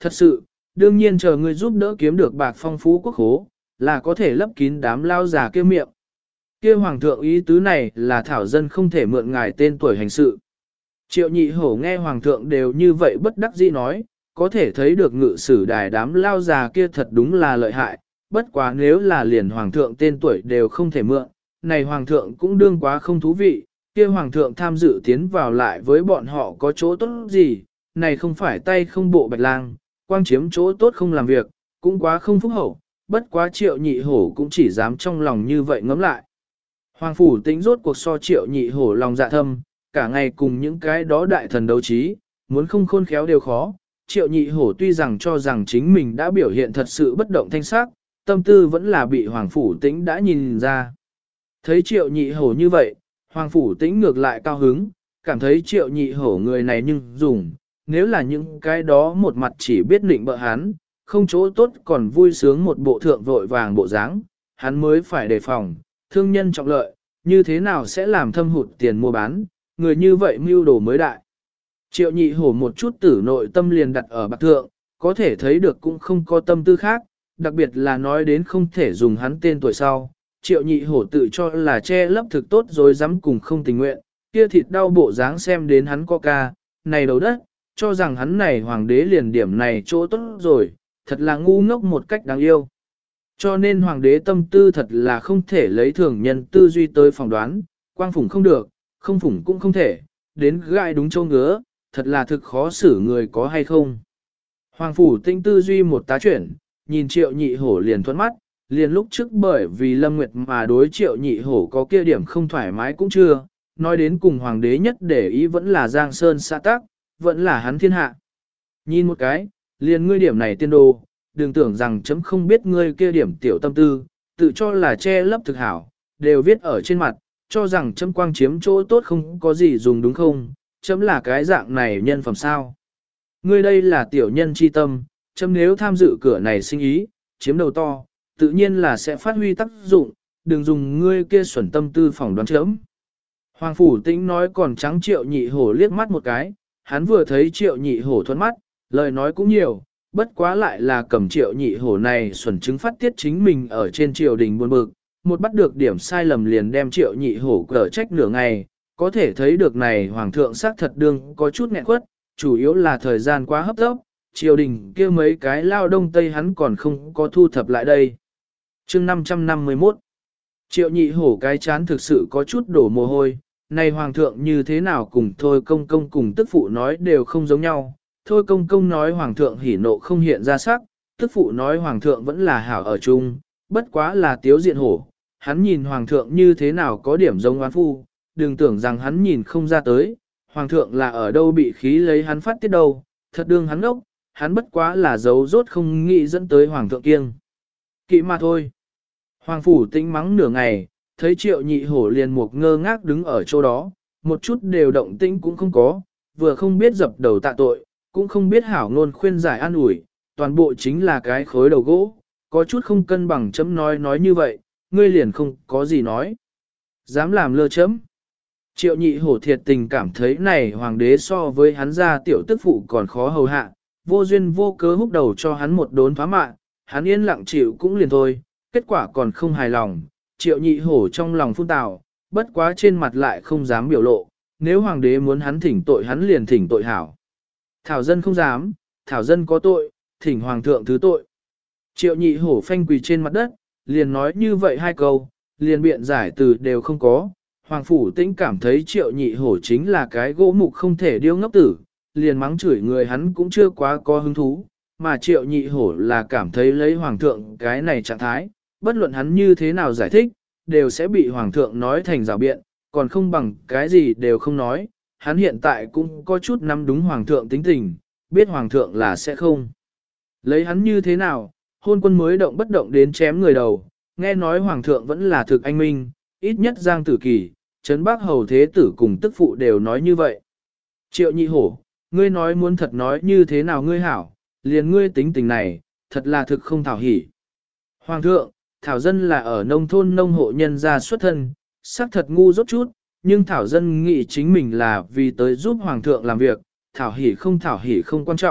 Thật sự, đương nhiên chờ ngươi giúp đỡ kiếm được bạc phong phú quốc khố, là có thể lấp kín đám lao già kia miệng. Kia hoàng thượng ý tứ này là thảo dân không thể mượn ngài tên tuổi hành sự. Triệu nhị hổ nghe hoàng thượng đều như vậy bất đắc dĩ nói, có thể thấy được ngự sử đài đám lao già kia thật đúng là lợi hại, bất quá nếu là liền hoàng thượng tên tuổi đều không thể mượn, này hoàng thượng cũng đương quá không thú vị, kia hoàng thượng tham dự tiến vào lại với bọn họ có chỗ tốt gì, này không phải tay không bộ bạch lang, quang chiếm chỗ tốt không làm việc, cũng quá không phúc hậu, bất quá triệu nhị hổ cũng chỉ dám trong lòng như vậy ngẫm lại. Hoàng phủ tĩnh rốt cuộc so triệu nhị hổ lòng dạ thâm, cả ngày cùng những cái đó đại thần đấu trí, muốn không khôn khéo đều khó. Triệu nhị hổ tuy rằng cho rằng chính mình đã biểu hiện thật sự bất động thanh sắc, tâm tư vẫn là bị hoàng phủ tĩnh đã nhìn ra. Thấy triệu nhị hổ như vậy, hoàng phủ tĩnh ngược lại cao hứng, cảm thấy triệu nhị hổ người này nhưng dùng, nếu là những cái đó một mặt chỉ biết định bợ hắn, không chỗ tốt còn vui sướng một bộ thượng vội vàng bộ dáng, hắn mới phải đề phòng, thương nhân trọng lợi, như thế nào sẽ làm thâm hụt tiền mua bán, người như vậy mưu đồ mới đại. Triệu nhị hổ một chút tử nội tâm liền đặt ở bạc thượng, có thể thấy được cũng không có tâm tư khác, đặc biệt là nói đến không thể dùng hắn tên tuổi sau. Triệu nhị hổ tự cho là che lấp thực tốt rồi dám cùng không tình nguyện, kia thịt đau bộ dáng xem đến hắn có ca, này đầu đất, cho rằng hắn này hoàng đế liền điểm này chỗ tốt rồi, thật là ngu ngốc một cách đáng yêu. Cho nên hoàng đế tâm tư thật là không thể lấy thường nhân tư duy tới phỏng đoán, quang phủng không được, không phủng cũng không thể, đến gai đúng châu ngứa, thật là thực khó xử người có hay không. Hoàng phủ tinh tư duy một tá chuyển, nhìn triệu nhị hổ liền thuẫn mắt, liền lúc trước bởi vì Lâm Nguyệt mà đối triệu nhị hổ có kia điểm không thoải mái cũng chưa, nói đến cùng hoàng đế nhất để ý vẫn là Giang Sơn xã tác, vẫn là hắn thiên hạ. Nhìn một cái, liền ngươi điểm này tiên đồ, đừng tưởng rằng chấm không biết ngươi kia điểm tiểu tâm tư, tự cho là che lấp thực hảo, đều viết ở trên mặt, cho rằng chấm quang chiếm chỗ tốt không có gì dùng đúng không, chấm là cái dạng này nhân phẩm sao. Ngươi đây là tiểu nhân chi tâm, chấm nếu tham dự cửa này sinh ý, chiếm đầu to, tự nhiên là sẽ phát huy tác dụng, đừng dùng ngươi kia xuẩn tâm tư phỏng đoán chấm. Hoàng phủ tĩnh nói còn trắng triệu nhị hổ liếc mắt một cái, hắn vừa thấy triệu nhị hổ thuẫn mắt, lời nói cũng nhiều, bất quá lại là cầm triệu nhị hổ này xuẩn chứng phát tiết chính mình ở trên triều đình buồn bực, một bắt được điểm sai lầm liền đem triệu nhị hổ cở trách nửa ngày, có thể thấy được này hoàng thượng xác thật đương có chút nghẹn quất, chủ yếu là thời gian quá hấp tốc, triều đình kia mấy cái lao đông tây hắn còn không có thu thập lại đây. Chương 551 Triệu nhị hổ cái chán thực sự có chút đổ mồ hôi, này hoàng thượng như thế nào cùng thôi công công cùng tức phụ nói đều không giống nhau, thôi công công nói hoàng thượng hỉ nộ không hiện ra sắc, tức phụ nói hoàng thượng vẫn là hảo ở chung, bất quá là tiếu diện hổ, hắn nhìn hoàng thượng như thế nào có điểm giống oán phu, đừng tưởng rằng hắn nhìn không ra tới, hoàng thượng là ở đâu bị khí lấy hắn phát tiết đâu, thật đương hắn ốc, hắn bất quá là giấu rốt không nghĩ dẫn tới hoàng thượng kiêng. Kỵ mà thôi. Hoàng phủ tĩnh mắng nửa ngày, thấy triệu nhị hổ liền một ngơ ngác đứng ở chỗ đó, một chút đều động tĩnh cũng không có, vừa không biết dập đầu tạ tội, cũng không biết hảo ngôn khuyên giải an ủi, toàn bộ chính là cái khối đầu gỗ, có chút không cân bằng chấm nói như vậy, ngươi liền không có gì nói. Dám làm lơ chấm. Triệu nhị hổ thiệt tình cảm thấy này hoàng đế so với hắn ra tiểu tức phụ còn khó hầu hạ, vô duyên vô cớ húc đầu cho hắn một đốn phá mạng, hắn yên lặng chịu cũng liền thôi, kết quả còn không hài lòng, triệu nhị hổ trong lòng phun tào, bất quá trên mặt lại không dám biểu lộ, nếu hoàng đế muốn hắn thỉnh tội hắn liền thỉnh tội hảo. Thảo dân không dám, thảo dân có tội, thỉnh hoàng thượng thứ tội. Triệu nhị hổ phanh quỳ trên mặt đất, liền nói như vậy hai câu, liền biện giải từ đều không có. Hoàng phủ tĩnh cảm thấy triệu nhị hổ chính là cái gỗ mục không thể điêu ngốc tử, liền mắng chửi người hắn cũng chưa quá có hứng thú, mà triệu nhị hổ là cảm thấy lấy hoàng thượng cái này trạng thái, bất luận hắn như thế nào giải thích, đều sẽ bị hoàng thượng nói thành rào biện, còn không bằng cái gì đều không nói, hắn hiện tại cũng có chút nắm đúng hoàng thượng tính tình, biết hoàng thượng là sẽ không. Lấy hắn như thế nào, hôn quân mới động bất động đến chém người đầu, nghe nói hoàng thượng vẫn là thực anh minh, ít nhất Giang Tử Kỳ, Trấn Bắc Hầu Thế Tử cùng tức phụ đều nói như vậy. Triệu nhị hổ, ngươi nói muốn thật nói như thế nào ngươi hảo, liền ngươi tính tình này, thật là thực không thảo hỉ. Hoàng thượng, thảo dân là ở nông thôn nông hộ nhân gia xuất thân, xác thật ngu dốt chút, nhưng thảo dân nghĩ chính mình là vì tới giúp hoàng thượng làm việc, thảo hỉ không quan trọng,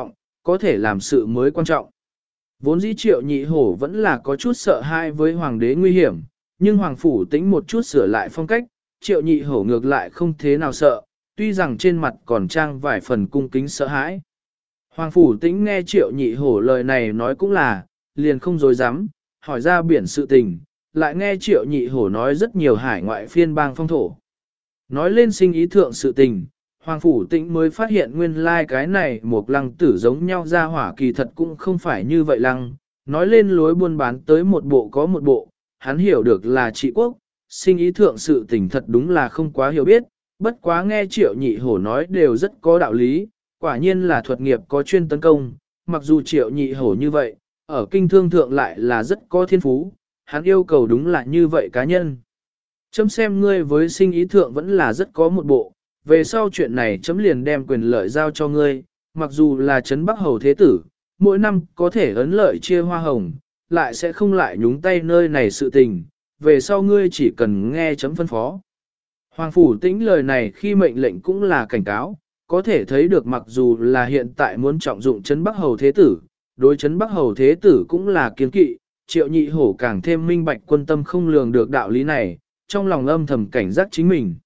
có thể làm sự mới quan trọng. Vốn dĩ Triệu Nhị Hổ vẫn là có chút sợ hãi với hoàng đế nguy hiểm, nhưng hoàng phủ tĩnh một chút sửa lại phong cách, Triệu Nhị Hổ ngược lại không thế nào sợ, tuy rằng trên mặt còn trang vài phần cung kính sợ hãi. Hoàng phủ tĩnh nghe Triệu Nhị Hổ lời này nói cũng là, liền không dối dám, hỏi ra biển sự tình, lại nghe Triệu Nhị Hổ nói rất nhiều hải ngoại phiên bang phong thổ. Nói lên sinh ý thượng sự tình, Hoàng phủ tĩnh mới phát hiện nguyên lai cái này một lăng tử giống nhau ra hỏa kỳ thật cũng không phải như vậy lăng, nói lên lối buôn bán tới một bộ có một bộ, hắn hiểu được là trị quốc, sinh ý thượng sự tình thật đúng là không quá hiểu biết, bất quá nghe Triệu Nhị Hổ nói đều rất có đạo lý, quả nhiên là thuật nghiệp có chuyên tấn công, mặc dù Triệu Nhị Hổ như vậy, ở kinh thương thượng lại là rất có thiên phú, hắn yêu cầu đúng là như vậy cá nhân. Chấm xem ngươi với sinh ý thượng vẫn là rất có một bộ, về sau chuyện này chấm liền đem quyền lợi giao cho ngươi, mặc dù là Trấn Bắc Hầu Thế Tử, mỗi năm có thể ấn lợi chia hoa hồng, lại sẽ không lại nhúng tay nơi này sự tình, về sau ngươi chỉ cần nghe chấm phân phó. Hoàng Phủ Tĩnh lời này khi mệnh lệnh cũng là cảnh cáo, có thể thấy được mặc dù là hiện tại muốn trọng dụng Trấn Bắc Hầu Thế Tử, đối Trấn Bắc Hầu Thế Tử cũng là kiên kỵ, Triệu Nhị Hổ càng thêm minh bạch quân tâm không lường được đạo lý này, trong lòng âm thầm cảnh giác chính mình.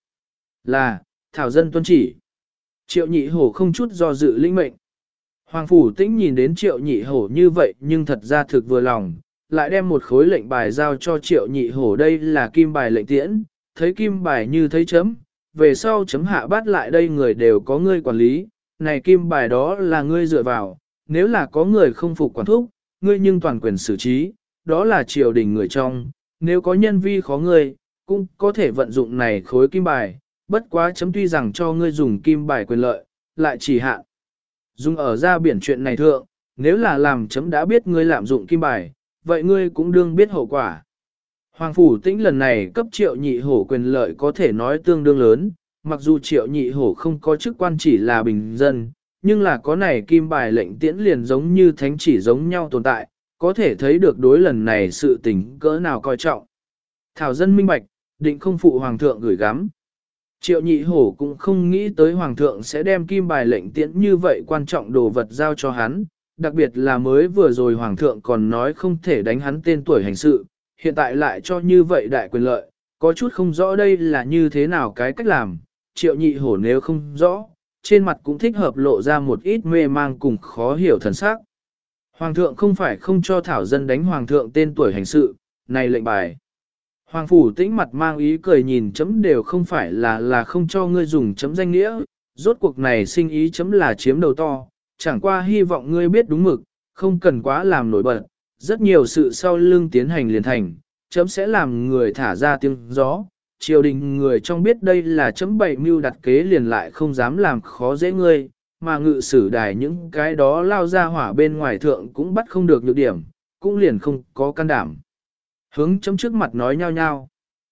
Là, thảo dân tuân chỉ. Triệu Nhị Hổ không chút do dự linh mệnh. Hoàng Phủ Tĩnh nhìn đến Triệu Nhị Hổ như vậy nhưng thật ra thực vừa lòng, lại đem một khối lệnh bài giao cho Triệu Nhị Hổ, đây là kim bài lệnh tiễn, thấy kim bài như thấy chấm, về sau chấm hạ bát lại đây người đều có ngươi quản lý, này kim bài đó là ngươi dựa vào, nếu là có người không phục quản thúc, ngươi nhưng toàn quyền xử trí, đó là triều đình người trong, nếu có nhân vi khó ngươi, cũng có thể vận dụng này khối kim bài, bất quá chấm tuy rằng cho ngươi dùng kim bài quyền lợi, lại chỉ hạn. Dùng ở ra biển chuyện này thượng, nếu là làm chấm đã biết ngươi lạm dụng kim bài, vậy ngươi cũng đương biết hậu quả. Hoàng Phủ Tĩnh lần này cấp Triệu Nhị Hổ quyền lợi có thể nói tương đương lớn, mặc dù Triệu Nhị Hổ không có chức quan chỉ là bình dân, nhưng là có này kim bài lệnh tiễn liền giống như thánh chỉ giống nhau tồn tại, có thể thấy được đối lần này sự tình cỡ nào coi trọng. Thảo dân minh bạch, định không phụ Hoàng thượng gửi gắm. Triệu Nhị Hổ cũng không nghĩ tới Hoàng thượng sẽ đem kim bài lệnh tiễn như vậy quan trọng đồ vật giao cho hắn, đặc biệt là mới vừa rồi Hoàng thượng còn nói không thể đánh hắn tên tuổi hành sự, hiện tại lại cho như vậy đại quyền lợi, có chút không rõ đây là như thế nào cái cách làm, Triệu Nhị Hổ nếu không rõ, trên mặt cũng thích hợp lộ ra một ít mê mang cùng khó hiểu thần sắc. Hoàng thượng không phải không cho thảo dân đánh Hoàng thượng tên tuổi hành sự, này lệnh bài. Hoàng Phủ Tĩnh mặt mang ý cười nhìn chấm đều không phải là không cho ngươi dùng chấm danh nghĩa, rốt cuộc này sinh ý chấm là chiếm đầu to, chẳng qua hy vọng ngươi biết đúng mực, không cần quá làm nổi bật, rất nhiều sự sau lưng tiến hành liền thành, chấm sẽ làm người thả ra tiếng gió, triều đình người trong biết đây là chấm bày mưu đặt kế liền lại không dám làm khó dễ ngươi, mà ngự sử đài những cái đó lao ra hỏa bên ngoài thượng cũng bắt không được nhược điểm, cũng liền không có can đảm. Hướng chấm trước mặt nói nhau nhau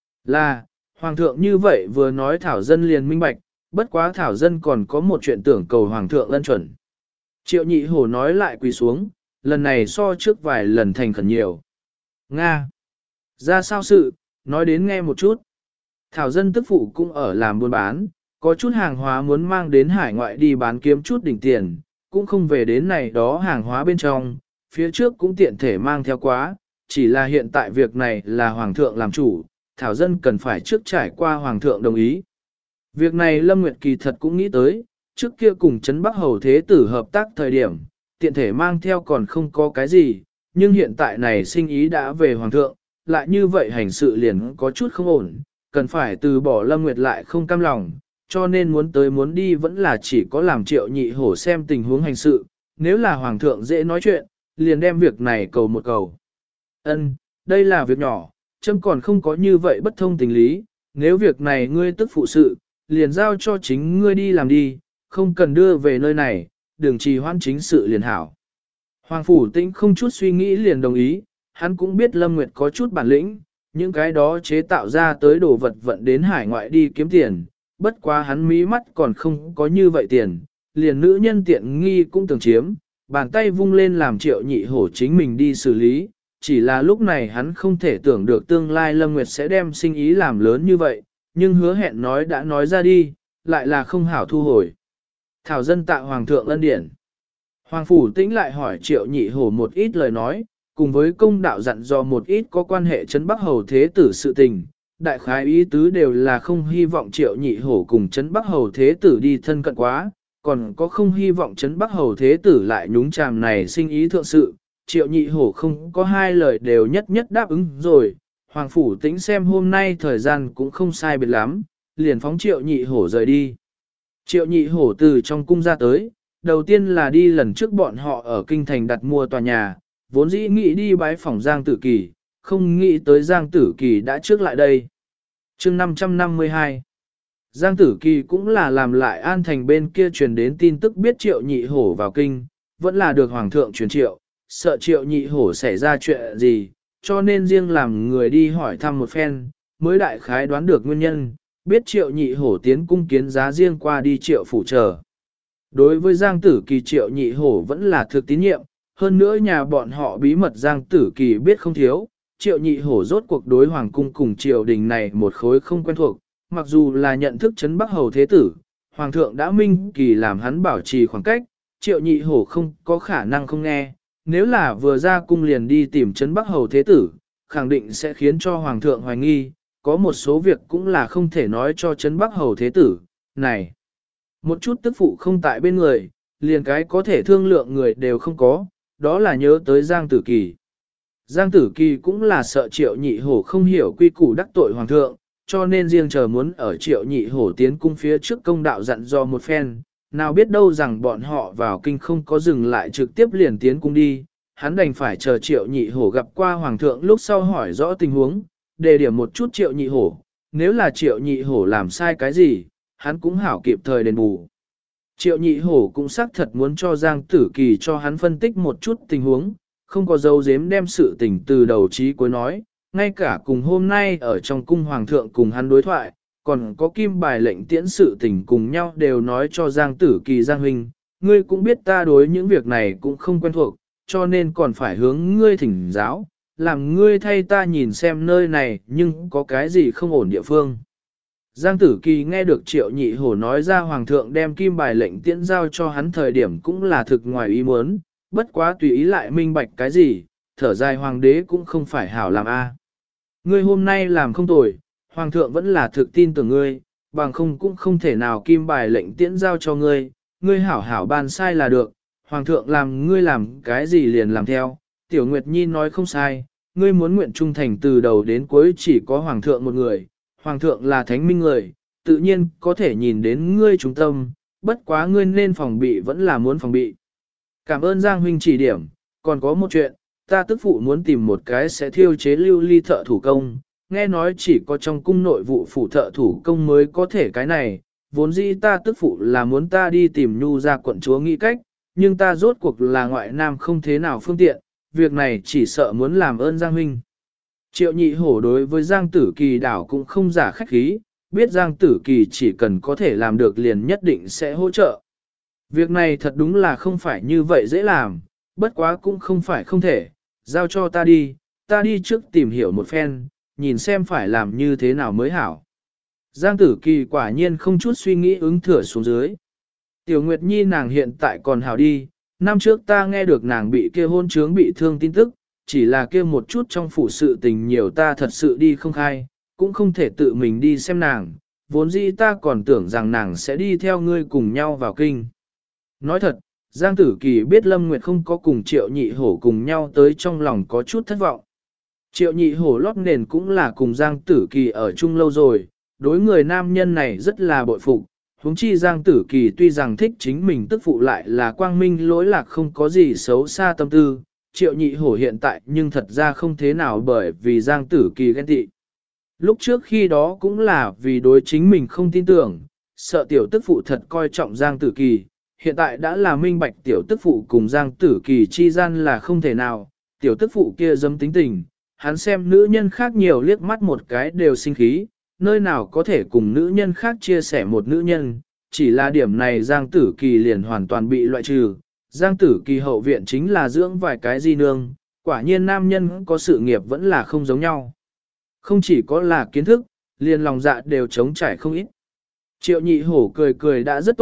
là, Hoàng thượng như vậy vừa nói thảo dân liền minh bạch, bất quá thảo dân còn có một chuyện tưởng cầu Hoàng thượng ân chuẩn. Triệu Nhị Hổ nói lại quỳ xuống, lần này so trước vài lần thành khẩn nhiều. Nga! Ra sao sự, nói đến nghe một chút. Thảo dân tức phụ cũng ở làm buôn bán, có chút hàng hóa muốn mang đến hải ngoại đi bán kiếm chút đỉnh tiền, cũng không về đến này đó hàng hóa bên trong, phía trước cũng tiện thể mang theo quá, chỉ là hiện tại việc này là Hoàng thượng làm chủ, Thảo dân cần phải trước trải qua Hoàng thượng đồng ý. Việc này Lâm Nguyệt kỳ thật cũng nghĩ tới, trước kia cùng Trấn Bắc Hầu Thế Tử hợp tác thời điểm, tiện thể mang theo còn không có cái gì, nhưng hiện tại này sinh ý đã về Hoàng thượng, lại như vậy hành sự liền có chút không ổn, cần phải từ bỏ Lâm Nguyệt lại không cam lòng, cho nên muốn tới muốn đi vẫn là chỉ có làm Triệu Nhị Hổ xem tình huống hành sự, nếu là Hoàng thượng dễ nói chuyện, liền đem việc này cầu một cầu. Ân, đây là việc nhỏ, chấm còn không có như vậy bất thông tình lý, nếu việc này ngươi tức phụ sự, liền giao cho chính ngươi đi làm đi, không cần đưa về nơi này, đừng trì hoãn chính sự liền hảo. Hoàng Phủ Tĩnh không chút suy nghĩ liền đồng ý, hắn cũng biết Lâm Nguyệt có chút bản lĩnh, những cái đó chế tạo ra tới đồ vật vận đến hải ngoại đi kiếm tiền, bất quá hắn mí mắt còn không có như vậy tiền, liền nữ nhân tiện nghi cũng tưởng chiếm, bàn tay vung lên làm Triệu Nhị Hổ chính mình đi xử lý, chỉ là lúc này hắn không thể tưởng được tương lai Lâm Nguyệt sẽ đem sinh ý làm lớn như vậy, nhưng hứa hẹn nói đã nói ra đi, lại là không hảo thu hồi. Thảo dân tạ Hoàng thượng ân điển. Hoàng Phủ Tĩnh lại hỏi Triệu Nhị Hổ một ít lời nói, cùng với công đạo dặn dò một ít có quan hệ Trấn Bắc Hầu Thế Tử sự tình. Đại khái ý tứ đều là không hy vọng Triệu Nhị Hổ cùng Trấn Bắc Hầu Thế Tử đi thân cận quá, còn có không hy vọng Trấn Bắc Hầu Thế Tử lại nhúng chàm này sinh ý thượng sự. Triệu Nhị Hổ không có hai lời đều nhất nhất đáp ứng rồi. Hoàng Phủ Tĩnh xem hôm nay thời gian cũng không sai biệt lắm, liền phóng Triệu Nhị Hổ rời đi. Triệu Nhị Hổ từ trong cung ra tới, đầu tiên là đi lần trước bọn họ ở kinh thành đặt mua tòa nhà, vốn dĩ nghĩ đi bái phỏng Giang Tử Kỳ, không nghĩ tới Giang Tử Kỳ đã trước lại đây. Chương 552 Giang Tử Kỳ cũng là làm lại An Thành bên kia truyền đến tin tức biết Triệu Nhị Hổ vào kinh, vẫn là được Hoàng thượng truyền Triệu, sợ Triệu Nhị Hổ xảy ra chuyện gì, cho nên riêng làm người đi hỏi thăm một phen, mới đại khái đoán được nguyên nhân, biết Triệu Nhị Hổ tiến cung kiến giá riêng qua đi Triệu phủ chờ. Đối với Giang Tử Kỳ Triệu Nhị Hổ vẫn là thực tín nhiệm, hơn nữa nhà bọn họ bí mật Giang Tử Kỳ biết không thiếu, Triệu Nhị Hổ rốt cuộc đối hoàng cung cùng triều đình này một khối không quen thuộc, mặc dù là nhận thức Trấn Bắc Hầu Thế Tử, Hoàng thượng đã minh kỳ làm hắn bảo trì khoảng cách, Triệu Nhị Hổ không có khả năng không nghe, nếu là vừa ra cung liền đi tìm Trấn Bắc Hầu Thế Tử, khẳng định sẽ khiến cho Hoàng thượng hoài nghi, có một số việc cũng là không thể nói cho Trấn Bắc Hầu Thế Tử, này. Một chút tức phụ không tại bên người, liền cái có thể thương lượng người đều không có, đó là nhớ tới Giang Tử Kỳ. Giang Tử Kỳ cũng là sợ Triệu Nhị Hổ không hiểu quy củ đắc tội Hoàng thượng, cho nên riêng chờ muốn ở Triệu Nhị Hổ tiến cung phía trước công đạo dặn dò một phen, nào biết đâu rằng bọn họ vào kinh không có dừng lại trực tiếp liền tiến cung đi, hắn đành phải chờ Triệu Nhị Hổ gặp qua Hoàng thượng lúc sau hỏi rõ tình huống, đề điểm một chút Triệu Nhị Hổ, nếu là Triệu Nhị Hổ làm sai cái gì, hắn cũng hảo kịp thời đền bù. Triệu Nhị Hổ cũng xác thật muốn cho Giang Tử Kỳ cho hắn phân tích một chút tình huống, không có dấu giếm đem sự tình từ đầu chí cuối nói, ngay cả cùng hôm nay ở trong cung Hoàng thượng cùng hắn đối thoại, còn có kim bài lệnh tiễn sự tình cùng nhau đều nói cho Giang Tử Kỳ Giang huynh, ngươi cũng biết ta đối những việc này cũng không quen thuộc, cho nên còn phải hướng ngươi thỉnh giáo, làm ngươi thay ta nhìn xem nơi này nhưng có cái gì không ổn địa phương. Giang Tử Kỳ nghe được Triệu Nhị Hổ nói ra Hoàng thượng đem kim bài lệnh tiễn giao cho hắn thời điểm cũng là thực ngoài ý muốn, bất quá tùy ý lại minh bạch cái gì, thở dài Hoàng đế cũng không phải hảo làm a. Ngươi hôm nay làm không tồi, Hoàng thượng vẫn là thực tin tưởng ngươi, bằng không cũng không thể nào kim bài lệnh tiễn giao cho ngươi, ngươi hảo hảo ban sai là được, Hoàng thượng làm ngươi làm cái gì liền làm theo, Tiểu Nguyệt Nhi nói không sai, ngươi muốn nguyện trung thành từ đầu đến cuối chỉ có Hoàng thượng một người. Hoàng thượng là thánh minh người, tự nhiên có thể nhìn đến ngươi trung tâm, bất quá ngươi nên phòng bị vẫn là muốn phòng bị. Cảm ơn Giang huynh chỉ điểm, còn có một chuyện, ta tức phụ muốn tìm một cái sẽ thiêu chế lưu ly thợ thủ công, nghe nói chỉ có trong cung nội vụ phủ thợ thủ công mới có thể cái này, vốn dĩ ta tức phụ là muốn ta đi tìm nhu ra quận chúa nghĩ cách, nhưng ta rốt cuộc là ngoại nam không thế nào phương tiện, việc này chỉ sợ muốn làm ơn Giang huynh. Triệu Nhị Hổ đối với Giang Tử Kỳ đảo cũng không giả khách khí, biết Giang Tử Kỳ chỉ cần có thể làm được liền nhất định sẽ hỗ trợ. Việc này thật đúng là không phải như vậy dễ làm, bất quá cũng không phải không thể, giao cho ta đi trước tìm hiểu một phen, nhìn xem phải làm như thế nào mới hảo. Giang Tử Kỳ quả nhiên không chút suy nghĩ ứng thừa xuống dưới. Tiểu Nguyệt Nhi nàng hiện tại còn hảo đi, năm trước ta nghe được nàng bị kia hôn trướng bị thương tin tức, chỉ là kia một chút trong phủ sự tình nhiều ta thật sự đi không khai, cũng không thể tự mình đi xem nàng, vốn dĩ ta còn tưởng rằng nàng sẽ đi theo ngươi cùng nhau vào kinh. Nói thật, Giang Tử Kỳ biết Lâm Nguyệt không có cùng Triệu Nhị Hổ cùng nhau tới trong lòng có chút thất vọng. Triệu Nhị Hổ lót nền cũng là cùng Giang Tử Kỳ ở chung lâu rồi, đối người nam nhân này rất là bội phục, huống chi Giang Tử Kỳ tuy rằng thích chính mình tức phụ lại là quang minh lỗi lạc không có gì xấu xa tâm tư. Triệu Nhị Hổ hiện tại nhưng thật ra không thế nào bởi vì Giang Tử Kỳ ghen tị. Lúc trước khi đó cũng là vì đối chính mình không tin tưởng, sợ tiểu tức phụ thật coi trọng Giang Tử Kỳ, hiện tại đã là minh bạch tiểu tức phụ cùng Giang Tử Kỳ chi gian là không thể nào, tiểu tức phụ kia dâm tính tình, hắn xem nữ nhân khác nhiều liếc mắt một cái đều sinh khí, nơi nào có thể cùng nữ nhân khác chia sẻ một nữ nhân, chỉ là điểm này Giang Tử Kỳ liền hoàn toàn bị loại trừ. Giang Tử Kỳ hậu viện chính là dưỡng vài cái di nương, quả nhiên nam nhân có sự nghiệp vẫn là không giống nhau. Không chỉ có là kiến thức, liền lòng dạ đều trống trải không ít. Triệu Nhị Hổ cười cười đã rất tốt,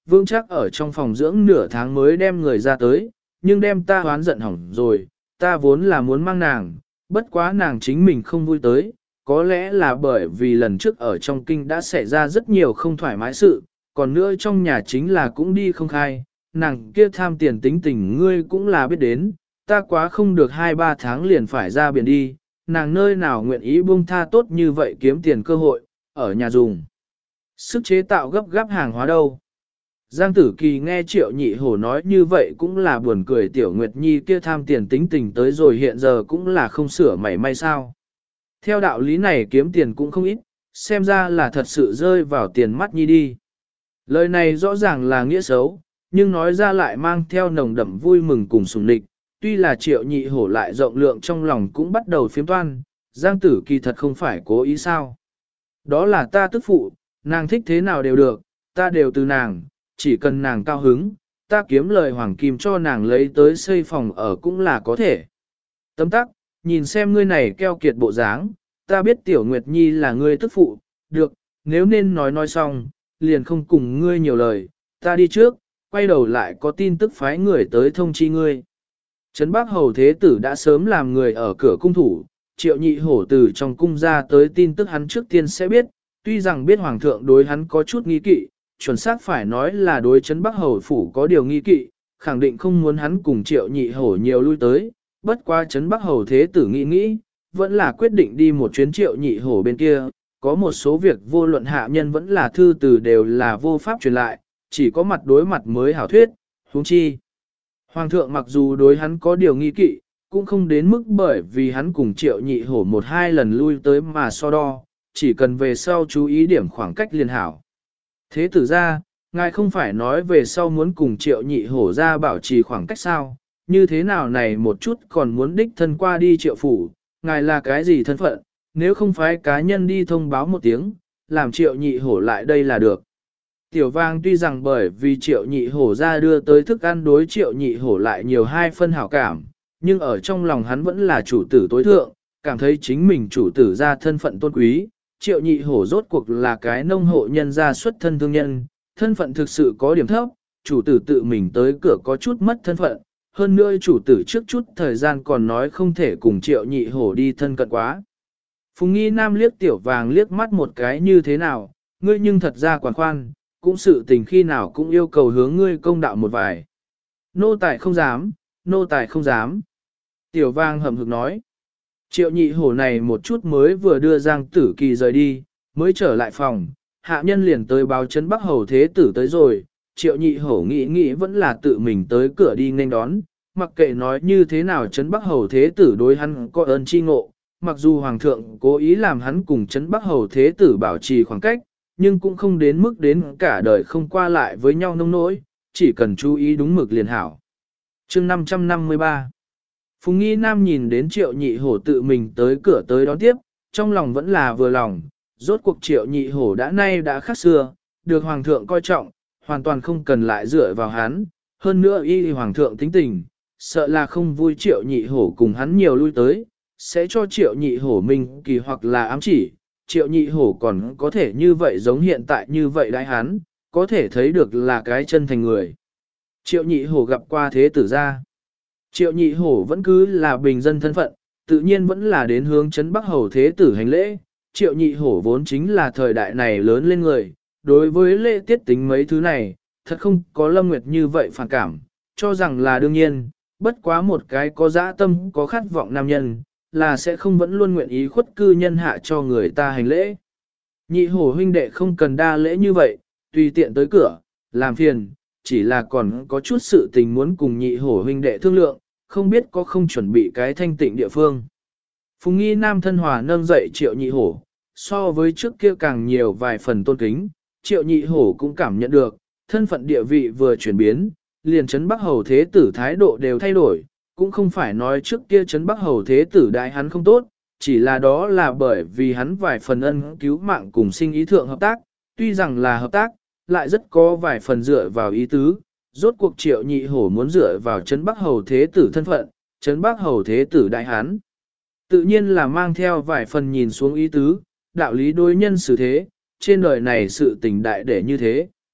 vững chắc ở trong phòng dưỡng nửa tháng mới đem người ra tới, nhưng đem ta hoán giận hỏng rồi, ta vốn là muốn mang nàng, bất quá nàng chính mình không vui tới, có lẽ là bởi vì lần trước ở trong kinh đã xảy ra rất nhiều không thoải mái sự, còn nữa trong nhà chính là cũng đi không khai, nàng kia tham tiền tính tình ngươi cũng là biết đến, ta quá không được 2-3 tháng liền phải ra biển đi, nàng nơi nào nguyện ý buông tha tốt như vậy kiếm tiền cơ hội, ở nhà dùng. Sức chế tạo gấp gáp hàng hóa đâu. Giang Tử Kỳ nghe Triệu Nhị Hổ nói như vậy cũng là buồn cười, Tiểu Nguyệt Nhi kia tham tiền tính tình tới rồi hiện giờ cũng là không sửa mảy may sao. Theo đạo lý này kiếm tiền cũng không ít, xem ra là thật sự rơi vào tiền mắt Nhi đi. Lời này rõ ràng là nghĩa xấu, nhưng nói ra lại mang theo nồng đậm vui mừng cùng sùng địch. Tuy là Triệu Nhị Hổ lại rộng lượng trong lòng cũng bắt đầu phiếm toan, Giang Tử Kỳ thật không phải cố ý sao. Đó là ta tức phụ, nàng thích thế nào đều được, ta đều từ nàng, chỉ cần nàng cao hứng, ta kiếm lời hoàng kim cho nàng lấy tới xây phòng ở cũng là có thể. Tấm tắc, nhìn xem ngươi này keo kiệt bộ dáng, ta biết Tiểu Nguyệt Nhi là ngươi tức phụ, được, nếu nên nói xong, liền không cùng ngươi nhiều lời, ta đi trước, quay đầu lại có tin tức phái người tới thông chi ngươi. Trấn Bắc Hầu Thế Tử đã sớm làm người ở cửa cung thủ, Triệu Nhị Hổ từ trong cung ra tới tin tức hắn trước tiên sẽ biết, tuy rằng biết Hoàng thượng đối hắn có chút nghi kỵ, chuẩn xác phải nói là đối Trấn Bắc Hầu Phủ có điều nghi kỵ, khẳng định không muốn hắn cùng Triệu Nhị Hổ nhiều lui tới, bất quá Trấn Bắc Hầu Thế Tử nghĩ, vẫn là quyết định đi một chuyến Triệu Nhị Hổ bên kia, có một số việc vô luận hạ nhân vẫn là thư từ đều là vô pháp truyền lại, chỉ có mặt đối mặt mới hảo thuyết, huống chi. Hoàng thượng mặc dù đối hắn có điều nghi kỵ, cũng không đến mức bởi vì hắn cùng Triệu Nhị Hổ 1-2 lần lui tới mà so đo, chỉ cần về sau chú ý điểm khoảng cách liền hảo. Thế tử ra, ngài không phải nói về sau muốn cùng Triệu Nhị Hổ ra bảo trì khoảng cách sao, như thế nào này một chút còn muốn đích thân qua đi Triệu phủ, ngài là cái gì thân phận, nếu không phải cá nhân đi thông báo một tiếng, làm Triệu Nhị Hổ lại đây là được. Tiểu Vang tuy rằng bởi vì Triệu Nhị Hổ ra đưa tới thức ăn đối Triệu Nhị Hổ lại nhiều 2 phân hảo cảm, nhưng ở trong lòng hắn vẫn là chủ tử tối thượng, cảm thấy chính mình chủ tử ra thân phận tôn quý. Triệu Nhị Hổ rốt cuộc là cái nông hộ nhân gia xuất thân thương nhân, thân phận thực sự có điểm thấp, chủ tử tự mình tới cửa có chút mất thân phận, hơn nữa chủ tử trước chút thời gian còn nói không thể cùng Triệu Nhị Hổ đi thân cận quá. Phùng Nghi Nam liếc Tiểu Vàng liếc mắt một cái như thế nào, ngươi nhưng thật ra quản khoan, cũng sự tình khi nào cũng yêu cầu hướng ngươi công đạo một vài. Nô tài không dám, nô tài không dám. Tiểu Vàng hầm hực nói. Triệu Nhị Hổ này một chút mới vừa đưa Giang Tử Kỳ rời đi, mới trở lại phòng, hạ nhân liền tới báo Trấn Bắc Hầu Thế Tử tới rồi, Triệu Nhị Hổ nghĩ vẫn là tự mình tới cửa đi nghênh đón, mặc kệ nói như thế nào Trấn Bắc Hầu Thế Tử đối hắn có ơn chi ngộ, mặc dù Hoàng thượng cố ý làm hắn cùng Trấn Bắc Hầu Thế Tử bảo trì khoảng cách, nhưng cũng không đến mức đến cả đời không qua lại với nhau nông nỗi, chỉ cần chú ý đúng mực liền hảo. Chương 553 Phùng Nghi Nam nhìn đến Triệu Nhị Hổ tự mình tới cửa tới đón tiếp, trong lòng vẫn là vừa lòng, rốt cuộc Triệu Nhị Hổ đã nay đã khác xưa, được Hoàng thượng coi trọng, hoàn toàn không cần lại dựa vào hắn, hơn nữa y Hoàng thượng tính tình, sợ là không vui Triệu Nhị Hổ cùng hắn nhiều lui tới, sẽ cho Triệu Nhị Hổ mình kỳ hoặc là ám chỉ, Triệu Nhị Hổ còn có thể như vậy giống hiện tại như vậy đại hắn, có thể thấy được là cái chân thành người. Triệu Nhị Hổ gặp qua thế tử gia. Triệu Nhị Hổ vẫn cứ là bình dân thân phận, tự nhiên vẫn là đến hướng Trấn Bắc Hầu Thế Tử hành lễ. Triệu Nhị Hổ vốn chính là thời đại này lớn lên người, đối với lễ tiết tính mấy thứ này, thật không có Lâm Nguyệt như vậy phản cảm, cho rằng là đương nhiên, bất quá một cái có dã tâm, có khát vọng nam nhân, là sẽ không vẫn luôn nguyện ý khuất cư nhân hạ cho người ta hành lễ. Nhị Hổ huynh đệ không cần đa lễ như vậy, tùy tiện tới cửa, làm phiền, chỉ là còn có chút sự tình muốn cùng Nhị Hổ huynh đệ thương lượng, không biết có không chuẩn bị cái thanh tịnh địa phương. Phùng Nghi Nam thân hòa nâng dậy Triệu Nhị Hổ, so với trước kia càng nhiều vài phần tôn kính, Triệu Nhị Hổ cũng cảm nhận được, thân phận địa vị vừa chuyển biến, liền Trấn Bắc Hầu Thế Tử thái độ đều thay đổi, cũng không phải nói trước kia Trấn Bắc Hầu Thế Tử đại hắn không tốt, chỉ là đó là bởi vì hắn vài phần ân cứu mạng cùng sinh ý thượng hợp tác, tuy rằng là hợp tác, lại rất có vài phần dựa vào ý tứ. Rốt cuộc Triệu Nhị Hổ muốn dựa vào Trấn Bắc Hầu Thế Tử thân phận, Trấn Bắc Hầu Thế Tử đại hán. Tự nhiên là mang theo vài phần nhìn xuống ý tứ, đạo lý đối nhân xử thế, trên đời này sự tình đại để như thế.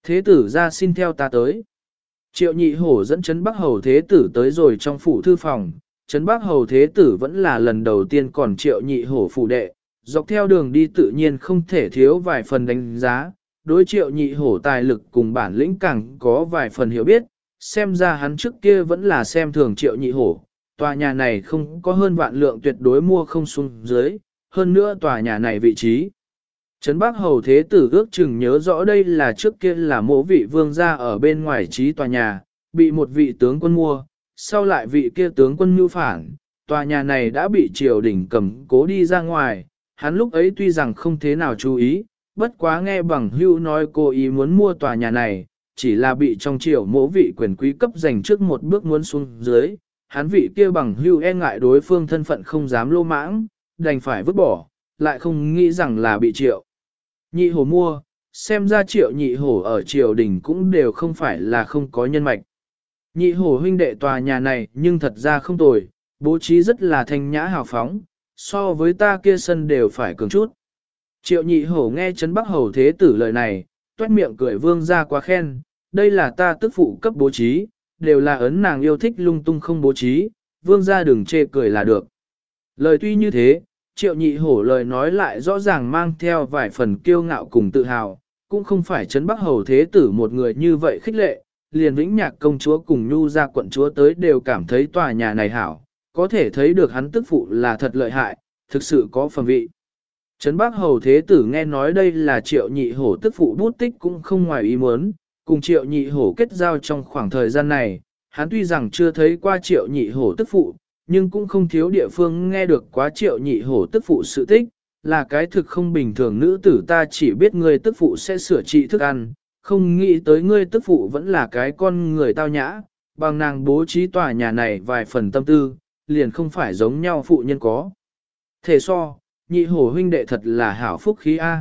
Thế tử ra xin theo ta tới. Triệu nhị hổ dẫn Trấn Bắc Hầu Thế tử tới rồi trong phủ thư phòng. Trấn Bắc Hầu Thế tử vẫn là lần đầu tiên còn triệu nhị hổ phủ đệ. Dọc theo đường đi tự nhiên không thể thiếu vài phần đánh giá. Đối triệu nhị hổ tài lực cùng bản lĩnh càng có vài phần hiểu biết. Xem ra hắn trước kia vẫn là xem thường triệu nhị hổ. Tòa nhà này không có hơn vạn lượng tuyệt đối mua không xuống dưới. Hơn nữa tòa nhà này vị trí. Trấn Bắc Hầu Thế tử ước chừng nhớ rõ đây là trước kia là mộ vị vương gia ở bên ngoài trí tòa nhà, bị một vị tướng quân mua, sau lại vị kia tướng quân mưu phản, tòa nhà này đã bị triều đình cầm cố đi ra ngoài, hắn lúc ấy tuy rằng không thế nào chú ý, bất quá nghe bằng hưu nói cô ý muốn mua tòa nhà này, chỉ là bị trong triều mộ vị quyền quý cấp dành trước một bước muốn xuống dưới, hắn vị kia bằng hưu e ngại đối phương thân phận không dám lô mãng, đành phải vứt bỏ, lại không nghĩ rằng là bị triệu. Nhị hổ mua, xem ra triệu nhị hổ ở triều đình cũng đều không phải là không có nhân mạch. Nhị hổ huynh đệ tòa nhà này nhưng thật ra không tồi, bố trí rất là thanh nhã hào phóng, so với ta kia sân đều phải cường chút. Triệu nhị hổ nghe Trấn Bắc Hầu Thế tử lời này, toét miệng cười vương ra quá khen, đây là ta tức phụ cấp bố trí, đều là ấn nàng yêu thích lung tung không bố trí, vương ra đừng chê cười là được. Lời tuy như thế, triệu nhị hổ lời nói lại rõ ràng mang theo vài phần kiêu ngạo cùng tự hào, cũng không phải Trấn Bắc Hầu Thế tử một người như vậy khích lệ, liền Vĩnh Nhạc công chúa cùng Nhu gia quận chúa tới đều cảm thấy tòa nhà này hảo, có thể thấy được hắn tức phụ là thật lợi hại, thực sự có phẩm vị. Trấn Bắc Hầu Thế tử nghe nói đây là triệu nhị hổ tức phụ bút tích cũng không ngoài ý muốn, cùng triệu nhị hổ kết giao trong khoảng thời gian này, hắn tuy rằng chưa thấy qua triệu nhị hổ tức phụ, nhưng cũng không thiếu địa phương nghe được quá triệu nhị hổ tức phụ sự tích, là cái thực không bình thường nữ tử ta chỉ biết người tức phụ sẽ sửa trị thức ăn, không nghĩ tới ngươi tức phụ vẫn là cái con người tao nhã, bằng nàng bố trí tòa nhà này vài phần tâm tư, liền không phải giống nhau phụ nhân có. Thể so, nhị hổ huynh đệ thật là hảo phúc khí A.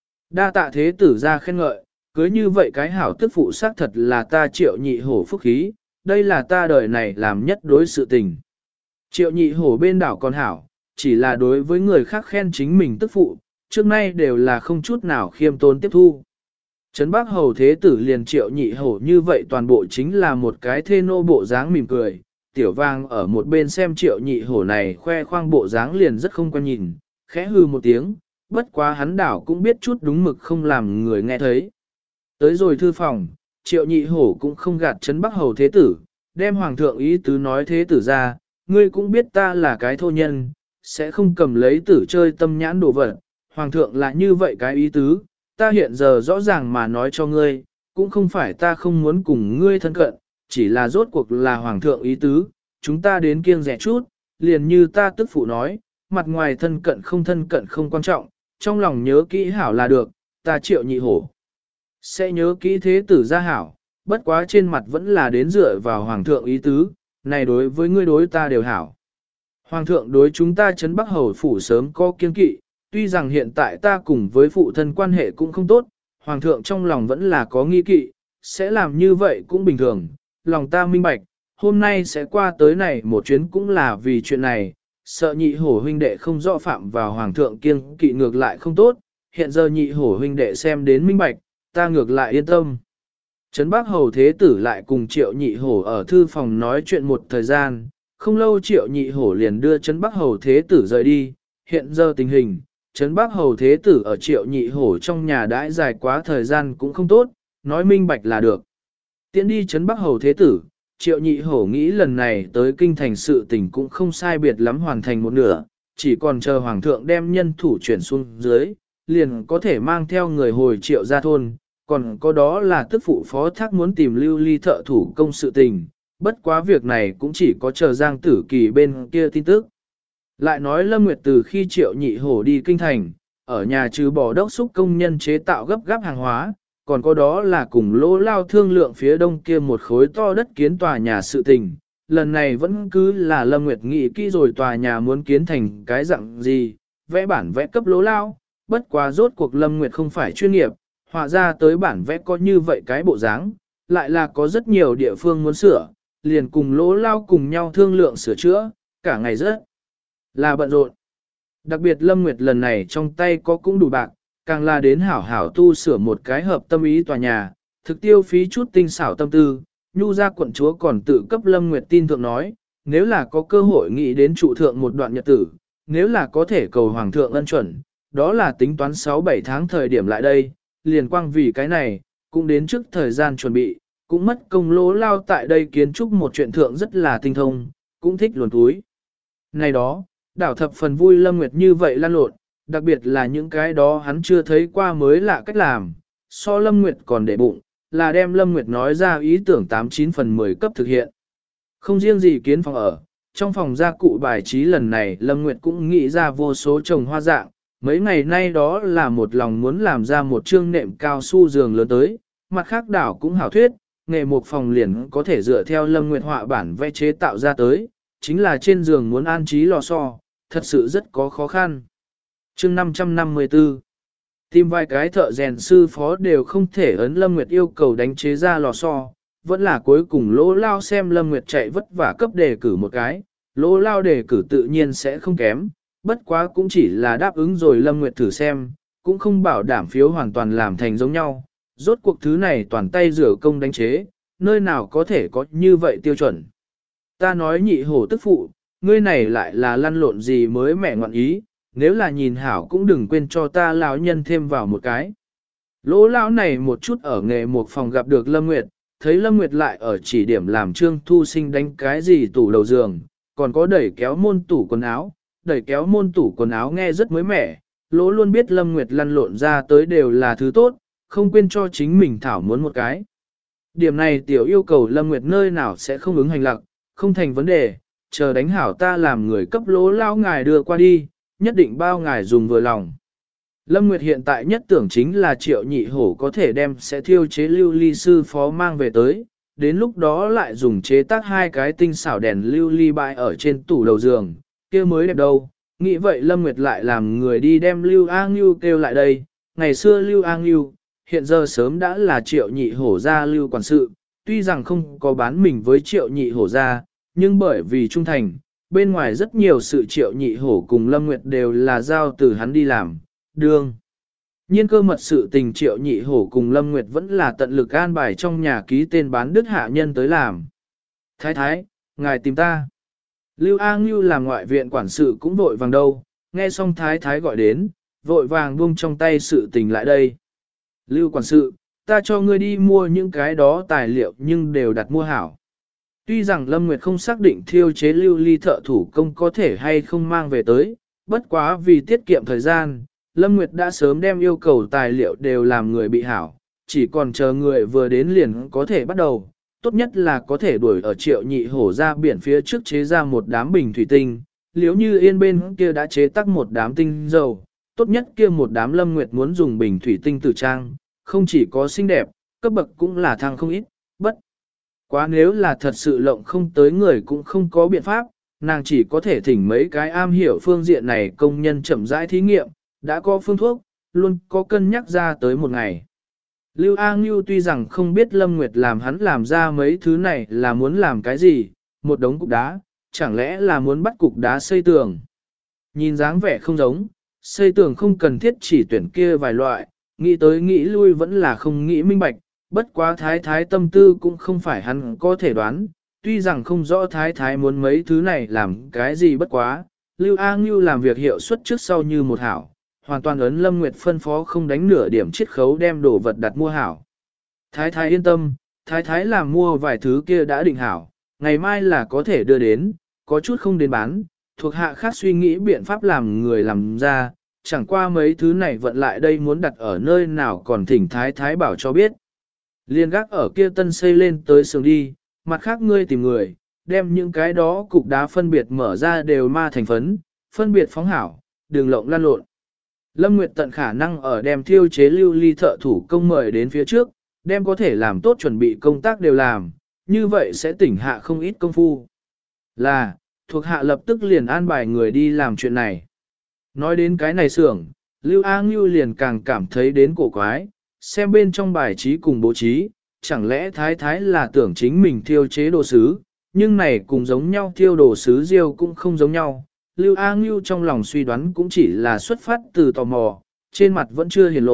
Đa tạ thế tử ra khen ngợi, cưới như vậy cái hảo tức phụ xác thật là ta triệu nhị hổ phúc khí, đây là ta đời này làm nhất đối sự tình. Triệu nhị hổ bên đảo còn hảo, chỉ là đối với người khác khen chính mình tức phụ, trước nay đều là không chút nào khiêm tốn tiếp thu. Trấn Bắc Hầu Thế tử liền triệu nhị hổ như vậy toàn bộ chính là một cái thê nô bộ dáng mỉm cười, tiểu vang ở một bên xem triệu nhị hổ này khoe khoang bộ dáng liền rất không quan nhìn, khẽ hư một tiếng, bất quá hắn đảo cũng biết chút đúng mực không làm người nghe thấy. Tới rồi thư phòng, triệu nhị hổ cũng không gạt Trấn Bắc Hầu Thế tử, đem hoàng thượng ý tứ nói thế tử ra, ngươi cũng biết ta là cái thô nhân, sẽ không cầm lấy tử chơi tâm nhãn đồ vật, hoàng thượng là như vậy cái ý tứ, ta hiện giờ rõ ràng mà nói cho ngươi, cũng không phải ta không muốn cùng ngươi thân cận, chỉ là rốt cuộc là hoàng thượng ý tứ, chúng ta đến kiêng rẻ chút, liền như ta tức phụ nói, mặt ngoài thân cận không quan trọng, trong lòng nhớ kỹ hảo là được, ta triệu nhị hổ. Sẽ nhớ kỹ thế tử gia hảo, bất quá trên mặt vẫn là đến dựa vào hoàng thượng ý tứ, này đối với ngươi đối ta đều hảo. Hoàng thượng đối chúng ta Trấn Bắc Hầu phủ sớm có kiên kỵ, tuy rằng hiện tại ta cùng với phụ thân quan hệ cũng không tốt, hoàng thượng trong lòng vẫn là có nghi kỵ, sẽ làm như vậy cũng bình thường, lòng ta minh bạch, hôm nay sẽ qua tới này một chuyến cũng là vì chuyện này, sợ nhị hổ huynh đệ không rõ phạm vào hoàng thượng kiên kỵ ngược lại không tốt, hiện giờ nhị hổ huynh đệ xem đến minh bạch, ta ngược lại yên tâm. Trấn Bắc Hầu Thế tử lại cùng triệu nhị hổ ở thư phòng nói chuyện một thời gian, không lâu triệu nhị hổ liền đưa Trấn Bắc Hầu Thế tử rời đi, hiện giờ tình hình, Trấn Bắc Hầu Thế tử ở triệu nhị hổ trong nhà đãi dài quá thời gian cũng không tốt, nói minh bạch là được. Tiễn đi Trấn Bắc Hầu Thế tử, triệu nhị hổ nghĩ lần này tới kinh thành sự tình cũng không sai biệt lắm hoàn thành một nửa, chỉ còn chờ hoàng thượng đem nhân thủ chuyển xuống dưới, liền có thể mang theo người hồi triệu ra thôn, còn có đó là tức phụ phó thác muốn tìm lưu ly thợ thủ công sự tình, bất quá việc này cũng chỉ có chờ Giang Tử Kỳ bên kia tin tức. Lại nói Lâm Nguyệt từ khi triệu nhị hổ đi kinh thành, ở nhà trừ bỏ đốc xúc công nhân chế tạo gấp gáp hàng hóa, còn có đó là cùng lỗ lao thương lượng phía đông kia một khối to đất kiến tòa nhà sự tình. Lần này vẫn cứ là Lâm Nguyệt nghĩ kỹ rồi tòa nhà muốn kiến thành cái dạng gì, vẽ bản vẽ cấp lỗ lao, bất quá rốt cuộc Lâm Nguyệt không phải chuyên nghiệp, họa ra tới bản vẽ có như vậy cái bộ dáng, lại là có rất nhiều địa phương muốn sửa, liền cùng lỗ lao cùng nhau thương lượng sửa chữa, cả ngày rất là bận rộn. Đặc biệt Lâm Nguyệt lần này trong tay có cũng đủ bạc, càng là đến hảo hảo tu sửa một cái hợp tâm ý tòa nhà, thực tiêu phí chút tinh xảo tâm tư, Nhu gia quận chúa còn tự cấp Lâm Nguyệt tin thượng nói, nếu là có cơ hội nghĩ đến trụ thượng một đoạn nhật tử, nếu là có thể cầu hoàng thượng ân chuẩn, đó là tính toán 6-7 tháng thời điểm lại đây, liền quang vì cái này, cũng đến trước thời gian chuẩn bị, cũng mất công lỗ lao tại đây kiến trúc một chuyện thượng rất là tinh thông, cũng thích luồn túi. Này đó, đảo thập phần vui Lâm Nguyệt như vậy lan lộn, đặc biệt là những cái đó hắn chưa thấy qua mới lạ cách làm, so Lâm Nguyệt còn để bụng, là đem Lâm Nguyệt nói ra ý tưởng 89 phần 10 cấp thực hiện. Không riêng gì kiến phòng ở, trong phòng gia cụ bài trí lần này Lâm Nguyệt cũng nghĩ ra vô số trồng hoa dạng, mấy ngày nay đó là một lòng muốn làm ra một chương nệm cao su giường lớn tới, mặt khác đảo cũng hảo thuyết, nghề một phòng liền có thể dựa theo Lâm Nguyệt họa bản vẽ chế tạo ra tới, chính là trên giường muốn an trí lò xo, thật sự rất có khó khăn. Chương 554 tìm vài cái thợ rèn sư phó đều không thể ấn Lâm Nguyệt yêu cầu đánh chế ra lò xo, vẫn là cuối cùng lỗ lao xem Lâm Nguyệt chạy vất vả cấp đề cử một cái, lỗ lao đề cử tự nhiên sẽ không kém, bất quá cũng chỉ là đáp ứng rồi Lâm Nguyệt thử xem, cũng không bảo đảm phiếu hoàn toàn làm thành giống nhau, rốt cuộc thứ này toàn tay rửa công đánh chế, nơi nào có thể có như vậy tiêu chuẩn. Ta nói nhị hổ tức phụ, ngươi này lại là lăn lộn gì mới mẹ ngoạn ý, nếu là nhìn hảo cũng đừng quên cho ta lão nhân thêm vào một cái. Lỗ lão này một chút ở nghề một phòng gặp được Lâm Nguyệt, thấy Lâm Nguyệt lại ở chỉ điểm làm Trương Thu Sinh đánh cái gì tủ đầu giường, còn có đẩy kéo môn tủ quần áo, đẩy kéo môn tủ quần áo nghe rất mới mẻ, lỗ luôn biết Lâm Nguyệt lăn lộn ra tới đều là thứ tốt, không quên cho chính mình thảo muốn một cái. Điểm này tiểu yêu cầu Lâm Nguyệt nơi nào sẽ không ứng hành lặc, không thành vấn đề, chờ đánh hảo ta làm người cấp lỗ lao ngài đưa qua đi, nhất định bao ngài dùng vừa lòng. Lâm Nguyệt hiện tại nhất tưởng chính là Triệu Nhị Hổ có thể đem sẽ thiêu chế lưu ly sư phó mang về tới, đến lúc đó lại dùng chế tác hai cái tinh xảo đèn lưu ly bãi ở trên tủ đầu giường, kia mới đẹp đâu. Nghĩ vậy Lâm Nguyệt lại làm người đi đem Lưu A Ngưu kêu lại đây, ngày xưa Lưu A Ngưu, hiện giờ sớm đã là Triệu Nhị Hổ gia Lưu quản sự, tuy rằng không có bán mình với Triệu Nhị Hổ gia, nhưng bởi vì trung thành, bên ngoài rất nhiều sự Triệu Nhị Hổ cùng Lâm Nguyệt đều là giao từ hắn đi làm, đương. Nhiên cơ mật sự tình Triệu Nhị Hổ cùng Lâm Nguyệt vẫn là tận lực an bài trong nhà ký tên bán đức hạ nhân tới làm. Thái thái, ngài tìm ta. Lưu A Ngưu làm ngoại viện quản sự cũng vội vàng đâu, nghe xong thái thái gọi đến, vội vàng buông trong tay sự tình lại đây. Lưu quản sự, ta cho ngươi đi mua những cái đó tài liệu nhưng đều đặt mua hảo. Tuy rằng Lâm Nguyệt không xác định thiêu chế lưu ly thợ thủ công có thể hay không mang về tới, bất quá vì tiết kiệm thời gian, Lâm Nguyệt đã sớm đem yêu cầu tài liệu đều làm người bị hảo, chỉ còn chờ người vừa đến liền có thể bắt đầu, tốt nhất là có thể đuổi ở Triệu Nhị Hổ ra biển phía trước chế ra một đám bình thủy tinh, liếu như yên bên kia đã chế tác một đám tinh dầu, tốt nhất kia một đám Lâm Nguyệt muốn dùng bình thủy tinh tử trang, không chỉ có xinh đẹp, cấp bậc cũng là thăng không ít, bất quá nếu là thật sự lộng không tới người cũng không có biện pháp, nàng chỉ có thể thỉnh mấy cái am hiểu phương diện này công nhân chậm rãi thí nghiệm, đã có phương thuốc, luôn có cân nhắc ra tới một ngày. Lưu A Ngưu tuy rằng không biết Lâm Nguyệt làm hắn làm ra mấy thứ này là muốn làm cái gì, một đống cục đá, chẳng lẽ là muốn bắt cục đá xây tường. Nhìn dáng vẻ không giống, xây tường không cần thiết chỉ tuyển kia vài loại, nghĩ tới nghĩ lui vẫn là không nghĩ minh bạch, bất quá thái thái tâm tư cũng không phải hắn có thể đoán, tuy rằng không rõ thái thái muốn mấy thứ này làm cái gì bất quá, Lưu A Ngưu làm việc hiệu suất trước sau như một hảo, hoàn toàn ấn Lâm Nguyệt phân phó không đánh nửa điểm chiết khấu đem đồ vật đặt mua hảo. Thái thái yên tâm, thái thái làm mua vài thứ kia đã định hảo, ngày mai là có thể đưa đến, có chút không đến bán, thuộc hạ khác suy nghĩ biện pháp làm người làm ra, chẳng qua mấy thứ này vận lại đây muốn đặt ở nơi nào còn thỉnh thái thái bảo cho biết. Liên gác ở kia tân xây lên tới sườn đi, mặt khác ngươi tìm người, đem những cái đó cục đá phân biệt mở ra đều ma thành phấn, phân biệt phóng hảo, đường lộng lan lộn. Lâm Nguyệt tận khả năng ở đem thiêu chế lưu ly thợ thủ công mời đến phía trước, đem có thể làm tốt chuẩn bị công tác đều làm, như vậy sẽ tỉnh hạ không ít công phu. Là, thuộc hạ lập tức liền an bài người đi làm chuyện này. Nói đến cái này xưởng, Lưu A Ngưu liền càng cảm thấy đến cổ quái, xem bên trong bài trí cùng bố trí, chẳng lẽ thái thái là tưởng chính mình thiêu chế đồ sứ, nhưng này cùng giống nhau thiêu đồ sứ riêu cũng không giống nhau. Lưu A Ngưu trong lòng suy đoán cũng chỉ là xuất phát từ tò mò, trên mặt vẫn chưa hiển lộ,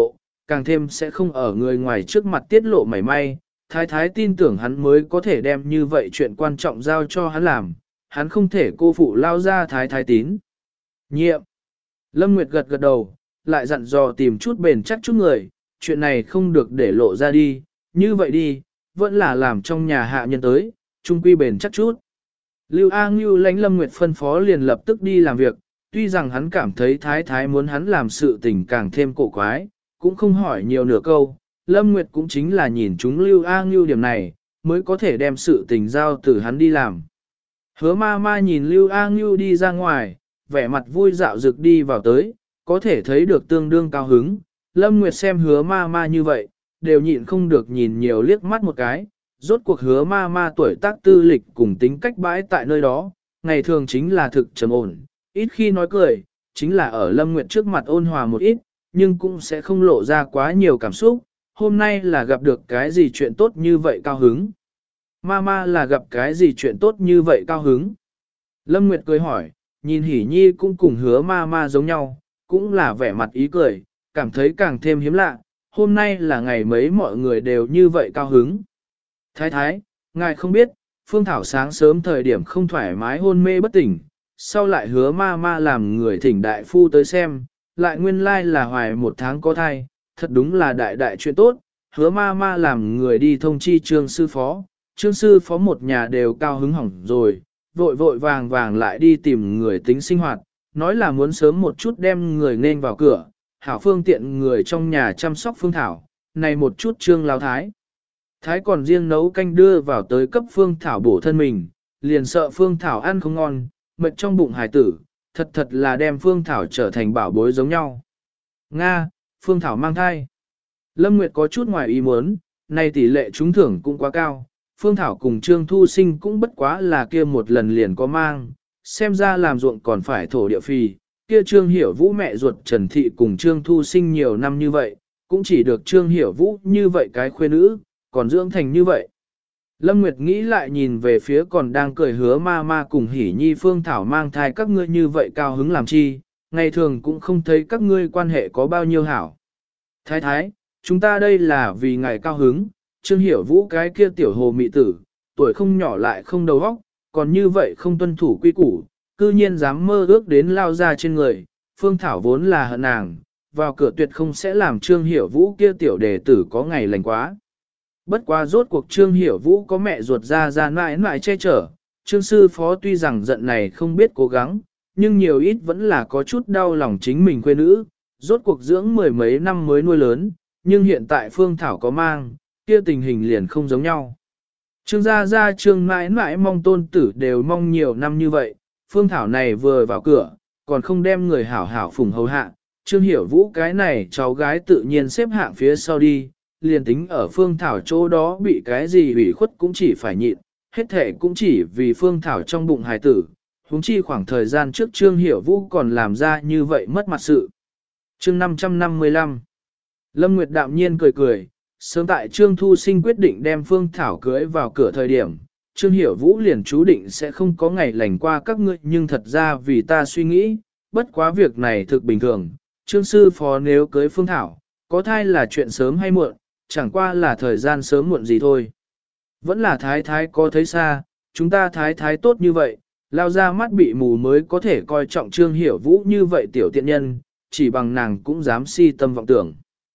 càng thêm sẽ không ở người ngoài trước mặt tiết lộ mảy may. Thái thái tin tưởng hắn mới có thể đem như vậy chuyện quan trọng giao cho hắn làm, hắn không thể cô phụ lao ra thái thái tín. Nhiệm. Lâm Nguyệt gật gật đầu, lại dặn dò tìm chút bền chắc chút người, chuyện này không được để lộ ra đi, như vậy đi, vẫn là làm trong nhà hạ nhân tới, trung quy bền chắc chút. Lưu A Ngưu lãnh Lâm Nguyệt phân phó liền lập tức đi làm việc, tuy rằng hắn cảm thấy thái thái muốn hắn làm sự tình càng thêm cổ quái, cũng không hỏi nhiều nửa câu, Lâm Nguyệt cũng chính là nhìn chúng Lưu A Ngưu điểm này, mới có thể đem sự tình giao từ hắn đi làm. Hứa ma ma nhìn Lưu A Ngưu đi ra ngoài, vẻ mặt vui dạo rực đi vào tới, có thể thấy được tương đương cao hứng. Lâm Nguyệt xem hứa ma ma như vậy, đều nhịn không được nhìn nhiều liếc mắt một cái. Rốt cuộc hứa ma ma tuổi tác tư lịch cùng tính cách bãi tại nơi đó, ngày thường chính là thực trầm ổn, ít khi nói cười, chính là ở Lâm Nguyệt trước mặt ôn hòa một ít, nhưng cũng sẽ không lộ ra quá nhiều cảm xúc. Hôm nay là gặp được cái gì chuyện tốt như vậy cao hứng? Mama là gặp cái gì chuyện tốt như vậy cao hứng? Lâm Nguyệt cười hỏi, nhìn Hỷ Nhi cũng cùng hứa Mama giống nhau, cũng là vẻ mặt ý cười, cảm thấy càng thêm hiếm lạ, hôm nay là ngày mấy mọi người đều như vậy cao hứng. Thái thái, ngài không biết, Phương Thảo sáng sớm thời điểm không thoải mái hôn mê bất tỉnh, sau lại hứa Mama làm người thỉnh đại phu tới xem, lại nguyên lai là hoài 1 tháng có thai, thật đúng là đại đại chuyện tốt, hứa Mama làm người đi thông chi trương sư phó. Trương sư phó một nhà đều cao hứng hỏng rồi, vội vội vàng vàng lại đi tìm người tính sinh hoạt, nói là muốn sớm một chút đem người nên vào cửa, hảo phương tiện người trong nhà chăm sóc Phương Thảo, này một chút Trương Lão Thái. Thái còn riêng nấu canh đưa vào tới cấp Phương Thảo bổ thân mình, liền sợ Phương Thảo ăn không ngon, mệt trong bụng hải tử, thật thật là đem Phương Thảo trở thành bảo bối giống nhau. Nga, Phương Thảo mang thai. Lâm Nguyệt có chút ngoài ý muốn, này tỷ lệ trúng thưởng cũng quá cao. Phương Thảo cùng Trương Thu Sinh cũng bất quá là kia một lần liền có mang, xem ra làm ruộng còn phải thổ địa phì, kia Trương Hiểu Vũ mẹ ruột Trần Thị cùng Trương Thu Sinh nhiều năm như vậy, cũng chỉ được Trương Hiểu Vũ như vậy cái khuê nữ, còn dưỡng thành như vậy. Lâm Nguyệt nghĩ lại nhìn về phía còn đang cười hứa ma cùng Hỷ Nhi Phương Thảo mang thai các ngươi như vậy cao hứng làm chi, ngày thường cũng không thấy các ngươi quan hệ có bao nhiêu hảo. Thái thái, chúng ta đây là vì ngày cao hứng. Trương Hiểu Vũ cái kia tiểu hồ mị tử, tuổi không nhỏ lại không đầu óc, còn như vậy không tuân thủ quy củ, cư nhiên dám mơ ước đến lao ra trên người, Phương Thảo vốn là hận nàng, vào cửa tuyệt không sẽ làm Trương Hiểu Vũ kia tiểu đệ tử có ngày lành quá. Bất quá rốt cuộc Trương Hiểu Vũ có mẹ ruột ra mãi mãi che chở, Trương sư phó tuy rằng giận này không biết cố gắng, nhưng nhiều ít vẫn là có chút đau lòng chính mình quê nữ, rốt cuộc dưỡng 10 mấy năm mới nuôi lớn, nhưng hiện tại Phương Thảo có mang, kia tình hình liền không giống nhau. Trương gia Trương mãi mãi mong tôn tử đều mong nhiều năm như vậy, Phương Thảo này vừa vào cửa, còn không đem người hảo hảo phùng hầu hạ, Trương Hiểu Vũ cái này cháu gái tự nhiên xếp hạng phía sau đi, liền tính ở Phương Thảo chỗ đó bị cái gì ủy khuất cũng chỉ phải nhịn, hết thể cũng chỉ vì Phương Thảo trong bụng hài tử, huống chi khoảng thời gian trước Trương Hiểu Vũ còn làm ra như vậy mất mặt sự. Chương 555 Lâm Nguyệt đạm nhiên cười cười, sớm tại Trương Thu Sinh quyết định đem Phương Thảo cưới vào cửa thời điểm, Trương Hiểu Vũ liền chú định sẽ không có ngày lành qua các ngươi, nhưng thật ra vì ta suy nghĩ, bất quá việc này thực bình thường, Trương sư phó nếu cưới Phương Thảo, có thai là chuyện sớm hay muộn, chẳng qua là thời gian sớm muộn gì thôi. Vẫn là thái thái có thấy xa, chúng ta thái thái tốt như vậy, lao ra mắt bị mù mới có thể coi trọng Trương Hiểu Vũ như vậy tiểu tiện nhân, chỉ bằng nàng cũng dám si tâm vọng tưởng.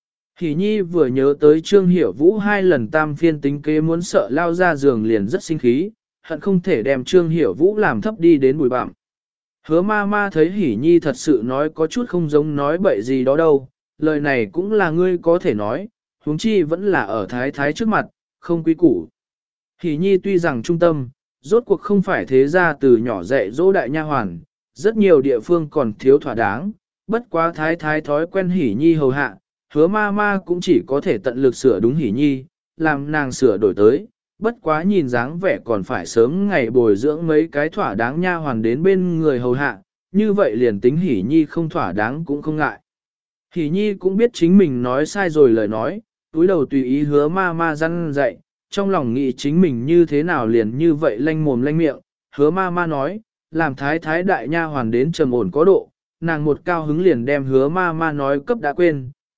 Hỷ Nhi vừa nhớ tới Trương Hiểu Vũ 2 lần tam phiên tính kế muốn sợ lao ra giường liền rất sinh khí, hận không thể đem Trương Hiểu Vũ làm thấp đi đến bụi bặm. Hứa ma thấy Hỷ Nhi thật sự nói có chút không giống nói bậy gì đó đâu, lời này cũng là ngươi có thể nói, huống chi vẫn là ở thái thái trước mặt, không quý củ. Hỷ Nhi tuy rằng trung tâm, rốt cuộc không phải thế gia từ nhỏ dạy dỗ đại nha hoàn, rất nhiều địa phương còn thiếu thỏa đáng, bất quá thái thái thói quen Hỷ Nhi hầu hạ. Hứa ma cũng chỉ có thể tận lực sửa đúng Hỷ Nhi, làm nàng sửa đổi tới, bất quá nhìn dáng vẻ còn phải sớm ngày bồi dưỡng mấy cái thỏa đáng nha hoàn đến bên người hầu hạ, như vậy liền tính Hỷ Nhi không thỏa đáng cũng không ngại. Hỷ Nhi cũng biết chính mình nói sai rồi lời nói, túi đầu tùy ý hứa ma răn dạy, trong lòng nghĩ chính mình như thế nào liền như vậy lanh mồm lanh miệng, hứa ma nói, làm thái thái đại nha hoàn đến trầm ổn có độ, nàng một cao hứng liền đem hứa ma nói cấp đã quên.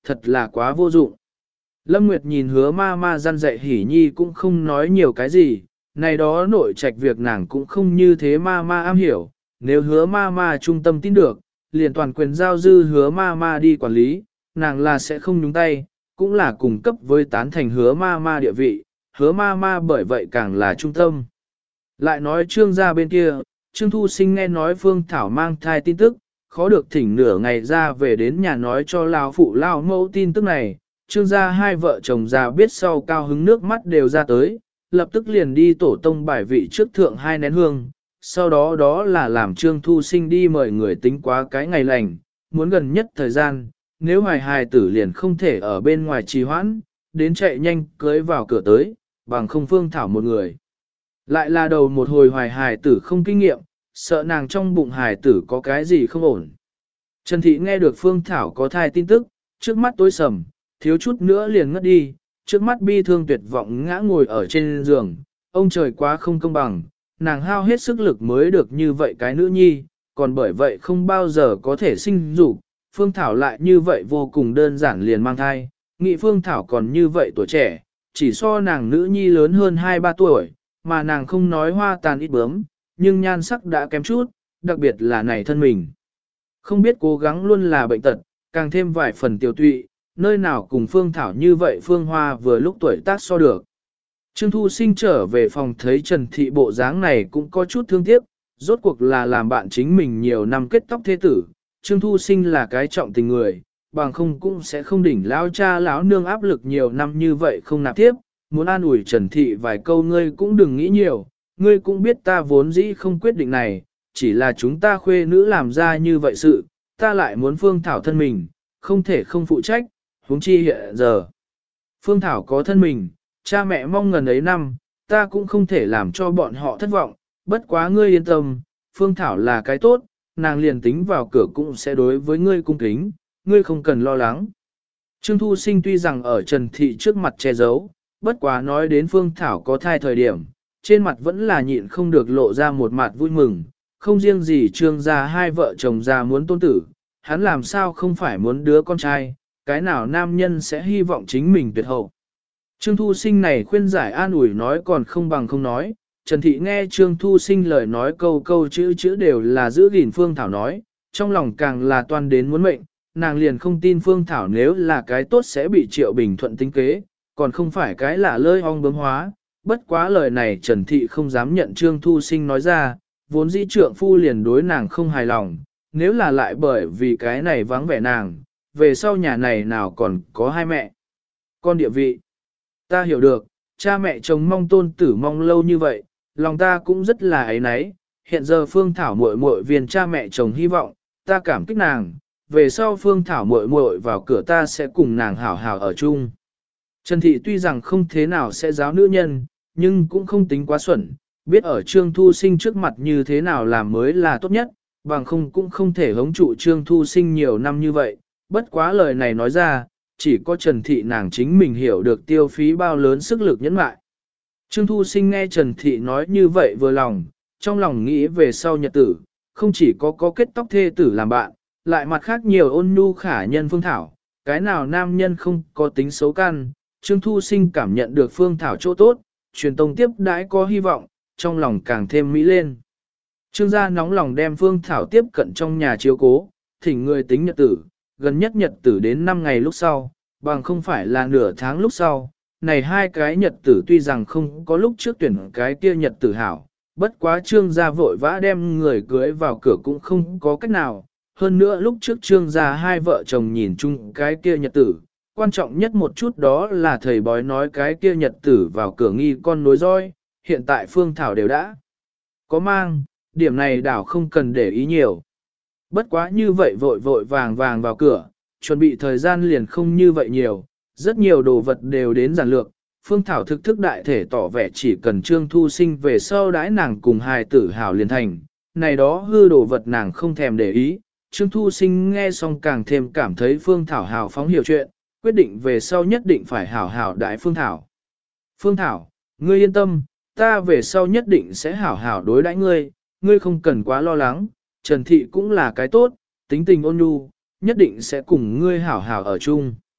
thật là quá vô dụng. Lâm Nguyệt nhìn hứa ma ma răn dạy hỉ nhi cũng không nói nhiều cái gì, này đó nội trạch việc nàng cũng không như thế ma ma am hiểu, nếu hứa ma ma trung tâm tin được, liền toàn quyền giao dư hứa ma ma đi quản lý, nàng là sẽ không nhúng tay, cũng là cùng cấp với tán thành hứa ma ma địa vị, hứa ma ma bởi vậy càng là trung tâm. Lại nói trương gia bên kia, trương thu sinh nghe nói Phương Thảo mang thai tin tức, khó được thỉnh nửa ngày ra về đến nhà nói cho lão phụ lão mẫu tin tức này, trương gia hai vợ chồng già biết sau cao hứng nước mắt đều ra tới, lập tức liền đi tổ tông bài vị trước thượng 2 nén hương, sau đó đó là làm trương thu sinh đi mời người tính quá cái ngày lành, muốn gần nhất thời gian, nếu hoài hài tử liền không thể ở bên ngoài trì hoãn, đến chạy nhanh cưới vào cửa tới, bằng không Phương Thảo một người. Lại là đầu một hồi hoài hài tử không kinh nghiệm, sợ nàng trong bụng hài tử có cái gì không ổn. Trần Thị nghe được Phương Thảo có thai tin tức, trước mắt tối sầm, thiếu chút nữa liền ngất đi, trước mắt bi thương tuyệt vọng ngã ngồi ở trên giường, ông trời quá không công bằng, nàng hao hết sức lực mới được như vậy cái nữ nhi, còn bởi vậy không bao giờ có thể sinh dục. Phương Thảo lại như vậy vô cùng đơn giản liền mang thai, nghị Phương Thảo còn như vậy tuổi trẻ, chỉ so nàng nữ nhi lớn hơn 2-3 tuổi, mà nàng không nói hoa tàn ít bướm, nhưng nhan sắc đã kém chút, đặc biệt là này thân mình. Không biết cố gắng luôn là bệnh tật, càng thêm vài phần tiêu tụy, nơi nào cùng Phương Thảo như vậy Phương Hoa vừa lúc tuổi tác so được. Trương Thu Sinh trở về phòng thấy Trần Thị bộ dáng này cũng có chút thương tiếc, rốt cuộc là làm bạn chính mình nhiều năm kết tóc thế tử. Trương Thu Sinh là cái trọng tình người, bằng không cũng sẽ không đỉnh lão cha lão nương áp lực nhiều năm như vậy không nạp tiếp, muốn an ủi Trần Thị vài câu ngươi cũng đừng nghĩ nhiều, ngươi cũng biết ta vốn dĩ không quyết định này, chỉ là chúng ta khuê nữ làm ra như vậy sự, ta lại muốn Phương Thảo thân mình, không thể không phụ trách, huống chi hiện giờ. Phương Thảo có thân mình, cha mẹ mong ngần ấy năm, ta cũng không thể làm cho bọn họ thất vọng, bất quá ngươi yên tâm, Phương Thảo là cái tốt, nàng liền tính vào cửa cũng sẽ đối với ngươi cung kính, ngươi không cần lo lắng. Trương Thu Sinh tuy rằng ở Trần Thị trước mặt che giấu, bất quá nói đến Phương Thảo có thai thời điểm, trên mặt vẫn là nhịn không được lộ ra một mặt vui mừng, không riêng gì Trương gia hai vợ chồng già muốn tôn tử, hắn làm sao không phải muốn đứa con trai, cái nào nam nhân sẽ hy vọng chính mình tuyệt hậu. Trương Thu Sinh này khuyên giải an ủi nói còn không bằng không nói, Trần Thị nghe Trương Thu Sinh lời nói câu câu chữ chữ đều là giữ gìn Phương Thảo nói, trong lòng càng là toan đến muốn mệnh, nàng liền không tin Phương Thảo nếu là cái tốt sẽ bị Triệu Bình Thuận tính kế, còn không phải cái lạ lơi ong bướm hóa, bất quá lời này Trần Thị không dám nhận Trương Thu Sinh nói ra, vốn dĩ trượng phu liền đối nàng không hài lòng, nếu là lại bởi vì cái này vắng vẻ nàng, về sau nhà này nào còn có hai mẹ. Con địa vị, ta hiểu được, cha mẹ chồng mong tôn tử mong lâu như vậy, lòng ta cũng rất là ấy náy, hiện giờ Phương Thảo muội muội viên cha mẹ chồng hy vọng, ta cảm kích nàng, về sau Phương Thảo muội muội vào cửa ta sẽ cùng nàng hảo hảo ở chung. Trần Thị tuy rằng không thế nào sẽ giáo nữ nhân, nhưng cũng không tính quá xuẩn, biết ở Trương Thu Sinh trước mặt như thế nào làm mới là tốt nhất, bằng không cũng không thể hống trụ Trương Thu Sinh nhiều năm như vậy, bất quá lời này nói ra, chỉ có Trần Thị nàng chính mình hiểu được tiêu phí bao lớn sức lực nhẫn mại. Trương Thu Sinh nghe Trần Thị nói như vậy vừa lòng, trong lòng nghĩ về sau nhật tử, không chỉ có kết tóc thê tử làm bạn, lại mặt khác nhiều ôn nhu khả nhân Phương Thảo, cái nào nam nhân không có tính xấu căn, Trương Thu Sinh cảm nhận được Phương Thảo chỗ tốt, truyền tông tiếp đãi có hy vọng, trong lòng càng thêm mỹ lên. Trương gia nóng lòng đem Phương Thảo tiếp cận trong nhà chiếu cố, thỉnh người tính nhật tử, gần nhất nhật tử đến 5 ngày lúc sau, bằng không phải là nửa tháng lúc sau. Này hai cái nhật tử tuy rằng không có lúc trước tuyển cái kia nhật tử hảo, bất quá Trương gia vội vã đem người cưới vào cửa cũng không có cách nào. Hơn nữa lúc trước Trương gia hai vợ chồng nhìn chung cái kia nhật tử, quan trọng nhất một chút đó là thầy bói nói cái kia nhật tử vào cửa nghi con nối roi, hiện tại Phương Thảo đều đã có mang, điểm này đảo không cần để ý nhiều. Bất quá như vậy vội vội vàng vàng vào cửa, chuẩn bị thời gian liền không như vậy nhiều, rất nhiều đồ vật đều đến giản lược. Phương Thảo thực thức đại thể tỏ vẻ chỉ cần Trương Thu Sinh về sau đãi nàng cùng hài tử hảo liền thành, này đó hư đồ vật nàng không thèm để ý. Trương Thu Sinh nghe xong càng thêm cảm thấy Phương Thảo hào phóng hiểu chuyện, quyết định về sau nhất định phải hảo hảo đại Phương Thảo. Phương Thảo, ngươi yên tâm, ta về sau nhất định sẽ hảo hảo đối đãi ngươi, ngươi không cần quá lo lắng, Trần Thị cũng là cái tốt, tính tình ôn nhu, nhất định sẽ cùng ngươi hảo hảo ở chung.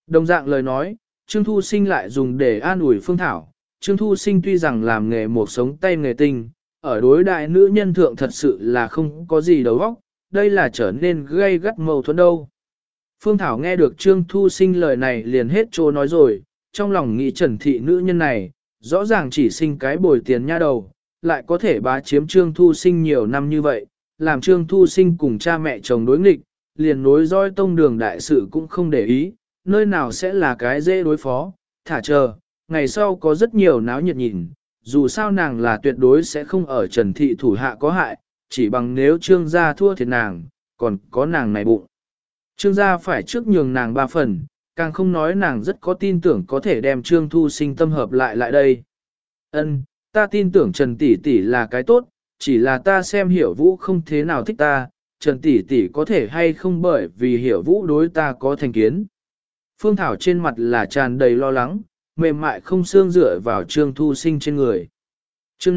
Đồng dạng lời nói, Trương Thu Sinh lại dùng để an ủi Phương Thảo. Trương Thu Sinh tuy rằng làm nghề một sống tay nghề tinh, ở đối đại nữ nhân thượng thật sự là không có gì đầu óc, đây là trở nên gây gắt mâu thuẫn đâu. Phương Thảo nghe được Trương Thu Sinh lời này liền hết trô nói rồi, trong lòng nghĩ Trần Thị nữ nhân này, rõ ràng chỉ sinh cái bồi tiền nha đầu, lại có thể bá chiếm Trương Thu Sinh nhiều năm như vậy, làm Trương Thu Sinh cùng cha mẹ chồng đối nghịch, liền nối roi tông đường đại sự cũng không để ý, nơi nào sẽ là cái dễ đối phó, thả chờ, ngày sau có rất nhiều náo nhiệt nhìn, dù sao nàng là tuyệt đối sẽ không ở Trần Thị thủ hạ có hại, chỉ bằng nếu Trương gia thua thiệt nàng, còn có nàng này bụng. Trương gia phải trước nhường nàng 3 phần, càng không nói nàng rất có tin tưởng có thể đem Trương Thu Sinh tâm hợp lại đây. Ân, ta tin tưởng Trần Tỷ Tỷ là cái tốt, chỉ là ta xem Hiểu Vũ không thế nào thích ta, Trần Tỷ Tỷ có thể hay không bởi vì Hiểu Vũ đối ta có thành kiến. Phương Thảo trên mặt là tràn đầy lo lắng, mềm mại không xương dựa vào Trương Thu Sinh trên người. Chương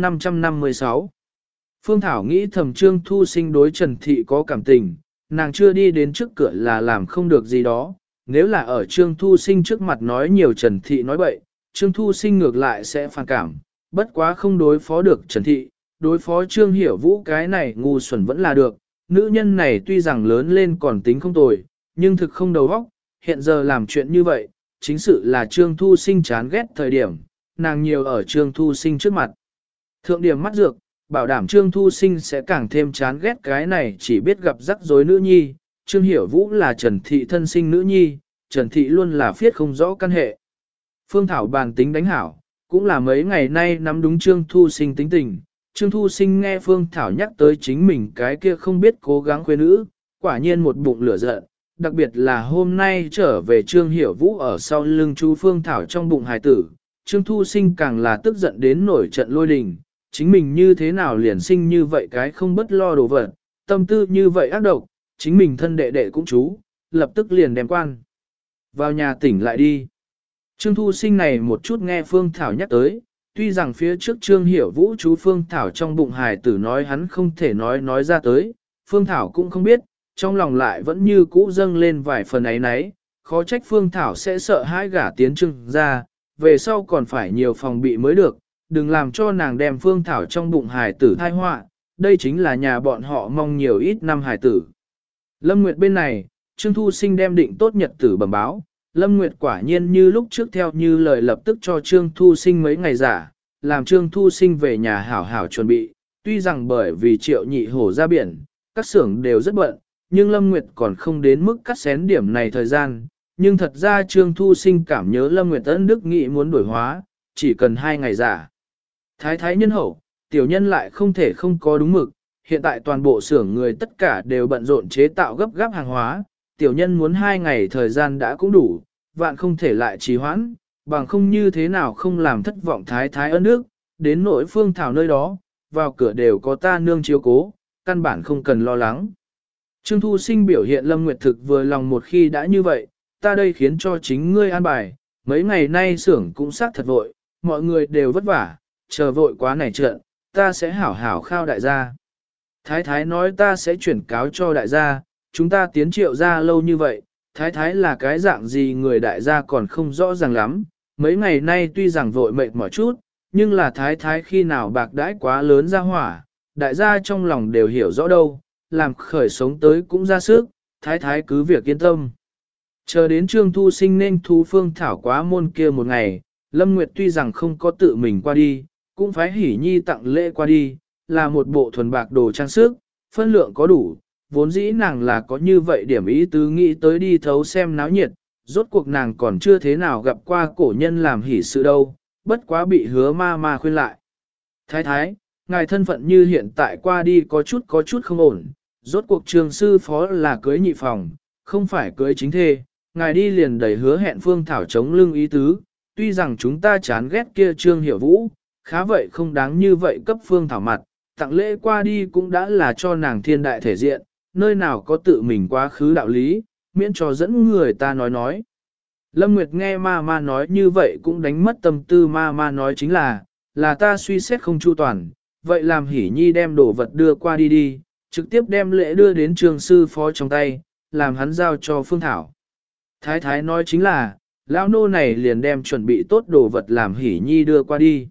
556 Phương Thảo nghĩ thầm Trương Thu Sinh đối Trần Thị có cảm tình, nàng chưa đi đến trước cửa là làm không được gì đó. Nếu là ở Trương Thu Sinh trước mặt nói nhiều Trần Thị nói bậy, Trương Thu Sinh ngược lại sẽ phản cảm, bất quá không đối phó được Trần Thị, đối phó Trương Hiểu Vũ cái này ngu xuẩn vẫn là được. Nữ nhân này tuy rằng lớn lên còn tính không tồi, nhưng thực không đầu óc, hiện giờ làm chuyện như vậy, chính sự là Trương Thu Sinh chán ghét thời điểm, nàng nhiều ở Trương Thu Sinh trước mặt. Thượng điểm mắt dược, bảo đảm Trương Thu Sinh sẽ càng thêm chán ghét cái này chỉ biết gặp rắc rối nữ nhi. Trương Hiểu Vũ là Trần Thị thân sinh nữ nhi, Trần Thị luôn là phiết không rõ căn hệ. Phương Thảo bàn tính đánh hảo, cũng là mấy ngày nay nắm đúng Trương Thu Sinh tính tình. Trương Thu Sinh nghe Phương Thảo nhắc tới chính mình cái kia không biết cố gắng khuê nữ, quả nhiên một bụng lửa giận. Đặc biệt là hôm nay trở về Trương Hiểu Vũ ở sau lưng chú Phương Thảo trong bụng hài tử, Trương Thu Sinh càng là tức giận đến nổi trận lôi đình, chính mình như thế nào liền sinh như vậy cái không bất lo đồ vật, tâm tư như vậy ác độc, chính mình thân đệ đệ cũng chú, lập tức liền đem quan. Vào nhà tỉnh lại đi. Trương Thu Sinh này một chút nghe Phương Thảo nhắc tới, tuy rằng phía trước Trương Hiểu Vũ chú Phương Thảo trong bụng hài tử nói hắn không thể nói ra tới, Phương Thảo cũng không biết, trong lòng lại vẫn như cũ dâng lên vài phần ấy nấy, khó trách Phương Thảo sẽ sợ hãi gả tiến Trương ra, về sau còn phải nhiều phòng bị mới được, đừng làm cho nàng đem Phương Thảo trong bụng hài tử thai họa, đây chính là nhà bọn họ mong nhiều ít năm hài tử. Lâm Nguyệt bên này, Trương Thu Sinh đem định tốt nhật tử bẩm báo, Lâm Nguyệt quả nhiên như lúc trước theo như lời lập tức cho Trương Thu Sinh mấy ngày giả, làm Trương Thu Sinh về nhà hảo hảo chuẩn bị, tuy rằng bởi vì Triệu Nhị Hổ ra biển, các xưởng đều rất bận, nhưng Lâm Nguyệt còn không đến mức cắt xén điểm này thời gian, nhưng thật ra Trương Thu Sinh cảm nhớ Lâm Nguyệt ân đức nghị muốn đổi hóa, chỉ cần 2 ngày giả. Thái thái nhân hậu, tiểu nhân lại không thể không có đúng mực, hiện tại toàn bộ xưởng người tất cả đều bận rộn chế tạo gấp gáp hàng hóa, tiểu nhân muốn 2 ngày thời gian đã cũng đủ, vạn không thể lại trì hoãn, bằng không như thế nào không làm thất vọng thái thái ân đức, đến nỗi Phương Thảo nơi đó, vào cửa đều có ta nương chiếu cố, căn bản không cần lo lắng. Trương Thu Sinh biểu hiện Lâm Nguyệt thực vừa lòng một khi đã như vậy, ta đây khiến cho chính ngươi an bài, mấy ngày nay xưởng cũng xác thật vội, mọi người đều vất vả, chờ vội quá này trận, ta sẽ hảo hảo khao đại gia. Thái thái nói ta sẽ chuyển cáo cho đại gia, chúng ta tiến Triệu gia lâu như vậy, thái thái là cái dạng gì người đại gia còn không rõ ràng lắm, mấy ngày nay tuy rằng vội mệt mỏi chút, nhưng là thái thái khi nào bạc đãi quá lớn ra hỏa, đại gia trong lòng đều hiểu rõ đâu, làm khởi sống tới cũng ra sức, thái thái cứ việc yên tâm. Chờ đến Trương Thu Sinh nên thú Phương Thảo quá môn kia một ngày, Lâm Nguyệt tuy rằng không có tự mình qua đi, cũng phải hỉ nhi tặng lễ qua đi, là một bộ thuần bạc đồ trang sức, phân lượng có đủ, vốn dĩ nàng là có như vậy điểm ý tứ nghĩ tới đi thấu xem náo nhiệt, rốt cuộc nàng còn chưa thế nào gặp qua cổ nhân làm hỉ sự đâu, bất quá bị hứa ma khuyên lại. Thái thái, ngài thân phận như hiện tại qua đi có chút không ổn, rốt cuộc trường sư phó là cưới nhị phòng, không phải cưới chính thê, ngài đi liền đẩy hứa hẹn Phương Thảo chống lưng ý tứ, tuy rằng chúng ta chán ghét kia Trương Hiểu Vũ, khá vậy không đáng như vậy cấp Phương Thảo mặt, tặng lễ qua đi cũng đã là cho nàng thiên đại thể diện, nơi nào có tự mình quá khứ đạo lý, miễn cho dẫn người ta nói. Lâm Nguyệt nghe ma nói như vậy cũng đánh mất tâm tư ma nói chính là ta suy xét không chu toàn, vậy làm hỉ nhi đem đồ vật đưa qua đi, trực tiếp đem lễ đưa đến trường sư phó trong tay, làm hắn giao cho Phương Thảo. Thái thái nói chính là, lão nô này liền đem chuẩn bị tốt đồ vật làm hỉ nhi đưa qua đi.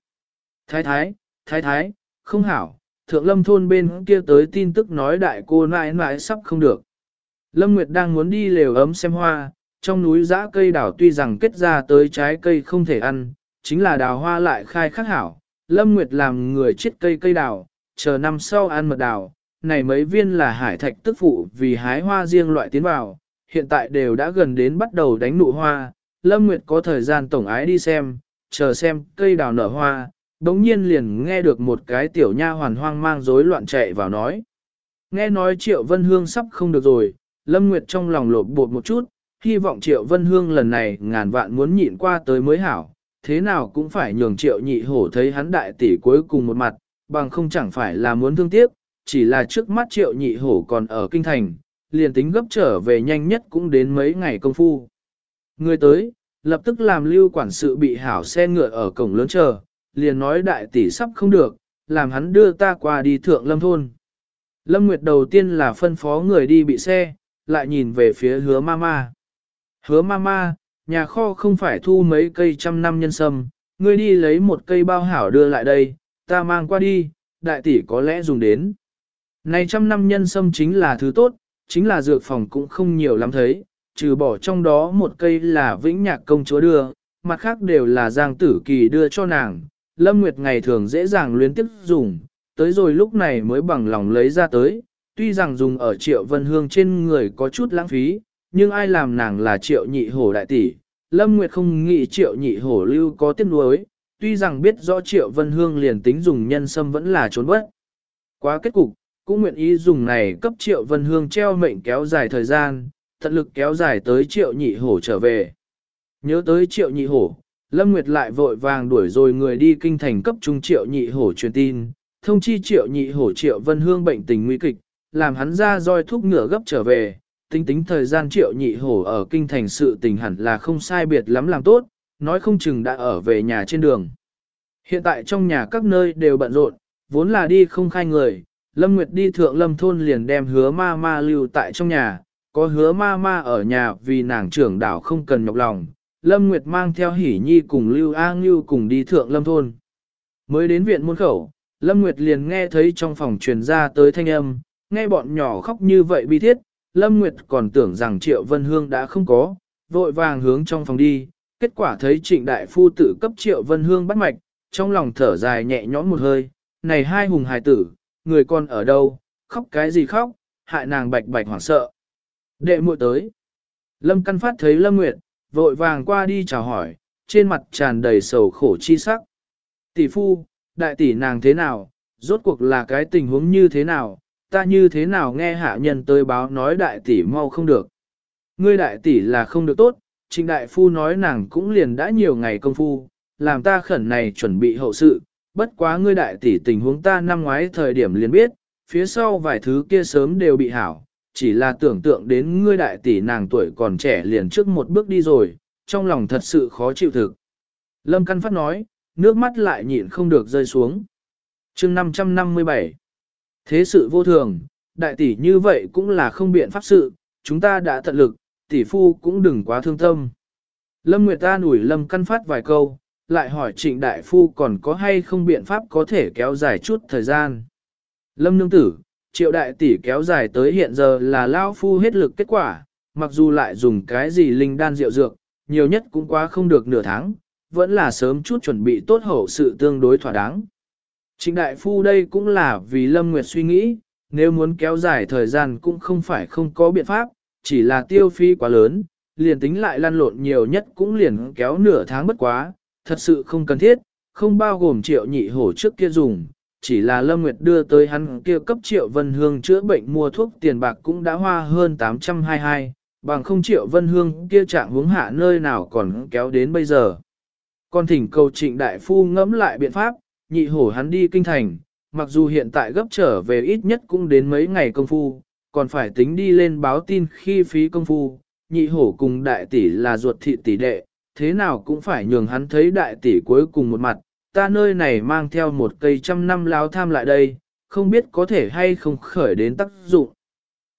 Thái thái, không hảo, thượng lâm thôn bên kia tới tin tức nói đại cô nãi nãi sắp không được. Lâm Nguyệt đang muốn đi lều ấm xem hoa, trong núi dã cây đào tuy rằng kết ra tới trái cây không thể ăn, chính là đào hoa lại khai khắc hảo. Lâm Nguyệt làm người chiết cây đào, chờ năm sau ăn mật đào, này mấy viên là hải thạch tức phụ vì hái hoa riêng loại tiến vào, hiện tại đều đã gần đến bắt đầu đánh nụ hoa. Lâm Nguyệt có thời gian tổng ái đi xem, chờ xem cây đào nở hoa, đống nhiên liền nghe được một cái tiểu nha hoàn hoang mang rối loạn chạy vào nói. Nghe nói Triệu Vân Hương sắp không được rồi, Lâm Nguyệt trong lòng lột bột một chút, hy vọng Triệu Vân Hương lần này ngàn vạn muốn nhịn qua tới mới hảo, thế nào cũng phải nhường Triệu Nhị Hổ thấy hắn đại tỷ cuối cùng một mặt, bằng không chẳng phải là muốn thương tiếc, chỉ là trước mắt Triệu Nhị Hổ còn ở kinh thành, liền tính gấp trở về nhanh nhất cũng đến mấy ngày công phu. Người tới, lập tức làm Lưu quản sự bị hảo xe ngựa ở cổng lớn chờ, liền nói đại tỷ sắp không được, làm hắn đưa ta qua đi thượng lâm thôn. Lâm Nguyệt đầu tiên là phân phó người đi bị xe, lại nhìn về phía hứa mama. Hứa mama, nhà kho không phải thu mấy cây trăm năm nhân sâm, ngươi đi lấy một cây bao hảo đưa lại đây, ta mang qua đi, đại tỷ có lẽ dùng đến. Này trăm năm nhân sâm chính là thứ tốt, chính là dược phòng cũng không nhiều lắm thấy, trừ bỏ trong đó một cây là vĩnh nhạc công chúa đưa, mặt khác đều là giang tử kỳ đưa cho nàng. Lâm Nguyệt ngày thường dễ dàng luyến tiếp dùng, tới rồi lúc này mới bằng lòng lấy ra tới, tuy rằng dùng ở Triệu Vân Hương trên người có chút lãng phí, nhưng ai làm nàng là Triệu Nhị Hổ đại tỷ. Lâm Nguyệt không nghĩ Triệu Nhị Hổ lưu có tiếc nuối, tuy rằng biết rõ Triệu Vân Hương liền tính dùng nhân sâm vẫn là trốn bất. Quá kết cục, cũng nguyện ý dùng này cấp Triệu Vân Hương treo mệnh kéo dài thời gian, tận lực kéo dài tới Triệu Nhị Hổ trở về. Nhớ tới Triệu Nhị Hổ, Lâm Nguyệt lại vội vàng đuổi rồi người đi kinh thành cấp trung Triệu Nhị Hổ truyền tin, thông chi Triệu Nhị Hổ Triệu Vân Hương bệnh tình nguy kịch, làm hắn ra roi thúc ngựa gấp trở về, tính thời gian Triệu Nhị Hổ ở kinh thành sự tình hẳn là không sai biệt lắm làm tốt, nói không chừng đã ở về nhà trên đường. Hiện tại trong nhà các nơi đều bận rộn, vốn là đi không khai người, Lâm Nguyệt đi thượng lâm thôn liền đem hứa ma ma lưu tại trong nhà, có hứa ma ma ở nhà vì nàng trưởng đảo không cần nhọc lòng. Lâm Nguyệt mang theo Hỷ Nhi cùng Lưu A Ngưu cùng đi thượng lâm thôn. Mới đến viện môn khẩu, Lâm Nguyệt liền nghe thấy trong phòng truyền ra tới thanh âm, nghe bọn nhỏ khóc như vậy bi thiết, Lâm Nguyệt còn tưởng rằng Triệu Vân Hương đã không có, vội vàng hướng trong phòng đi, kết quả thấy Trịnh Đại Phu tự cấp Triệu Vân Hương bắt mạch, trong lòng thở dài nhẹ nhõm một hơi, này hai hùng hài tử, người con ở đâu, khóc cái gì khóc, hại nàng bạch bạch hoảng sợ. Đệ muội tới. Lâm Căn Phát thấy Lâm Nguyệt, vội vàng qua đi chào hỏi, trên mặt tràn đầy sầu khổ chi sắc. Tỷ phu, đại tỷ nàng thế nào, rốt cuộc là cái tình huống như thế nào, ta như thế nào nghe hạ nhân tới báo nói đại tỷ mau không được. Ngươi đại tỷ là không được tốt, Trịnh đại phu nói nàng cũng liền đã nhiều ngày công phu, làm ta khẩn này chuẩn bị hậu sự, bất quá ngươi đại tỷ tình huống ta năm ngoái thời điểm liền biết, phía sau vài thứ kia sớm đều bị hảo, chỉ là tưởng tượng đến ngươi đại tỷ nàng tuổi còn trẻ liền trước một bước đi rồi, trong lòng thật sự khó chịu thực. Lâm Căn Phát nói, nước mắt lại nhịn không được rơi xuống. Chương 557 Thế sự vô thường, đại tỷ như vậy cũng là không biện pháp sự, chúng ta đã tận lực, tỷ phu cũng đừng quá thương tâm. Lâm Nguyệt ta ủi Lâm Căn Phát vài câu, lại hỏi Trịnh đại phu còn có hay không biện pháp có thể kéo dài chút thời gian. Lâm nương tử, Triệu đại tỷ kéo dài tới hiện giờ là lao phu hết lực kết quả, mặc dù lại dùng cái gì linh đan rượu dược, nhiều nhất cũng quá không được nửa tháng, vẫn là sớm chút chuẩn bị tốt hậu sự tương đối thỏa đáng. Trịnh đại phu đây cũng là vì Lâm Nguyệt suy nghĩ, nếu muốn kéo dài thời gian cũng không phải không có biện pháp, chỉ là tiêu phí quá lớn, liền tính lại lăn lộn nhiều nhất cũng liền kéo nửa tháng bất quá, thật sự không cần thiết, không bao gồm Triệu Nhị Hổ trước kia dùng, chỉ là Lâm Nguyệt đưa tới hắn kia cấp Triệu Vân Hương chữa bệnh mua thuốc tiền bạc cũng đã hoa hơn 822, bằng không Triệu Vân Hương kia trạng hướng hạ nơi nào còn kéo đến bây giờ. Còn thỉnh cầu Trịnh đại phu ngẫm lại biện pháp, Nhị Hổ hắn đi kinh thành, mặc dù hiện tại gấp trở về ít nhất cũng đến mấy ngày công phu, còn phải tính đi lên báo tin khi phí công phu, Nhị Hổ cùng đại tỷ là ruột thịt tỷ đệ, thế nào cũng phải nhường hắn thấy đại tỷ cuối cùng một mặt, ta nơi này mang theo một cây trăm năm láo tham lại đây, không biết có thể hay không khởi đến tác dụng.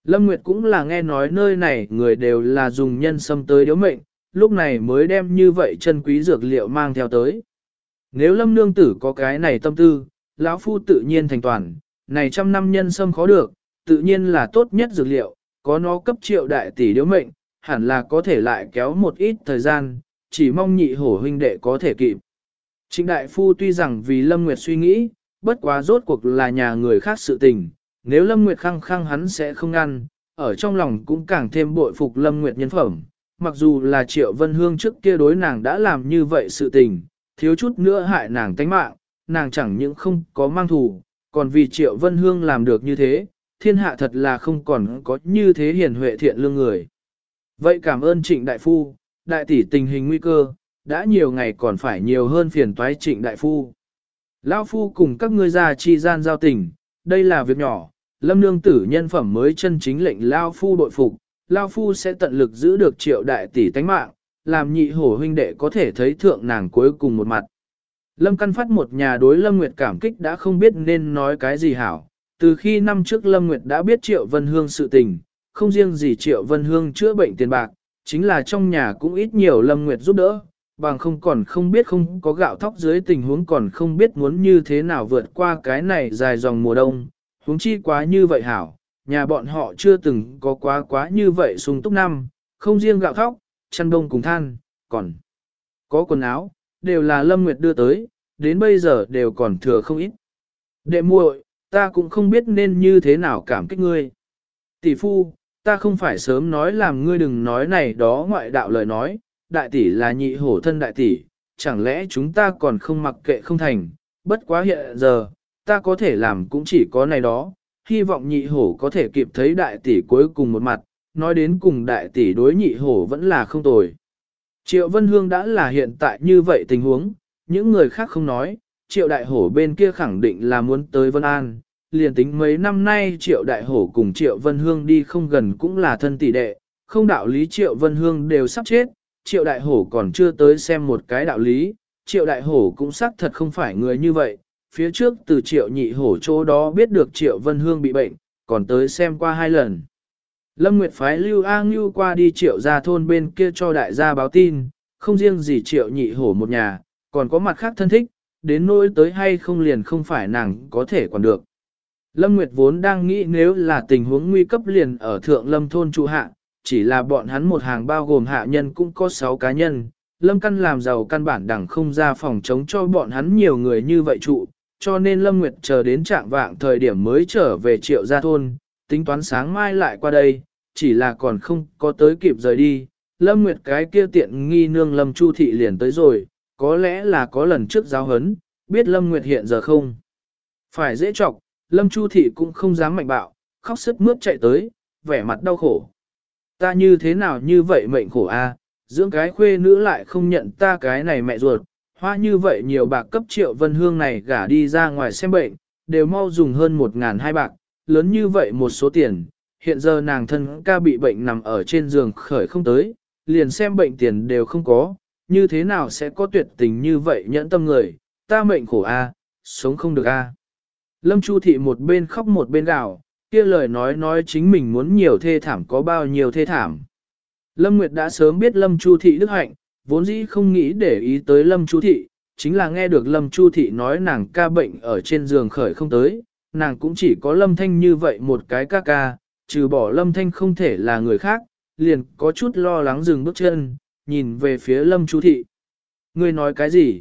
Lâm Nguyệt cũng là nghe nói nơi này người đều là dùng nhân sâm tới điếu mệnh, lúc này mới đem như vậy chân quý dược liệu mang theo tới. Nếu Lâm nương tử có cái này tâm tư, lão phu tự nhiên thành toàn, này trăm năm nhân sâm khó được, tự nhiên là tốt nhất dược liệu, có nó cấp triệu đại tỷ điếu mệnh, hẳn là có thể lại kéo một ít thời gian, chỉ mong nhị hổ huynh đệ có thể kịp. Trịnh đại phu tuy rằng vì Lâm Nguyệt suy nghĩ, bất quá rốt cuộc là nhà người khác sự tình, nếu Lâm Nguyệt khăng khăng hắn sẽ không ngăn, ở trong lòng cũng càng thêm bội phục Lâm Nguyệt nhân phẩm, mặc dù là Triệu Vân Hương trước kia đối nàng đã làm như vậy sự tình, thiếu chút nữa hại nàng tánh mạng, nàng chẳng những không có mang thù, còn vì Triệu Vân Hương làm được như thế, thiên hạ thật là không còn có như thế hiền huệ thiện lương người. Vậy cảm ơn Trịnh đại phu, đại tỷ tình hình nguy cơ, đã nhiều ngày còn phải nhiều hơn phiền toái Trịnh đại phu. Lão phu cùng các ngươi già chi gian giao tình, đây là việc nhỏ, Lâm nương tử nhân phẩm mới chân chính lệnh Lão phu đội phục, Lão phu sẽ tận lực giữ được Triệu đại tỷ tánh mạng, làm nhị hổ huynh đệ có thể thấy thượng nàng cuối cùng một mặt. Lâm Căn Phát một nhà đối Lâm Nguyệt cảm kích đã không biết nên nói cái gì hảo, từ khi năm trước Lâm Nguyệt đã biết Triệu Vân Hương sự tình, không riêng gì Triệu Vân Hương chữa bệnh tiền bạc, chính là trong nhà cũng ít nhiều Lâm Nguyệt giúp đỡ, bằng không còn không biết không có gạo thóc dưới tình huống còn không biết muốn như thế nào vượt qua cái này dài dòng mùa đông, huống chi quá như vậy hảo, nhà bọn họ chưa từng có quá như vậy sung túc năm, không riêng gạo thóc, chăn đông cùng than, còn có quần áo, đều là Lâm Nguyệt đưa tới, đến bây giờ đều còn thừa không ít. Đệ muội, ta cũng không biết nên như thế nào cảm kích ngươi. Tỷ phu, ta không phải sớm nói làm ngươi đừng nói này đó ngoại đạo lời nói, đại tỷ là nhị hổ thân đại tỷ, chẳng lẽ chúng ta còn không mặc kệ không thành, bất quá hiện giờ, ta có thể làm cũng chỉ có này đó, hy vọng nhị hổ có thể kịp thấy đại tỷ cuối cùng một mặt, nói đến cùng đại tỷ đối nhị hổ vẫn là không tồi. Triệu Vân Hương đã là hiện tại như vậy tình huống, những người khác không nói, Triệu Đại Hổ bên kia khẳng định là muốn tới Vân An, liền tính mấy năm nay Triệu Đại Hổ cùng Triệu Vân Hương đi không gần cũng là thân tỷ đệ, không đạo lý Triệu Vân Hương đều sắp chết, Triệu Đại Hổ còn chưa tới xem một cái đạo lý, Triệu Đại Hổ cũng xác thật không phải người như vậy, phía trước từ Triệu Nhị Hổ chỗ đó biết được Triệu Vân Hương bị bệnh, còn tới xem qua 2 lần. Lâm Nguyệt phái Lưu A Ngưu qua đi Triệu gia thôn bên kia cho đại gia báo tin, không riêng gì Triệu Nhị Hổ một nhà, còn có mặt khác thân thích, đến nỗi tới hay không liền không phải nàng có thể quản được. Lâm Nguyệt vốn đang nghĩ nếu là tình huống nguy cấp liền ở Thượng Lâm thôn trụ hạ, chỉ là bọn hắn một hàng bao gồm hạ nhân cũng có 6 cá nhân, Lâm Căn làm giàu căn bản đẳng không ra phòng chống cho bọn hắn nhiều người như vậy trụ, cho nên Lâm Nguyệt chờ đến trạng vạng thời điểm mới trở về Triệu gia thôn, tính toán sáng mai lại qua đây, chỉ là còn không có tới kịp rời đi. Lâm Nguyệt cái kia tiện nghi nương Lâm Chu Thị liền tới rồi, có lẽ là có lần trước giáo hấn, biết Lâm Nguyệt hiện giờ không. Phải dễ chọc, Lâm Chu Thị cũng không dám mạnh bạo, khóc sướt mướt chạy tới, vẻ mặt đau khổ. Ta như thế nào như vậy mệnh khổ a, dưỡng cái khuê nữ lại không nhận ta cái này mẹ ruột, hoa như vậy nhiều bạc cấp Triệu Vân Hương này gả đi ra ngoài xem bệnh, đều mau dùng hơn 1.200 bạc, lớn như vậy một số tiền, hiện giờ nàng thân ca bị bệnh nằm ở trên giường khởi không tới, liền xem bệnh tiền đều không có, như thế nào sẽ có tuyệt tình như vậy nhẫn tâm người, ta mệnh khổ a, sống không được a. Lâm Chu Thị một bên khóc một bên gào, kia lời nói chính mình muốn nhiều thê thảm có bao nhiêu thê thảm. Lâm Nguyệt đã sớm biết Lâm Chu Thị đức hạnh, vốn dĩ không nghĩ để ý tới Lâm Chu Thị, chính là nghe được Lâm Chu Thị nói nàng ca bệnh ở trên giường khởi không tới, nàng cũng chỉ có Lâm Thanh như vậy một cái ca, trừ bỏ Lâm Thanh không thể là người khác, liền có chút lo lắng dừng bước chân, nhìn về phía Lâm Chu Thị. Ngươi nói cái gì?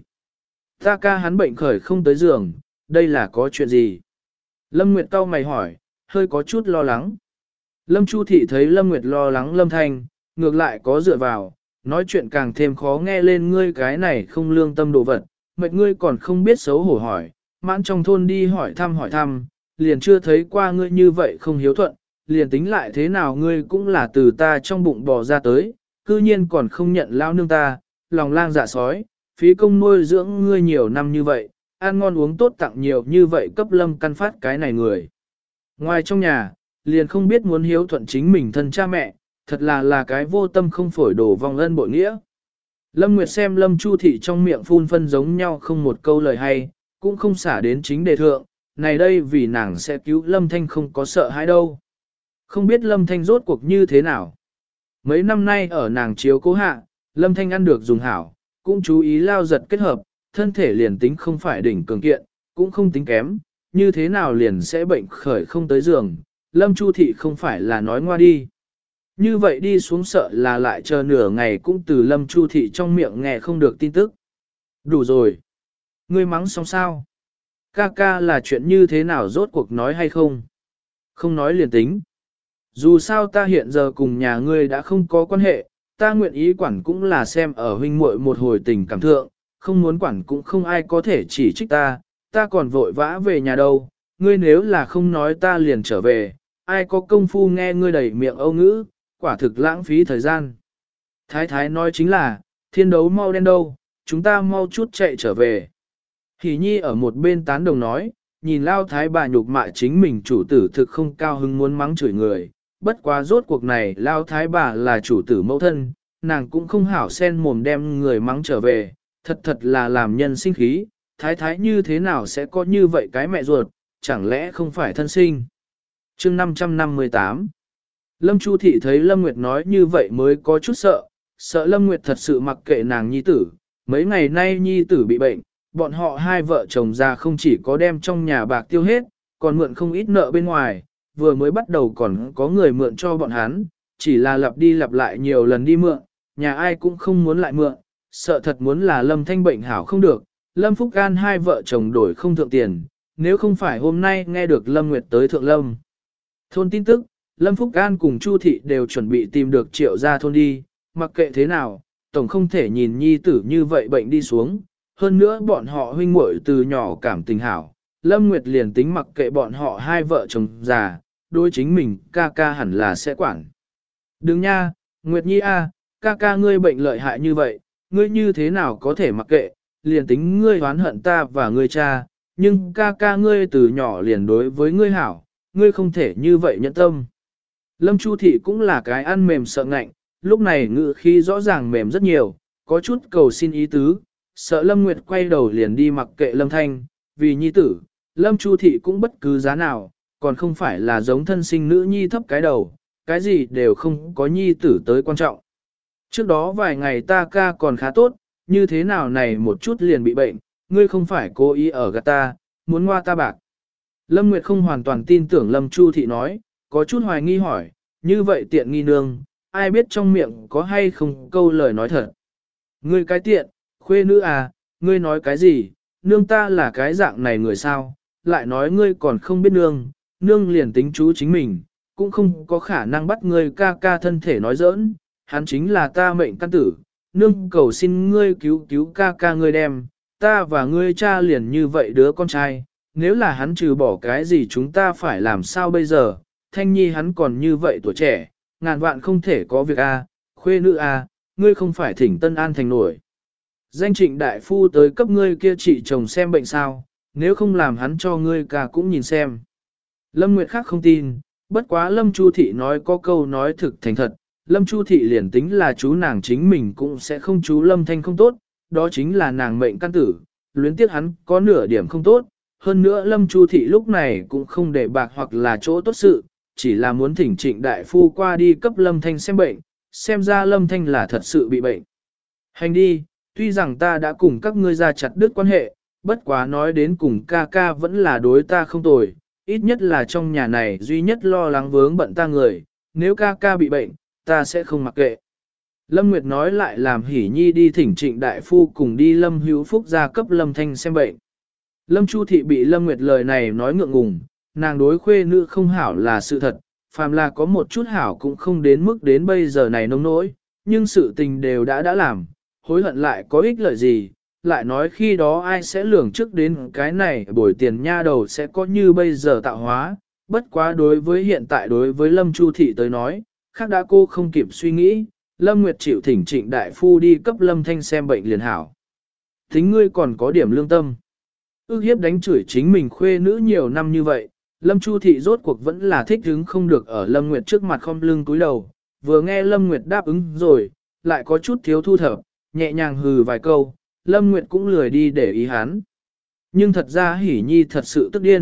Ta ca hắn bệnh khởi không tới giường, đây là có chuyện gì? Lâm Nguyệt cau mày hỏi, hơi có chút lo lắng. Lâm Chu Thị thấy Lâm Nguyệt lo lắng Lâm Thanh, ngược lại có dựa vào, nói chuyện càng thêm khó nghe lên ngươi cái này không lương tâm đồ vật, mệt ngươi còn không biết xấu hổ hỏi, mãn trong thôn đi hỏi thăm, liền chưa thấy qua ngươi như vậy không hiếu thuận, liền tính lại thế nào ngươi cũng là từ ta trong bụng bò ra tới, cư nhiên còn không nhận lao nương ta, lòng lang dạ sói, phí công nuôi dưỡng ngươi nhiều năm như vậy, ăn ngon uống tốt tặng nhiều như vậy cấp Lâm Căn Phát cái này người. Ngoài trong nhà, liền không biết muốn hiếu thuận chính mình thân cha mẹ, thật là cái vô tâm không phổi đổ vong ân bội nghĩa. Lâm Nguyệt xem Lâm Chu Thị trong miệng phun phân giống nhau không một câu lời hay, cũng không xả đến chính đề thượng, này đây vì nàng sẽ cứu Lâm Thanh không có sợ hãi đâu. Không biết Lâm Thanh rốt cuộc như thế nào. Mấy năm nay ở nàng chiếu cố hạ, Lâm Thanh ăn được dùng hảo, cũng chú ý lao giật kết hợp, thân thể liền tính không phải đỉnh cường kiện, cũng không tính kém, như thế nào liền sẽ bệnh khởi không tới giường, Lâm Chu Thị không phải là nói ngoa đi. Như vậy đi xuống sợ là lại chờ nửa ngày cũng từ Lâm Chu Thị trong miệng nghe không được tin tức. Đủ rồi. Ngươi mắng xong sao? Ca ca là chuyện như thế nào rốt cuộc nói hay không? Không nói liền tính. Dù sao ta hiện giờ cùng nhà ngươi đã không có quan hệ, ta nguyện ý quản cũng là xem ở huynh muội một hồi tình cảm thượng, không muốn quản cũng không ai có thể chỉ trích ta còn vội vã về nhà đâu, ngươi nếu là không nói ta liền trở về, ai có công phu nghe ngươi đầy miệng âu ngữ, quả thực lãng phí thời gian. Thái thái nói chính là, thiên đấu mau đen đâu, chúng ta mau chút chạy trở về. Hỷ nhi ở một bên tán đồng nói, nhìn lao thái bà nhục mạ chính mình chủ tử thực không cao hứng muốn mắng chửi người, bất quá rốt cuộc này lao thái bà là chủ tử mẫu thân, nàng cũng không hảo sen mồm đem người mắng trở về, thật là làm nhân sinh khí, thái thái như thế nào sẽ có như vậy cái mẹ ruột, chẳng lẽ không phải thân sinh. Chương 558 Lâm Chu Thị thấy Lâm Nguyệt nói như vậy mới có chút sợ Lâm Nguyệt thật sự mặc kệ nàng nhi tử, mấy ngày nay nhi tử bị bệnh, bọn họ hai vợ chồng già không chỉ có đem trong nhà bạc tiêu hết, còn mượn không ít nợ bên ngoài, vừa mới bắt đầu còn có người mượn cho bọn hắn, chỉ là lặp đi lặp lại nhiều lần đi mượn, nhà ai cũng không muốn lại mượn, sợ thật muốn là Lâm Thanh bệnh hảo không được, Lâm Phúc An hai vợ chồng đổi không thượng tiền, nếu không phải hôm nay nghe được Lâm Nguyệt tới Thượng Lâm. Thôn tin tức, Lâm Phúc An cùng Chu Thị đều chuẩn bị tìm được Triệu ra thôn đi, mặc kệ thế nào, tổng không thể nhìn nhi tử như vậy bệnh đi xuống, hơn nữa bọn họ huynh muội từ nhỏ cảm tình hảo, Lâm Nguyệt liền tính mặc kệ bọn họ hai vợ chồng già, đối chính mình ca ca hẳn là sẽ quản. Đừng nha, Nguyệt Nhi a, ca ca ngươi bệnh lợi hại như vậy, ngươi như thế nào có thể mặc kệ, liền tính ngươi oán hận ta và ngươi cha, nhưng ca ca ngươi từ nhỏ liền đối với ngươi hảo, ngươi không thể như vậy nhẫn tâm. Lâm Chu Thị cũng là cái ăn mềm sợ ngạnh, lúc này ngự khí rõ ràng mềm rất nhiều, có chút cầu xin ý tứ, sợ Lâm Nguyệt quay đầu liền đi mặc kệ Lâm Thanh, vì nhi tử, Lâm Chu Thị cũng bất cứ giá nào, còn không phải là giống thân sinh nữ nhi thấp cái đầu, cái gì đều không có nhi tử tới quan trọng. Trước đó vài ngày ta ca còn khá tốt, như thế nào này một chút liền bị bệnh, ngươi không phải cố ý ở gạt ta, muốn ngoa ta bạc. Lâm Nguyệt không hoàn toàn tin tưởng Lâm Chu Thị nói, có chút hoài nghi hỏi, như vậy tiện nghi nương, ai biết trong miệng có hay không câu lời nói thật. Ngươi cái tiện, khuê nữ à, ngươi nói cái gì, nương ta là cái dạng này người sao, lại nói ngươi còn không biết nương liền tính chú chính mình, cũng không có khả năng bắt ngươi ca ca thân thể nói giỡn, hắn chính là ta mệnh căn tử, nương cầu xin ngươi cứu cứu ca ca ngươi đem, ta và ngươi cha liền như vậy đứa con trai, nếu là hắn trừ bỏ cái gì chúng ta phải làm sao bây giờ, Thanh Nhi hắn còn như vậy tuổi trẻ, ngàn vạn không thể có việc a, khuê nữ a, ngươi không phải thỉnh Tân An thành nổi. Danh Trịnh đại phu tới cấp ngươi kia trị chồng xem bệnh sao, nếu không làm hắn cho ngươi cả cũng nhìn xem. Lâm Nguyệt khác không tin, bất quá Lâm Chu Thị nói có câu nói thực thành thật, Lâm Chu Thị liền tính là chú nàng chính mình cũng sẽ không chú Lâm Thanh không tốt, đó chính là nàng mệnh căn tử, luyến tiếc hắn có nửa điểm không tốt, hơn nữa Lâm Chu Thị lúc này cũng không để bạc hoặc là chỗ tốt sự, chỉ là muốn thỉnh Trịnh đại phu qua đi cấp Lâm Thanh xem bệnh, xem ra Lâm Thanh là thật sự bị bệnh. Hành đi, tuy rằng ta đã cùng các ngươi ra chặt đứt quan hệ, bất quá nói đến cùng ca ca vẫn là đối ta không tồi, ít nhất là trong nhà này duy nhất lo lắng vướng bận ta người, nếu ca ca bị bệnh, ta sẽ không mặc kệ. Lâm Nguyệt nói lại làm Hỷ Nhi đi thỉnh Trịnh đại phu cùng đi Lâm Hữu Phúc ra cấp Lâm Thanh xem bệnh. Lâm Chu Thị bị Lâm Nguyệt lời này nói ngượng ngùng, nàng đối khuê nữ không hảo là sự thật, phàm là có một chút hảo cũng không đến mức đến bây giờ này nông nỗi, nhưng sự tình đều đã làm, hối hận lại có ích lợi gì, lại nói khi đó ai sẽ lường trước đến cái này bồi tiền nha đầu sẽ có như bây giờ tạo hóa, bất quá đối với hiện tại đối với Lâm Chu Thị tới nói, khác đã cô không kịp suy nghĩ, Lâm Nguyệt chịu thỉnh Trịnh đại phu đi cấp Lâm Thanh xem bệnh liền hảo. Tính ngươi còn có điểm lương tâm. Ước hiếp đánh chửi chính mình khuê nữ nhiều năm như vậy, Lâm Chu Thị rốt cuộc vẫn là thích hứng không được ở Lâm Nguyệt trước mặt khom lưng cúi đầu, vừa nghe Lâm Nguyệt đáp ứng rồi, lại có chút thiếu thu thập, nhẹ nhàng hừ vài câu, Lâm Nguyệt cũng lười đi để ý hắn. Nhưng thật ra Hỷ Nhi thật sự tức điên,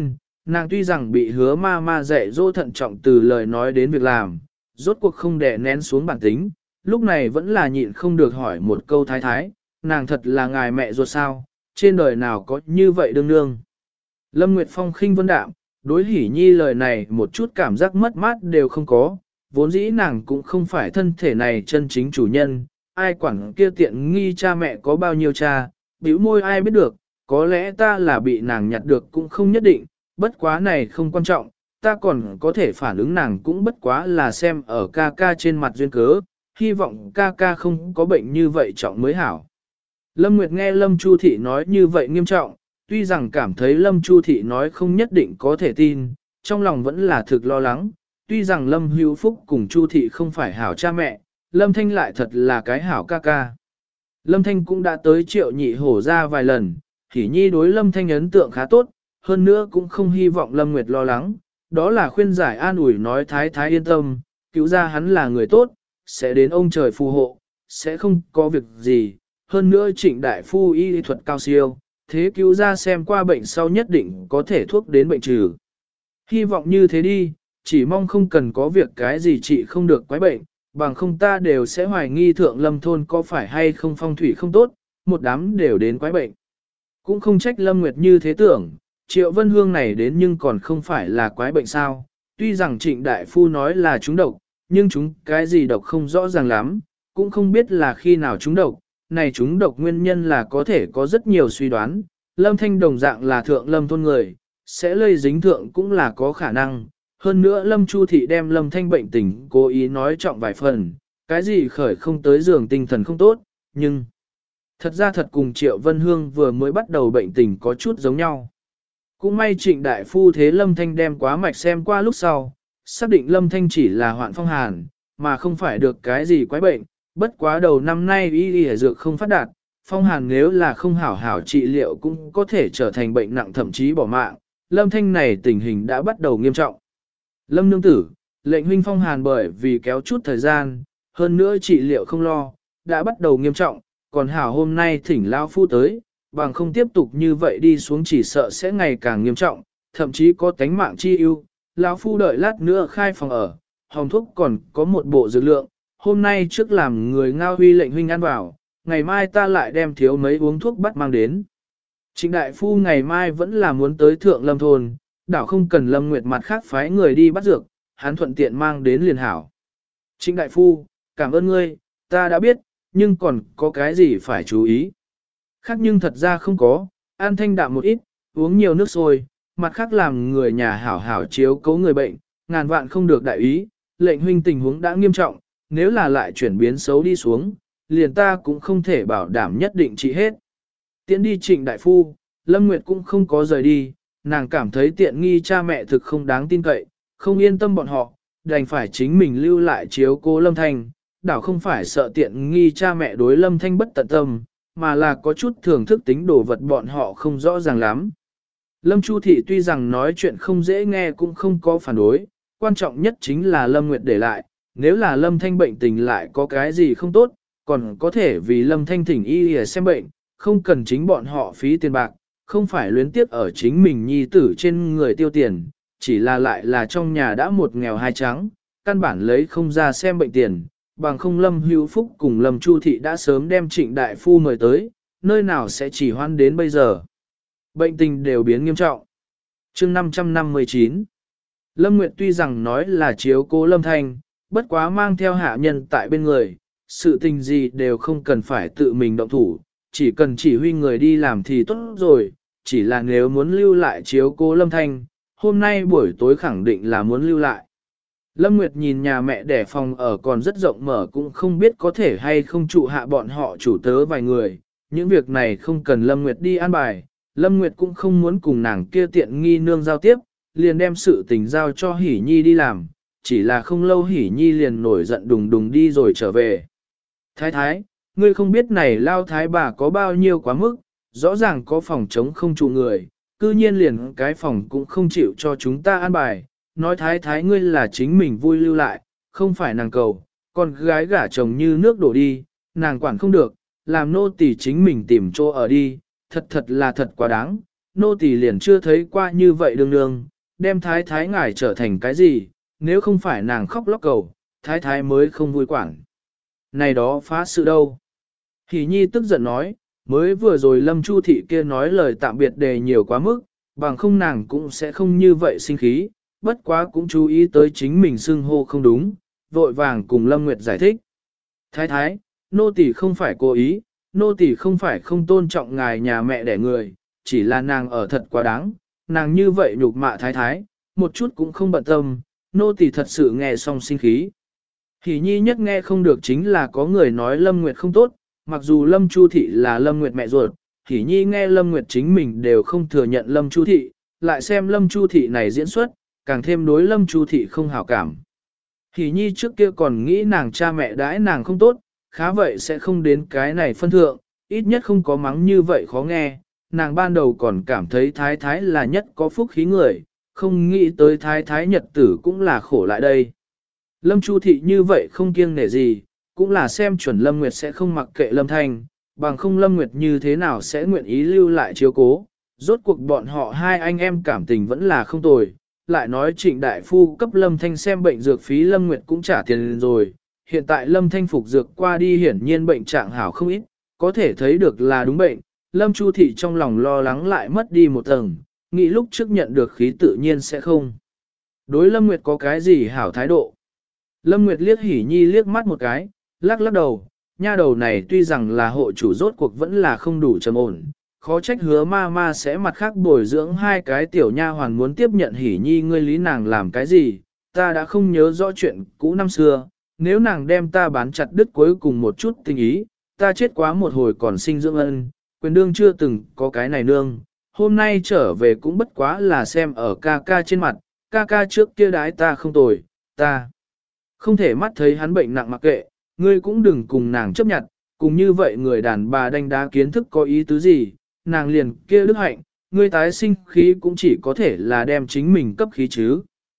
Nàng tuy rằng bị hứa ma ma dạy dỗ thận trọng từ lời nói đến việc làm, rốt cuộc không đè nén xuống bản tính, lúc này vẫn là nhịn không được hỏi một câu thái thái, nàng thật là ngài mẹ ruột sao, trên đời nào có như vậy đương nương. Lâm Nguyệt Phong khinh vân đạm, đối Hỷ Nhi lời này một chút cảm giác mất mát đều không có, vốn dĩ nàng cũng không phải thân thể này chân chính chủ nhân, ai quản kia tiện nghi cha mẹ có bao nhiêu cha, bĩu môi ai biết được, có lẽ ta là bị nàng nhặt được cũng không nhất định, bất quá này không quan trọng, ta còn có thể phản ứng nàng cũng bất quá là xem ở ca ca trên mặt duyên cớ, hy vọng ca ca không có bệnh như vậy trọng mới hảo. Lâm Nguyệt nghe Lâm Chu Thị nói như vậy nghiêm trọng, tuy rằng cảm thấy Lâm Chu Thị nói không nhất định có thể tin, trong lòng vẫn là thực lo lắng, tuy rằng Lâm Hữu Phúc cùng Chu Thị không phải hảo cha mẹ, Lâm Thanh lại thật là cái hảo ca ca. Lâm Thanh cũng đã tới Triệu Nhị Hổ ra vài lần, Hỷ Nhi đối Lâm Thanh ấn tượng khá tốt, hơn nữa cũng không hy vọng Lâm Nguyệt lo lắng, đó là khuyên giải an ủi nói thái thái yên tâm, cứu ra hắn là người tốt, sẽ đến ông trời phù hộ, sẽ không có việc gì, hơn nữa Trịnh đại phu y thuật cao siêu, thế cứu ra xem qua bệnh sau nhất định có thể thuốc đến bệnh trừ. Hy vọng như thế đi, chỉ mong không cần có việc cái gì trị không được quái bệnh, bằng không ta đều sẽ hoài nghi thượng Lâm thôn có phải hay không phong thủy không tốt, một đám đều đến quái bệnh. Cũng không trách Lâm Nguyệt như thế tưởng, Triệu Vân Hương này đến nhưng còn không phải là quái bệnh sao, tuy rằng Trịnh đại phu nói là chúng độc, nhưng chúng cái gì độc không rõ ràng lắm, cũng không biết là khi nào chúng độc, này chúng độc nguyên nhân là có thể có rất nhiều suy đoán, Lâm Thanh đồng dạng là thượng Lâm thôn người, sẽ lây dính thượng cũng là có khả năng, hơn nữa Lâm Chu Thị đem Lâm Thanh bệnh tình cố ý nói trọng vài phần, cái gì khởi không tới giường tinh thần không tốt, nhưng thật ra thật cùng Triệu Vân Hương vừa mới bắt đầu bệnh tình có chút giống nhau. Cũng may Trịnh đại phu thế Lâm Thanh đem quá mạch xem qua lúc sau, xác định Lâm Thanh chỉ là hoạn phong hàn, mà không phải được cái gì quái bệnh, bất quá đầu năm nay y dược không phát đạt, phong hàn nếu là không hảo hảo trị liệu cũng có thể trở thành bệnh nặng thậm chí bỏ mạng, Lâm Thanh này tình hình đã bắt đầu nghiêm trọng. Lâm nương tử, lệnh huynh phong hàn bởi vì kéo chút thời gian, hơn nữa trị liệu không lo, đã bắt đầu nghiêm trọng, còn hảo hôm nay thỉnh lao phu tới, bằng không tiếp tục như vậy đi xuống chỉ sợ sẽ ngày càng nghiêm trọng, thậm chí có tánh mạng chi ưu. Lão phu đợi lát nữa khai phòng ở, hồng thuốc còn có một bộ dược lượng, hôm nay trước làm người ngao huy lệnh huynh ăn vào, ngày mai ta lại đem thiếu mấy uống thuốc bắt mang đến. Trịnh đại phu ngày mai vẫn là muốn tới thượng Lâm thôn, đảo không cần Lâm Nguyệt mặt khác phái người đi bắt dược, hắn thuận tiện mang đến liền hảo. Trịnh đại phu, cảm ơn ngươi, ta đã biết, nhưng còn có cái gì phải chú ý. Khác nhưng thật ra không có, ăn thanh đạm một ít, uống nhiều nước sôi, mặt khác làm người nhà hảo hảo chiếu cố người bệnh, ngàn vạn không được đại ý, lệnh huynh tình huống đã nghiêm trọng, nếu là lại chuyển biến xấu đi xuống, liền ta cũng không thể bảo đảm nhất định trị hết. Tiễn đi Trịnh đại phu, Lâm Nguyệt cũng không có rời đi, nàng cảm thấy tiện nghi cha mẹ thực không đáng tin cậy, không yên tâm bọn họ, đành phải chính mình lưu lại chiếu cố Lâm Thanh, đảo không phải sợ tiện nghi cha mẹ đối Lâm Thanh bất tận tâm, mà là có chút thưởng thức tính đồ vật bọn họ không rõ ràng lắm. Lâm Chu Thị tuy rằng nói chuyện không dễ nghe cũng không có phản đối, quan trọng nhất chính là Lâm Nguyệt để lại, nếu là Lâm Thanh bệnh tình lại có cái gì không tốt, còn có thể vì Lâm Thanh thỉnh y để xem bệnh, không cần chính bọn họ phí tiền bạc, không phải luyến tiếc ở chính mình nhi tử trên người tiêu tiền, chỉ là lại là trong nhà đã một nghèo hai trắng, căn bản lấy không ra xem bệnh tiền, bằng không Lâm Hữu Phúc cùng Lâm Chu Thị đã sớm đem Trịnh đại phu mời tới, nơi nào sẽ chỉ hoan đến bây giờ. Bệnh tình đều biến nghiêm trọng. Chương 559 Lâm Nguyệt tuy rằng nói là chiếu cố Lâm Thanh, bất quá mang theo hạ nhân tại bên người, sự tình gì đều không cần phải tự mình động thủ, chỉ cần chỉ huy người đi làm thì tốt rồi, chỉ là nếu muốn lưu lại chiếu cố Lâm Thanh, hôm nay buổi tối khẳng định là muốn lưu lại. Lâm Nguyệt nhìn nhà mẹ đẻ phòng ở còn rất rộng mở cũng không biết có thể hay không trụ hạ bọn họ chủ tớ vài người, những việc này không cần Lâm Nguyệt đi an bài, Lâm Nguyệt cũng không muốn cùng nàng kia tiện nghi nương giao tiếp, liền đem sự tình giao cho Hỷ Nhi đi làm, chỉ là không lâu Hỷ Nhi liền nổi giận đùng đùng đi rồi trở về. Thái thái, ngươi không biết này lao thái bà có bao nhiêu quá mức, rõ ràng có phòng chống không trụ người, cư nhiên liền cái phòng cũng không chịu cho chúng ta an bài, nói thái thái ngươi là chính mình vui lưu lại, không phải nàng cầu, con gái gả chồng như nước đổ đi, nàng quản không được, làm nô tỳ chính mình tìm chỗ ở đi, thật là thật quá đáng, nô tỳ liền chưa thấy qua như vậy đương đương, đem thái thái ngài trở thành cái gì, nếu không phải nàng khóc lóc cầu, thái thái mới không vui quản. Này đó phá sự đâu. Hỷ nhi tức giận nói, mới vừa rồi Lâm Chu thị kia nói lời tạm biệt đề nhiều quá mức, bằng không nàng cũng sẽ không như vậy sinh khí, bất quá cũng chú ý tới chính mình xưng hô không đúng, vội vàng cùng Lâm Nguyệt giải thích. Thái thái, nô tỳ không phải cố ý, nô tỳ không phải không tôn trọng ngài nhà mẹ đẻ người, chỉ là nàng ở thật quá đáng, nàng như vậy nhục mạ thái thái, một chút cũng không bận tâm, nô tỳ thật sự nghe xong sinh khí. Hỷ nhi nhất nghe không được chính là có người nói Lâm Nguyệt không tốt, mặc dù Lâm Chu thị là Lâm Nguyệt mẹ ruột, Hỷ nhi nghe Lâm Nguyệt chính mình đều không thừa nhận Lâm Chu thị, lại xem Lâm Chu thị này diễn xuất, càng thêm đối Lâm Chu thị không hảo cảm. Hỷ nhi trước kia còn nghĩ nàng cha mẹ đãi nàng không tốt, khá vậy sẽ không đến cái này phân thượng, ít nhất không có mắng như vậy khó nghe, nàng ban đầu còn cảm thấy thái thái là nhất có phúc khí người, không nghĩ tới thái thái nhật tử cũng là khổ lại đây. Lâm Chu thị như vậy không kiêng nể gì, cũng là xem chuẩn Lâm Nguyệt sẽ không mặc kệ Lâm Thanh, bằng không Lâm Nguyệt như thế nào sẽ nguyện ý lưu lại chiếu cố. Rốt cuộc bọn họ hai anh em cảm tình vẫn là không tồi, lại nói Trịnh Đại Phu cấp Lâm Thanh xem bệnh dược phí Lâm Nguyệt cũng trả tiền rồi, hiện tại Lâm Thanh phục dược qua đi hiển nhiên bệnh trạng hảo không ít, có thể thấy được là đúng bệnh, Lâm Chu thị trong lòng lo lắng lại mất đi một tầng, nghĩ lúc trước nhận được khí tự nhiên sẽ không. Đối Lâm Nguyệt có cái gì hảo thái độ? Lâm Nguyệt liếc Hỷ nhi liếc mắt một cái, lắc lắc đầu, nha đầu này tuy rằng là hộ chủ rốt cuộc vẫn là không đủ trầm ổn, khó trách hứa ma ma sẽ mặt khác bồi dưỡng hai cái tiểu nha hoàn muốn tiếp nhận Hỷ nhi ngươi lý nàng làm cái gì, ta đã không nhớ rõ chuyện cũ năm xưa, nếu nàng đem ta bán chặt đứt cuối cùng một chút tình ý, ta chết quá một hồi còn sinh dưỡng ân, quyền đương chưa từng có cái này nương, hôm nay trở về cũng bất quá là xem ở ca ca trên mặt, ca ca trước kia đái ta không tồi, ta không thể mắt thấy hắn bệnh nặng mặc kệ, ngươi cũng đừng cùng nàng chấp nhận, cùng như vậy người đàn bà đánh đá kiến thức có ý tứ gì, nàng liền kia đức hạnh, ngươi tái sinh khí cũng chỉ có thể là đem chính mình cấp khí chứ.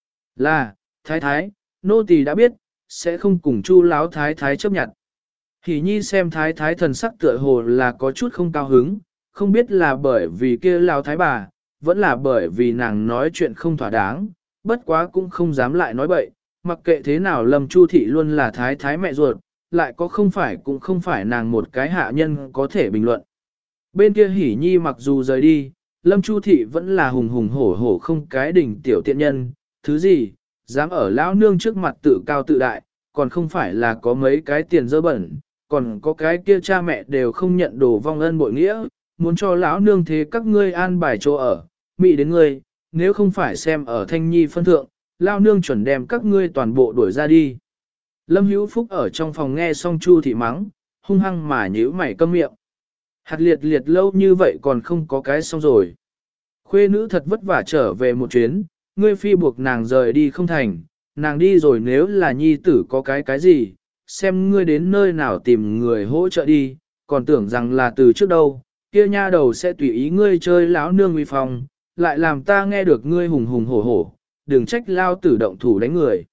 Là, thái thái, nô tỳ đã biết, sẽ không cùng chu láo thái thái chấp nhận. Hỷ nhi xem thái thái thần sắc tựa hồ là có chút không cao hứng, không biết là bởi vì kia láo thái bà, vẫn là bởi vì nàng nói chuyện không thỏa đáng, bất quá cũng không dám lại nói bậy, mặc kệ thế nào Lâm Chu thị luôn là thái thái mẹ ruột, lại có không phải cũng không phải nàng một cái hạ nhân có thể bình luận. Bên kia Hỷ nhi mặc dù rời đi, Lâm Chu thị vẫn là hùng hùng hổ hổ không cái đỉnh tiểu tiện nhân, thứ gì, dám ở lão nương trước mặt tự cao tự đại, còn không phải là có mấy cái tiền dơ bẩn, còn có cái kia cha mẹ đều không nhận đồ vong ân bội nghĩa, muốn cho lão nương thế các ngươi an bài chỗ ở, mị đến ngươi, nếu không phải xem ở thanh nhi phân thượng, lão nương chuẩn đem các ngươi toàn bộ đuổi ra đi. Lâm Hữu Phúc ở trong phòng nghe xong Chu thị mắng, hung hăng mà nhíu mày câm miệng. Hạt liệt liệt lâu như vậy còn không có cái xong rồi. Khuê nữ thật vất vả trở về một chuyến, ngươi phi buộc nàng rời đi không thành, nàng đi rồi nếu là nhi tử có cái gì, xem ngươi đến nơi nào tìm người hỗ trợ đi, còn tưởng rằng là từ trước đâu, kia nha đầu sẽ tùy ý ngươi chơi lão nương uy phong, lại làm ta nghe được ngươi hùng hùng hổ hổ, đừng trách lao tử động thủ đánh người.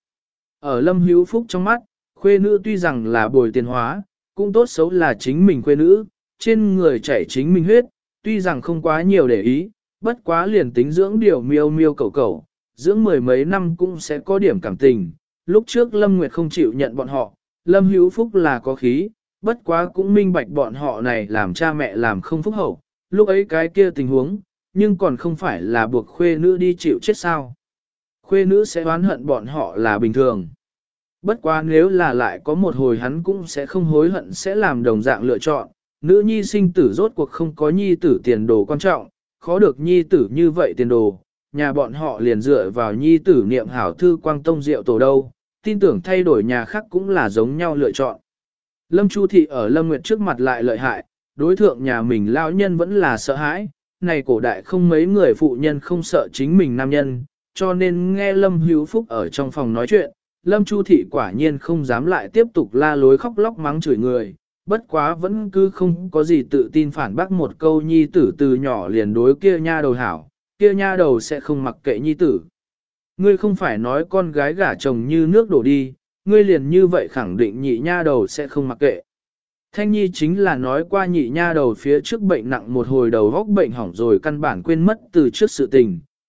Ở Lâm Hữu Phúc trong mắt, khuê nữ tuy rằng là bồi tiền hóa, cũng tốt xấu là chính mình khuê nữ, trên người chảy chính mình huyết, tuy rằng không quá nhiều để ý, bất quá liền tính dưỡng điều miêu miêu cầu cầu, dưỡng mười mấy năm cũng sẽ có điểm cảm tình. Lúc trước Lâm Nguyệt không chịu nhận bọn họ, Lâm Hữu Phúc là có khí, bất quá cũng minh bạch bọn họ này làm cha mẹ làm không phúc hậu, lúc ấy cái kia tình huống, nhưng còn không phải là buộc khuê nữ đi chịu chết sao. Khuê nữ sẽ oán hận bọn họ là bình thường. Bất quá nếu là lại có một hồi hắn cũng sẽ không hối hận sẽ làm đồng dạng lựa chọn, nữ nhi sinh tử rốt cuộc không có nhi tử tiền đồ quan trọng, khó được nhi tử như vậy tiền đồ, nhà bọn họ liền dựa vào nhi tử niệm hảo thư quang tông diệu tổ đâu, tin tưởng thay đổi nhà khác cũng là giống nhau lựa chọn. Lâm Chu thị ở Lâm Nguyệt trước mặt lại lợi hại, đối thượng nhà mình lão nhân vẫn là sợ hãi, này cổ đại không mấy người phụ nhân không sợ chính mình nam nhân, cho nên nghe Lâm Hữu Phúc ở trong phòng nói chuyện, Lâm Chu thị quả nhiên không dám lại tiếp tục la lối khóc lóc mắng chửi người, bất quá vẫn cứ không có gì tự tin phản bác một câu nhi tử từ nhỏ liền đối kia nha đầu hảo, kia nha đầu sẽ không mặc kệ nhi tử. Ngươi không phải nói con gái gả chồng như nước đổ đi, ngươi liền như vậy khẳng định nhị nha đầu sẽ không mặc kệ. Thanh Nhi chính là nói qua nhị nha đầu phía trước bệnh nặng một hồi đầu góc bệnh hỏng rồi căn bản quên mất từ trước sự tình,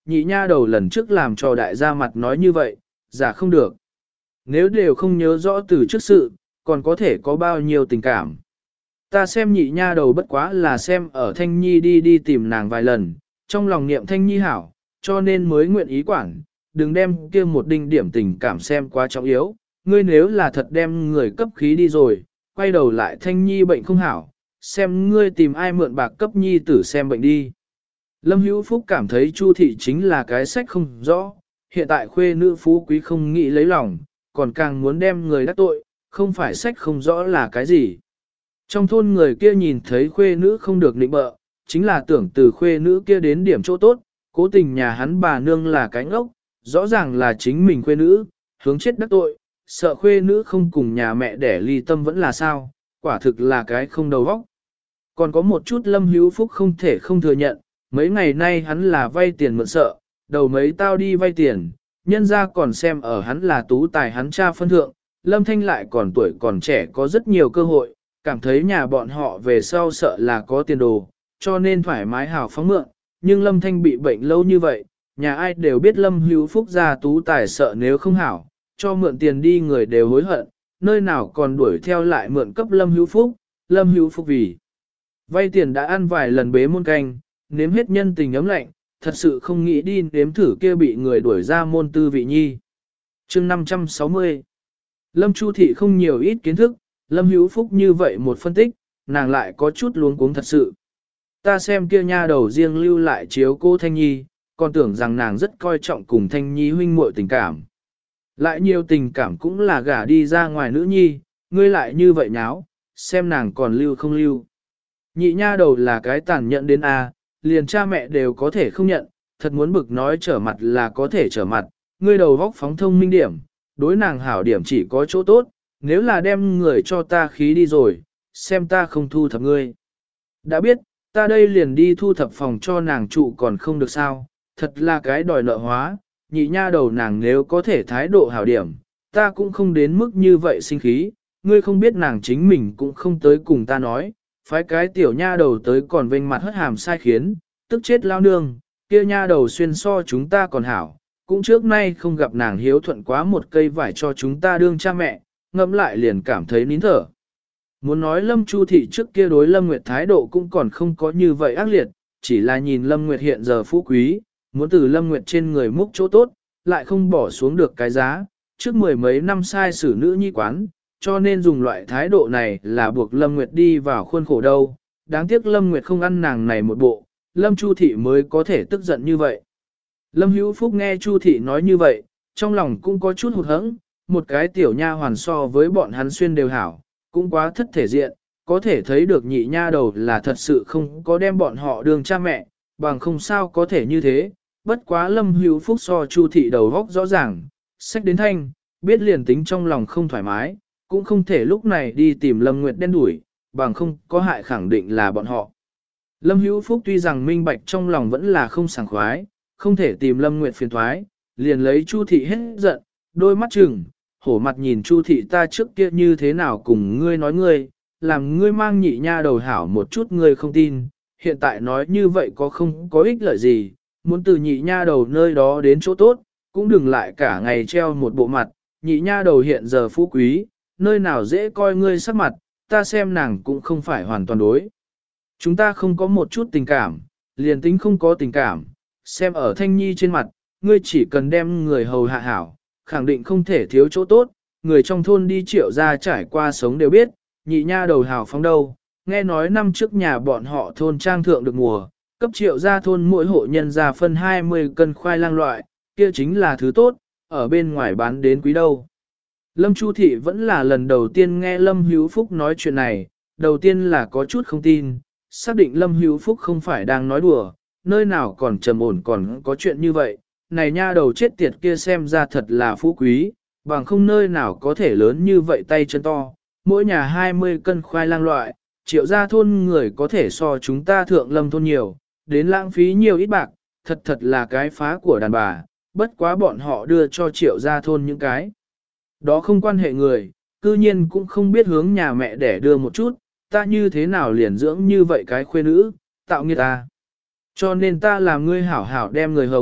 nhị nha đầu lần trước làm cho đại gia mặt nói như vậy, giả không được. Nếu đều không nhớ rõ từ trước sự, còn có thể có bao nhiêu tình cảm. Ta xem nhị nha đầu bất quá là xem ở Thanh Nhi đi tìm nàng vài lần, trong lòng niệm Thanh Nhi hảo, cho nên mới nguyện ý quản, đừng đem kia một đinh điểm tình cảm xem quá trọng yếu. Ngươi nếu là thật đem người cấp khí đi rồi, quay đầu lại Thanh Nhi bệnh không hảo, xem ngươi tìm ai mượn bạc cấp Nhi tử xem bệnh đi. Lâm Hữu Phúc cảm thấy Chu thị chính là cái sách không rõ, hiện tại khuê nữ phú quý không nghĩ lấy lòng, còn càng muốn đem người đắc tội, không phải sách không rõ là cái gì. Trong thôn người kia nhìn thấy khuê nữ không được nịnh bợ, chính là tưởng từ khuê nữ kia đến điểm chỗ tốt, cố tình nhà hắn bà nương là cái ngốc, rõ ràng là chính mình khuê nữ, hướng chết đắc tội, sợ khuê nữ không cùng nhà mẹ đẻ ly tâm vẫn là sao, quả thực là cái không đầu óc. Còn có một chút Lâm Hữu Phúc không thể không thừa nhận, mấy ngày nay hắn là vay tiền mượn sợ, đầu mấy tao đi vay tiền, nhân ra còn xem ở hắn là tú tài hắn cha phân thượng, Lâm Thanh lại còn tuổi còn trẻ có rất nhiều cơ hội, cảm thấy nhà bọn họ về sau sợ là có tiền đồ, cho nên thoải mái hào phóng mượn, nhưng Lâm Thanh bị bệnh lâu như vậy, nhà ai đều biết Lâm Hữu Phúc ra tú tài sợ nếu không hảo, cho mượn tiền đi người đều hối hận, nơi nào còn đuổi theo lại mượn cấp Lâm Hữu Phúc vì vay tiền đã ăn vài lần bế môn canh, nếm hết nhân tình ấm lạnh, thật sự không nghĩ đi nếm thử kia bị người đuổi ra môn tư vị nhi. Chương 560 Lâm Chu Thị không nhiều ít kiến thức, Lâm Hữu Phúc như vậy một phân tích, nàng lại có chút luống cuống thật sự. Ta xem kia nha đầu riêng lưu lại chiếu cô Thanh Nhi, còn tưởng rằng nàng rất coi trọng cùng Thanh Nhi huynh muội tình cảm. Lại nhiều tình cảm cũng là gả đi ra ngoài nữ nhi, ngươi lại như vậy nháo, xem nàng còn lưu không lưu. Nhị nha đầu là cái tàn nhẫn đến A, liền cha mẹ đều có thể không nhận, thật muốn bực nói trở mặt là có thể trở mặt, ngươi đầu vóc phóng thông minh điểm, đối nàng hảo điểm chỉ có chỗ tốt, nếu là đem người cho ta khí đi rồi, xem ta không thu thập ngươi. Đã biết, ta đây liền đi thu thập phòng cho nàng trụ còn không được sao, thật là cái đòi nợ hóa, nhị nha đầu nàng nếu có thể thái độ hảo điểm, ta cũng không đến mức như vậy sinh khí, ngươi không biết nàng chính mình cũng không tới cùng ta nói, phái cái tiểu nha đầu tới còn vênh mặt hất hàm sai khiến, tức chết lao nương, kia nha đầu xuyên so chúng ta còn hảo, cũng trước nay không gặp nàng hiếu thuận quá một cây vải cho chúng ta đương cha mẹ, ngẫm lại liền cảm thấy nín thở. Muốn nói Lâm Chu Thị trước kia đối Lâm Nguyệt thái độ cũng còn không có như vậy ác liệt, chỉ là nhìn Lâm Nguyệt hiện giờ phú quý, muốn từ Lâm Nguyệt trên người múc chỗ tốt, lại không bỏ xuống được cái giá, trước mười mấy năm sai xử nữ nhi quán, cho nên dùng loại thái độ này là buộc Lâm Nguyệt đi vào khuôn khổ đâu. Đáng tiếc Lâm Nguyệt không ăn nàng này một bộ, Lâm Chu Thị mới có thể tức giận như vậy. Lâm Hữu Phúc nghe Chu Thị nói như vậy, trong lòng cũng có chút hụt hẫng, một cái tiểu nha hoàn so với bọn hắn xuyên đều hảo, cũng quá thất thể diện, có thể thấy được nhị nha đầu là thật sự không có đem bọn họ đương cha mẹ, bằng không sao có thể như thế. Bất quá Lâm Hữu Phúc so Chu Thị đầu góc rõ ràng, sách đến thanh, biết liền tính trong lòng không thoải mái, cũng không thể lúc này đi tìm Lâm Nguyệt đen đuổi, bằng không có hại khẳng định là bọn họ. Lâm Hữu Phúc tuy rằng minh bạch trong lòng vẫn là không sảng khoái, không thể tìm Lâm Nguyệt phiền thoái, liền lấy Chu Thị hết giận, đôi mắt chừng, hổ mặt nhìn Chu Thị ta trước kia như thế nào cùng ngươi nói ngươi, làm ngươi mang nhị nha đầu hảo một chút ngươi không tin, hiện tại nói như vậy có không có ích lợi gì, muốn từ nhị nha đầu nơi đó đến chỗ tốt, cũng đừng lại cả ngày treo một bộ mặt, nhị nha đầu hiện giờ phú quý, nơi nào dễ coi ngươi sắc mặt, ta xem nàng cũng không phải hoàn toàn đối. Chúng ta không có một chút tình cảm, liền tính không có tình cảm, xem ở Thanh Nhi trên mặt, ngươi chỉ cần đem người hầu hạ hảo, khẳng định không thể thiếu chỗ tốt, người trong thôn đi Triệu ra trải qua sống đều biết, nhị nha đầu hảo phóng đâu, nghe nói năm trước nhà bọn họ thôn trang thượng được mùa, cấp Triệu ra thôn mỗi hộ nhân ra phân 20 cân khoai lang loại, kia chính là thứ tốt, ở bên ngoài bán đến quý đâu. Lâm Chu Thị vẫn là lần đầu tiên nghe Lâm Hữu Phúc nói chuyện này, đầu tiên là có chút không tin, xác định Lâm Hữu Phúc không phải đang nói đùa, nơi nào còn trầm ổn còn có chuyện như vậy, này nha đầu chết tiệt kia xem ra thật là phú quý, bằng không nơi nào có thể lớn như vậy tay chân to, mỗi nhà 20 cân khoai lang loại, Triệu gia thôn người có thể so chúng ta thượng Lâm thôn nhiều, đến lãng phí nhiều ít bạc, thật là cái phá của đàn bà, bất quá bọn họ đưa cho Triệu gia thôn những cái. Đó không quan hệ người, cư nhiên cũng không biết hướng nhà mẹ để đưa một chút, ta như thế nào liền dưỡng như vậy cái khuê nữ, tạo nghiệt ta. Cho nên ta làm ngươi hảo hảo đem người hống,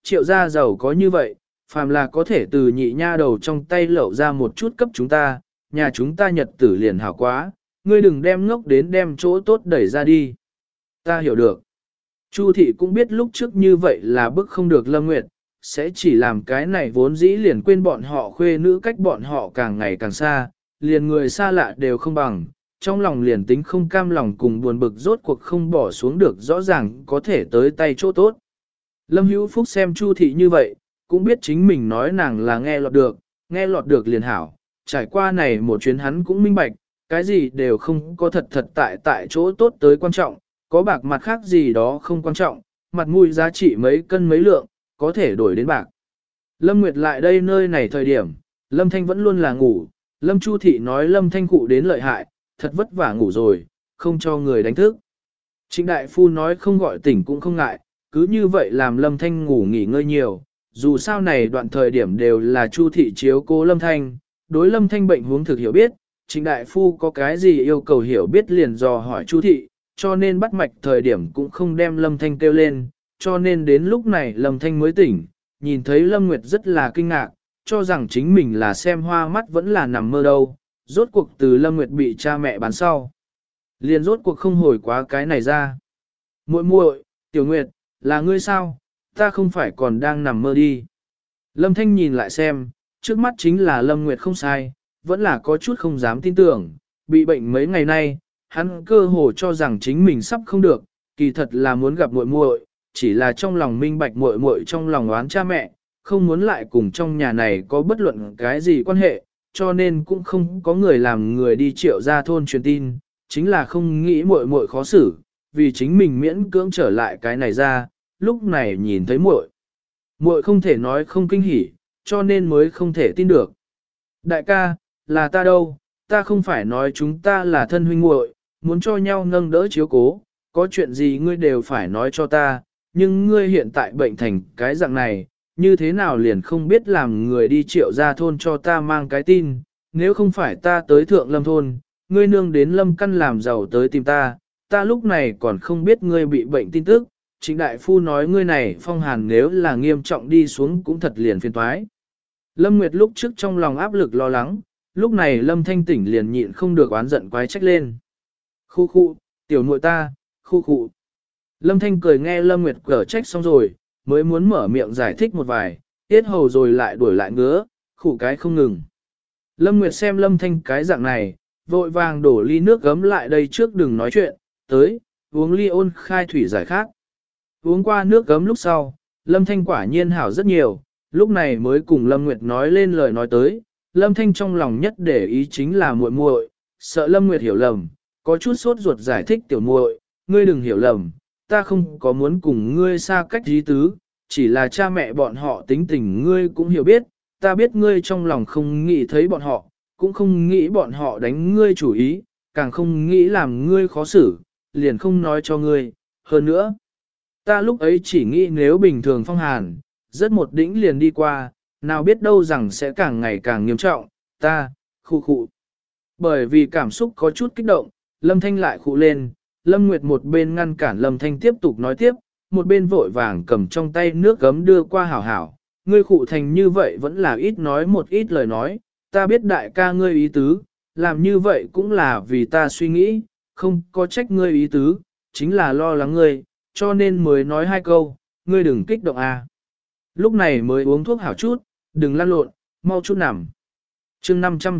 Triệu gia giàu có như vậy, phàm là có thể từ nhị nha đầu trong tay lậu ra một chút cấp chúng ta, nhà chúng ta nhật tử liền hảo quá, ngươi đừng đem ngốc đến đem chỗ tốt đẩy ra đi. Ta hiểu được. Chu thị cũng biết lúc trước như vậy là bức không được Lâm Nguyệt, sẽ chỉ làm cái này vốn dĩ liền quên bọn họ khuê nữ cách bọn họ càng ngày càng xa, liền người xa lạ đều không bằng, trong lòng liền tính không cam lòng cùng buồn bực rốt cuộc không bỏ xuống được rõ ràng có thể tới tay chỗ tốt. Lâm Hữu Phúc xem Chu thị như vậy, cũng biết chính mình nói nàng là nghe lọt được liền hảo, trải qua này một chuyến hắn cũng minh bạch, cái gì đều không có thật tại chỗ tốt tới quan trọng, có bạc mặt khác gì đó không quan trọng, mặt mũi giá trị mấy cân mấy lượng, có thể đổi đến bạc. Lâm Nguyệt lại đây nơi này thời điểm, Lâm Thanh vẫn luôn là ngủ, Lâm Chu thị nói Lâm Thanh cụ đến lợi hại, thật vất vả ngủ rồi, không cho người đánh thức. Trịnh đại phu nói không gọi tỉnh cũng không ngại, cứ như vậy làm Lâm Thanh ngủ nghỉ ngơi nhiều, dù sao này đoạn thời điểm đều là Chu thị chiếu cố Lâm Thanh, đối Lâm Thanh bệnh huống thực hiểu biết, Trịnh đại phu có cái gì yêu cầu hiểu biết liền dò hỏi Chu thị, cho nên bắt mạch thời điểm cũng không đem Lâm Thanh kêu lên, cho nên đến lúc này Lâm Thanh mới tỉnh, nhìn thấy Lâm Nguyệt rất là kinh ngạc, cho rằng chính mình là xem hoa mắt vẫn là nằm mơ đâu, rốt cuộc từ Lâm Nguyệt bị cha mẹ bán sau. Liền rốt cuộc không hồi quá cái này ra. Muội muội, Tiểu Nguyệt, là ngươi sao? Ta không phải còn đang nằm mơ đi. Lâm Thanh nhìn lại xem, trước mắt chính là Lâm Nguyệt không sai, vẫn là có chút không dám tin tưởng, bị bệnh mấy ngày nay, hắn cơ hồ cho rằng chính mình sắp không được, kỳ thật là muốn gặp muội muội, chỉ là trong lòng minh bạch muội muội trong lòng oán cha mẹ, không muốn lại cùng trong nhà này có bất luận cái gì quan hệ, cho nên cũng không có người làm người đi Triệu gia thôn truyền tin, chính là không nghĩ muội muội khó xử, vì chính mình miễn cưỡng trở lại cái này ra, lúc này nhìn thấy muội, muội không thể nói không kinh hỉ, cho nên mới không thể tin được. Đại ca, là ta đâu, ta không phải nói chúng ta là thân huynh muội, muốn cho nhau nâng đỡ chiếu cố, có chuyện gì ngươi đều phải nói cho ta, nhưng ngươi hiện tại bệnh thành cái dạng này, như thế nào liền không biết làm người đi Triệu gia thôn cho ta mang cái tin, nếu không phải ta tới thượng lâm thôn, ngươi nương đến lâm căn làm giàu tới tìm ta, ta lúc này còn không biết ngươi bị bệnh tin tức, Trịnh đại phu nói ngươi này phong hàn nếu là nghiêm trọng đi xuống cũng thật liền phiền toái. Lâm Nguyệt lúc trước trong lòng áp lực lo lắng, lúc này Lâm Thanh tỉnh liền nhịn không được oán giận quái trách lên. Khu khu, tiểu muội ta, khu khu. Lâm Thanh cười nghe Lâm Nguyệt cở trách xong rồi, mới muốn mở miệng giải thích một vài, tiết hầu rồi lại đuổi lại ngứa, khủ cái không ngừng. Lâm Nguyệt xem Lâm Thanh cái dạng này, vội vàng đổ ly nước gấm lại đây trước đừng nói chuyện, tới, uống ly ôn khai thủy giải khát. Uống qua nước gấm lúc sau, Lâm Thanh quả nhiên hảo rất nhiều, lúc này mới cùng Lâm Nguyệt nói lên lời nói tới, Lâm Thanh trong lòng nhất để ý chính là muội muội, sợ Lâm Nguyệt hiểu lầm, có chút sốt ruột giải thích tiểu muội, ngươi đừng hiểu lầm, ta không có muốn cùng ngươi xa cách ý tứ, chỉ là cha mẹ bọn họ tính tình ngươi cũng hiểu biết, ta biết ngươi trong lòng không nghĩ thấy bọn họ, cũng không nghĩ bọn họ đánh ngươi chủ ý, càng không nghĩ làm ngươi khó xử, liền không nói cho ngươi, hơn nữa. Ta lúc ấy chỉ nghĩ nếu bình thường phong hàn, rất một đỉnh liền đi qua, nào biết đâu rằng sẽ càng ngày càng nghiêm trọng, ta, khu khụ. Bởi vì cảm xúc có chút kích động, Lâm Thanh lại khụ lên, Lâm Nguyệt một bên ngăn cản Lâm Thanh tiếp tục nói tiếp, một bên vội vàng cầm trong tay nước gấm đưa qua hảo hảo. Ngươi khụ thành như vậy vẫn là ít nói một ít lời nói, ta biết đại ca ngươi ý tứ, làm như vậy cũng là vì ta suy nghĩ, không có trách ngươi ý tứ, chính là lo lắng ngươi, cho nên mới nói hai câu, ngươi đừng kích động à. Lúc này mới uống thuốc hảo chút, đừng lăn lộn, mau chút nằm. Chương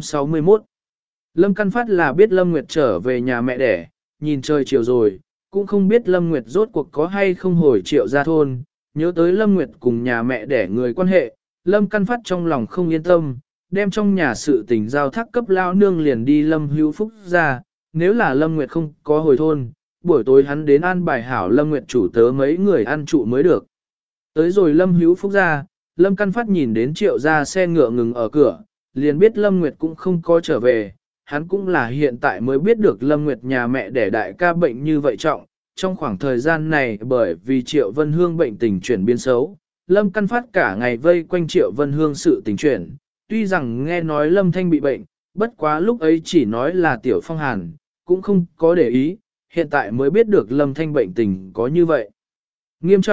561 Lâm Căn Phát là biết Lâm Nguyệt trở về nhà mẹ đẻ, nhìn trời chiều rồi, cũng không biết Lâm Nguyệt rốt cuộc có hay không hồi Triệu gia thôn, nhớ tới Lâm Nguyệt cùng nhà mẹ đẻ người quan hệ, Lâm Căn Phát trong lòng không yên tâm, đem trong nhà sự tình giao thác cấp lao nương liền đi Lâm Hữu Phúc ra, nếu là Lâm Nguyệt không có hồi thôn, buổi tối hắn đến an bài hảo Lâm Nguyệt chủ tớ mấy người ăn trụ mới được. Tới rồi Lâm Hữu Phúc ra, Lâm Căn Phát nhìn đến Triệu gia xe ngựa ngừng ở cửa, liền biết Lâm Nguyệt cũng không có trở về, hắn cũng là hiện tại mới biết được Lâm Nguyệt nhà mẹ đẻ đại ca bệnh như vậy trọng, trong khoảng thời gian này bởi vì Triệu Vân Hương bệnh tình chuyển biến xấu, Lâm Căn Phát cả ngày vây quanh Triệu Vân Hương sự tình chuyển, tuy rằng nghe nói Lâm Thanh bị bệnh, bất quá lúc ấy chỉ nói là tiểu phong hàn, cũng không có để ý, hiện tại mới biết được Lâm Thanh bệnh tình có như vậy. Nghiêm trọng,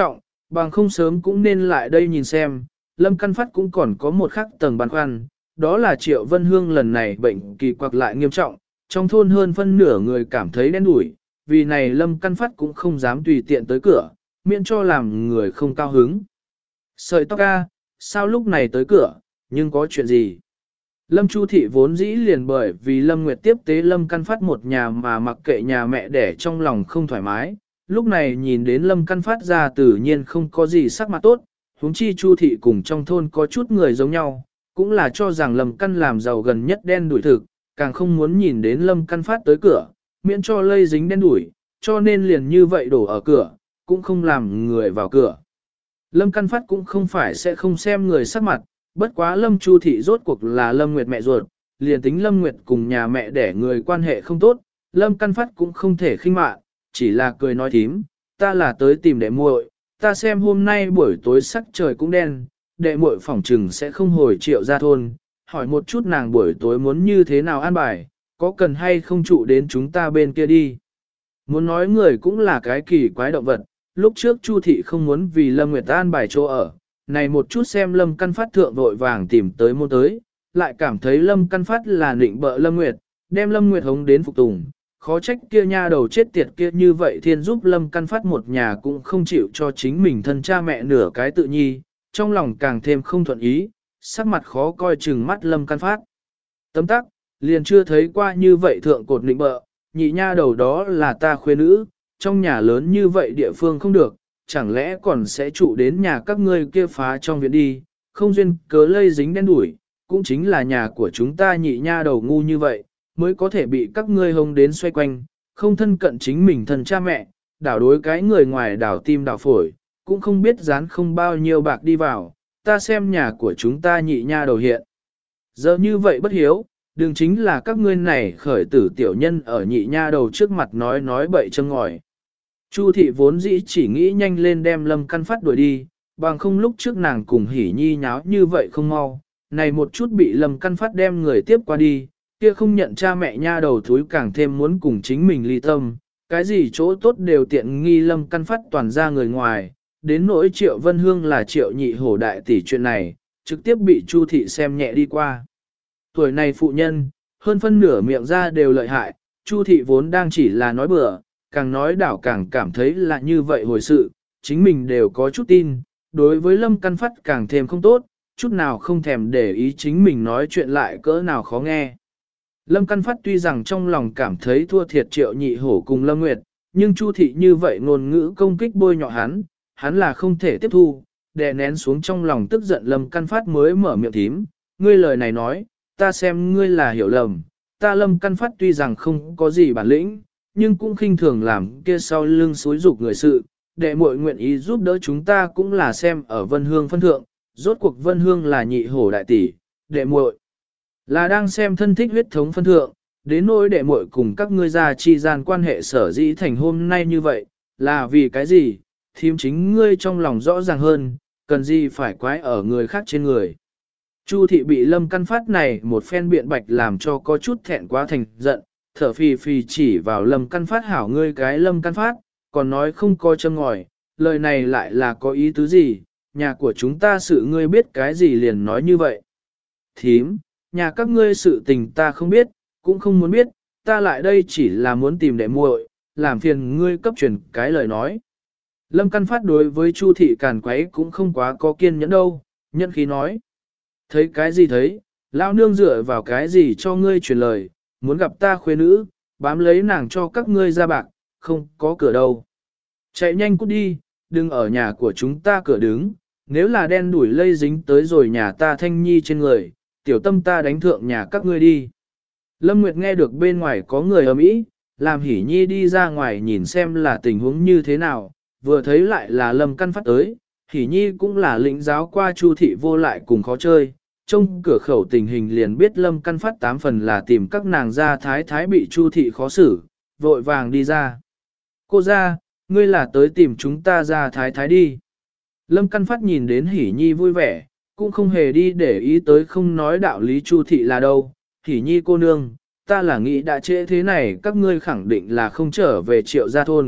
bằng không sớm cũng nên lại đây nhìn xem, Lâm Căn Phát cũng còn có một khắc tầng băn khoăn, đó là Triệu Vân Hương lần này bệnh kỳ quặc lại nghiêm trọng, trong thôn hơn phân nửa người cảm thấy đen đủi, vì này Lâm Căn Phát cũng không dám tùy tiện tới cửa, miễn cho làm người không cao hứng. Sợi tóc ca, sao lúc này tới cửa, nhưng có chuyện gì? Lâm Chu Thị vốn dĩ liền bởi vì Lâm Nguyệt tiếp tế Lâm Căn Phát một nhà mà mặc kệ nhà mẹ đẻ trong lòng không thoải mái, lúc này nhìn đến Lâm Căn Phát ra tự nhiên không có gì sắc mặt tốt, huống chi Chu Thị cùng trong thôn có chút người giống nhau, cũng là cho rằng Lâm Căn làm giàu gần nhất đen đuổi thực, càng không muốn nhìn đến Lâm Căn Phát tới cửa, miễn cho lây dính đen đuổi, cho nên liền như vậy đổ ở cửa, cũng không làm người vào cửa. Lâm Căn Phát cũng không phải sẽ không xem người sắc mặt, bất quá Lâm Chu Thị rốt cuộc là Lâm Nguyệt mẹ ruột, liền tính Lâm Nguyệt cùng nhà mẹ đẻ người quan hệ không tốt, Lâm Căn Phát cũng không thể khinh mạn, chỉ là cười nói thím, ta là tới tìm đệ muội, ta xem hôm nay buổi tối sắc trời cũng đen, đệ muội phỏng trừng sẽ không hồi Triệu ra thôn, hỏi một chút nàng buổi tối muốn như thế nào an bài, có cần hay không trụ đến chúng ta bên kia đi. Muốn nói người cũng là cái kỳ quái động vật, lúc trước Chu Thị không muốn vì Lâm Nguyệt an bài chỗ ở, này một chút xem Lâm Căn Phát thượng vội vàng tìm tới môn tới, lại cảm thấy Lâm Căn Phát là nịnh bợ Lâm Nguyệt, đem Lâm Nguyệt hống đến phục tùng, khó trách kia nha đầu chết tiệt kia như vậy thiên giúp Lâm Căn Phát một nhà cũng không chịu cho chính mình thân cha mẹ nửa cái tự nhi, trong lòng càng thêm không thuận ý, sắc mặt khó coi chừng mắt Lâm Căn Phát. Tấm tắc, liền chưa thấy qua như vậy thượng cột nịnh bợ, nhị nha đầu đó là ta khuê nữ, trong nhà lớn như vậy địa phương không được, chẳng lẽ còn sẽ trụ đến nhà các ngươi kia phá trong viện đi, không duyên cớ lây dính đen đủi, cũng chính là nhà của chúng ta nhị nha đầu ngu như vậy, mới có thể bị các ngươi hông đến xoay quanh, không thân cận chính mình thân cha mẹ, đảo đối cái người ngoài đảo tim đảo phổi, cũng không biết dán không bao nhiêu bạc đi vào, ta xem nhà của chúng ta nhị nha đầu hiện. Giờ như vậy bất hiếu, đừng chính là các ngươi này khởi tử tiểu nhân ở nhị nha đầu trước mặt nói bậy châm ngòi. Chu Thị vốn dĩ chỉ nghĩ nhanh lên đem Lâm Căn Phát đuổi đi, bằng không lúc trước nàng cùng Hỉ Nhi nháo như vậy không mau, này một chút bị Lâm Căn Phát đem người tiếp qua đi, kia không nhận cha mẹ nha đầu thúi càng thêm muốn cùng chính mình ly tâm, cái gì chỗ tốt đều tiện nghi Lâm Căn Phát toàn ra người ngoài, đến nỗi Triệu Vân Hương là Triệu nhị hổ đại tỷ chuyện này, trực tiếp bị Chu Thị xem nhẹ đi qua. Tuổi này phụ nhân, hơn phân nửa miệng ra đều lợi hại, Chu Thị vốn đang chỉ là nói bừa, càng nói đảo càng cảm thấy là như vậy hồi sự, chính mình đều có chút tin, đối với Lâm Căn Phát càng thêm không tốt, chút nào không thèm để ý chính mình nói chuyện lại cỡ nào khó nghe. Lâm Căn Phát tuy rằng trong lòng cảm thấy thua thiệt Triệu nhị hổ cùng Lâm Nguyệt, nhưng Chu Thị như vậy ngôn ngữ công kích bôi nhọ hắn là không thể tiếp thu, đè nén xuống trong lòng tức giận Lâm Căn Phát mới mở miệng thím, ngươi lời này nói, ta xem ngươi là hiểu lầm, ta Lâm Căn Phát tuy rằng không có gì bản lĩnh, nhưng cũng khinh thường làm kia sau lưng xúi dục người sự, đệ muội nguyện ý giúp đỡ chúng ta cũng là xem ở Vân Hương phân thượng, rốt cuộc Vân Hương là nhị hổ đại tỷ, đệ muội là đang xem thân thích huyết thống phân thượng, đến nỗi đệ muội cùng các ngươi gia chi gian quan hệ sở dĩ thành hôm nay như vậy, là vì cái gì, thím chính ngươi trong lòng rõ ràng hơn, cần gì phải quái ở người khác trên người. Chu Thị bị Lâm Căn Phát này một phen biện bạch làm cho có chút thẹn quá thành giận, thở phì phì chỉ vào Lâm Căn Phát hảo ngươi cái Lâm Căn Phát, còn nói không coi châm ngòi, lời này lại là có ý tứ gì, nhà của chúng ta sự ngươi biết cái gì liền nói như vậy. Thím, nhà các ngươi sự tình ta không biết, cũng không muốn biết, ta lại đây chỉ là muốn tìm đệ muội, làm phiền ngươi cấp truyền cái lời nói. Lâm Căn Phát đối với Chu Thị càn quấy cũng không quá có kiên nhẫn đâu, nhân khí nói. Thấy cái gì thấy, lão nương dựa vào cái gì cho ngươi truyền lời, muốn gặp ta khuê nữ, bám lấy nàng cho các ngươi ra bạc, không có cửa đâu. Chạy nhanh cút đi, đừng ở nhà của chúng ta cửa đứng, nếu là đen đuổi lây dính tới rồi nhà ta Thanh Nhi trên người, tiểu tâm ta đánh thượng nhà các ngươi đi. Lâm Nguyệt nghe được bên ngoài có người ầm ĩ, làm Hỉ Nhi đi ra ngoài nhìn xem là tình huống như thế nào, vừa thấy lại là Lâm Căn Phát tới, Hỉ Nhi cũng là lĩnh giáo qua Chu Thị vô lại cùng khó chơi, trong cửa khẩu tình hình liền biết Lâm Căn Phát 8 phần là tìm các nàng gia thái bị Chu Thị khó xử, vội vàng đi ra. Cô ra, ngươi là tới tìm chúng ta gia thái đi. Lâm Căn Phát nhìn đến Hỉ Nhi vui vẻ, cũng không hề đi để ý tới không nói đạo lý Chu Thị là đâu. Hỉ Nhi cô nương, ta là nghĩ đã trễ thế này các ngươi khẳng định là không trở về Triệu gia thôn,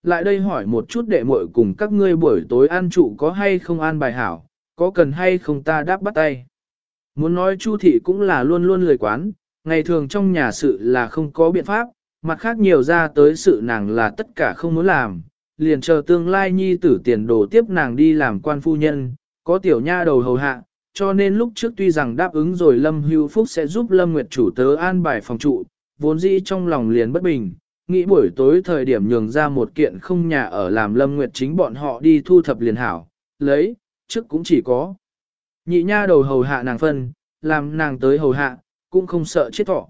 lại đây hỏi một chút đệ muội cùng các ngươi buổi tối ăn trụ có hay không an bài hảo, có cần hay không ta đáp bắt tay. Muốn nói Chu thị cũng là luôn luôn lười quán, ngày thường trong nhà sự là không có biện pháp, mặt khác nhiều ra tới sự nàng là tất cả không muốn làm, liền chờ tương lai nhi tử tiền đồ tiếp nàng đi làm quan phu nhân, có tiểu nha đầu hầu hạ, cho nên lúc trước tuy rằng đáp ứng rồi Lâm Hưu Phúc sẽ giúp Lâm Nguyệt chủ tớ an bài phòng trụ, vốn dĩ trong lòng liền bất bình, nghĩ buổi tối thời điểm nhường ra một kiện không nhà ở làm Lâm Nguyệt chính bọn họ đi thu thập liền hảo, lấy, trước cũng chỉ có. Nhị nha đầu hầu hạ nàng phân, làm nàng tới hầu hạ, cũng không sợ chết thọ.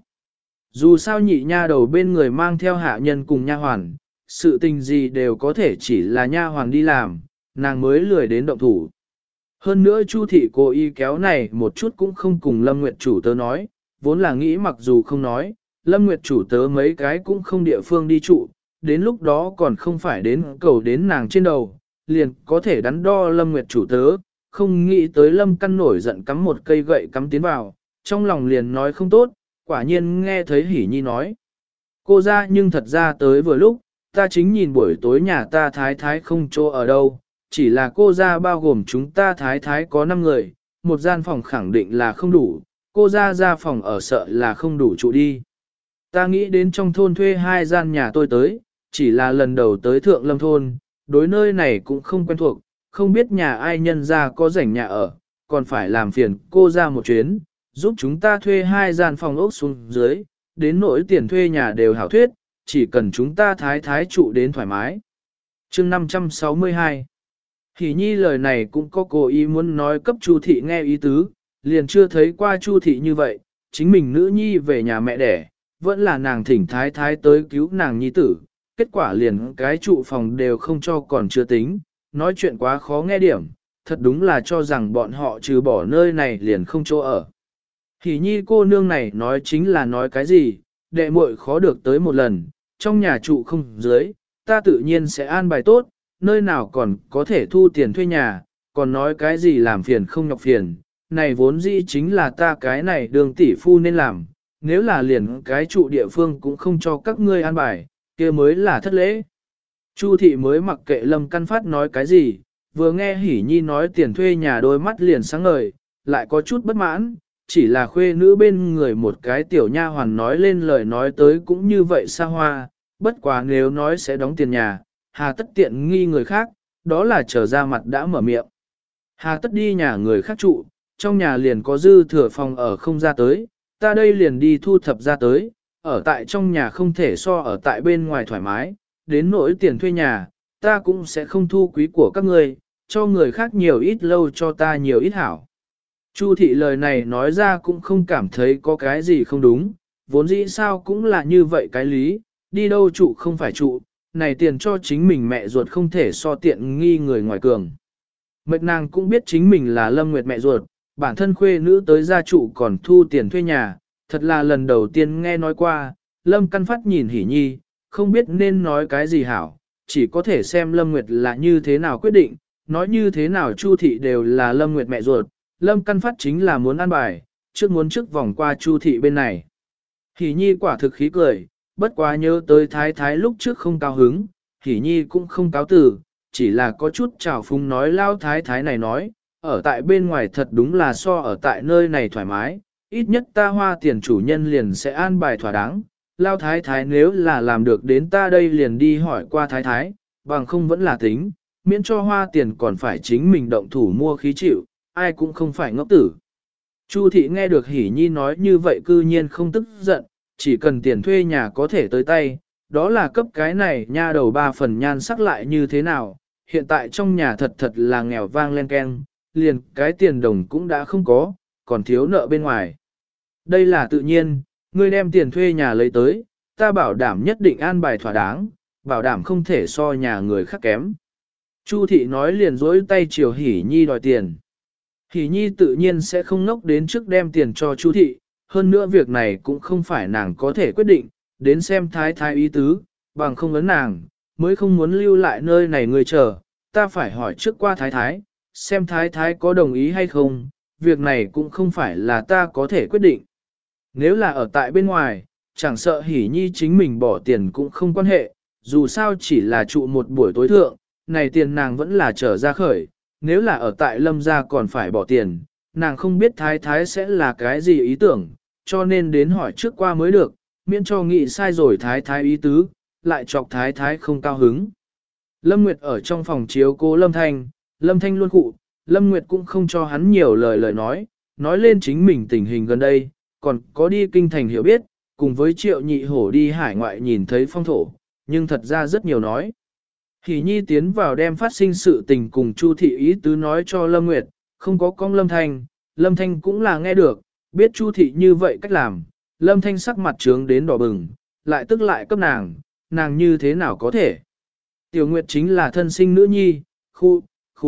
Dù sao nhị nha đầu bên người mang theo hạ nhân cùng nha hoàn, sự tình gì đều có thể chỉ là nha hoàn đi làm, nàng mới lười đến động thủ. Hơn nữa Chu thị cố ý kéo này một chút cũng không cùng Lâm Nguyệt chủ tớ nói, vốn là nghĩ mặc dù không nói, Lâm Nguyệt chủ tớ mấy cái cũng không địa phương đi trụ, đến lúc đó còn không phải đến cầu đến nàng trên đầu, liền có thể đắn đo Lâm Nguyệt chủ tớ, không nghĩ tới Lâm Căn nổi giận cắm một cây gậy cắm tiến vào, trong lòng liền nói không tốt, quả nhiên nghe thấy Hỷ Nhi nói. Cô ra nhưng thật ra tới vừa lúc, ta chính nhìn buổi tối nhà ta thái thái không chỗ ở đâu, chỉ là cô ra bao gồm chúng ta thái thái có 5 người, một gian phòng khẳng định là không đủ, cô ra phòng ở sợ là không đủ trụ đi. Ta nghĩ đến trong thôn thuê 2 gian nhà tôi tới, chỉ là lần đầu tới Thượng Lâm thôn, đối nơi này cũng không quen thuộc, không biết nhà ai nhân ra có rảnh nhà ở, còn phải làm phiền cô ra một chuyến, giúp chúng ta thuê 2 gian phòng ốc xuống dưới, đến nỗi tiền thuê nhà đều hảo thuyết, chỉ cần chúng ta thái thái trụ đến thoải mái. Chương 562 Hỷ Nhi lời này cũng có cố ý muốn nói cấp Chu thị nghe ý tứ, liền chưa thấy qua Chu thị như vậy, chính mình nữ nhi về nhà mẹ đẻ, vẫn là nàng thỉnh thái thái tới cứu nàng nhi tử, kết quả liền cái trụ phòng đều không cho còn chưa tính, nói chuyện quá khó nghe điểm, thật đúng là cho rằng bọn họ trừ bỏ nơi này liền không chỗ ở. Hỷ Nhi cô nương này nói chính là nói cái gì, đệ muội khó được tới một lần, trong nhà trụ không dưới, ta tự nhiên sẽ an bài tốt, nơi nào còn có thể thu tiền thuê nhà, còn nói cái gì làm phiền không nhọc phiền, này vốn dĩ chính là ta cái này đường tỷ phu nên làm, nếu là liền cái trụ địa phương cũng không cho các ngươi an bài, kia mới là thất lễ. Chu thị mới mặc kệ Lâm Căn Phát nói cái gì, vừa nghe Hỷ Nhi nói tiền thuê nhà đôi mắt liền sáng ngời, lại có chút bất mãn, chỉ là khuê nữ bên người một cái tiểu nha hoàn nói lên lời nói tới cũng như vậy xa hoa, bất quá nếu nói sẽ đóng tiền nhà, hà tất tiện nghi người khác, đó là trở ra mặt đã mở miệng. Hà tất đi nhà người khác trụ, trong nhà liền có dư thừa phòng ở không ra tới, ta đây liền đi thu thập ra tới, ở tại trong nhà không thể so ở tại bên ngoài thoải mái, đến nỗi tiền thuê nhà, ta cũng sẽ không thu quý của các ngươi, cho người khác nhiều ít lâu cho ta nhiều ít hảo. Chu thị lời này nói ra cũng không cảm thấy có cái gì không đúng, vốn dĩ sao cũng là như vậy cái lý, đi đâu trụ không phải trụ, này tiền cho chính mình mẹ ruột không thể so tiện nghi người ngoài cường. Mệt nàng cũng biết chính mình là Lâm Nguyệt mẹ ruột, bản thân khuê nữ tới gia trụ còn thu tiền thuê nhà, thật là lần đầu tiên nghe nói qua, Lâm Căn Phát nhìn Hỷ Nhi, không biết nên nói cái gì hảo, chỉ có thể xem Lâm Nguyệt là như thế nào quyết định, nói như thế nào Chu thị đều là Lâm Nguyệt mẹ ruột, Lâm Căn Phát chính là muốn ăn bài, muốn trước vòng qua Chu thị bên này. Hỷ Nhi quả thực khí cười, bất quá nhớ tới thái thái lúc trước không cao hứng, Hỷ Nhi cũng không cáo từ, chỉ là có chút trào phúng nói lao thái thái này nói, ở tại bên ngoài thật đúng là so ở tại nơi này thoải mái, ít nhất ta hoa tiền chủ nhân liền sẽ an bài thỏa đáng, lao thái thái nếu là làm được đến ta đây liền đi hỏi qua thái thái, bằng không vẫn là tính, miễn cho hoa tiền còn phải chính mình động thủ mua khí chịu, ai cũng không phải ngốc tử. Chu thị nghe được Hỷ Nhi nói như vậy cư nhiên không tức giận, chỉ cần tiền thuê nhà có thể tới tay, đó là cấp cái này nha đầu 3 phần nhan sắc lại như thế nào, hiện tại trong nhà thật thật là nghèo vang len keng, liền cái tiền đồng cũng đã không có, còn thiếu nợ bên ngoài. Đây là tự nhiên, ngươi đem tiền thuê nhà lấy tới, ta bảo đảm nhất định an bài thỏa đáng, bảo đảm không thể so nhà người khác kém. Chu thị nói liền dối tay chiều Hỷ Nhi đòi tiền. Hỷ Nhi tự nhiên sẽ không ngốc đến trước đem tiền cho Chu thị, hơn nữa việc này cũng không phải nàng có thể quyết định, đến xem thái thái ý tứ, bằng không ấn nàng, mới không muốn lưu lại nơi này người chờ, ta phải hỏi trước qua thái thái, xem thái thái có đồng ý hay không, việc này cũng không phải là ta có thể quyết định. Nếu là ở tại bên ngoài, chẳng sợ Hỷ Nhi chính mình bỏ tiền cũng không quan hệ, dù sao chỉ là trụ một buổi tối thượng, này tiền nàng vẫn là trở ra khởi, nếu là ở tại Lâm gia còn phải bỏ tiền, nàng không biết thái thái sẽ là cái gì ý tưởng, cho nên đến hỏi trước qua mới được, miễn cho nghĩ sai rồi thái thái ý tứ, lại chọc thái thái không cao hứng. Lâm Nguyệt ở trong phòng chiếu cố Lâm Thanh luôn cụ, Lâm Nguyệt cũng không cho hắn nhiều lời nói lên chính mình tình hình gần đây, còn có đi kinh thành hiểu biết, cùng với Triệu Nhị Hổ đi hải ngoại nhìn thấy phong thổ, nhưng thật ra rất nhiều nói. Hỷ Nhi tiến vào đem phát sinh sự tình cùng Chu thị ý tứ nói cho Lâm Nguyệt, không có con Lâm Thanh cũng là nghe được, biết Chu thị như vậy cách làm, Lâm Thanh sắc mặt trướng đến đỏ bừng, lại tức lại cấp nàng như thế nào có thể. Tiểu Nguyệt chính là thân sinh nữ nhi, khu.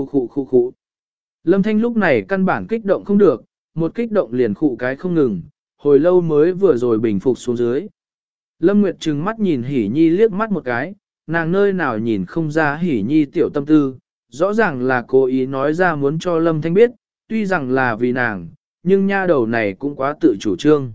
Lâm Thanh lúc này căn bản kích động không được, một kích động liền khụ cái không ngừng, hồi lâu mới vừa rồi bình phục xuống dưới. Lâm Nguyệt trừng mắt nhìn Hỷ Nhi liếc mắt một cái, nàng nơi nào nhìn không ra Hỷ Nhi tiểu tâm tư, rõ ràng là cố ý nói ra muốn cho Lâm Thanh biết, tuy rằng là vì nàng, nhưng nha đầu này cũng quá tự chủ trương.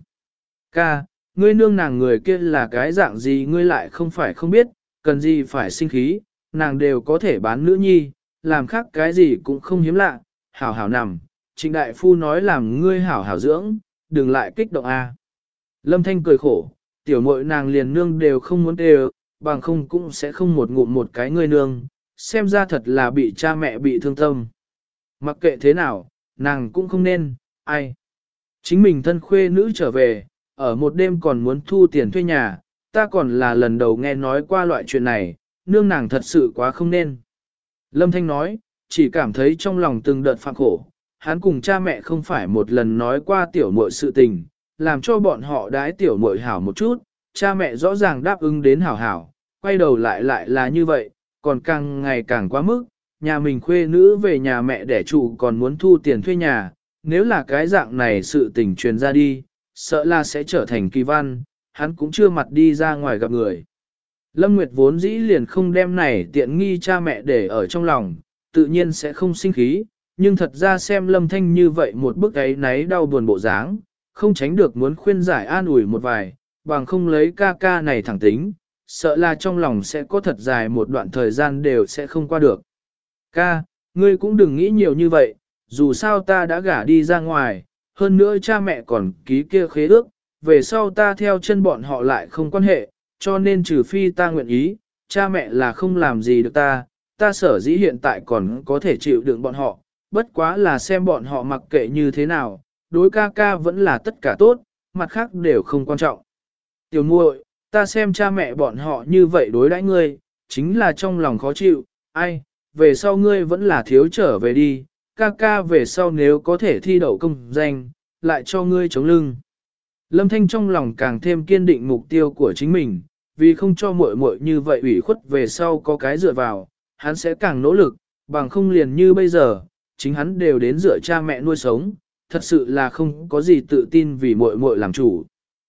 Ca, ngươi nương nàng người kia là cái dạng gì ngươi lại không phải không biết, cần gì phải sinh khí, nàng đều có thể bán nữ nhi, làm khác cái gì cũng không hiếm lạ, hảo hảo nằm, Trịnh đại phu nói làm ngươi hảo hảo dưỡng, đừng lại kích động a. Lâm Thanh cười khổ, tiểu muội nàng liền nương đều không muốn đều, bằng không cũng sẽ không một ngụm một cái ngươi nương, xem ra thật là bị cha mẹ bị thương tâm. Mặc kệ thế nào, nàng cũng không nên, ai. Chính mình thân khuê nữ trở về, ở một đêm còn muốn thu tiền thuê nhà, ta còn là lần đầu nghe nói qua loại chuyện này, nương nàng thật sự quá không nên. Lâm Thanh nói, chỉ cảm thấy trong lòng từng đợt phạm khổ, hắn cùng cha mẹ không phải một lần nói qua tiểu muội sự tình, làm cho bọn họ đái tiểu muội hảo một chút, cha mẹ rõ ràng đáp ứng đến hảo hảo, quay đầu lại là như vậy, còn càng ngày càng quá mức, nhà mình khuê nữ về nhà mẹ đẻ trụ còn muốn thu tiền thuê nhà, nếu là cái dạng này sự tình truyền ra đi, sợ là sẽ trở thành kỳ văn, hắn cũng chưa mặt đi ra ngoài gặp người. Lâm Nguyệt vốn dĩ liền không đem này tiện nghi cha mẹ để ở trong lòng, tự nhiên sẽ không sinh khí, nhưng thật ra xem Lâm Thanh như vậy một bức ấy náy đau buồn bộ dáng, không tránh được muốn khuyên giải an ủi một vài, bằng không lấy ca này thẳng tính, sợ là trong lòng sẽ có thật dài một đoạn thời gian đều sẽ không qua được. Ca, ngươi cũng đừng nghĩ nhiều như vậy, dù sao ta đã gả đi ra ngoài, hơn nữa cha mẹ còn ký kia khế ước, về sau ta theo chân bọn họ lại không quan hệ, cho nên trừ phi ta nguyện ý, cha mẹ là không làm gì được ta sở dĩ hiện tại còn có thể chịu đựng bọn họ, bất quá là xem bọn họ mặc kệ như thế nào, đối ca vẫn là tất cả tốt, mặt khác đều không quan trọng. Tiểu muội, ta xem cha mẹ bọn họ như vậy đối đãi ngươi, chính là trong lòng khó chịu, ai, về sau ngươi vẫn là thiếu trở về đi, ca về sau nếu có thể thi đậu công danh, lại cho ngươi chống lưng. Lâm Thanh trong lòng càng thêm kiên định mục tiêu của chính mình, vì không cho muội muội như vậy ủy khuất về sau có cái dựa vào, hắn sẽ càng nỗ lực, bằng không liền như bây giờ, chính hắn đều đến dựa cha mẹ nuôi sống, thật sự là không có gì tự tin vì muội muội làm chủ.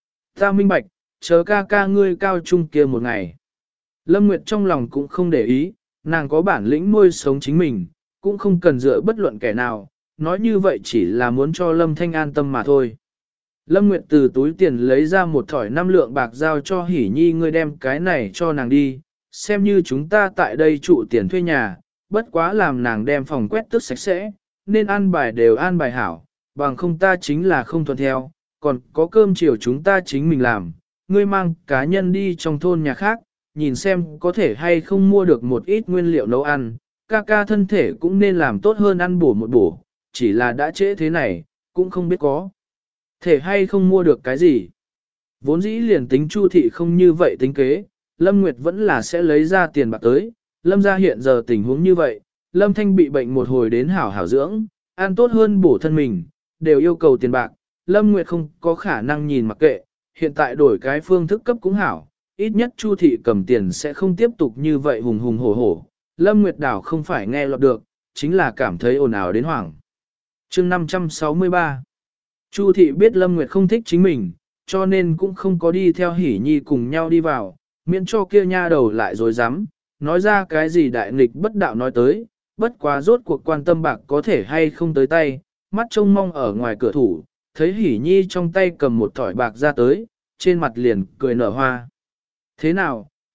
Ta minh bạch, chờ ca ngươi cao trung kia một ngày. Lâm Nguyệt trong lòng cũng không để ý, nàng có bản lĩnh nuôi sống chính mình, cũng không cần dựa bất luận kẻ nào, nói như vậy chỉ là muốn cho Lâm Thanh an tâm mà thôi. Lâm Nguyệt từ túi tiền lấy ra một thỏi 5 lượng bạc giao cho Hỷ Nhi, ngươi đem cái này cho nàng đi, xem như chúng ta tại đây trụ tiền thuê nhà, bất quá làm nàng đem phòng quét tước sạch sẽ, nên an bài đều an bài hảo, bằng không ta chính là không thuận theo, còn có cơm chiều chúng ta chính mình làm, ngươi mang cá nhân đi trong thôn nhà khác, nhìn xem có thể hay không mua được một ít nguyên liệu nấu ăn, ca thân thể cũng nên làm tốt hơn ăn bổ một bổ, chỉ là đã trễ thế này, cũng không biết có thể hay không mua được cái gì. Vốn dĩ liền tính Chu thị không như vậy tính kế, Lâm Nguyệt vẫn là sẽ lấy ra tiền bạc tới, Lâm gia hiện giờ tình huống như vậy, Lâm Thanh bị bệnh một hồi đến hảo hảo dưỡng, ăn tốt hơn bổ thân mình, đều yêu cầu tiền bạc, Lâm Nguyệt không có khả năng nhìn mặc kệ, hiện tại đổi cái phương thức cấp cũng hảo, ít nhất Chu thị cầm tiền sẽ không tiếp tục như vậy hùng hùng hổ hổ. Lâm Nguyệt đảo không phải nghe lọt được, chính là cảm thấy ồn ào đến hoảng. Chương 563 Chu thị biết Lâm Nguyệt không thích chính mình, cho nên cũng không có đi theo Hỷ Nhi cùng nhau đi vào, miễn cho kia nha đầu lại dối rắm nói ra cái gì đại nghịch bất đạo nói tới, bất quá rốt cuộc quan tâm bạc có thể hay không tới tay, mắt trông mong ở ngoài cửa thủ, thấy Hỷ Nhi trong tay cầm một thỏi bạc ra tới, trên mặt liền cười nở hoa. Thế nào,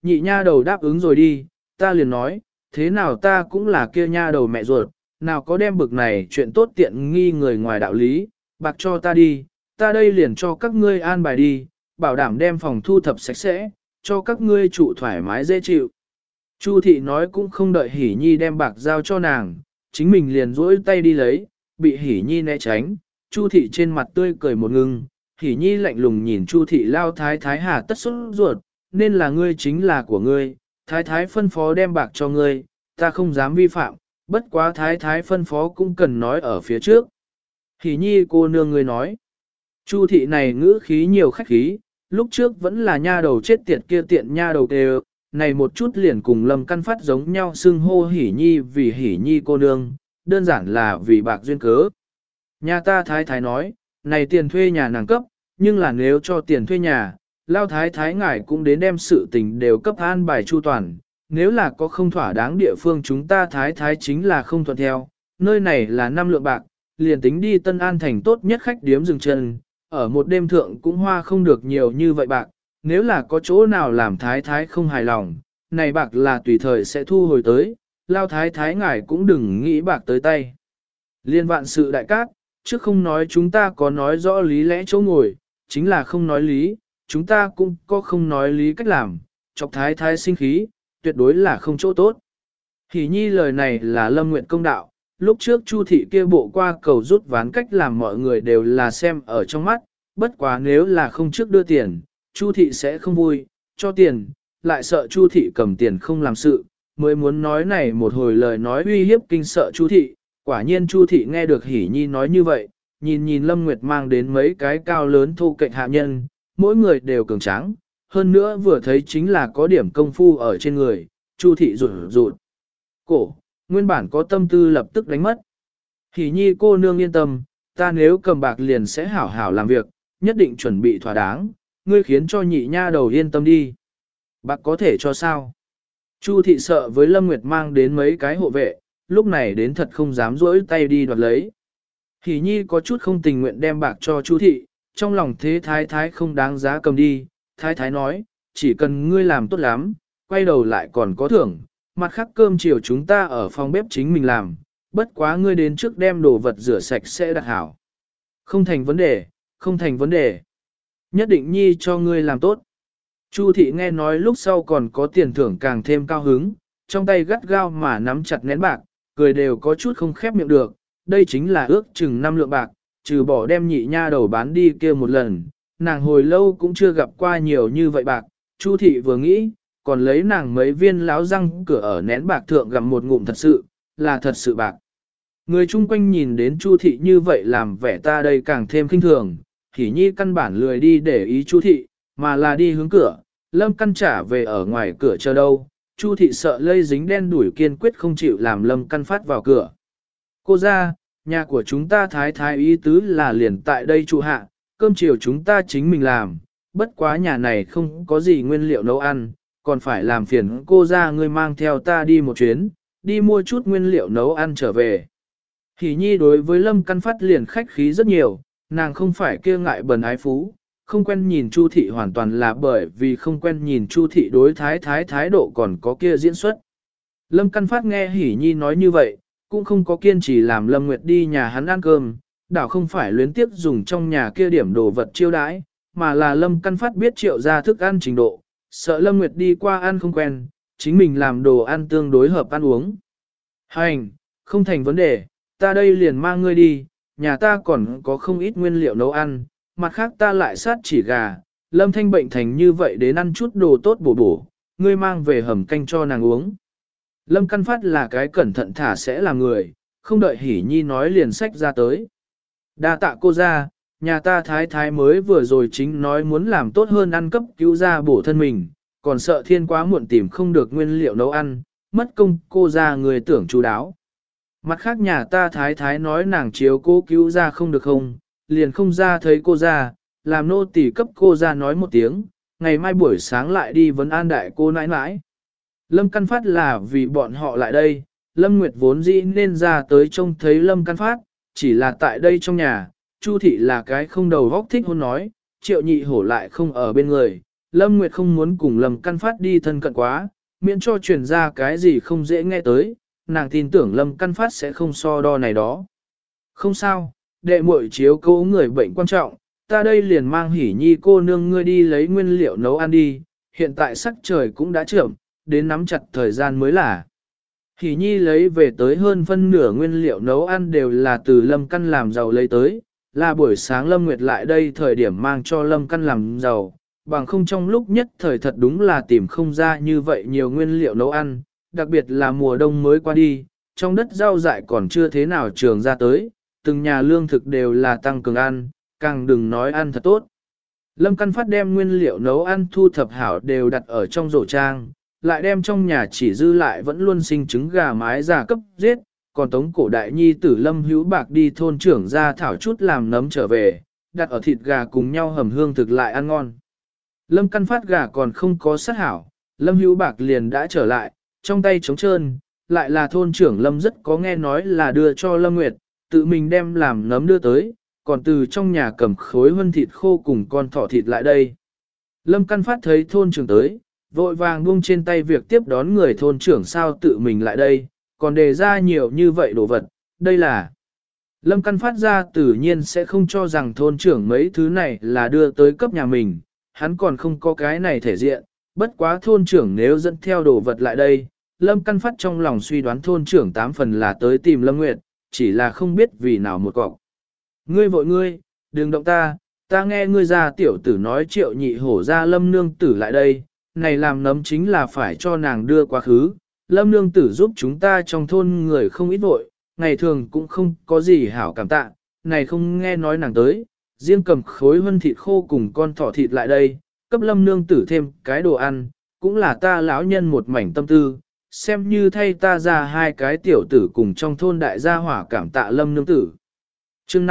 nhị nha đầu đáp ứng rồi đi, ta liền nói, thế nào ta cũng là kia nha đầu mẹ ruột, nào có đem bực này chuyện tốt tiện nghi người ngoài đạo lý, bạc cho ta đi, ta đây liền cho các ngươi an bài đi, bảo đảm đem phòng thu thập sạch sẽ, cho các ngươi trụ thoải mái dễ chịu. Chu thị nói cũng không đợi Hỷ Nhi đem bạc giao cho nàng, chính mình liền duỗi tay đi lấy, bị Hỷ Nhi né tránh, Chu thị trên mặt tươi cười một ngưng, Hỷ Nhi lạnh lùng nhìn Chu thị lao thái thái hà tất sốt ruột, nên là ngươi chính là của ngươi, thái thái phân phó đem bạc cho ngươi, ta không dám vi phạm, bất quá thái thái phân phó cũng cần nói ở phía trước. Hỷ Nhi cô nương ngươi nói, Chu thị này ngữ khí nhiều khách khí, lúc trước vẫn là nha đầu chết tiệt kia tiện nha đầu kêu, này một chút liền cùng Lâm Căn Phát giống nhau xưng hô Hỷ Nhi vì Hỷ Nhi cô nương, đơn giản là vì bạc duyên cớ. Nhà ta thái thái nói, này tiền thuê nhà nàng cấp, nhưng là nếu cho tiền thuê nhà, lao thái thái ngài cũng đến đem sự tình đều cấp an bài chu toàn, nếu là có không thỏa đáng địa phương chúng ta thái thái chính là không thuận theo, nơi này là 5 lượng bạc, liền tính đi Tân An thành tốt nhất khách điếm dừng chân, ở một đêm thượng cũng hoa không được nhiều như vậy bạc, nếu là có chỗ nào làm thái thái không hài lòng, này bạc là tùy thời sẽ thu hồi tới, lao thái thái ngài cũng đừng nghĩ bạc tới tay. Liên vạn sự đại cát, trước không nói chúng ta có nói rõ lý lẽ chỗ ngồi, chính là không nói lý, chúng ta cũng có không nói lý cách làm, chọc thái thái sinh khí, tuyệt đối là không chỗ tốt. Hỷ Nhi lời này là Lâm Nguyện công đạo, lúc trước Chu thị kia bộ qua cầu rút ván cách làm mọi người đều là xem ở trong mắt, bất quá nếu là không trước đưa tiền, Chu thị sẽ không vui, cho tiền, lại sợ Chu thị cầm tiền không làm sự, mới muốn nói này một hồi lời nói uy hiếp kinh sợ Chu thị, quả nhiên Chu thị nghe được Hỷ Nhi nói như vậy, nhìn nhìn Lâm Nguyệt mang đến mấy cái cao lớn thô kệch hạ nhân, mỗi người đều cường tráng, hơn nữa vừa thấy chính là có điểm công phu ở trên người, Chu thị rụt rụt cổ, nguyên bản có tâm tư lập tức đánh mất. Hỷ Nhi cô nương yên tâm, ta nếu cầm bạc liền sẽ hảo hảo làm việc, nhất định chuẩn bị thỏa đáng, ngươi khiến cho nhị nha đầu yên tâm đi. Bạc có thể cho sao? Chu thị sợ với Lâm Nguyệt mang đến mấy cái hộ vệ, lúc này đến thật không dám rỗi tay đi đoạt lấy. Hỷ Nhi có chút không tình nguyện đem bạc cho Chu thị, trong lòng thế thái thái không đáng giá cầm đi, thái thái nói, chỉ cần ngươi làm tốt lắm, quay đầu lại còn có thưởng, mặt khác cơm chiều chúng ta ở phòng bếp chính mình làm, bất quá ngươi đến trước đem đồ vật rửa sạch sẽ đặt hảo. Không thành vấn đề, không thành vấn đề. Nhất định Nhi cho ngươi làm tốt. Chu thị nghe nói lúc sau còn có tiền thưởng càng thêm cao hứng, trong tay gắt gao mà nắm chặt nén bạc, cười đều có chút không khép miệng được, đây chính là ước chừng 5 lượng bạc, trừ bỏ đem nhị nha đầu bán đi kia một lần, nàng hồi lâu cũng chưa gặp qua nhiều như vậy bạc, Chu thị vừa nghĩ, còn lấy nàng mấy viên láo răng cửa ở nén bạc thượng gặm một ngụm thật sự bạc. Người chung quanh nhìn đến Chu thị như vậy làm vẻ ta đây càng thêm khinh thường, Hỷ Nhi căn bản lười đi để ý Chu thị, mà là đi hướng cửa, Lâm Căn trả về ở ngoài cửa chờ đâu, Chu thị sợ lây dính đen đuổi kiên quyết không chịu làm Lâm Căn phát vào cửa. Cô ra, nhà của chúng ta thái thái ý tứ là liền tại đây trụ hạ, cơm chiều chúng ta chính mình làm, bất quá nhà này không có gì nguyên liệu nấu ăn, còn phải làm phiền cô ra ngươi mang theo ta đi một chuyến, đi mua chút nguyên liệu nấu ăn trở về. Hỷ Nhi đối với Lâm Căn Phát liền khách khí rất nhiều, nàng không phải kia ngại bần ái phú, không quen nhìn Chu thị hoàn toàn là bởi vì không quen nhìn Chu thị đối thái độ còn có kia diễn xuất. Lâm Căn Phát nghe Hỷ Nhi nói như vậy, cũng không có kiên trì làm Lâm Nguyệt đi nhà hắn ăn cơm, đảo không phải luyến tiếp dùng trong nhà kia điểm đồ vật chiêu đãi, mà là Lâm Căn Phát biết triệu ra thức ăn trình độ, sợ Lâm Nguyệt đi qua ăn không quen, chính mình làm đồ ăn tương đối hợp ăn uống. Hành, không thành vấn đề, ta đây liền mang ngươi đi, nhà ta còn có không ít nguyên liệu nấu ăn, mặt khác ta lại sát chỉ gà, Lâm Thanh bệnh thành như vậy đến ăn chút đồ tốt bổ, ngươi mang về hầm canh cho nàng uống. Lâm Căn Phát là cái cẩn thận thả sẽ là người, không đợi Hỷ Nhi nói liền sách ra tới. Đa tạ cô ra, nhà ta thái thái mới vừa rồi chính nói muốn làm tốt hơn ăn cấp cứu ra bổ thân mình, còn sợ thiên quá muộn tìm không được nguyên liệu nấu ăn, mất công cô ra người tưởng chú đáo. Mặt khác nhà ta thái thái nói nàng chiếu cô cứu ra không được không, liền không ra thấy cô ra, làm nô tỳ cấp cô ra nói một tiếng, ngày mai buổi sáng lại đi vấn an đại cô nãi nãi. Lâm Căn Phát là vì bọn họ lại đây, Lâm Nguyệt vốn dĩ nên ra tới trông thấy Lâm Căn Phát, chỉ là tại đây trong nhà, Chu thị là cái không đầu vóc thích hôn nói, Triệu Nhị Hổ lại không ở bên người, Lâm Nguyệt không muốn cùng Lâm Căn Phát đi thân cận quá, miễn cho truyền ra cái gì không dễ nghe tới, nàng tin tưởng Lâm Căn Phát sẽ không so đo này đó. Không sao, đệ muội chiếu cố người bệnh quan trọng, ta đây liền mang Hỉ Nhi cô nương ngươi đi lấy nguyên liệu nấu ăn đi, hiện tại sắc trời cũng đã chậm, đến nắm chặt thời gian mới là. Hỉ Nhi lấy về tới hơn phân nửa nguyên liệu nấu ăn đều là từ Lâm Căn làm giàu lấy tới, là buổi sáng Lâm Nguyệt lại đây thời điểm mang cho Lâm Căn làm giàu, bằng không trong lúc nhất thời thật đúng là tìm không ra như vậy nhiều nguyên liệu nấu ăn, đặc biệt là mùa đông mới qua đi, trong đất rau dại còn chưa thế nào trường ra tới, từng nhà lương thực đều là tăng cường ăn, càng đừng nói ăn thật tốt. Lâm Căn Phát đem nguyên liệu nấu ăn thu thập hảo đều đặt ở trong rổ trang, lại đem trong nhà chỉ dư lại vẫn luôn sinh trứng gà mái già cấp giết, còn tống cổ đại nhi tử Lâm Hữu Bạc đi thôn trưởng ra thảo chút làm nấm trở về, đặt ở thịt gà cùng nhau hầm hương thực lại ăn ngon. Lâm Căn Phát gà còn không có sát hảo, Lâm Hữu Bạc liền đã trở lại, trong tay trống trơn, lại là thôn trưởng Lâm rất có nghe nói là đưa cho Lâm Nguyệt, tự mình đem làm nấm đưa tới, còn từ trong nhà cầm khối vân thịt khô cùng con thỏ thịt lại đây. Lâm Căn Phát thấy thôn trưởng tới, vội vàng buông trên tay việc tiếp đón người thôn trưởng sao tự mình lại đây, còn đề ra nhiều như vậy đồ vật, đây là. Lâm Căn Phát ra tự nhiên sẽ không cho rằng thôn trưởng mấy thứ này là đưa tới cấp nhà mình, hắn còn không có cái này thể diện, bất quá thôn trưởng nếu dẫn theo đồ vật lại đây, Lâm Căn Phát trong lòng suy đoán thôn trưởng 8 phần là tới tìm Lâm Nguyệt, chỉ là không biết vì nào một cọc. Ngươi vội ngươi, đừng động ta nghe ngươi ra tiểu tử nói Triệu Nhị Hổ ra Lâm nương tử lại đây, này làm nấm chính là phải cho nàng đưa quá khứ, Lâm nương tử giúp chúng ta trong thôn người không ít vội, ngày thường cũng không có gì hảo cảm tạ, này không nghe nói nàng tới, riêng cầm khối vân thịt khô cùng con thỏ thịt lại đây, cấp Lâm nương tử thêm cái đồ ăn, cũng là ta lão nhân một mảnh tâm tư, xem như thay ta ra hai cái tiểu tử cùng trong thôn đại gia hỏa cảm tạ Lâm nương tử. Chương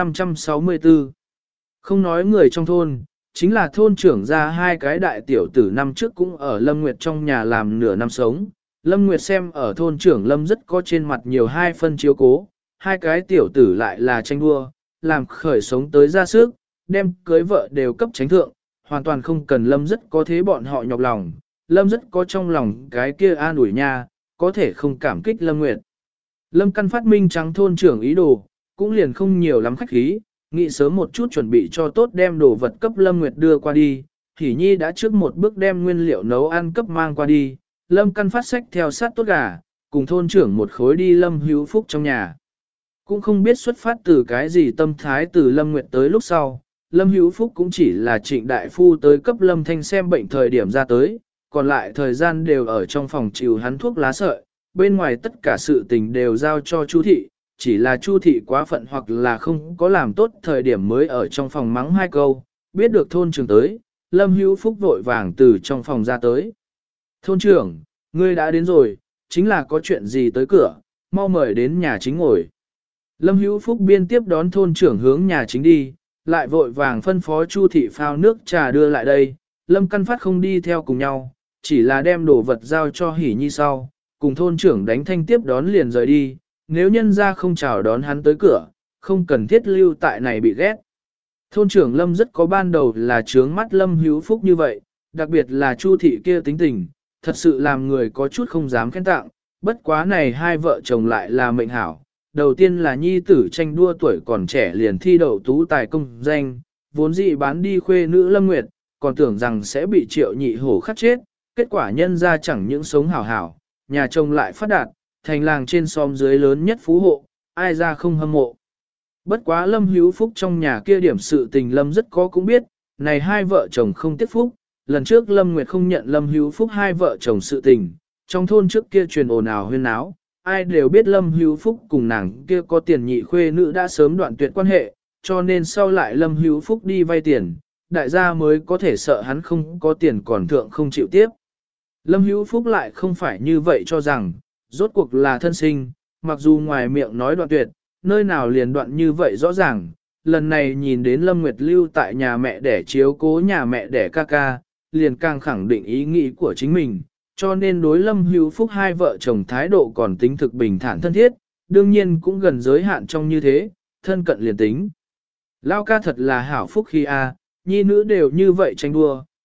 564 Không nói người trong thôn, chính là thôn trưởng ra hai cái đại tiểu tử năm trước cũng ở Lâm Nguyệt trong nhà làm nửa năm sống. Lâm Nguyệt xem ở thôn trưởng Lâm rất có trên mặt nhiều hai phân chiếu cố, hai cái tiểu tử lại là tranh đua, làm khởi sống tới ra sức, đem cưới vợ đều cấp tránh thượng, hoàn toàn không cần Lâm rất có thế bọn họ nhọc lòng. Lâm rất có trong lòng cái kia an ủi nha, có thể không cảm kích Lâm Nguyệt. Lâm Căn Phát minh trắng thôn trưởng ý đồ, cũng liền không nhiều lắm khách khí, nghĩ sớm một chút chuẩn bị cho tốt đem đồ vật cấp Lâm Nguyệt đưa qua đi, Hỉ Nhi đã trước một bước đem nguyên liệu nấu ăn cấp mang qua đi, Lâm Căn Phát sách theo sát tốt gà, cùng thôn trưởng một khối đi Lâm Hữu Phúc trong nhà. Cũng không biết xuất phát từ cái gì tâm thái từ Lâm Nguyệt tới lúc sau, Lâm Hữu Phúc cũng chỉ là Trịnh đại phu tới cấp Lâm Thanh xem bệnh thời điểm ra tới, còn lại thời gian đều ở trong phòng chịu hắn thuốc lá sợi, bên ngoài tất cả sự tình đều giao cho Chu thị, chỉ là Chu thị quá phận hoặc là không có làm tốt thời điểm mới ở trong phòng mắng hai câu, biết được thôn trưởng tới, Lâm Hữu Phúc vội vàng từ trong phòng ra tới. Thôn trưởng, ngươi đã đến rồi, chính là có chuyện gì tới cửa, mau mời đến nhà chính ngồi. Lâm Hữu Phúc biên tiếp đón thôn trưởng hướng nhà chính đi, lại vội vàng phân phó Chu thị phao nước trà đưa lại đây, Lâm Căn Phát không đi theo cùng nhau, chỉ là đem đồ vật giao cho Hỉ Nhi sau, cùng thôn trưởng đánh thanh tiếp đón liền rời đi, nếu nhân ra không chào đón hắn tới cửa, không cần thiết lưu tại này bị ghét. Thôn trưởng Lâm rất có ban đầu là trướng mắt Lâm Hữu Phúc như vậy, đặc biệt là Chu thị kia tính tình, thật sự làm người có chút không dám khen tặng, bất quá này hai vợ chồng lại là mệnh hảo. Đầu tiên là nhi tử tranh đua tuổi còn trẻ liền thi đậu tú tài công danh, vốn dĩ bán đi khuê nữ Lâm Nguyệt, còn tưởng rằng sẽ bị Triệu Nhị Hổ khắc chết, kết quả nhân ra chẳng những sống hảo hảo, nhà chồng lại phát đạt, thành làng trên xóm dưới lớn nhất phú hộ, ai ra không hâm mộ. Bất quá Lâm Hữu Phúc trong nhà kia điểm sự tình Lâm rất có cũng biết, này hai vợ chồng không tiếc phúc, lần trước Lâm Nguyệt không nhận Lâm Hữu Phúc hai vợ chồng sự tình, trong thôn trước kia truyền ồn ào huyên náo, ai đều biết Lâm Hữu Phúc cùng nàng kia có tiền nhị khuê nữ đã sớm đoạn tuyệt quan hệ, cho nên sau lại Lâm Hữu Phúc đi vay tiền, đại gia mới có thể sợ hắn không có tiền còn thượng không chịu tiếp. Lâm Hữu Phúc lại không phải như vậy cho rằng, rốt cuộc là thân sinh, mặc dù ngoài miệng nói đoạn tuyệt, nơi nào liền đoạn như vậy rõ ràng, lần này nhìn đến Lâm Nguyệt lưu tại nhà mẹ đẻ chiếu cố nhà mẹ đẻ ca ca, liền càng khẳng định ý nghĩ của chính mình, cho nên đối Lâm Hữu Phúc hai vợ chồng thái độ còn tính thực bình thản thân thiết, đương nhiên cũng gần giới hạn trong như thế, thân cận liền tính. Lao ca thật là hảo phúc khi a, nhi nữ đều như vậy tranh đua,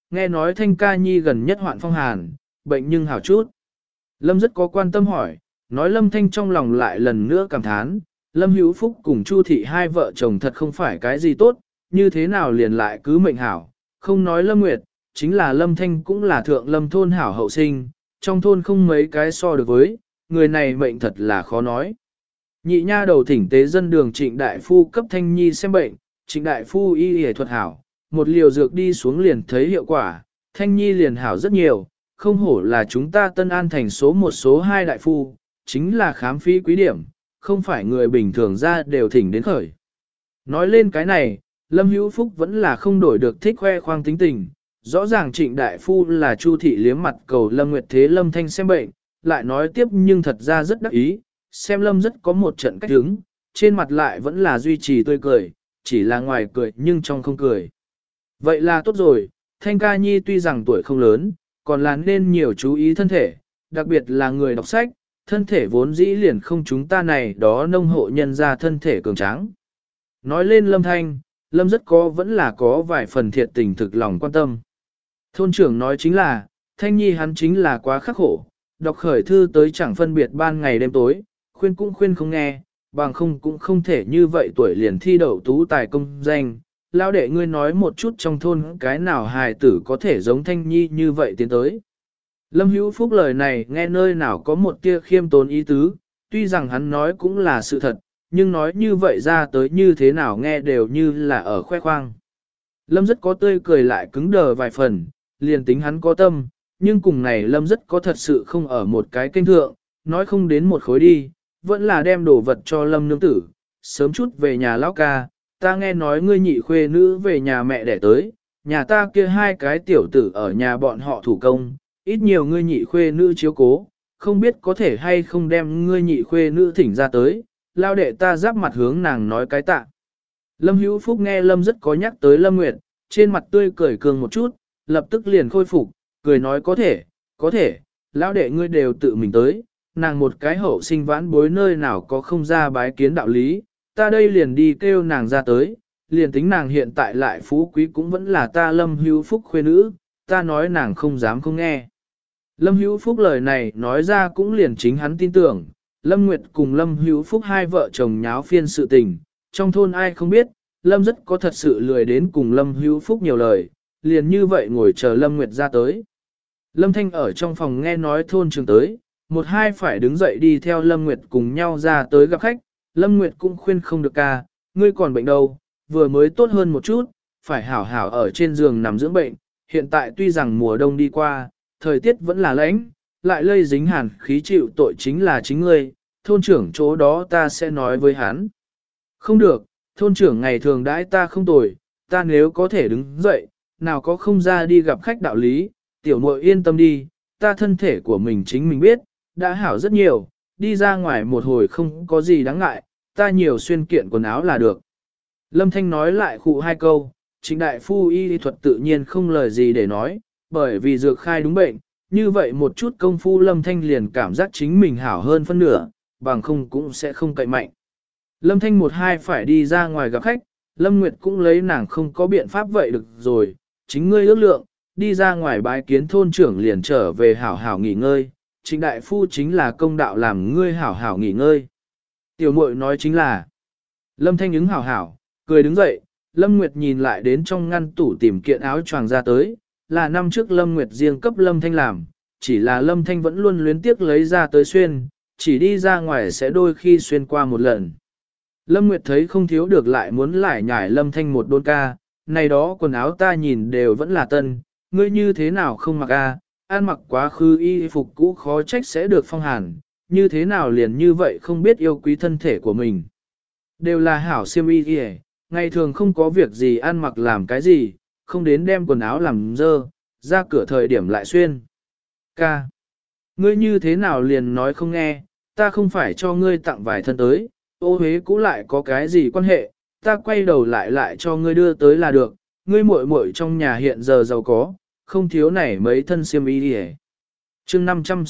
nghe nói Thanh ca nhi gần nhất hoạn phong hàn, bệnh nhưng hảo chút. Lâm rất có quan tâm hỏi, nói Lâm Thanh trong lòng lại lần nữa cảm thán, Lâm Hữu Phúc cùng Chu Thị hai vợ chồng thật không phải cái gì tốt, như thế nào liền lại cứ mệnh hảo, không nói Lâm Nguyệt, chính là Lâm Thanh cũng là thượng Lâm thôn hảo hậu sinh, trong thôn không mấy cái so được với, người này mệnh thật là khó nói. Nhị nha đầu thỉnh tế dân đường Trịnh Đại Phu cấp Thanh Nhi xem bệnh, Trịnh Đại Phu y y thuật hảo, một liều dược đi xuống liền thấy hiệu quả, Thanh Nhi liền hảo rất nhiều, không hổ là chúng ta Tân An thành số một số hai đại phu, chính là khám phí quý điểm, không phải người bình thường ra đều thỉnh đến khởi. Nói lên cái này, Lâm Hữu Phúc vẫn là không đổi được thích khoe khoang tính tình, rõ ràng Trịnh Đại Phu là Chu Thị liếm mặt cầu Lâm Nguyệt Thế Lâm Thanh xem bệnh, lại nói tiếp nhưng thật ra rất đắc ý, xem Lâm rất có một trận cách hứng, trên mặt lại vẫn là duy trì tươi cười, chỉ là ngoài cười nhưng trong không cười. Vậy là tốt rồi, Thanh ca nhi tuy rằng tuổi không lớn, còn là nên nhiều chú ý thân thể, đặc biệt là người đọc sách, thân thể vốn dĩ liền không chúng ta này đó nông hộ nhân ra thân thể cường tráng. Nói lên Lâm Thanh, Lâm rất có vẫn là có vài phần thiệt tình thực lòng quan tâm. Thôn trưởng nói chính là, Thanh nhi hắn chính là quá khắc khổ, đọc khởi thư tới chẳng phân biệt ban ngày đêm tối, khuyên cũng khuyên không nghe, bằng không cũng không thể như vậy tuổi liền thi đậu tú tài công danh. Lão đệ ngươi nói một chút trong thôn cái nào hài tử có thể giống Thanh nhi như vậy tiến tới. Lâm Hữu Phúc lời này nghe nơi nào có một tia khiêm tốn ý tứ, tuy rằng hắn nói cũng là sự thật, nhưng nói như vậy ra tới như thế nào nghe đều như là ở khoe khoang. Lâm rất có tươi cười lại cứng đờ vài phần, liền tính hắn có tâm, nhưng cùng này Lâm rất có thật sự không ở một cái kênh thượng, nói không đến một khối đi, vẫn là đem đồ vật cho Lâm nương tử, sớm chút về nhà lão ca, ta nghe nói ngươi nhị khuê nữ về nhà mẹ đẻ tới, nhà ta kia hai cái tiểu tử ở nhà bọn họ thủ công, ít nhiều ngươi nhị khuê nữ chiếu cố, không biết có thể hay không đem ngươi nhị khuê nữ thỉnh ra tới, lao đệ ta giáp mặt hướng nàng nói cái tạ. Lâm Hữu Phúc nghe Lâm rất có nhắc tới Lâm Nguyệt, trên mặt tươi cười cường một chút, lập tức liền khôi phục, cười nói có thể, lão đệ ngươi đều tự mình tới, nàng một cái hậu sinh vãn bối nơi nào có không ra bái kiến đạo lý, ta đây liền đi kêu nàng ra tới, liền tính nàng hiện tại lại phú quý cũng vẫn là ta Lâm Hữu Phúc khuê nữ, ta nói nàng không dám không nghe. Lâm Hữu Phúc lời này nói ra cũng liền chính hắn tin tưởng, Lâm Nguyệt cùng Lâm Hữu Phúc hai vợ chồng nháo phiên sự tình, trong thôn ai không biết, Lâm rất có thật sự lười đến cùng Lâm Hữu Phúc nhiều lời, liền như vậy ngồi chờ Lâm Nguyệt ra tới. Lâm Thanh ở trong phòng nghe nói thôn trường tới, một hai phải đứng dậy đi theo Lâm Nguyệt cùng nhau ra tới gặp khách, Lâm Nguyệt cũng khuyên không được ca, ngươi còn bệnh đâu, vừa mới tốt hơn một chút, phải hảo hảo ở trên giường nằm dưỡng bệnh, hiện tại tuy rằng mùa đông đi qua, thời tiết vẫn là lạnh, lại lây dính hàn khí chịu tội chính là chính ngươi, thôn trưởng chỗ đó ta sẽ nói với hắn. Không được, thôn trưởng ngày thường đãi ta không tồi, ta nếu có thể đứng dậy, nào có không ra đi gặp khách đạo lý, tiểu muội yên tâm đi, ta thân thể của mình chính mình biết, đã hảo rất nhiều, đi ra ngoài một hồi không có gì đáng ngại, ta nhiều xuyên kiện quần áo là được. Lâm Thanh nói lại khụ hai câu, Trịnh Đại Phu y thuật tự nhiên không lời gì để nói, bởi vì dược khai đúng bệnh, như vậy một chút công phu Lâm Thanh liền cảm giác chính mình hảo hơn phân nửa, bằng không cũng sẽ không cậy mạnh. Lâm Thanh một hai phải đi ra ngoài gặp khách, Lâm Nguyệt cũng lấy nàng không có biện pháp vậy được rồi, chính ngươi ước lượng, đi ra ngoài bái kiến thôn trưởng liền trở về hảo hảo nghỉ ngơi, Trịnh Đại Phu chính là công đạo làm ngươi hảo hảo nghỉ ngơi. Tiểu muội nói chính là, Lâm Thanh ứng hảo hảo, cười đứng dậy, Lâm Nguyệt nhìn lại đến trong ngăn tủ tìm kiện áo choàng ra tới, là năm trước Lâm Nguyệt riêng cấp Lâm Thanh làm, chỉ là Lâm Thanh vẫn luôn luyến tiếc lấy ra tới xuyên, chỉ đi ra ngoài sẽ đôi khi xuyên qua một lần. Lâm Nguyệt thấy không thiếu được lại muốn lại nhảy Lâm Thanh một đôn ca, này đó quần áo ta nhìn đều vẫn là tân, ngươi như thế nào không mặc a? Ăn mặc quá khứ y phục cũ khó trách sẽ được phong hàn, như thế nào liền như vậy không biết yêu quý thân thể của mình. Đều là hảo xiêm y kìa, ngày thường không có việc gì ăn mặc làm cái gì, không đến đem quần áo làm dơ, ra cửa thời điểm lại xuyên. Ca, ngươi như thế nào liền nói không nghe, ta không phải cho ngươi tặng vài thân tới, ô hế cũ lại có cái gì quan hệ, ta quay đầu lại cho ngươi đưa tới là được, ngươi muội muội trong nhà hiện giờ giàu có, không thiếu này mấy thân xiêm y kìa. Chương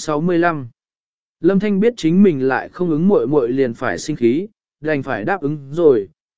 565 Lâm Thanh biết chính mình lại không ứng muội muội liền phải sinh khí, đành phải đáp ứng rồi,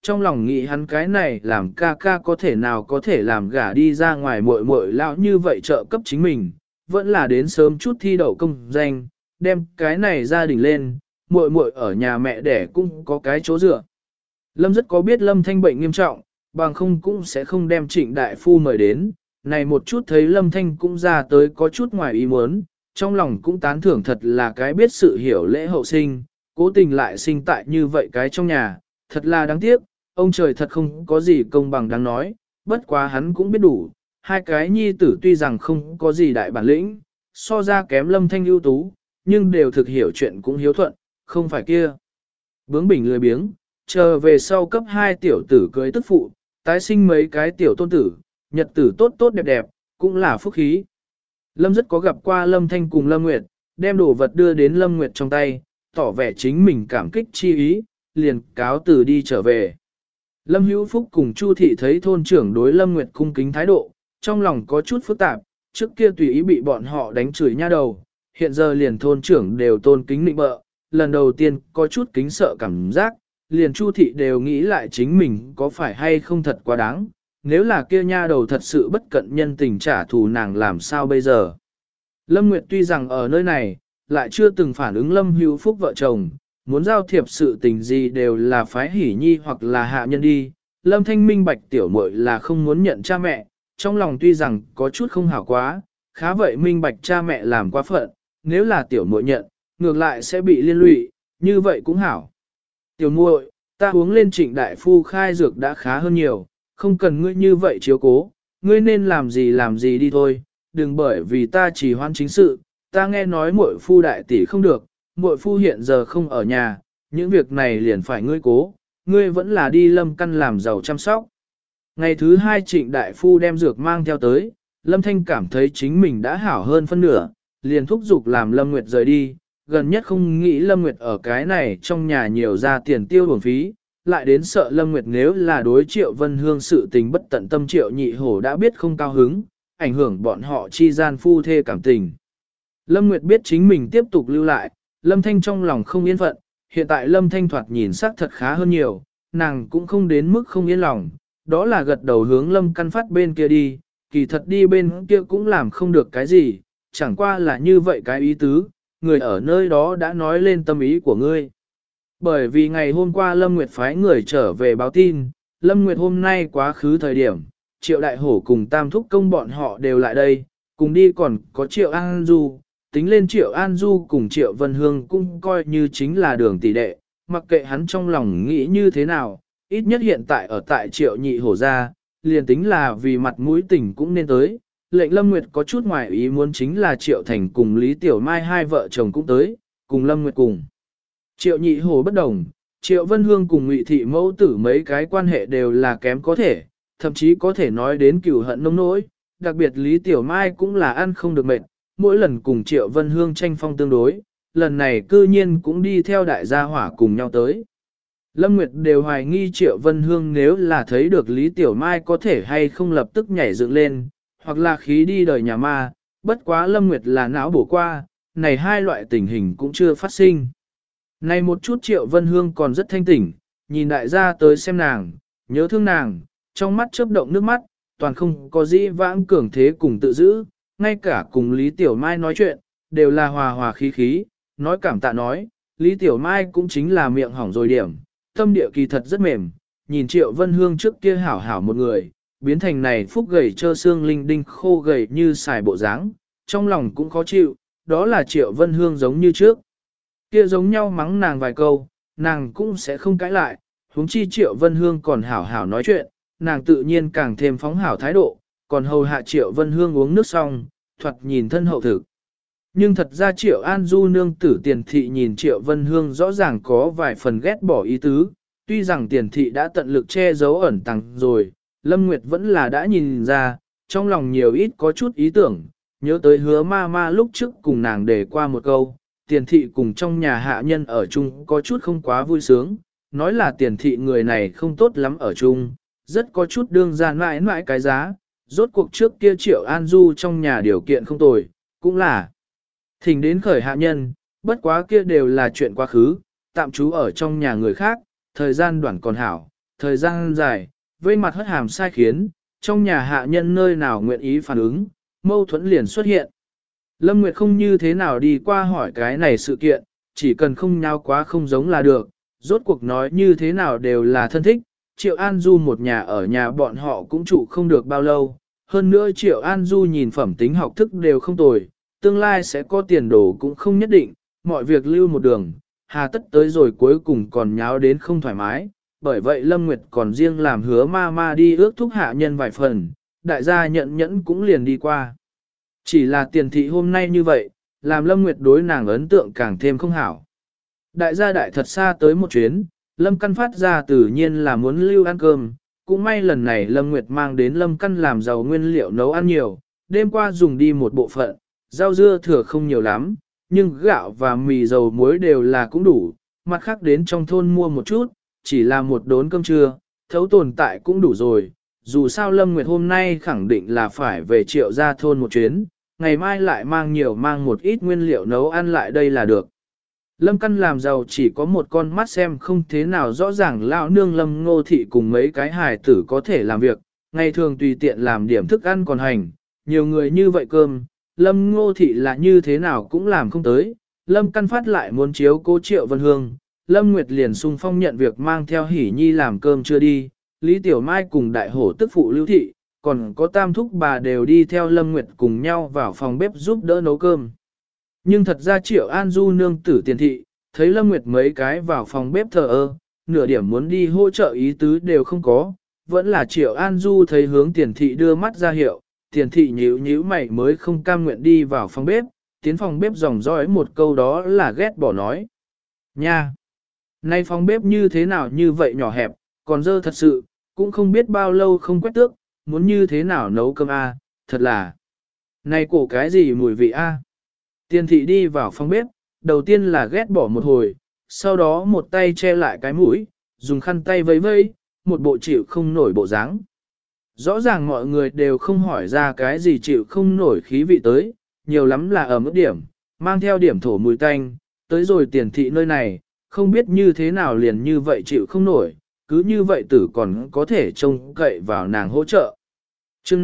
trong lòng nghĩ hắn cái này làm ca ca có thể nào có thể làm gả đi ra ngoài muội muội lão như vậy trợ cấp chính mình, vẫn là đến sớm chút thi đậu công danh, đem cái này gia đình lên, muội muội ở nhà mẹ đẻ cũng có cái chỗ dựa. Lâm rất có biết Lâm Thanh bệnh nghiêm trọng, bằng không cũng sẽ không đem Trịnh đại phu mời đến, này một chút thấy Lâm Thanh cũng ra tới có chút ngoài ý muốn, trong lòng cũng tán thưởng thật là cái biết sự hiểu lễ hậu sinh, cố tình lại sinh tại như vậy cái trong nhà, thật là đáng tiếc, ông trời thật không có gì công bằng đáng nói, bất quá hắn cũng biết đủ, hai cái nhi tử tuy rằng không có gì đại bản lĩnh, so ra kém Lâm Thanh ưu tú, nhưng đều thực hiểu chuyện cũng hiếu thuận, không phải kia. Bướng bỉnh lười biếng, chờ về sau cấp 2 tiểu tử cưới tức phụ, tái sinh mấy cái tiểu tôn tử, nhật tử tốt tốt đẹp đẹp, cũng là phúc khí. Lâm rất có gặp qua Lâm Thanh cùng Lâm Nguyệt, đem đồ vật đưa đến Lâm Nguyệt trong tay, tỏ vẻ chính mình cảm kích chi ý, liền cáo từ đi trở về. Lâm Hữu Phúc cùng Chu Thị thấy thôn trưởng đối Lâm Nguyệt cung kính thái độ, trong lòng có chút phức tạp, trước kia tùy ý bị bọn họ đánh chửi nha đầu, hiện giờ liền thôn trưởng đều tôn kính nịnh bợ, lần đầu tiên có chút kính sợ cảm giác, liền Chu Thị đều nghĩ lại chính mình có phải hay không thật quá đáng, nếu là kia nha đầu thật sự bất cận nhân tình trả thù nàng làm sao bây giờ. Lâm Nguyệt tuy rằng ở nơi này, lại chưa từng phản ứng Lâm Hữu Phúc vợ chồng, muốn giao thiệp sự tình gì đều là phái hỉ nhi hoặc là hạ nhân đi. Lâm Thanh minh bạch tiểu muội là không muốn nhận cha mẹ, trong lòng tuy rằng có chút không hảo quá, khá vậy minh bạch cha mẹ làm quá phận, nếu là tiểu muội nhận, ngược lại sẽ bị liên lụy, như vậy cũng hảo. Tiểu muội, ta uống lên Trịnh đại phu khai dược đã khá hơn nhiều, không cần ngươi như vậy chiếu cố, ngươi nên làm gì đi thôi, đừng bởi vì ta chỉ hoan chính sự, ta nghe nói muội phu đại tỷ không được, muội phu hiện giờ không ở nhà, những việc này liền phải ngươi cố, ngươi vẫn là đi Lâm căn làm giàu chăm sóc. Ngày thứ 2 Trịnh đại phu đem dược mang theo tới, Lâm Thanh cảm thấy chính mình đã hảo hơn phân nửa, liền thúc giục làm Lâm Nguyệt rời đi, gần nhất không nghĩ Lâm Nguyệt ở cái này trong nhà nhiều ra tiền tiêu bổng phí, lại đến sợ Lâm Nguyệt nếu là đối Triệu Vân Hương sự tình bất tận tâm Triệu Nhị Hổ đã biết không cao hứng, ảnh hưởng bọn họ chi gian phu thê cảm tình. Lâm Nguyệt biết chính mình tiếp tục lưu lại, Lâm Thanh trong lòng không yên phận, hiện tại Lâm Thanh thoạt nhìn sắc thật khá hơn nhiều, nàng cũng không đến mức không yên lòng, đó là gật đầu hướng Lâm căn phát bên kia đi, kỳ thật đi bên kia cũng làm không được cái gì, chẳng qua là như vậy cái ý tứ, người ở nơi đó đã nói lên tâm ý của ngươi. Bởi vì ngày hôm qua Lâm Nguyệt phái người trở về báo tin, Lâm Nguyệt hôm nay quá khứ thời điểm, Triệu Đại Hổ cùng Tam Thúc Công bọn họ đều lại đây, cùng đi còn có Triệu An Du, tính lên Triệu An Du cùng Triệu Vân Hương cũng coi như chính là đường tỷ đệ, mặc kệ hắn trong lòng nghĩ như thế nào, ít nhất hiện tại ở tại Triệu Nhị Hổ gia, liền tính là vì mặt mũi tình cũng nên tới. Lệnh Lâm Nguyệt có chút ngoài ý muốn chính là Triệu Thành cùng Lý Tiểu Mai hai vợ chồng cũng tới, cùng Lâm Nguyệt cùng. Triệu Nhị Hổ bất đồng, Triệu Vân Hương cùng Ngụy Thị mẫu tử mấy cái quan hệ đều là kém có thể, thậm chí có thể nói đến cửu hận nông nỗi, đặc biệt Lý Tiểu Mai cũng là ăn không được mệt, mỗi lần cùng Triệu Vân Hương tranh phong tương đối, lần này cư nhiên cũng đi theo đại gia hỏa cùng nhau tới. Lâm Nguyệt đều hoài nghi Triệu Vân Hương nếu là thấy được Lý Tiểu Mai có thể hay không lập tức nhảy dựng lên, hoặc là khí đi đời nhà ma, bất quá Lâm Nguyệt là não bổ qua, này hai loại tình hình cũng chưa phát sinh. Này một chút Triệu Vân Hương còn rất thanh tỉnh, nhìn đại gia tới xem nàng, nhớ thương nàng, trong mắt chớp động nước mắt, toàn không có dĩ vãng cường thế cùng tự giữ, ngay cả cùng Lý Tiểu Mai nói chuyện, đều là hòa hòa khí khí, nói cảm tạ nói, Lý Tiểu Mai cũng chính là miệng hỏng rồi điểm, tâm địa kỳ thật rất mềm, nhìn Triệu Vân Hương trước kia hảo hảo một người, biến thành này phúc gầy trơ xương linh đinh khô gầy như xài bộ dáng, trong lòng cũng khó chịu, đó là Triệu Vân Hương giống như trước. Kia giống nhau mắng nàng vài câu, nàng cũng sẽ không cãi lại, huống chi Triệu Vân Hương còn hảo hảo nói chuyện, nàng tự nhiên càng thêm phóng hảo thái độ, còn hầu hạ Triệu Vân Hương uống nước xong, thoạt nhìn thân hậu thực. Nhưng thật ra Triệu An Du nương tử Tiền Thị nhìn Triệu Vân Hương rõ ràng có vài phần ghét bỏ ý tứ, tuy rằng Tiền Thị đã tận lực che giấu ẩn tàng rồi, Lâm Nguyệt vẫn là đã nhìn ra, trong lòng nhiều ít có chút ý tưởng, nhớ tới Hứa ma ma lúc trước cùng nàng để qua một câu, Tiền Thị cùng trong nhà hạ nhân ở chung có chút không quá vui sướng, nói là Tiền Thị người này không tốt lắm ở chung, rất có chút đương ra mãi mãi cái giá, rốt cuộc trước kia Triệu An Du trong nhà điều kiện không tồi, cũng là thỉnh đến khởi hạ nhân, bất quá kia đều là chuyện quá khứ, tạm trú ở trong nhà người khác, thời gian đoạn còn hảo, Thời gian dài, vây mặt hất hàm sai khiến, trong nhà hạ nhân nơi nào nguyện ý phản ứng, mâu thuẫn liền xuất hiện. Lâm Nguyệt không như thế nào đi qua hỏi cái này sự kiện, chỉ cần không nhau quá không giống là được, rốt cuộc nói như thế nào đều là thân thích, Triệu An Du một nhà ở nhà bọn họ cũng trụ không được bao lâu, hơn nữa Triệu An Du nhìn phẩm tính học thức đều không tồi, tương lai sẽ có tiền đồ cũng không nhất định, mọi việc lưu một đường, hà tất tới rồi cuối cùng còn nháo đến không thoải mái, bởi vậy Lâm Nguyệt còn riêng làm hứa ma đi ước thúc hạ nhân vài phần, đại gia nhận nhẫn cũng liền đi qua. Chỉ là tiền thị hôm nay như vậy, làm Lâm Nguyệt đối nàng ấn tượng càng thêm không hảo. Đại gia đại thật xa tới một chuyến, Lâm Căn phát ra tự nhiên là muốn lưu ăn cơm, cũng may lần này Lâm Nguyệt mang đến Lâm Căn làm giàu nguyên liệu nấu ăn nhiều, đêm qua dùng đi một bộ phận, rau dưa thừa không nhiều lắm, nhưng gạo và mì dầu muối đều là cũng đủ, mặt khác đến trong thôn mua một chút, chỉ là một đốn cơm trưa, thấu tồn tại cũng đủ rồi. Dù sao Lâm Nguyệt hôm nay khẳng định là phải về Triệu gia thôn một chuyến, ngày mai lại mang một ít nguyên liệu nấu ăn lại đây là được. Lâm Căn làm giàu chỉ có một con mắt xem không thế nào rõ ràng lão nương Lâm Ngô Thị cùng mấy cái hài tử có thể làm việc, ngày thường tùy tiện làm điểm thức ăn còn hành, nhiều người như vậy cơm, Lâm Ngô Thị là như thế nào cũng làm không tới, Lâm Căn phát lại muốn chiếu cố Triệu Vân Hương, Lâm Nguyệt liền sung phong nhận việc mang theo Hỷ Nhi làm cơm chưa đi, Lý Tiểu Mai cùng đại hổ tức phụ Lưu Thị, còn có tam thúc bà đều đi theo Lâm Nguyệt cùng nhau vào phòng bếp giúp đỡ nấu cơm. Nhưng thật ra Triệu An Du nương tử Tiền thị, thấy Lâm Nguyệt mấy cái vào phòng bếp thờ ơ, nửa điểm muốn đi hỗ trợ ý tứ đều không có, vẫn là Triệu An Du thấy hướng Tiền thị đưa mắt ra hiệu, Tiền thị nhíu mày mới không cam nguyện đi vào phòng bếp, tiến phòng bếp dòng dõi một câu đó là ghét bỏ nói. Nha! Nay phòng bếp như thế nào như vậy nhỏ hẹp, còn dơ thật sự, cũng không biết bao lâu không quét tước, muốn như thế nào nấu cơm a, thật là. Này cổ cái gì mùi vị a? Tiền thị đi vào phòng bếp, đầu tiên là ghét bỏ một hồi, sau đó một tay che lại cái mũi, dùng khăn tay vẫy vẫy, một bộ chịu không nổi bộ dáng. Rõ ràng mọi người đều không hỏi ra cái gì chịu không nổi khí vị tới, nhiều lắm là ở mức điểm, mang theo điểm thổ mùi tanh, tới rồi Tiền thị nơi này, không biết như thế nào liền như vậy chịu không nổi, cứ như vậy tử còn có thể trông cậy vào nàng hỗ trợ. Chương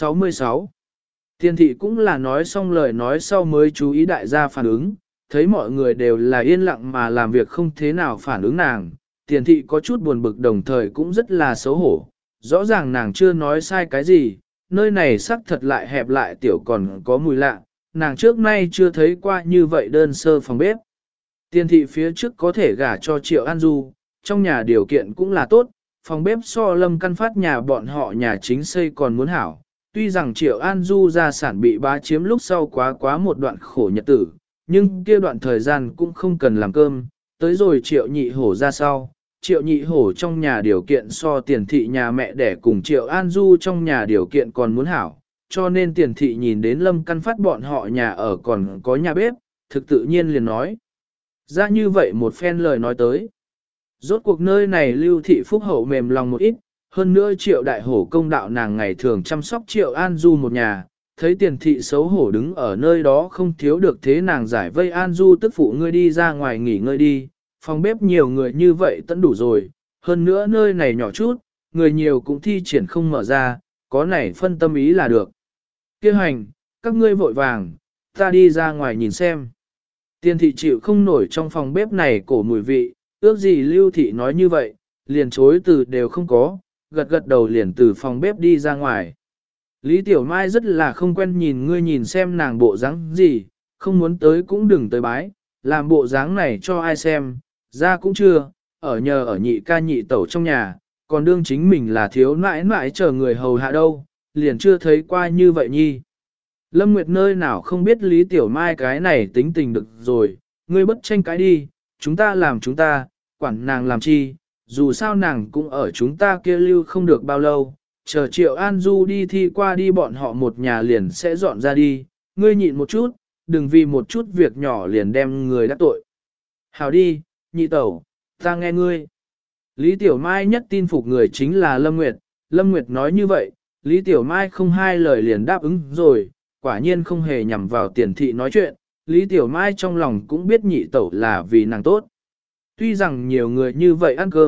566 Tiền thị cũng là nói xong lời nói sau mới chú ý đại gia phản ứng, thấy mọi người đều là yên lặng mà làm việc không thế nào phản ứng nàng. Tiền thị có chút buồn bực đồng thời cũng rất là xấu hổ, rõ ràng nàng chưa nói sai cái gì, nơi này sắc thật lại hẹp lại tiểu còn có mùi lạ, nàng trước nay chưa thấy qua như vậy đơn sơ phòng bếp. Tiền thị phía trước có thể gả cho Triệu An Du, trong nhà điều kiện cũng là tốt, phòng bếp so Lâm Căn phát nhà bọn họ nhà chính xây còn muốn hảo. Tuy rằng Triệu An Du gia sản bị bá chiếm lúc sau quá một đoạn khổ nhật tử, nhưng kia đoạn thời gian cũng không cần làm cơm, tới rồi Triệu Nhị Hổ ra sau. Triệu Nhị Hổ trong nhà điều kiện so Tiền thị nhà mẹ đẻ cùng Triệu An Du trong nhà điều kiện còn muốn hảo, cho nên Tiền thị nhìn đến Lâm Căn phát bọn họ nhà ở còn có nhà bếp, thực tự nhiên liền nói. Ra như vậy một phen lời nói tới. Rốt cuộc nơi này Lưu thị phúc hậu mềm lòng một ít, hơn nữa Triệu đại hổ công đạo nàng ngày thường chăm sóc Triệu An Du một nhà, thấy Tiền thị xấu hổ đứng ở nơi đó không thiếu được thế nàng giải vây An Du tức phụ ngươi đi ra ngoài nghỉ ngơi đi, phòng bếp nhiều người như vậy tận đủ rồi, hơn nữa nơi này nhỏ chút, người nhiều cũng thi triển không mở ra, có này phân tâm ý là được. Kêu hành, các ngươi vội vàng, ta đi ra ngoài nhìn xem. Tiền thị chịu không nổi trong phòng bếp này cổ mùi vị, ước gì Lưu thị nói như vậy, liền chối từ đều không có, gật đầu liền từ phòng bếp đi ra ngoài. Lý Tiểu Mai rất là không quen nhìn ngươi nhìn xem nàng bộ dáng gì, không muốn tới cũng đừng tới bái, làm bộ dáng này cho ai xem, ra cũng chưa, ở nhờ ở nhị ca nhị tẩu trong nhà, còn đương chính mình là thiếu nãi nãi chờ người hầu hạ đâu, liền chưa thấy qua như vậy nhi. Lâm Nguyệt nơi nào không biết Lý Tiểu Mai cái này tính tình được rồi, ngươi bất tranh cãi đi, chúng ta làm chúng ta, quản nàng làm chi, dù sao nàng cũng ở chúng ta kia lưu không được bao lâu, chờ Triệu An Du đi thi qua đi bọn họ một nhà liền sẽ dọn ra đi, ngươi nhịn một chút, đừng vì một chút việc nhỏ liền đem người đắc tội. Hảo đi, nhị tẩu, ta nghe ngươi. Lý Tiểu Mai nhất tin phục người chính là Lâm Nguyệt nói như vậy, Lý Tiểu Mai không hai lời liền đáp ứng rồi, quả nhiên không hề nhằm vào Tiền thị nói chuyện, Lý Tiểu Mai trong lòng cũng biết nhị tẩu là vì nàng tốt. Tuy rằng nhiều người như vậy ăn cơm,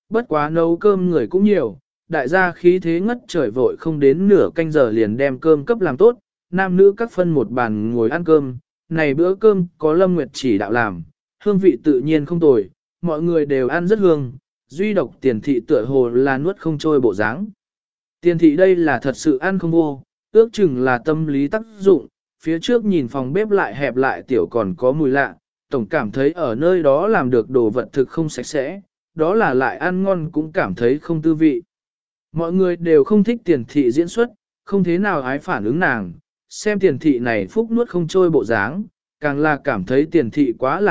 Bất quá nấu cơm người cũng nhiều, đại gia khí thế ngất trời vội không đến nửa canh giờ liền đem cơm cấp làm tốt, nam nữ các phân một bàn ngồi ăn cơm, này bữa cơm có Lâm Nguyệt chỉ đạo làm, hương vị tự nhiên không tồi, mọi người đều ăn rất hương, duy độc Tiền thị tựa hồ là nuốt không trôi bộ dáng. Tiền thị đây là thật sự ăn không vô, ước chừng là tâm lý tác dụng, phía trước nhìn phòng bếp lại hẹp lại tiểu còn có mùi lạ, tổng cảm thấy ở nơi đó làm được đồ vật thực không sạch sẽ, đó là lại ăn ngon cũng cảm thấy không tư vị. Mọi người đều không thích Tiền thị diễn xuất, không thế nào ái phản ứng nàng, xem Tiền thị này phúc nuốt không trôi bộ dáng, càng là cảm thấy Tiền thị quá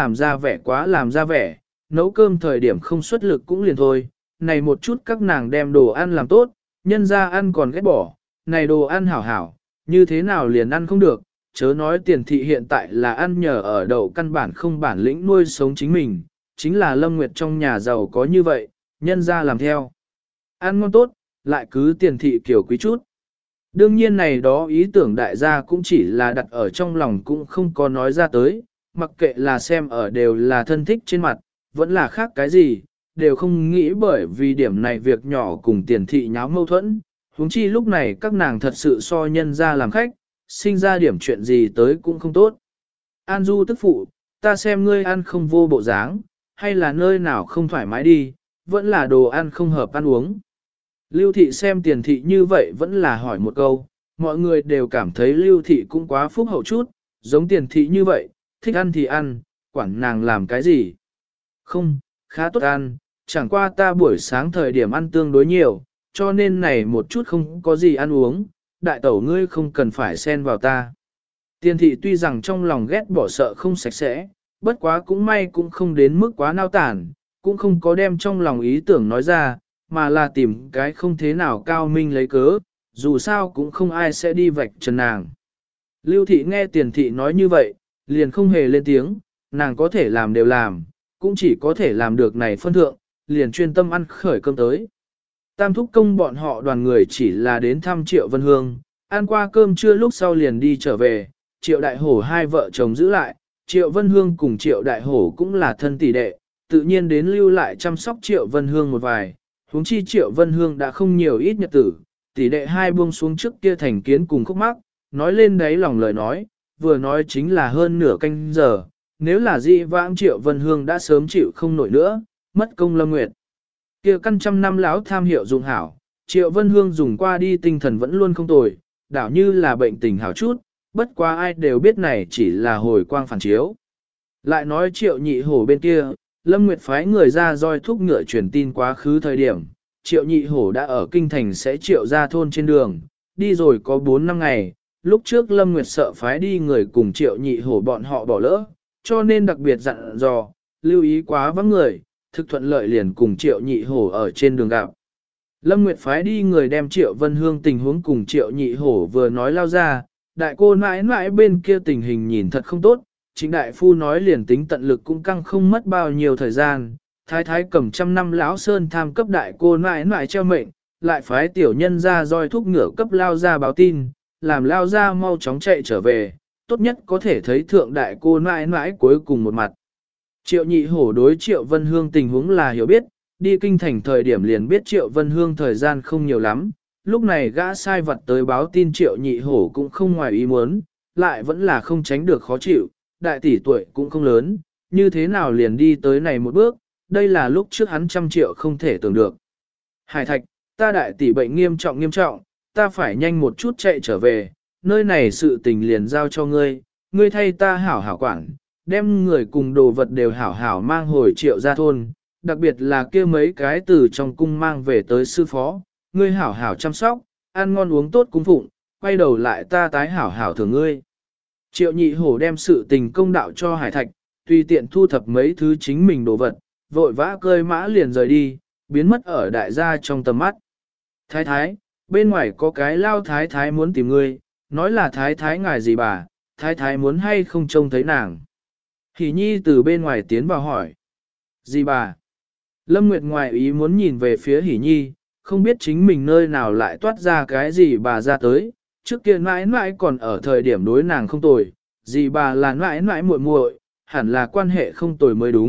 làm ra vẻ, nấu cơm thời điểm không xuất lực cũng liền thôi, này một chút các nàng đem đồ ăn làm tốt, nhân ra ăn còn ghét bỏ, này đồ ăn hảo hảo, như thế nào liền ăn không được, chớ nói Tiền thị hiện tại là ăn nhờ ở đậu căn bản không bản lĩnh nuôi sống chính mình, chính là Lâm Nguyệt trong nhà giàu có như vậy, nhân ra làm theo. Ăn ngon tốt, lại cứ Tiền thị kiểu quý chút. Đương nhiên này đó ý tưởng đại gia cũng chỉ là đặt ở trong lòng cũng không có nói ra tới, mặc kệ là xem ở đều là thân thích trên mặt, vẫn là khác cái gì, đều không nghĩ bởi vì điểm này việc nhỏ cùng Tiền thị nháo mâu thuẫn, huống chi lúc này các nàng thật sự so nhân ra làm khách, sinh ra điểm chuyện gì tới cũng không tốt. An Du tức phụ, ta xem ngươi ăn không vô bộ dáng, hay là nơi nào không thoải mái đi, vẫn là đồ ăn không hợp ăn uống. Lưu thị xem Tiền thị như vậy vẫn là hỏi một câu, mọi người đều cảm thấy Lưu thị cũng quá phúc hậu chút, giống Tiền thị như vậy, thích ăn thì ăn, quản nàng làm cái gì. Không, khá tốt ăn, chẳng qua ta buổi sáng thời điểm ăn tương đối nhiều, cho nên này một chút không có gì ăn uống, đại tẩu ngươi không cần phải xen vào ta. Tiền thị tuy rằng trong lòng ghét bỏ sợ không sạch sẽ, bất quá cũng may cũng không đến mức quá nao tản, cũng không có đem trong lòng ý tưởng nói ra, mà là tìm cái không thế nào cao minh lấy cớ, dù sao cũng không ai sẽ đi vạch trần nàng. Lưu thị nghe Tiền thị nói như vậy, liền không hề lên tiếng, nàng có thể làm đều làm, cũng chỉ có thể làm được này phân thượng, liền chuyên tâm ăn khởi cơm tới. Tam thúc công bọn họ đoàn người chỉ là đến thăm Triệu Vân Hương, ăn qua cơm trưa lúc sau liền đi trở về, Triệu Đại Hổ hai vợ chồng giữ lại, Triệu Vân Hương cùng Triệu Đại Hổ cũng là thân tỷ đệ, tự nhiên đến lưu lại chăm sóc Triệu Vân Hương một vài, huống chi Triệu Vân Hương đã không nhiều ít nhật tử, tỷ đệ hai buông xuống trước kia thành kiến cùng khúc mắc, nói lên đấy lòng lời nói, vừa nói chính là hơn nửa canh giờ, nếu là dị vãng Triệu Vân Hương đã sớm chịu không nổi nữa, mất công Lâm Nguyệt. Kia căn trăm năm lão tham hiệu dùng hảo, Triệu Vân Hương dùng qua đi tinh thần vẫn luôn không tồi, đảo như là bệnh tình hảo chút, bất quá ai đều biết này chỉ là hồi quang phản chiếu. Lại nói Triệu Nhị Hổ bên kia, Lâm Nguyệt phái người ra roi thúc ngựa truyền tin quá khứ thời điểm, Triệu Nhị Hổ đã ở kinh thành sẽ Triệu ra thôn trên đường, đi rồi có 4 năm ngày, lúc trước Lâm Nguyệt sợ phái đi người cùng Triệu Nhị Hổ bọn họ bỏ lỡ, cho nên đặc biệt dặn dò, lưu ý quá vắng người, thực thuận lợi liền cùng Triệu Nhị Hổ ở trên đường gặp. Lâm Nguyệt phái đi người đem Triệu Vân Hương tình huống cùng Triệu Nhị Hổ vừa nói lao ra, đại cô mãi mãi bên kia tình hình nhìn thật không tốt, chính đại phu nói liền tính tận lực cũng căng không mất bao nhiêu thời gian, thái thái cầm trăm năm lão sơn tham cấp đại cô mãi mãi treo mệnh, lại phái tiểu nhân ra roi thúc ngựa cấp lao ra báo tin, làm lao ra mau chóng chạy trở về, tốt nhất có thể thấy thượng đại cô mãi mãi cuối cùng một mặt. Triệu Nhị Hổ đối Triệu Vân Hương tình huống là hiểu biết, đi kinh thành thời điểm liền biết Triệu Vân Hương thời gian không nhiều lắm, lúc này gã sai vật tới báo tin Triệu Nhị Hổ cũng không ngoài ý muốn, lại vẫn là không tránh được khó chịu, đại tỷ tuổi cũng không lớn, như thế nào liền đi tới này một bước, đây là lúc trước hắn 100 triệu không thể tưởng được. Hải Thạch, ta đại tỷ bệnh nghiêm trọng, ta phải nhanh một chút chạy trở về, nơi này sự tình liền giao cho ngươi, ngươi thay ta hảo hảo quản, đem người cùng đồ vật đều hảo hảo mang hồi Triệu ra thôn, đặc biệt là kia mấy cái từ trong cung mang về tới sư phó, ngươi hảo hảo chăm sóc, ăn ngon uống tốt cung phụng, quay đầu lại ta tái hảo hảo thưởng ngươi. Triệu Nhị Hổ đem sự tình công đạo cho Hải Thạch, tùy tiện thu thập mấy thứ chính mình đồ vật, vội vã cơi mã liền rời đi, biến mất ở đại gia trong tầm mắt. Thái thái, bên ngoài có cái lao thái thái muốn tìm ngươi, nói là thái thái ngài gì bà, thái thái muốn hay không trông thấy nàng. Hỷ Nhi từ bên ngoài tiến vào hỏi. Gì bà? Lâm Nguyệt ngoài ý muốn nhìn về phía Hỷ Nhi, không biết chính mình nơi nào lại toát ra cái gì bà ra tới, trước kia mãi mãi còn ở thời điểm đối nàng không tồi, gì bà là mãi mãi muội muội, hẳn là quan hệ không tồi mới đúng,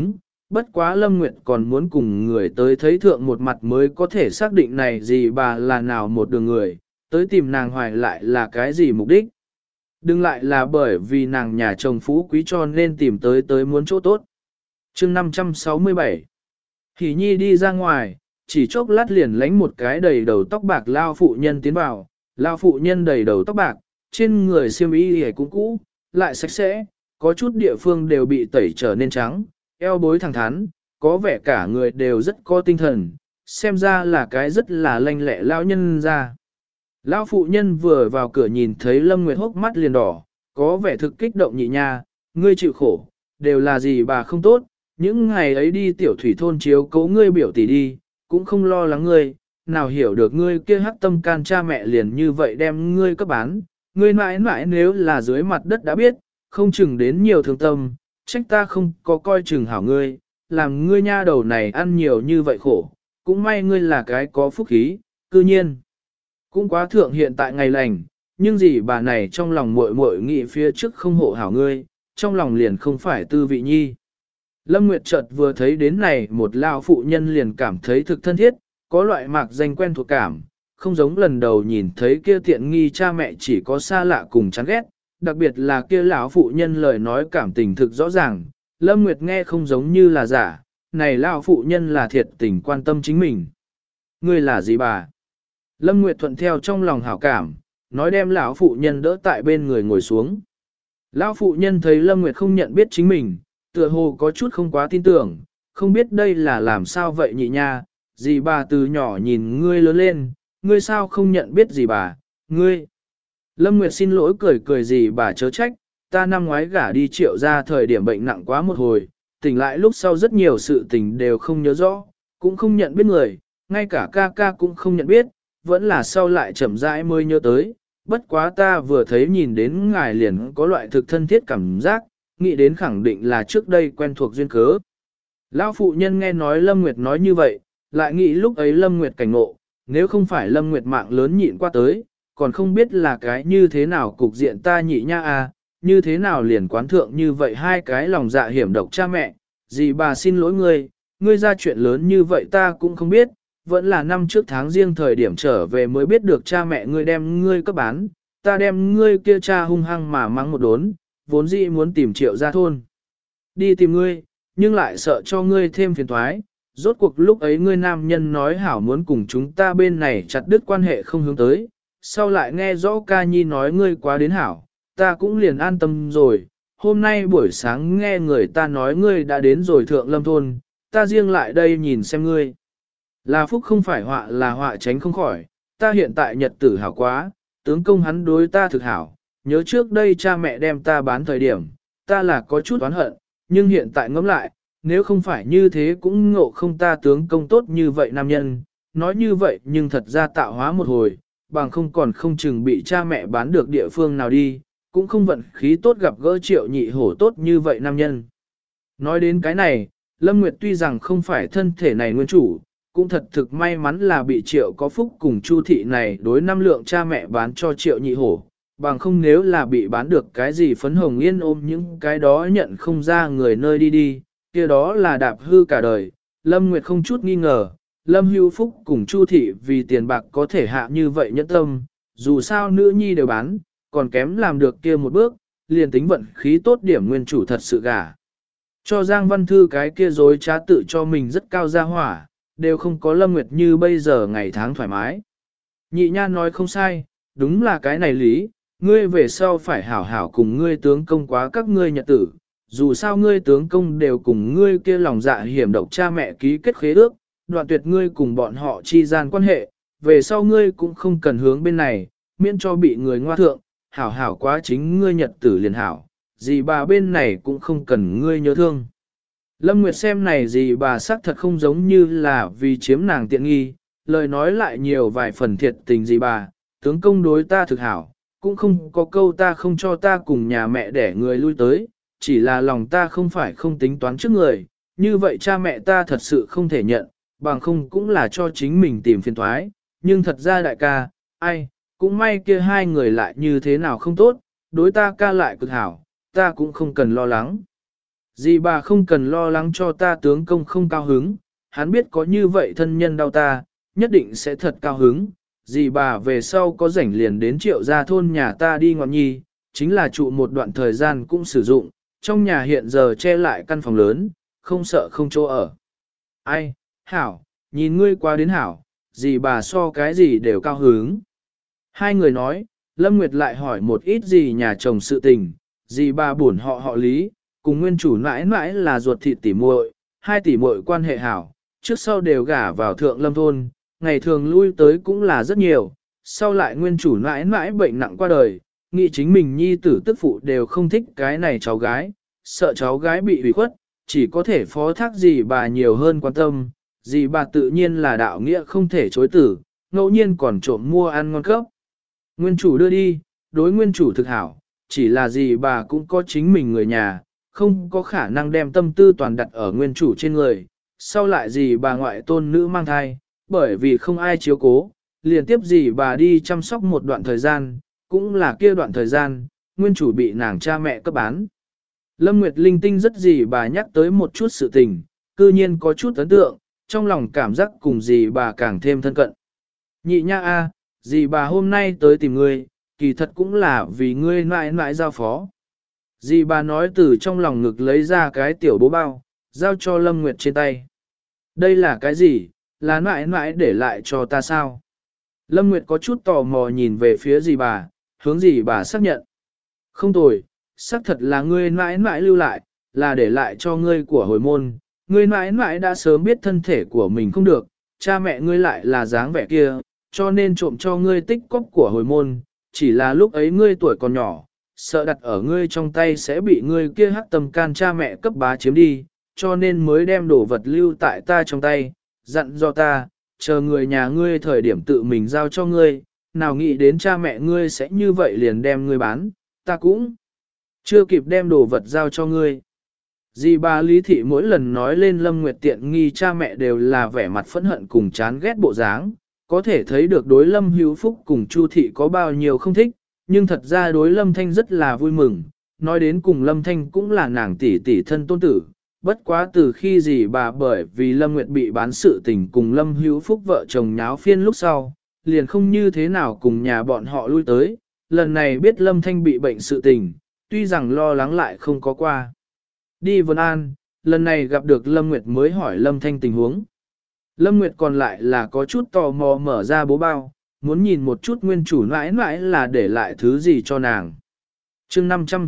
bất quá Lâm Nguyệt còn muốn cùng người tới thấy thượng một mặt mới có thể xác định này gì bà là nào một đường người, tới tìm nàng hoài lại là cái gì mục đích. Đừng lại là bởi vì nàng nhà chồng phú quý cho nên tìm tới muốn chỗ tốt. chương 567 Hỷ Nhi đi ra ngoài, chỉ chốc lát liền lánh một cái đầy đầu tóc bạc lao phụ nhân tiến vào, lao phụ nhân đầy đầu tóc bạc, trên người xiêm y hề cũng cũ, lại sạch sẽ, có chút địa phương đều bị tẩy trở nên trắng, eo bối thẳng thắn, có vẻ cả người đều rất có tinh thần, xem ra là cái rất là lanh lẹ lao nhân ra. Lão phụ nhân vừa vào cửa nhìn thấy Lâm Nguyệt hốc mắt liền đỏ, có vẻ thực kích động nhị nha, ngươi chịu khổ, đều là gì bà không tốt, những ngày ấy đi tiểu thủy thôn chiếu cố ngươi biểu tỷ đi, cũng không lo lắng ngươi, nào hiểu được ngươi kia hắc tâm can cha mẹ liền như vậy đem ngươi cấp bán, ngươi mãi mãi nếu là dưới mặt đất đã biết, không chừng đến nhiều thương tâm, trách ta không có coi chừng hảo ngươi, làm ngươi nha đầu này ăn nhiều như vậy khổ, cũng may ngươi là cái có phúc khí, cư nhiên. Cũng quá thượng hiện tại ngày lành, nhưng gì bà này trong lòng muội muội nghĩ phía trước không hộ hảo ngươi, trong lòng liền không phải tư vị nhi. Lâm Nguyệt chợt vừa thấy đến này một lao phụ nhân liền cảm thấy thực thân thiết, có loại mạc danh quen thuộc cảm, không giống lần đầu nhìn thấy kia tiện nghi cha mẹ chỉ có xa lạ cùng chán ghét, đặc biệt là kia lão phụ nhân lời nói cảm tình thực rõ ràng, Lâm Nguyệt nghe không giống như là giả, này lão phụ nhân là thiệt tình quan tâm chính mình. Ngươi là gì bà? Lâm Nguyệt thuận theo trong lòng hảo cảm, nói đem lão phụ nhân đỡ tại bên người ngồi xuống. Lão phụ nhân thấy Lâm Nguyệt không nhận biết chính mình, tựa hồ có chút không quá tin tưởng, không biết đây là làm sao vậy nhị nha, dì bà từ nhỏ nhìn ngươi lớn lên, ngươi sao không nhận biết dì bà, ngươi. Lâm Nguyệt xin lỗi cười cười dì bà chớ trách, ta năm ngoái gả đi Triệu ra thời điểm bệnh nặng quá một hồi, tỉnh lại lúc sau rất nhiều sự tình đều không nhớ rõ, cũng không nhận biết người, ngay cả ca ca cũng không nhận biết, vẫn là sau lại chậm rãi mới nhớ tới, bất quá ta vừa thấy nhìn đến ngài liền có loại thực thân thiết cảm giác, nghĩ đến khẳng định là trước đây quen thuộc duyên cớ. Lão phụ nhân nghe nói Lâm Nguyệt nói như vậy, lại nghĩ lúc ấy Lâm Nguyệt cảnh ngộ, nếu không phải Lâm Nguyệt mạng lớn nhịn qua tới, còn không biết là cái như thế nào cục diện ta nhị nha à, như thế nào liền quán thượng như vậy hai cái lòng dạ hiểm độc cha mẹ, dì bà xin lỗi ngươi ra chuyện lớn như vậy ta cũng không biết, vẫn là năm trước tháng riêng thời điểm trở về mới biết được cha mẹ ngươi đem ngươi cấp bán, ta đem ngươi kia cha hung hăng mà mắng một đốn, vốn dĩ muốn tìm Triệu ra thôn. Đi tìm ngươi, nhưng lại sợ cho ngươi thêm phiền toái. Rốt cuộc lúc ấy ngươi nam nhân nói hảo muốn cùng chúng ta bên này chặt đứt quan hệ không hướng tới, sau lại nghe rõ ca nhi nói ngươi quá đến hảo, ta cũng liền an tâm rồi. Hôm nay buổi sáng nghe người ta nói ngươi đã đến rồi thượng lâm thôn, ta riêng lại đây nhìn xem ngươi. Là phúc không phải họa là họa tránh không khỏi, ta hiện tại nhật tử hảo quá, tướng công hắn đối ta thực hảo, nhớ trước đây cha mẹ đem ta bán thời điểm, ta là có chút oán hận, nhưng hiện tại ngẫm lại, nếu không phải như thế cũng ngộ không ta tướng công tốt như vậy nam nhân, nói như vậy nhưng thật ra tạo hóa một hồi, bằng không còn không chừng bị cha mẹ bán được địa phương nào đi, cũng không vận khí tốt gặp gỡ Triệu nhị hổ tốt như vậy nam nhân. Nói đến cái này, Lâm Nguyệt tuy rằng không phải thân thể này nguyên chủ, cũng thật thực may mắn là bị Triệu có phúc cùng Chu thị này đối năm lượng cha mẹ bán cho Triệu nhị hổ, bằng không nếu là bị bán được cái gì phấn hồng yên ôm những cái đó nhận không ra người nơi đi đi, kia đó là đạp hư cả đời. Lâm Nguyệt không chút nghi ngờ, Lâm Hữu Phúc cùng Chu thị vì tiền bạc có thể hạ như vậy nhẫn tâm, dù sao nữ nhi đều bán, còn kém làm được kia một bước, liền tính vận khí tốt điểm nguyên chủ thật sự gả. Cho Giang Văn Thư cái kia dối trá tự cho mình rất cao gia hỏa, đều không có Lâm Nguyệt như bây giờ ngày tháng thoải mái. Nhị nha nói không sai, đúng là cái này lý, ngươi về sau phải hảo hảo cùng ngươi tướng công quá các ngươi nhật tử, dù sao ngươi tướng công đều cùng ngươi kia lòng dạ hiểm độc cha mẹ ký kết khế ước, đoạn tuyệt ngươi cùng bọn họ chi gian quan hệ, về sau ngươi cũng không cần hướng bên này, miễn cho bị người ngoa thượng, hảo hảo quá chính ngươi nhật tử liền hảo, gì bà bên này cũng không cần ngươi nhớ thương. Lâm Nguyệt xem này gì bà xác thật không giống như là vì chiếm nàng tiện nghi, lời nói lại nhiều vài phần thiệt tình gì bà, tướng công đối ta thực hảo, cũng không có câu ta không cho ta cùng nhà mẹ để người lui tới, chỉ là lòng ta không phải không tính toán trước người, như vậy cha mẹ ta thật sự không thể nhận, bằng không cũng là cho chính mình tìm phiền toái, nhưng thật ra đại ca, ai, cũng may kia hai người lại như thế nào không tốt, đối ta ca lại cực hảo, ta cũng không cần lo lắng. Dì bà không cần lo lắng cho ta tướng công không cao hứng, hắn biết có như vậy thân nhân đau ta, nhất định sẽ thật cao hứng. Dì bà về sau có rảnh liền đến Triệu gia thôn nhà ta đi ngọn nhi, chính là trụ một đoạn thời gian cũng sử dụng, trong nhà hiện giờ che lại căn phòng lớn, không sợ không chỗ ở. Ai, hảo, nhìn ngươi qua đến hảo, dì bà so cái gì đều cao hứng. Hai người nói, Lâm Nguyệt lại hỏi một ít gì nhà chồng sự tình, dì bà buồn họ Lý, cùng nguyên chủ mãi mãi là ruột thịt tỉ muội, hai tỉ muội quan hệ hảo, trước sau đều gả vào thượng lâm thôn, ngày thường lui tới cũng là rất nhiều, sau lại nguyên chủ mãi mãi bệnh nặng qua đời, nghĩ chính mình nhi tử tức phụ đều không thích cái này cháu gái, sợ cháu gái bị ủy khuất, chỉ có thể phó thác dì bà nhiều hơn quan tâm, dì bà tự nhiên là đạo nghĩa không thể chối tử, ngẫu nhiên còn trộm mua ăn ngon cấp. Nguyên chủ đưa đi, đối nguyên chủ thực hảo, chỉ là dì bà cũng có chính mình người nhà, không có khả năng đem tâm tư toàn đặt ở nguyên chủ trên người. Sau lại dì bà ngoại tôn nữ mang thai, bởi vì không ai chiếu cố, liền tiếp dì bà đi chăm sóc một đoạn thời gian, cũng là kia đoạn thời gian, nguyên chủ bị nàng cha mẹ cấp bán. Lâm Nguyệt linh tinh rất dì bà nhắc tới một chút sự tình, cư nhiên có chút ấn tượng, trong lòng cảm giác cùng dì bà càng thêm thân cận. Nhị nha a, dì bà hôm nay tới tìm ngươi, kỳ thật cũng là vì ngươi mãi mãi giao phó. Dì bà nói từ trong lòng ngực lấy ra cái tiểu bố bao, giao cho Lâm Nguyệt trên tay. Đây là cái gì, là mãi mãi để lại cho ta sao? Lâm Nguyệt có chút tò mò nhìn về phía dì bà, hướng dì bà xác nhận. Không tồi, xác thật là ngươi mãi mãi lưu lại, là để lại cho ngươi của hồi môn. Ngươi mãi mãi đã sớm biết thân thể của mình không được, cha mẹ ngươi lại là dáng vẻ kia, cho nên trộm cho ngươi tích cóp của hồi môn, chỉ là lúc ấy ngươi tuổi còn nhỏ, sợ đặt ở ngươi trong tay sẽ bị ngươi kia hắc tâm can cha mẹ cấp bá chiếm đi, cho nên mới đem đồ vật lưu tại ta trong tay, dặn do ta, chờ người nhà ngươi thời điểm tự mình giao cho ngươi, nào nghĩ đến cha mẹ ngươi sẽ như vậy liền đem ngươi bán, ta cũng chưa kịp đem đồ vật giao cho ngươi. Dì bà Lý Thị mỗi lần nói lên Lâm Nguyệt tiện nghi cha mẹ đều là vẻ mặt phẫn hận cùng chán ghét bộ dáng, có thể thấy được đối Lâm Hữu Phúc cùng Chu Thị có bao nhiêu không thích, nhưng thật ra đối Lâm Thanh rất là vui mừng, nói đến cùng Lâm Thanh cũng là nàng tỷ tỷ thân tôn tử, bất quá từ khi dì bà bởi vì Lâm Nguyệt bị bán sự tình cùng Lâm Hữu Phúc vợ chồng nháo phiên lúc sau, liền không như thế nào cùng nhà bọn họ lui tới, lần này biết Lâm Thanh bị bệnh sự tình, tuy rằng lo lắng lại không có qua. Đi Vân An, lần này gặp được Lâm Nguyệt mới hỏi Lâm Thanh tình huống. Lâm Nguyệt còn lại là có chút tò mò mở ra bố bao, muốn nhìn một chút nguyên chủ mãi mãi là để lại thứ gì cho nàng. chương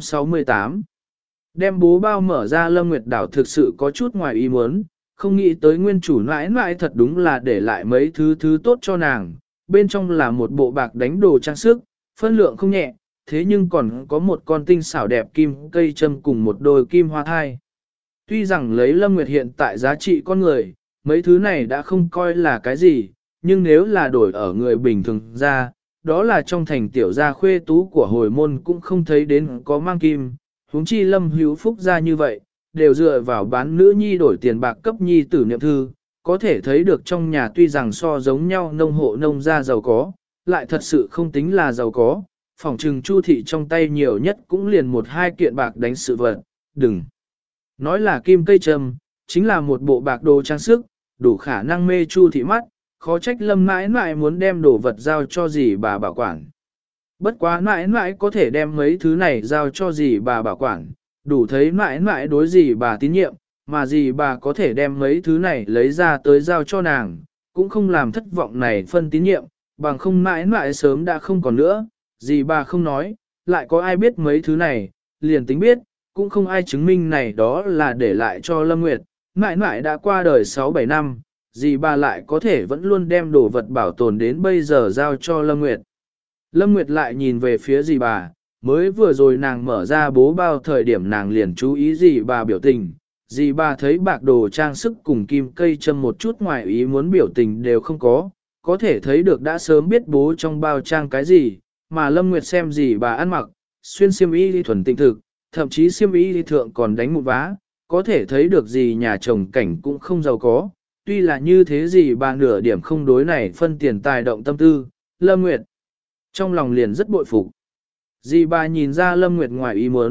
568 đem bố bao mở ra Lâm Nguyệt đảo thực sự có chút ngoài ý muốn, không nghĩ tới nguyên chủ mãi mãi thật đúng là để lại mấy thứ tốt cho nàng. Bên trong là một bộ bạc đánh đồ trang sức, phân lượng không nhẹ, thế nhưng còn có một con tinh xảo đẹp kim cây châm cùng một đôi kim hoa thai. Tuy rằng lấy Lâm Nguyệt hiện tại giá trị con người, mấy thứ này đã không coi là cái gì, nhưng nếu là đổi ở người bình thường ra, đó là trong thành tiểu gia khuê tú của hồi môn cũng không thấy đến có mang kim, huống chi Lâm Hữu Phúc ra như vậy, đều dựa vào bán nữ nhi đổi tiền bạc cấp nhi tử niệm thư, có thể thấy được trong nhà tuy rằng so giống nhau nông hộ nông gia giàu có, lại thật sự không tính là giàu có, phỏng trừng Chu Thị trong tay nhiều nhất cũng liền một hai kiện bạc đánh sự vật, đừng nói là kim cây trầm, chính là một bộ bạc đồ trang sức, đủ khả năng mê Chu Thị mắt, khó trách Lâm mãi mãi muốn đem đồ vật giao cho dì bà bảo quản. Bất quá mãi mãi có thể đem mấy thứ này giao cho dì bà bảo quản, đủ thấy mãi mãi đối dì bà tín nhiệm, mà dì bà có thể đem mấy thứ này lấy ra tới giao cho nàng, cũng không làm thất vọng này phân tín nhiệm, bằng không mãi mãi sớm đã không còn nữa, dì bà không nói, lại có ai biết mấy thứ này, liền tính biết, cũng không ai chứng minh này đó là để lại cho Lâm Nguyệt, mãi mãi đã qua đời 6-7 năm, dì bà lại có thể vẫn luôn đem đồ vật bảo tồn đến bây giờ giao cho Lâm Nguyệt. Lâm Nguyệt lại nhìn về phía dì bà, mới vừa rồi nàng mở ra bố bao thời điểm nàng liền chú ý dì bà biểu tình. Dì bà thấy bạc đồ trang sức cùng kim cây châm một chút ngoài ý muốn biểu tình đều không có thể thấy được đã sớm biết bố trong bao trang cái gì, mà Lâm Nguyệt xem dì bà ăn mặc, xuyên xiêm y đi thuần tịnh thực, thậm chí xiêm y đi thượng còn đánh một vá, có thể thấy được dì nhà chồng cảnh cũng không giàu có. Tuy là như thế dì bà nửa điểm không đối này phân tiền tài động tâm tư, Lâm Nguyệt trong lòng liền rất bội phục. Dì bà nhìn ra Lâm Nguyệt ngoài ý muốn,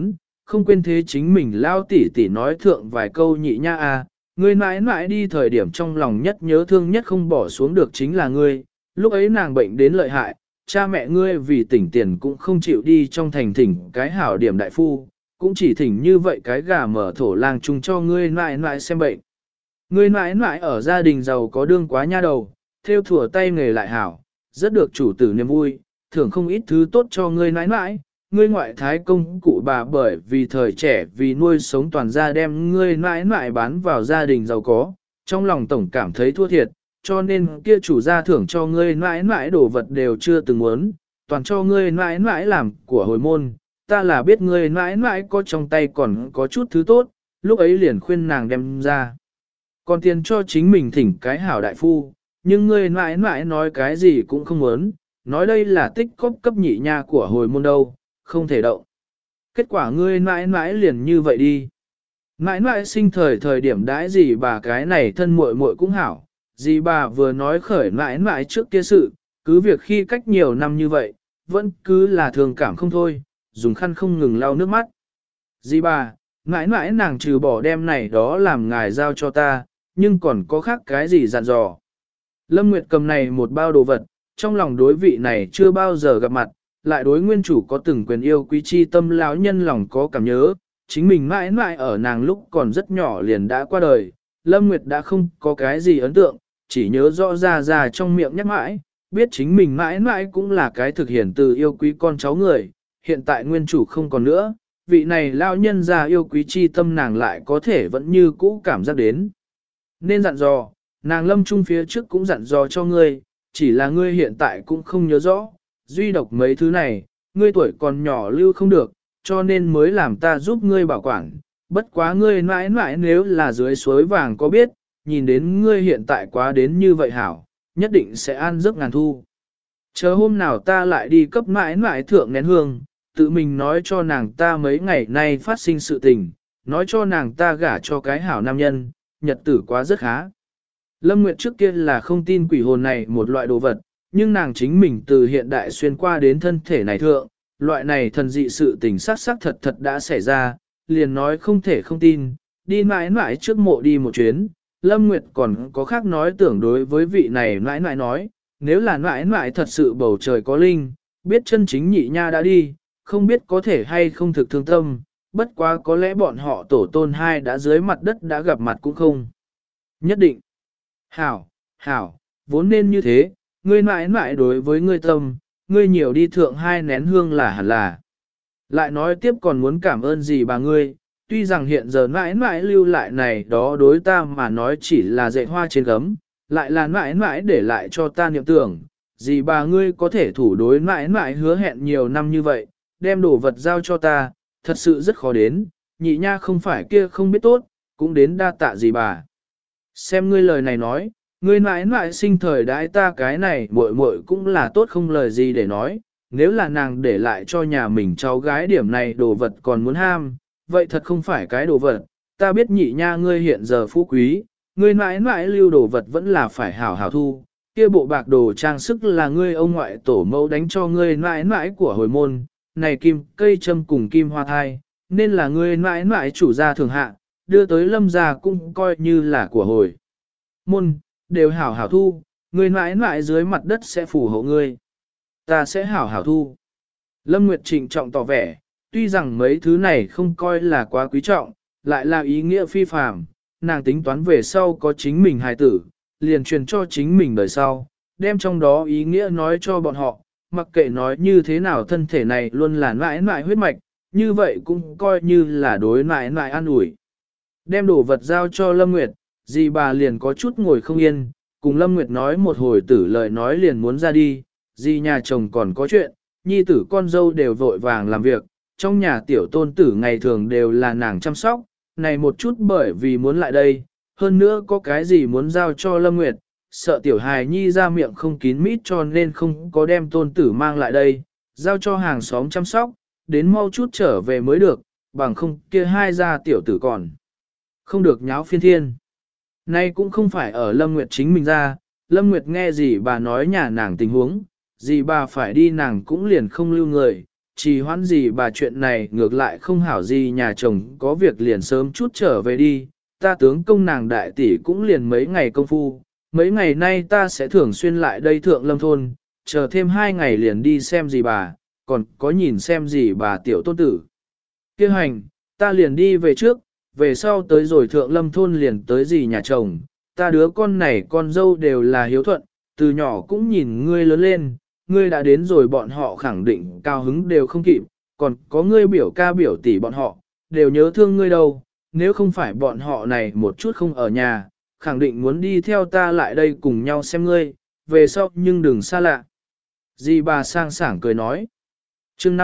không quên thế chính mình lao tỉ tỉ nói thượng vài câu nhị nha à, ngươi mãi mãi đi thời điểm trong lòng nhất nhớ thương nhất không bỏ xuống được chính là ngươi, lúc ấy nàng bệnh đến lợi hại, cha mẹ ngươi vì tỉnh tiền cũng không chịu đi trong thành thỉnh cái hảo điểm đại phu, cũng chỉ thỉnh như vậy cái gà mở thổ làng chung cho ngươi mãi mãi xem bệnh. Ngươi mãi mãi ở gia đình giàu có đương quá nha đầu, theo thủa tay nghề lại hảo, rất được chủ tử niềm vui, thưởng không ít thứ tốt cho ngươi mãi mãi. Ngươi ngoại thái công cụ bà bởi vì thời trẻ vì nuôi sống toàn gia đem ngươi mãi mãi bán vào gia đình giàu có, trong lòng tổng cảm thấy thua thiệt, cho nên kia chủ gia thưởng cho ngươi mãi mãi đồ vật đều chưa từng muốn, toàn cho ngươi mãi mãi làm của hồi môn. Ta là biết ngươi mãi mãi có trong tay còn có chút thứ tốt, lúc ấy liền khuyên nàng đem ra. Còn tiền cho chính mình thỉnh cái hảo đại phu, nhưng ngươi mãi mãi nói cái gì cũng không muốn, nói đây là tích cóp cấp nhị nha của hồi môn đâu, không thể động. Kết quả ngươi mãi mãi liền như vậy đi. Mãi mãi sinh thời điểm đãi gì bà cái này thân muội muội cũng hảo, gì bà vừa nói khởi mãi mãi trước kia sự, cứ việc khi cách nhiều năm như vậy, vẫn cứ là thường cảm không thôi, dùng khăn không ngừng lau nước mắt. Dì bà, mãi mãi nàng trừ bỏ đem này đó làm ngài giao cho ta, nhưng còn có khác cái gì dặn dò. Lâm Nguyệt cầm này một bao đồ vật, trong lòng đối vị này chưa bao giờ gặp mặt, lại đối nguyên chủ có từng quyền yêu quý chi tâm lão nhân lòng có cảm nhớ, chính mình mãi mãi ở nàng lúc còn rất nhỏ liền đã qua đời, Lâm Nguyệt đã không có cái gì ấn tượng, chỉ nhớ rõ ra trong miệng nhắc mãi, biết chính mình mãi mãi cũng là cái thực hiện từ yêu quý con cháu người, hiện tại nguyên chủ không còn nữa, vị này lão nhân già yêu quý chi tâm nàng lại có thể vẫn như cũ cảm giác đến. Nên dặn dò, nàng lâm trung phía trước cũng dặn dò cho ngươi, chỉ là ngươi hiện tại cũng không nhớ rõ, duy độc mấy thứ này, ngươi tuổi còn nhỏ lưu không được, cho nên mới làm ta giúp ngươi bảo quản, bất quá ngươi mãi mãi nếu là dưới suối vàng có biết, nhìn đến ngươi hiện tại quá đến như vậy hảo, nhất định sẽ an giấc ngàn thu. Chờ hôm nào ta lại đi cấp mãi mãi thượng nén hương, tự mình nói cho nàng ta mấy ngày nay phát sinh sự tình, nói cho nàng ta gả cho cái hảo nam nhân, nhật tử quá rất khá. Lâm Nguyệt trước kia là không tin quỷ hồn này một loại đồ vật, nhưng nàng chính mình từ hiện đại xuyên qua đến thân thể này thượng, loại này thần dị sự tình xác thật thật đã xảy ra, liền nói không thể không tin, đi mãi mãi trước mộ đi một chuyến, Lâm Nguyệt còn có khác nói tưởng đối với vị này mãi mãi nói, nếu là mãi mãi thật sự bầu trời có linh, biết chân chính nhị nha đã đi, không biết có thể hay không thực thương tâm, bất quá có lẽ bọn họ tổ tôn hai đã dưới mặt đất đã gặp mặt cũng không. Nhất định. Hảo, vốn nên như thế, ngươi mãi mãi đối với ngươi tâm, ngươi nhiều đi thượng hai nén hương là hẳn là. Lại nói tiếp còn muốn cảm ơn gì bà ngươi, tuy rằng hiện giờ mãi mãi lưu lại này đó đối ta mà nói chỉ là dạy hoa trên gấm, lại là mãi mãi để lại cho ta niệm tưởng, gì bà ngươi có thể thủ đối mãi mãi hứa hẹn nhiều năm như vậy, đem đồ vật giao cho ta, thật sự rất khó đến, nhị nha không phải kia không biết tốt, cũng đến đa tạ gì bà. Xem ngươi lời này nói, ngươi mãi mãi sinh thời đãi ta cái này muội muội cũng là tốt không lời gì để nói, nếu là nàng để lại cho nhà mình cháu gái điểm này đồ vật còn muốn ham, vậy thật không phải cái đồ vật, ta biết nhị nha ngươi hiện giờ phú quý, ngươi mãi mãi lưu đồ vật vẫn là phải hảo hảo thu, kia bộ bạc đồ trang sức là ngươi ông ngoại tổ mẫu đánh cho ngươi mãi mãi của hồi môn, này kim cây châm cùng kim hoa thai, nên là ngươi mãi mãi chủ gia thường hạ, đưa tới lâm gia cũng coi như là của hồi môn, đều hảo hảo thu, ngươi mãi mãi dưới mặt đất sẽ phù hộ ngươi. Ta sẽ hảo hảo thu. Lâm Nguyệt trịnh trọng tỏ vẻ, tuy rằng mấy thứ này không coi là quá quý trọng, lại là ý nghĩa phi phàm, nàng tính toán về sau có chính mình hài tử, liền truyền cho chính mình đời sau, đem trong đó ý nghĩa nói cho bọn họ, mặc kệ nói như thế nào thân thể này luôn là mãi mãi huyết mạch, như vậy cũng coi như là đối mãi mãi an ủi. Đem đồ vật giao cho Lâm Nguyệt, dì bà liền có chút ngồi không yên, cùng Lâm Nguyệt nói một hồi tử lời nói liền muốn ra đi, dì nhà chồng còn có chuyện, nhi tử con dâu đều vội vàng làm việc, trong nhà tiểu tôn tử ngày thường đều là nàng chăm sóc, này một chút bởi vì muốn lại đây, hơn nữa có cái gì muốn giao cho Lâm Nguyệt, sợ tiểu hài nhi ra miệng không kín mít cho nên không có đem tôn tử mang lại đây, giao cho hàng xóm chăm sóc, đến mau chút trở về mới được, bằng không kia hai gia tiểu tử còn không được nháo phiên thiên. Nay cũng không phải ở Lâm Nguyệt chính mình ra, Lâm Nguyệt nghe gì bà nói nhà nàng tình huống, gì bà phải đi nàng cũng liền không lưu người, trì hoãn gì bà chuyện này ngược lại không hảo gì, nhà chồng có việc liền sớm chút trở về đi, ta tướng công nàng đại tỷ cũng liền mấy ngày công phu, mấy ngày nay ta sẽ thường xuyên lại đây Thượng Lâm thôn, chờ thêm 2 ngày liền đi xem gì bà, còn có nhìn xem gì bà tiểu tôn tử. Kêu hành, ta liền đi về trước, về sau tới rồi Thượng Lâm thôn liền tới gì nhà chồng, ta đứa con này con dâu đều là hiếu thuận, từ nhỏ cũng nhìn ngươi lớn lên, ngươi đã đến rồi bọn họ khẳng định cao hứng đều không kịp, còn có ngươi biểu ca biểu tỷ bọn họ, đều nhớ thương ngươi đâu, nếu không phải bọn họ này một chút không ở nhà, khẳng định muốn đi theo ta lại đây cùng nhau xem ngươi, về sau nhưng đừng xa lạ. Dì bà sang sảng cười nói. Chương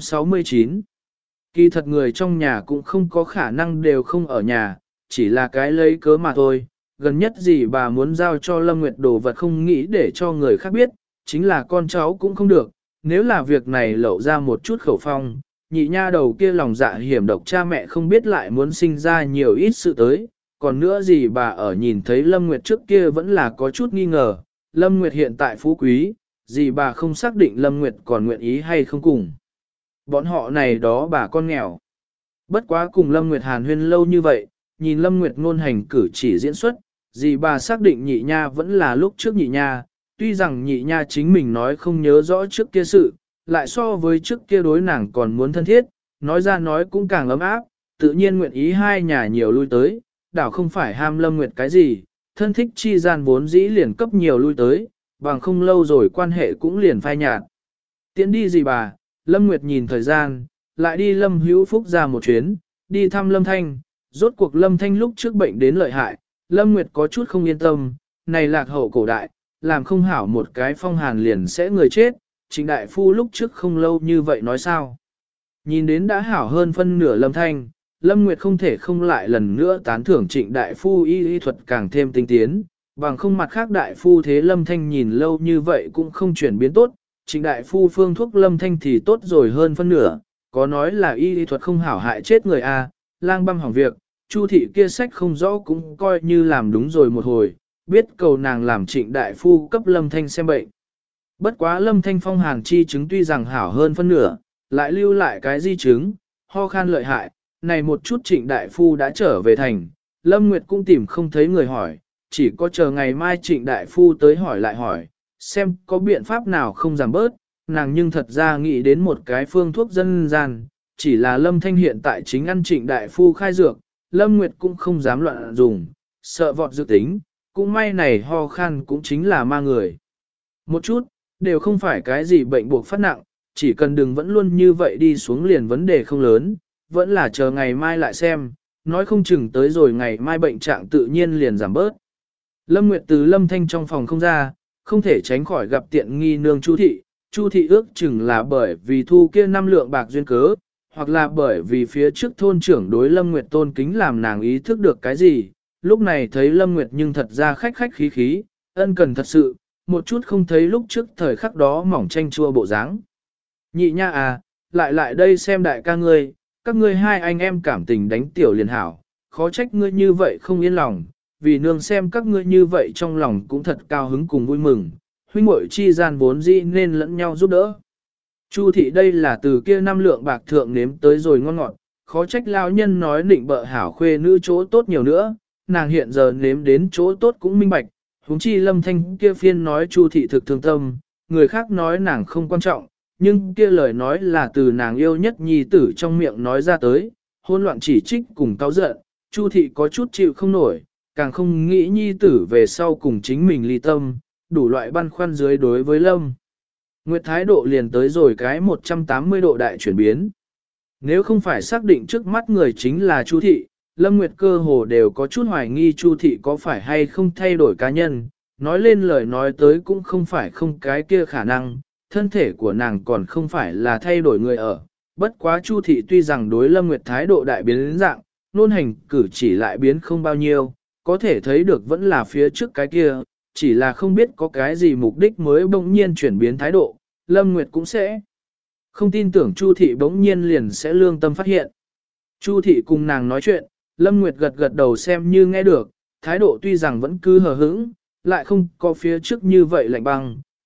569. Kỳ thật người trong nhà cũng không có khả năng đều không ở nhà, chỉ là cái lấy cớ mà thôi. Gần nhất dì bà muốn giao cho Lâm Nguyệt đồ vật không nghĩ để cho người khác biết, chính là con cháu cũng không được. Nếu là việc này lậu ra một chút khẩu phong, nhị nha đầu kia lòng dạ hiểm độc cha mẹ không biết lại muốn sinh ra nhiều ít sự tới. Còn nữa dì bà ở nhìn thấy Lâm Nguyệt trước kia vẫn là có chút nghi ngờ, Lâm Nguyệt hiện tại phú quý, dì bà không xác định Lâm Nguyệt còn nguyện ý hay không cùng. Bọn họ này đó bà con nghèo. Bất quá cùng Lâm Nguyệt hàn huyên lâu như vậy, nhìn Lâm Nguyệt ngôn hành cử chỉ diễn xuất, dì bà xác định nhị nha vẫn là lúc trước nhị nha, tuy rằng nhị nha chính mình nói không nhớ rõ trước kia sự, lại so với trước kia đối nàng còn muốn thân thiết, nói ra nói cũng càng ấm áp, tự nhiên nguyện ý hai nhà nhiều lui tới, đảo không phải ham Lâm Nguyệt cái gì, thân thích chi gian vốn dĩ liền cấp nhiều lui tới, bằng không lâu rồi quan hệ cũng liền phai nhạt. Tiễn đi gì bà, Lâm Nguyệt nhìn thời gian, lại đi Lâm Hữu Phúc ra một chuyến, đi thăm Lâm Thanh, rốt cuộc Lâm Thanh lúc trước bệnh đến lợi hại, Lâm Nguyệt có chút không yên tâm, này lạc hậu cổ đại, làm không hảo một cái phong hàn liền sẽ người chết, Trịnh Đại Phu lúc trước không lâu như vậy nói sao. Nhìn đến đã hảo hơn phân nửa Lâm Thanh, Lâm Nguyệt không thể không lại lần nữa tán thưởng Trịnh Đại Phu y thuật càng thêm tinh tiến, bằng không mặt khác Đại Phu thế Lâm Thanh nhìn lâu như vậy cũng không chuyển biến tốt, Trịnh Đại Phu phương thuốc Lâm Thanh thì tốt rồi hơn phân nửa, có nói là y thuật không hảo hại chết người a, lang băm hỏng việc, Chu thị kia sách không rõ cũng coi như làm đúng rồi một hồi, biết cầu nàng làm Trịnh Đại Phu cấp Lâm Thanh xem bệnh. Bất quá Lâm Thanh phong hàn chi chứng tuy rằng hảo hơn phân nửa, lại lưu lại cái di chứng, ho khan lợi hại, này một chút Trịnh Đại Phu đã trở về thành, Lâm Nguyệt cũng tìm không thấy người hỏi, chỉ có chờ ngày mai Trịnh Đại Phu tới hỏi lại hỏi, xem có biện pháp nào không giảm bớt, nàng nhưng thật ra nghĩ đến một cái phương thuốc dân gian, chỉ là Lâm Thanh hiện tại chính ăn Trịnh Đại Phu khai dược, Lâm Nguyệt cũng không dám loạn dùng, sợ vọt dự tính, cũng may này ho khan cũng chính là ma người. Một chút, đều không phải cái gì bệnh buộc phát nặng, chỉ cần đừng vẫn luôn như vậy đi xuống liền vấn đề không lớn, vẫn là chờ ngày mai lại xem, nói không chừng tới rồi ngày mai bệnh trạng tự nhiên liền giảm bớt. Lâm Nguyệt từ Lâm Thanh trong phòng không ra, không thể tránh khỏi gặp tiện nghi nương Chu thị ước chừng là bởi vì thu kia 5 lượng bạc duyên cớ, hoặc là bởi vì phía trước thôn trưởng đối Lâm Nguyệt tôn kính làm nàng ý thức được cái gì, lúc này thấy Lâm Nguyệt nhưng thật ra khách khách khí khí, ân cần thật sự, một chút không thấy lúc trước thời khắc đó mỏng tranh chua bộ dáng. Nhị nha à, lại đây xem đại ca ngươi, các ngươi hai anh em cảm tình đánh tiểu liền hảo, khó trách ngươi như vậy không yên lòng, vì nương xem các ngươi như vậy trong lòng cũng thật cao hứng cùng vui mừng, huynh muội chi gian vốn dĩ nên lẫn nhau giúp đỡ. Chu thị đây là từ kia 5 lượng bạc thượng nếm tới rồi ngon ngọt, khó trách lão nhân nói định bợ hảo khuê nữ chỗ tốt nhiều nữa, nàng hiện giờ nếm đến chỗ tốt cũng minh bạch, huống chi Lâm Thanh kia phiên nói Chu thị thực thương tâm, người khác nói nàng không quan trọng, nhưng kia lời nói là từ nàng yêu nhất nhi tử trong miệng nói ra tới, hỗn loạn chỉ trích cùng cáu giận, Chu thị có chút chịu không nổi, càng không nghĩ nhi tử về sau cùng chính mình ly tâm, đủ loại băn khoăn dưới đối với Lâm. Nguyệt thái độ liền tới rồi cái 180 độ đại chuyển biến. Nếu không phải xác định trước mắt người chính là Chu thị, Lâm Nguyệt cơ hồ đều có chút hoài nghi Chu thị có phải hay không thay đổi cá nhân, nói lên lời nói tới cũng không phải không cái kia khả năng, thân thể của nàng còn không phải là thay đổi người ở. Bất quá Chu thị tuy rằng đối Lâm Nguyệt thái độ đại biến đến dạng, nôn hành cử chỉ lại biến không bao nhiêu, có thể thấy được vẫn là phía trước cái kia, chỉ là không biết có cái gì mục đích mới bỗng nhiên chuyển biến thái độ, Lâm Nguyệt cũng sẽ không tin tưởng Chu thị bỗng nhiên liền sẽ lương tâm phát hiện. Chu thị cùng nàng nói chuyện, Lâm Nguyệt gật gật đầu xem như nghe được, thái độ tuy rằng vẫn cứ hờ hững, lại không có phía trước như vậy lạnh băng,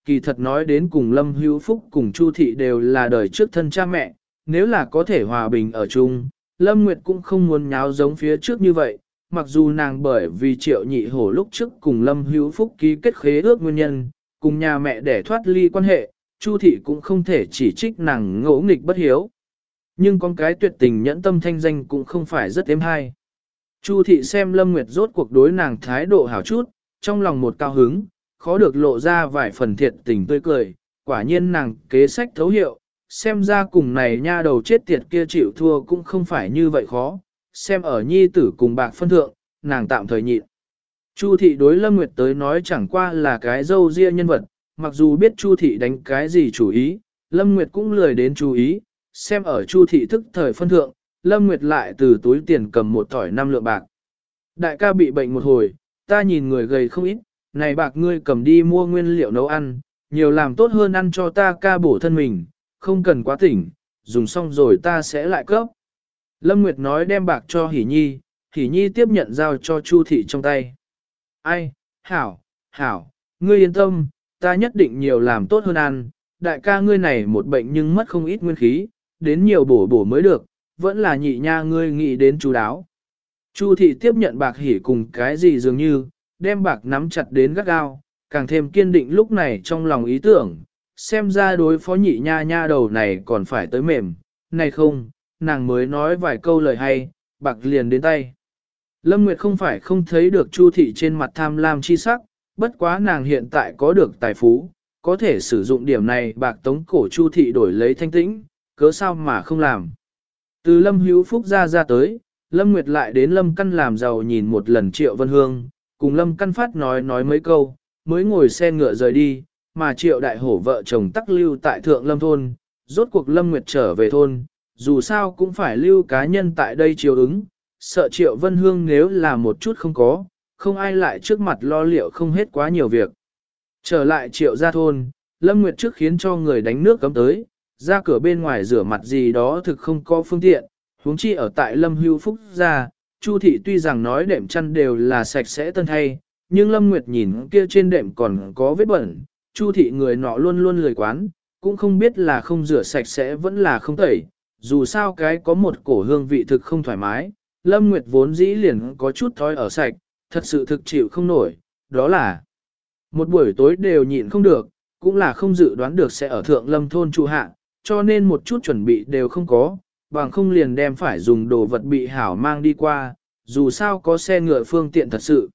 kỳ thật nói đến cùng Lâm Hữu Phúc cùng Chu Thị đều là đời trước thân cha mẹ, nếu là có thể hòa bình ở chung, Lâm Nguyệt cũng không muốn nháo giống phía trước như vậy, mặc dù nàng bởi vì Triệu Nhị Hổ lúc trước cùng Lâm Hữu Phúc ký kết khế ước nguyên nhân, cùng nhà mẹ để thoát ly quan hệ, Chu Thị cũng không thể chỉ trích nàng ngỗ nghịch bất hiếu. Nhưng con cái tuyệt tình nhẫn tâm thanh danh cũng không phải rất êm hay. Chu Thị xem Lâm Nguyệt rốt cuộc đối nàng thái độ hảo chút, trong lòng một cao hứng, khó được lộ ra vài phần thiệt tình tươi cười, quả nhiên nàng kế sách thấu hiệu, xem ra cùng này nha đầu chết tiệt kia chịu thua cũng không phải như vậy khó, xem ở nhi tử cùng bạc phân thượng, nàng tạm thời nhịn. Chu Thị đối Lâm Nguyệt tới nói chẳng qua là cái dâu ria nhân vật, mặc dù biết Chu Thị đánh cái gì chủ ý, Lâm Nguyệt cũng lười đến chú ý, xem ở Chu Thị thức thời phân thượng, Lâm Nguyệt lại từ túi tiền cầm một thỏi 5 lượng bạc. Đại ca bị bệnh một hồi, ta nhìn người gầy không ít, này bạc ngươi cầm đi mua nguyên liệu nấu ăn, nhiều làm tốt hơn ăn cho ta ca bổ thân mình, không cần quá tỉnh, dùng xong rồi ta sẽ lại cấp. Lâm Nguyệt nói đem bạc cho Hỷ Nhi, Hỷ Nhi tiếp nhận giao cho Chu Thị trong tay. Ai, hảo, hảo, ngươi yên tâm, ta nhất định nhiều làm tốt hơn ăn, đại ca ngươi này một bệnh nhưng mất không ít nguyên khí, đến nhiều bổ bổ mới được, vẫn là nhị nha ngươi nghĩ đến chú đáo. Chu Thị tiếp nhận bạc Hỷ cùng cái gì dường như, đem bạc nắm chặt đến gắt gao, càng thêm kiên định lúc này trong lòng ý tưởng, xem ra đối phó nhị nha nha đầu này còn phải tới mềm, này không, nàng mới nói vài câu lời hay, bạc liền đến tay. Lâm Nguyệt không phải không thấy được Chu Thị trên mặt tham lam chi sắc, bất quá nàng hiện tại có được tài phú, có thể sử dụng điểm này bạc tống cổ Chu Thị đổi lấy thanh tĩnh, cớ sao mà không làm. Từ Lâm Hữu Phúc ra tới, Lâm Nguyệt lại đến Lâm Căn làm giàu nhìn một lần Triệu Vân Hương, cùng Lâm Căn Phát nói mấy câu, mới ngồi xe ngựa rời đi, mà Triệu Đại Hổ vợ chồng tắc lưu tại Thượng Lâm thôn, rốt cuộc Lâm Nguyệt trở về thôn, dù sao cũng phải lưu cá nhân tại đây chiều ứng, sợ Triệu Vân Hương nếu là một chút không có, không ai lại trước mặt lo liệu không hết quá nhiều việc. Trở lại Triệu gia thôn, Lâm Nguyệt trước khiến cho người đánh nước cấm tới, ra cửa bên ngoài rửa mặt gì đó thực không có phương tiện, huống chi ở tại Lâm Hưu Phúc gia, Chu Thị tuy rằng nói đệm chăn đều là sạch sẽ tân thay, nhưng Lâm Nguyệt nhìn kia trên đệm còn có vết bẩn, Chu Thị người nọ luôn luôn lười quán, cũng không biết là không rửa sạch sẽ vẫn là không tẩy, dù sao cái có một cổ hương vị thực không thoải mái, Lâm Nguyệt vốn dĩ liền có chút thói ở sạch, thật sự thực chịu không nổi, đó là một buổi tối đều nhịn không được, cũng là không dự đoán được sẽ ở Thượng Lâm thôn trụ hạ, cho nên một chút chuẩn bị đều không có, bằng không liền đem phải dùng đồ vật bị hảo mang đi qua, dù sao có xe ngựa phương tiện thật sự.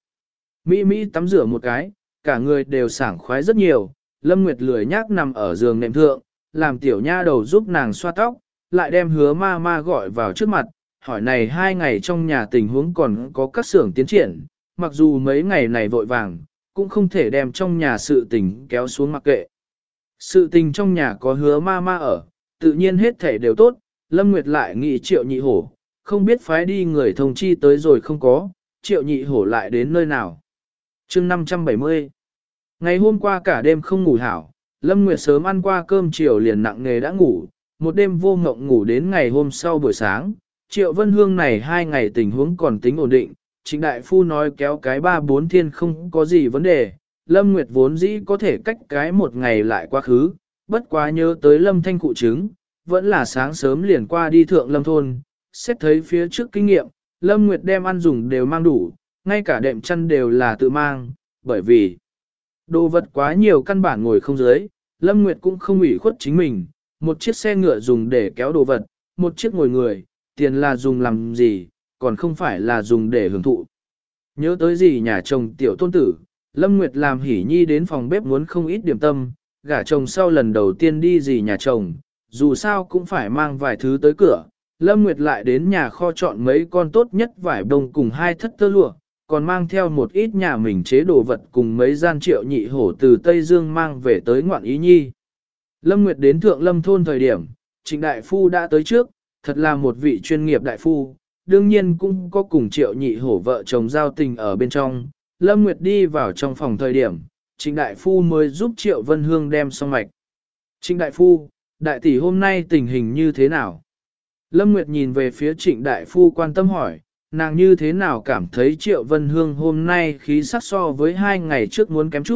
Mỹ tắm rửa một cái, cả người đều sảng khoái rất nhiều, Lâm Nguyệt lười nhác nằm ở giường nệm thượng, làm tiểu nha đầu giúp nàng xoa tóc, lại đem Hứa ma gọi vào trước mặt, hỏi này 2 ngày trong nhà tình huống còn có các xưởng tiến triển, mặc dù mấy ngày này vội vàng, cũng không thể đem trong nhà sự tình kéo xuống mặc kệ. Sự tình trong nhà có Hứa ma ở, tự nhiên hết thể đều tốt, Lâm Nguyệt lại nghĩ Triệu Nhị Hổ, không biết phái đi người thông chi tới rồi không có, Triệu Nhị Hổ lại đến nơi nào. Chương 570. Ngày hôm qua cả đêm không ngủ hảo, Lâm Nguyệt sớm ăn qua cơm chiều liền nặng nề đã ngủ, một đêm vô ngộng ngủ đến ngày hôm sau buổi sáng. Triệu Vân Hương này 2 ngày tình huống còn tính ổn định, Trịnh Đại Phu nói kéo cái 3-4 thiên không có gì vấn đề, Lâm Nguyệt vốn dĩ có thể cách cái một ngày lại quá khứ, bất quá nhớ tới Lâm Thanh cụ chứng, vẫn là sáng sớm liền qua đi Thượng Lâm thôn, xét thấy phía trước kinh nghiệm, Lâm Nguyệt đem ăn dùng đều mang đủ, ngay cả đệm chăn đều là tự mang, bởi vì đồ vật quá nhiều căn bản ngồi không dưới, Lâm Nguyệt cũng không ủy khuất chính mình, một chiếc xe ngựa dùng để kéo đồ vật, một chiếc ngồi người, tiền là dùng làm gì, còn không phải là dùng để hưởng thụ. Nhớ tới gì nhà chồng tiểu tôn tử, Lâm Nguyệt làm Hỉ Nhi đến phòng bếp muốn không ít điểm tâm, gả chồng sau lần đầu tiên đi gì nhà chồng, dù sao cũng phải mang vài thứ tới cửa. Lâm Nguyệt lại đến nhà kho chọn mấy con tốt nhất vải bông cùng 2 thất tơ lụa, còn mang theo một ít nhà mình chế đồ vật cùng mấy gian Triệu Nhị Hổ từ Tây Dương mang về tới ngoạn ý nhi. Lâm Nguyệt đến Thượng Lâm thôn thời điểm, Trịnh Đại Phu đã tới trước, thật là một vị chuyên nghiệp đại phu, đương nhiên cũng có cùng Triệu Nhị Hổ vợ chồng giao tình ở bên trong. Lâm Nguyệt đi vào trong phòng thời điểm, Trịnh Đại Phu mới giúp Triệu Vân Hương đem xong mạch. Trịnh Đại Phu, đại tỷ hôm nay tình hình như thế nào? Lâm Nguyệt nhìn về phía Trịnh Đại Phu quan tâm hỏi, nàng như thế nào cảm thấy Triệu Vân Hương hôm nay khí sắc so với 2 ngày trước muốn kém chút,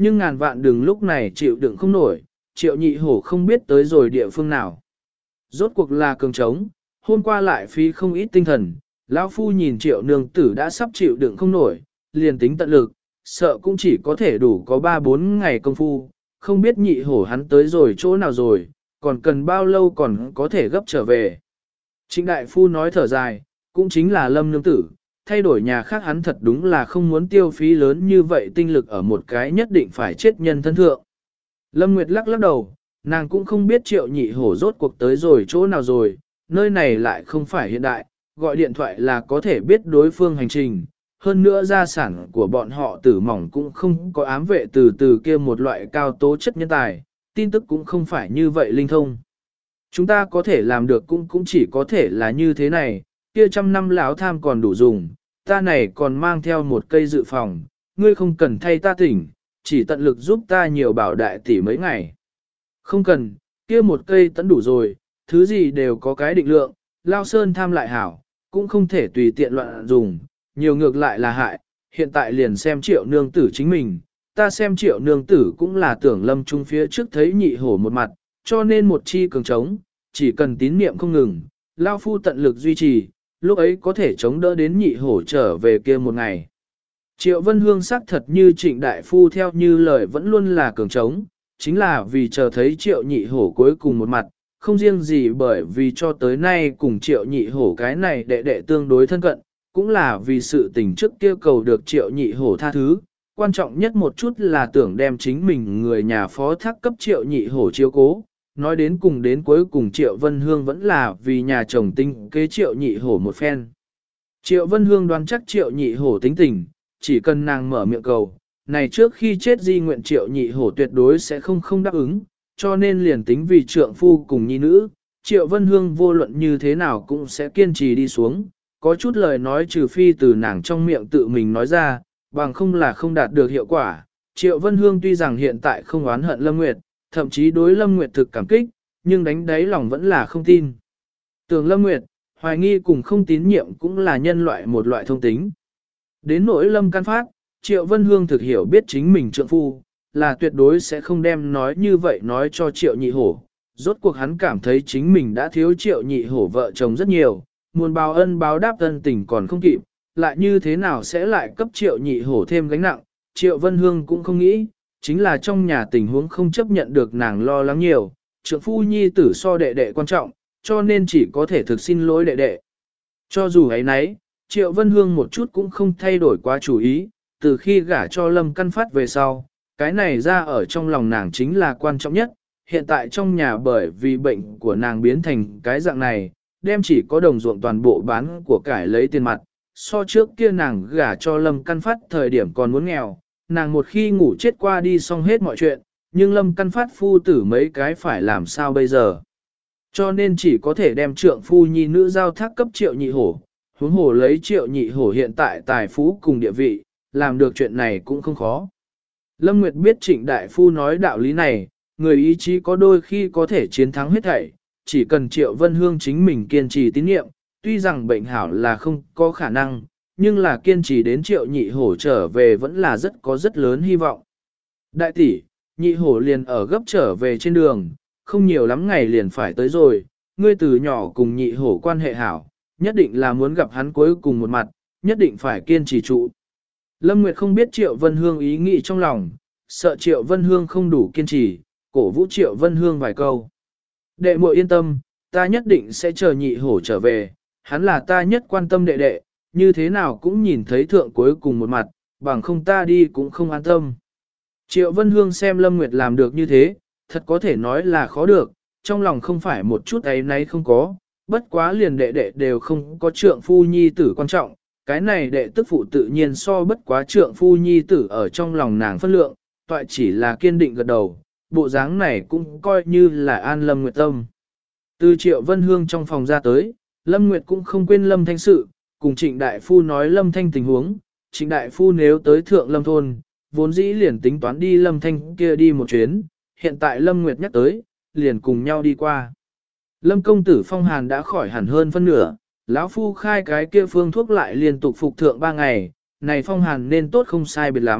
nhưng ngàn vạn đừng lúc này chịu đựng không nổi, Triệu Nhị Hổ không biết tới rồi địa phương nào. Rốt cuộc là cường trống, hôm qua lại phí không ít tinh thần, lão phu nhìn Triệu nương tử đã sắp chịu đựng không nổi, liền tính tận lực, sợ cũng chỉ có thể đủ có 3-4 ngày công phu, không biết Nhị Hổ hắn tới rồi chỗ nào rồi, còn cần bao lâu còn có thể gấp trở về. Trịnh đại phu nói thở dài, cũng chính là Lâm nương tử, thay đổi nhà khác hắn thật đúng là không muốn tiêu phí lớn như vậy tinh lực ở một cái nhất định phải chết nhân thân thượng. Lâm Nguyệt lắc lắc đầu, nàng cũng không biết Triệu Nhị Hổ rốt cuộc tới rồi chỗ nào rồi, nơi này lại không phải hiện đại, gọi điện thoại là có thể biết đối phương hành trình. Hơn nữa gia sản của bọn họ tử mỏng cũng không có ám vệ từ kia một loại cao tố chất nhân tài, tin tức cũng không phải như vậy linh thông. Chúng ta có thể làm được cũng chỉ có thể là như thế này, kia 100 năm lão tham còn đủ dùng, ta này còn mang theo một cây dự phòng, ngươi không cần thay ta tỉnh, chỉ tận lực giúp ta nhiều bảo đại tỷ mấy ngày. Không cần, kia một cây tẫn đủ rồi, thứ gì đều có cái định lượng, lao sơn tham lại hảo, cũng không thể tùy tiện loạn dùng, nhiều ngược lại là hại, hiện tại liền xem Triệu nương tử chính mình, ta xem Triệu nương tử cũng là tưởng Lâm Trung phía trước thấy Nhị Hổ một mặt, cho nên một chi cường trống, chỉ cần tín niệm không ngừng, lao phu tận lực duy trì, lúc ấy có thể chống đỡ đến Nhị Hổ trở về kia một ngày. Triệu Vân Hương xác thật như Trịnh đại phu theo như lời vẫn luôn là cường trống, chính là vì chờ thấy Triệu Nhị Hổ cuối cùng một mặt, không riêng gì bởi vì cho tới nay cùng Triệu Nhị Hổ cái này đệ đệ tương đối thân cận, cũng là vì sự tình trước kia cầu được Triệu Nhị Hổ tha thứ, quan trọng nhất một chút là tưởng đem chính mình người nhà phó thác cấp Triệu Nhị Hổ chiếu cố, nói đến cùng đến cuối cùng Triệu Vân Hương vẫn là vì nhà chồng tinh kế Triệu Nhị Hổ một phen. Triệu Vân Hương đoán chắc Triệu Nhị Hổ tính tình, chỉ cần nàng mở miệng cầu, này trước khi chết di nguyện Triệu Nhị Hổ tuyệt đối sẽ không đáp ứng, cho nên liền tính vì trượng phu cùng nhi nữ, Triệu Vân Hương vô luận như thế nào cũng sẽ kiên trì đi xuống, có chút lời nói trừ phi từ nàng trong miệng tự mình nói ra, bằng không là không đạt được hiệu quả. Triệu Vân Hương tuy rằng hiện tại không oán hận Lâm Nguyệt, thậm chí đối Lâm Nguyệt thực cảm kích, nhưng đánh đáy lòng vẫn là không tin. Tưởng Lâm Nguyệt, hoài nghi cùng không tín nhiệm cũng là nhân loại một loại thông tính. Đến nỗi Lâm Can Phát, Triệu Vân Hương thực hiểu biết chính mình trượng phu, là tuyệt đối sẽ không đem nói như vậy nói cho Triệu Nhị Hổ. Rốt cuộc hắn cảm thấy chính mình đã thiếu Triệu Nhị Hổ vợ chồng rất nhiều, muốn báo ân báo đáp ân tình còn không kịp, lại như thế nào sẽ lại cấp Triệu Nhị Hổ thêm gánh nặng. Triệu Vân Hương cũng không nghĩ, chính là trong nhà tình huống không chấp nhận được nàng lo lắng nhiều, trượng phu nhi tử so đệ đệ quan trọng, cho nên chỉ có thể thực xin lỗi đệ đệ. Cho dù ấy nấy, Triệu Vân Hương một chút cũng không thay đổi quá chủ ý, từ khi gả cho Lâm Căn Phát về sau, cái này ra ở trong lòng nàng chính là quan trọng nhất, hiện tại trong nhà bởi vì bệnh của nàng biến thành cái dạng này, đem chỉ có đồng ruộng toàn bộ bán của cải lấy tiền mặt, so trước kia nàng gả cho Lâm Căn Phát thời điểm còn muốn nghèo, nàng một khi ngủ chết qua đi xong hết mọi chuyện, nhưng Lâm Căn Phát phu tử mấy cái phải làm sao bây giờ. Cho nên chỉ có thể đem trượng phu nhi nữ giao thác cấp Triệu Nhị Hổ, huống hồ lấy Triệu Nhị Hổ hiện tại tài phú cùng địa vị, làm được chuyện này cũng không khó. Lâm Nguyệt biết Trịnh đại phu nói đạo lý này, người ý chí có đôi khi có thể chiến thắng hết thảy, chỉ cần Triệu Vân Hương chính mình kiên trì tín nhiệm, tuy rằng bệnh hảo là không có khả năng, nhưng là kiên trì đến Triệu Nhị Hổ trở về vẫn là rất lớn hy vọng. Đại tỷ, Nhị Hổ liền ở gấp trở về trên đường, không nhiều lắm ngày liền phải tới rồi, ngươi từ nhỏ cùng Nhị Hổ quan hệ hảo, nhất định là muốn gặp hắn cuối cùng một mặt, nhất định phải kiên trì trụ. Lâm Nguyệt không biết Triệu Vân Hương ý nghĩ trong lòng, sợ Triệu Vân Hương không đủ kiên trì, cổ vũ Triệu Vân Hương vài câu. Đệ muội yên tâm, ta nhất định sẽ chờ Nhị Hổ trở về, hắn là ta nhất quan tâm đệ đệ, như thế nào cũng nhìn thấy thượng cuối cùng một mặt, bằng không ta đi cũng không an tâm. Triệu Vân Hương xem Lâm Nguyệt làm được như thế, thật có thể nói là khó được, trong lòng không phải một chút ấy nấy không có, bất quá liền đệ đệ đều không có trượng phu nhi tử quan trọng, cái này đệ tức phụ tự nhiên so bất quá trượng phu nhi tử ở trong lòng nàng phân lượng, toại chỉ là kiên định gật đầu, bộ dáng này cũng coi như là an Lâm Nguyệt tâm. Từ Triệu Vân Hương trong phòng ra tới, Lâm Nguyệt cũng không quên Lâm Thanh sự, cùng Trịnh Đại Phu nói Lâm Thanh tình huống, Trịnh Đại Phu nếu tới Thượng Lâm Thôn, vốn dĩ liền tính toán đi Lâm Thanh kia đi một chuyến, hiện tại Lâm Nguyệt nhắc tới, liền cùng nhau đi qua. Lâm công tử phong hàn đã khỏi hẳn hơn phân nửa, lão phu khai cái kia phương thuốc lại liên tục phục thượng 3 ngày, này phong hàn nên tốt không sai biệt lắm,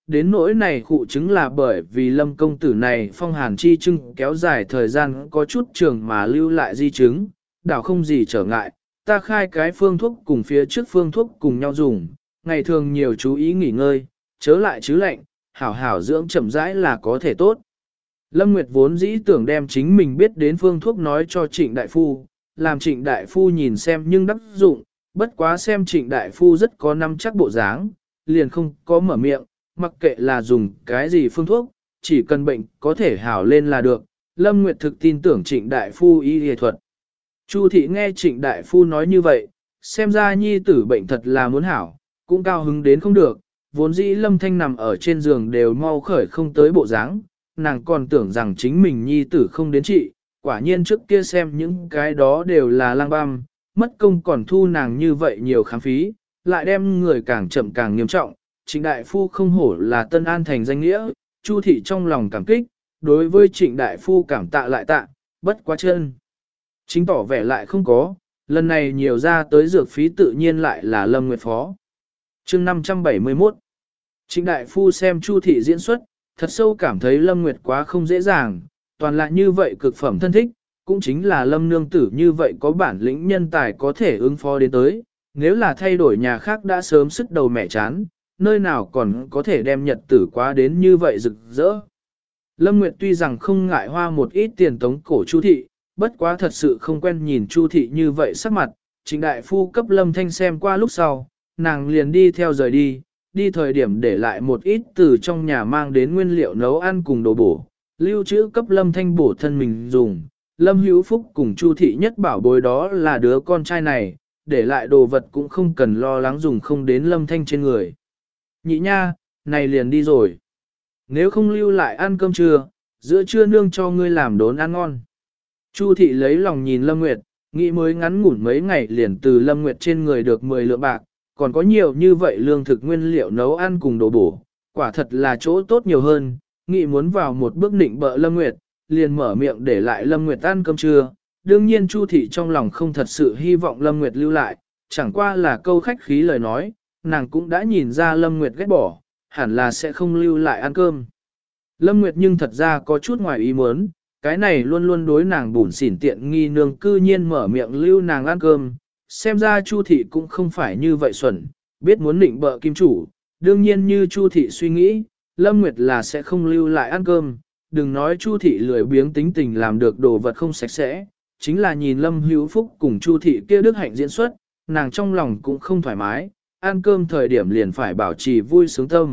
đến nỗi này khụ chứng là bởi vì Lâm công tử này phong hàn chi trưng kéo dài thời gian có chút trường mà lưu lại di chứng, đảo không gì trở ngại, ta khai cái phương thuốc cùng phía trước phương thuốc cùng nhau dùng, ngày thường nhiều chú ý nghỉ ngơi, chớ lại chứ lạnh, hảo hảo dưỡng chậm rãi là có thể tốt. Lâm Nguyệt vốn dĩ tưởng đem chính mình biết đến phương thuốc nói cho Trịnh Đại Phu, làm Trịnh Đại Phu nhìn xem nhưng đắc dụng, bất quá xem Trịnh Đại Phu rất có năm chắc bộ dáng, liền không có mở miệng, mặc kệ là dùng cái gì phương thuốc, chỉ cần bệnh có thể hảo lên là được. Lâm Nguyệt thực tin tưởng Trịnh Đại Phu y y thuật. Chu thị nghe Trịnh Đại Phu nói như vậy, xem ra nhi tử bệnh thật là muốn hảo, cũng cao hứng đến không được, vốn dĩ Lâm Thanh nằm ở trên giường đều mau khởi không tới bộ dáng, nàng còn tưởng rằng chính mình nhi tử không đến trị, quả nhiên trước kia xem những cái đó đều là lang băm, mất công còn thu nàng như vậy nhiều khám phí, lại đem người càng chậm càng nghiêm trọng. Trịnh Đại Phu không hổ là Tân An thành danh nghĩa, Chu thị trong lòng cảm kích, đối với Trịnh Đại Phu cảm tạ lại tạ, bất quá chân. Chính tỏ vẻ lại không có, lần này nhiều ra tới dược phí tự nhiên lại là Lâm Nguyệt phó. Chương 571 Trịnh Đại Phu xem Chu thị diễn xuất, thật sâu cảm thấy Lâm Nguyệt quá không dễ dàng, toàn là như vậy cực phẩm thân thích, cũng chính là Lâm nương tử như vậy có bản lĩnh nhân tài có thể ứng phó đến tới, nếu là thay đổi nhà khác đã sớm sức đầu mẹ chán, nơi nào còn có thể đem nhật tử quá đến như vậy rực rỡ. Lâm Nguyệt tuy rằng không ngại hoa một ít tiền tống cổ Chu thị, bất quá thật sự không quen nhìn Chu thị như vậy sắc mặt, Trịnh Đại Phu cấp Lâm Thanh xem qua lúc sau, nàng liền đi theo rời đi, đi thời điểm để lại một ít từ trong nhà mang đến nguyên liệu nấu ăn cùng đồ bổ, lưu trữ cấp Lâm Thanh bổ thân mình dùng. Lâm Hữu Phúc cùng Chu thị nhất bảo bối đó là đứa con trai này, để lại đồ vật cũng không cần lo lắng dùng không đến Lâm Thanh trên người. Nhị nha, này liền đi rồi. Nếu không lưu lại ăn cơm trưa, giữa trưa nương cho ngươi làm đốn ăn ngon. Chu thị lấy lòng nhìn Lâm Nguyệt, nghĩ mới ngắn ngủn mấy ngày liền từ Lâm Nguyệt trên người được 10 lượng bạc, còn có nhiều như vậy lương thực nguyên liệu nấu ăn cùng đồ bổ, quả thật là chỗ tốt nhiều hơn, nghĩ muốn vào một bước nịnh bợ Lâm Nguyệt, liền mở miệng để lại Lâm Nguyệt ăn cơm trưa. Đương nhiên Chu thị trong lòng không thật sự hy vọng Lâm Nguyệt lưu lại, chẳng qua là câu khách khí lời nói, nàng cũng đã nhìn ra Lâm Nguyệt ghét bỏ, hẳn là sẽ không lưu lại ăn cơm. Lâm Nguyệt nhưng thật ra có chút ngoài ý muốn, cái này luôn luôn đối nàng bủn xỉn tiện nghi nương cư nhiên mở miệng lưu nàng ăn cơm, xem ra Chu thị cũng không phải như vậy xuẩn, biết muốn định bợ kim chủ, đương nhiên như Chu thị suy nghĩ, Lâm Nguyệt là sẽ không lưu lại ăn cơm, đừng nói Chu thị lười biếng tính tình làm được đồ vật không sạch sẽ, chính là nhìn Lâm Hữu Phúc cùng Chu thị kia đức hạnh diễn xuất, nàng trong lòng cũng không thoải mái, ăn cơm thời điểm liền phải bảo trì vui sướng tâm.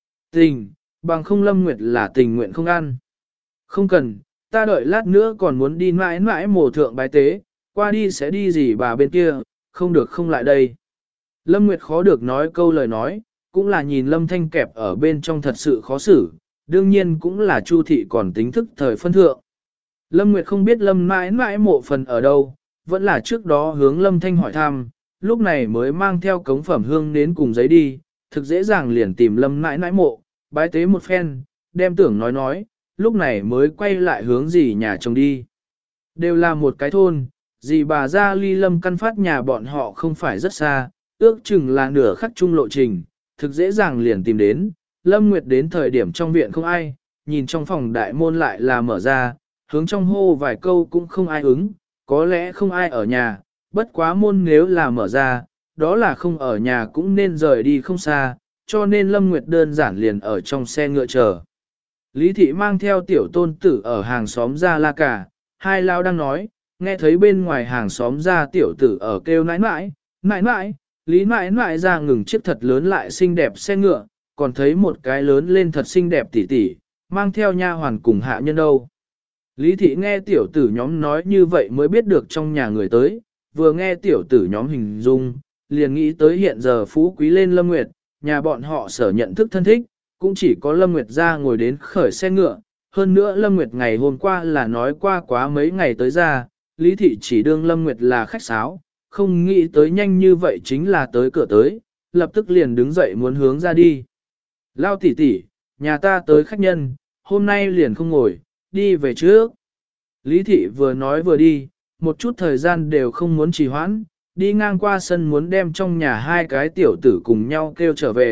Tình, bằng không Lâm Nguyệt là tình nguyện không ăn. Không cần, ta đợi lát nữa còn muốn đi mãi mãi mổ thượng bái tế, qua đi sẽ đi gì bà bên kia, không được không lại đây. Lâm Nguyệt khó được nói câu lời nói, cũng là nhìn Lâm Thanh kẹp ở bên trong thật sự khó xử, đương nhiên cũng là Chu thị còn tính thức thời phân thượng. Lâm Nguyệt không biết Lâm mãi mãi mộ phần ở đâu, vẫn là trước đó hướng Lâm Thanh hỏi thăm, lúc này mới mang theo cống phẩm hương đến cùng giấy đi, thực dễ dàng liền tìm Lâm mãi mãi mộ, bái tế một phen, đem tưởng nói, lúc này mới quay lại hướng dì nhà chồng đi. Đều là một cái thôn, dì bà ra ly Lâm căn phát nhà bọn họ không phải rất xa, ước chừng là nửa khắc chung lộ trình, thực dễ dàng liền tìm đến. Lâm Nguyệt đến thời điểm trong viện không ai, nhìn trong phòng đại môn lại là mở ra, hướng trong hô vài câu cũng không ai ứng, có lẽ không ai ở nhà, bất quá môn nếu là mở ra, đó là không ở nhà cũng nên rời đi không xa, cho nên Lâm Nguyệt đơn giản liền ở trong xe ngựa chờ. Lý thị mang theo tiểu tôn tử ở hàng xóm ra la cả, hai lao đang nói, nghe thấy bên ngoài hàng xóm ra tiểu tử ở kêu nãi nãi, Lý nãi nãi ra ngừng chiếc thật lớn lại xinh đẹp xe ngựa, còn thấy một cái lớn lên thật xinh đẹp tỉ tỉ, mang theo nha hoàn cùng hạ nhân đâu. Lý thị nghe tiểu tử nhóm nói như vậy mới biết được trong nhà người tới, vừa nghe tiểu tử nhóm hình dung, liền nghĩ tới hiện giờ phú quý lên Lâm Nguyệt, nhà bọn họ sở nhận thức thân thích, cũng chỉ có Lâm Nguyệt ra ngồi đến khởi xe ngựa, hơn nữa Lâm Nguyệt ngày hôm qua là nói qua quá mấy ngày tới ra, Lý thị chỉ đương Lâm Nguyệt là khách sáo, không nghĩ tới nhanh như vậy chính là tới cửa tới, lập tức liền đứng dậy muốn hướng ra đi. Lao tỷ tỷ, nhà ta tới khách nhân, hôm nay liền không ngồi, đi về trước. Lý thị vừa nói vừa đi, một chút thời gian đều không muốn trì hoãn, đi ngang qua sân muốn đem trong nhà hai cái tiểu tử cùng nhau kêu trở về,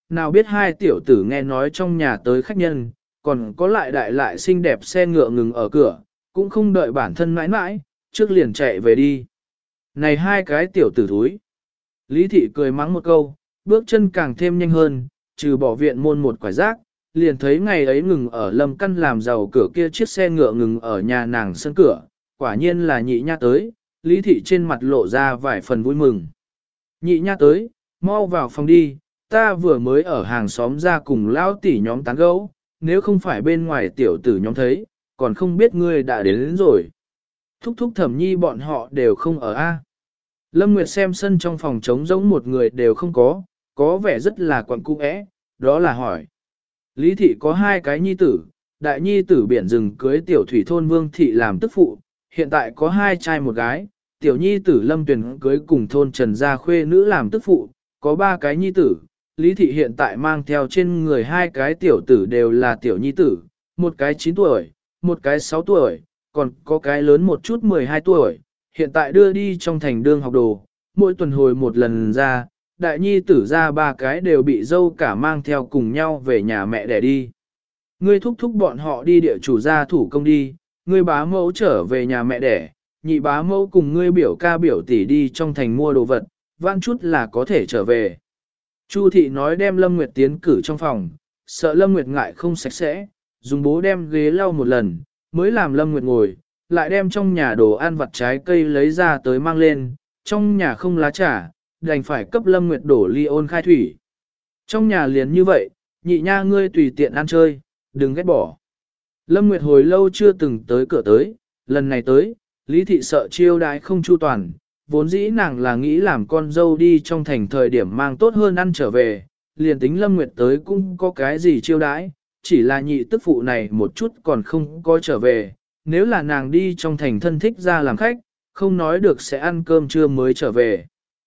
nào biết hai tiểu tử nghe nói trong nhà tới khách nhân, còn có lại đại lại xinh đẹp xe ngựa ngừng ở cửa, cũng không đợi bản thân mãi mãi, trước liền chạy về đi. Này hai cái tiểu tử thúi. Lý thị cười mắng một câu, bước chân càng thêm nhanh hơn, trừ bỏ viện môn một quả rác, liền thấy ngày ấy ngừng ở Lâm Căn làm giàu cửa kia chiếc xe ngựa ngừng ở nhà nàng sân cửa, quả nhiên là nhị nha tới, Lý thị trên mặt lộ ra vài phần vui mừng. Nhị nha tới, mau vào phòng đi, ta vừa mới ở hàng xóm ra cùng lão tỷ nhóm tán gẫu, nếu không phải bên ngoài tiểu tử nhóm thấy, còn không biết ngươi đã đến rồi. Thúc thúc Thẩm Nhi bọn họ đều không ở a. Lâm Nguyệt xem sân trong phòng trống rỗng một người đều không có vẻ rất là quặn cung ẽ, đó là hỏi. Lý thị có hai cái nhi tử, đại nhi tử biển rừng cưới tiểu thủy thôn Vương thị làm tức phụ, hiện tại có hai trai một gái, tiểu nhi tử Lâm Tuyền cưới cùng thôn Trần Gia khuê nữ làm tức phụ, có ba cái nhi tử. Lý thị hiện tại mang theo trên người hai cái tiểu tử đều là tiểu nhi tử, một cái 9 tuổi, một cái 6 tuổi, còn có cái lớn một chút 12 tuổi, hiện tại đưa đi trong thành đương học đồ, mỗi tuần hồi một lần ra, đại nhi tử ra ba cái đều bị dâu cả mang theo cùng nhau về nhà mẹ đẻ đi. Ngươi thúc thúc bọn họ đi địa chủ gia thủ công đi, ngươi bá mẫu trở về nhà mẹ đẻ, nhị bá mẫu cùng ngươi biểu ca biểu tỷ đi trong thành mua đồ vật, vãn chút là có thể trở về. Chu thị nói đem Lâm Nguyệt tiến cử trong phòng, sợ Lâm Nguyệt ngại không sạch sẽ, dùng bố đem ghế lau một lần, mới làm Lâm Nguyệt ngồi, lại đem trong nhà đồ ăn vặt trái cây lấy ra tới mang lên, trong nhà không lá trà, đành phải cấp Lâm Nguyệt đổ ly ôn khai thủy. Trong nhà liền như vậy, nhị nha ngươi tùy tiện ăn chơi, đừng ghét bỏ. Lâm Nguyệt hồi lâu chưa từng tới cửa tới, lần này tới, Lý thị sợ chiêu đãi không chu toàn, vốn dĩ nàng là nghĩ làm con dâu đi trong thành thời điểm mang tốt hơn ăn trở về, liền tính Lâm Nguyệt tới cũng có cái gì chiêu đãi, chỉ là nhị tức phụ này một chút còn không có trở về, nếu là nàng đi trong thành thân thích ra làm khách, không nói được sẽ ăn cơm trưa mới trở về.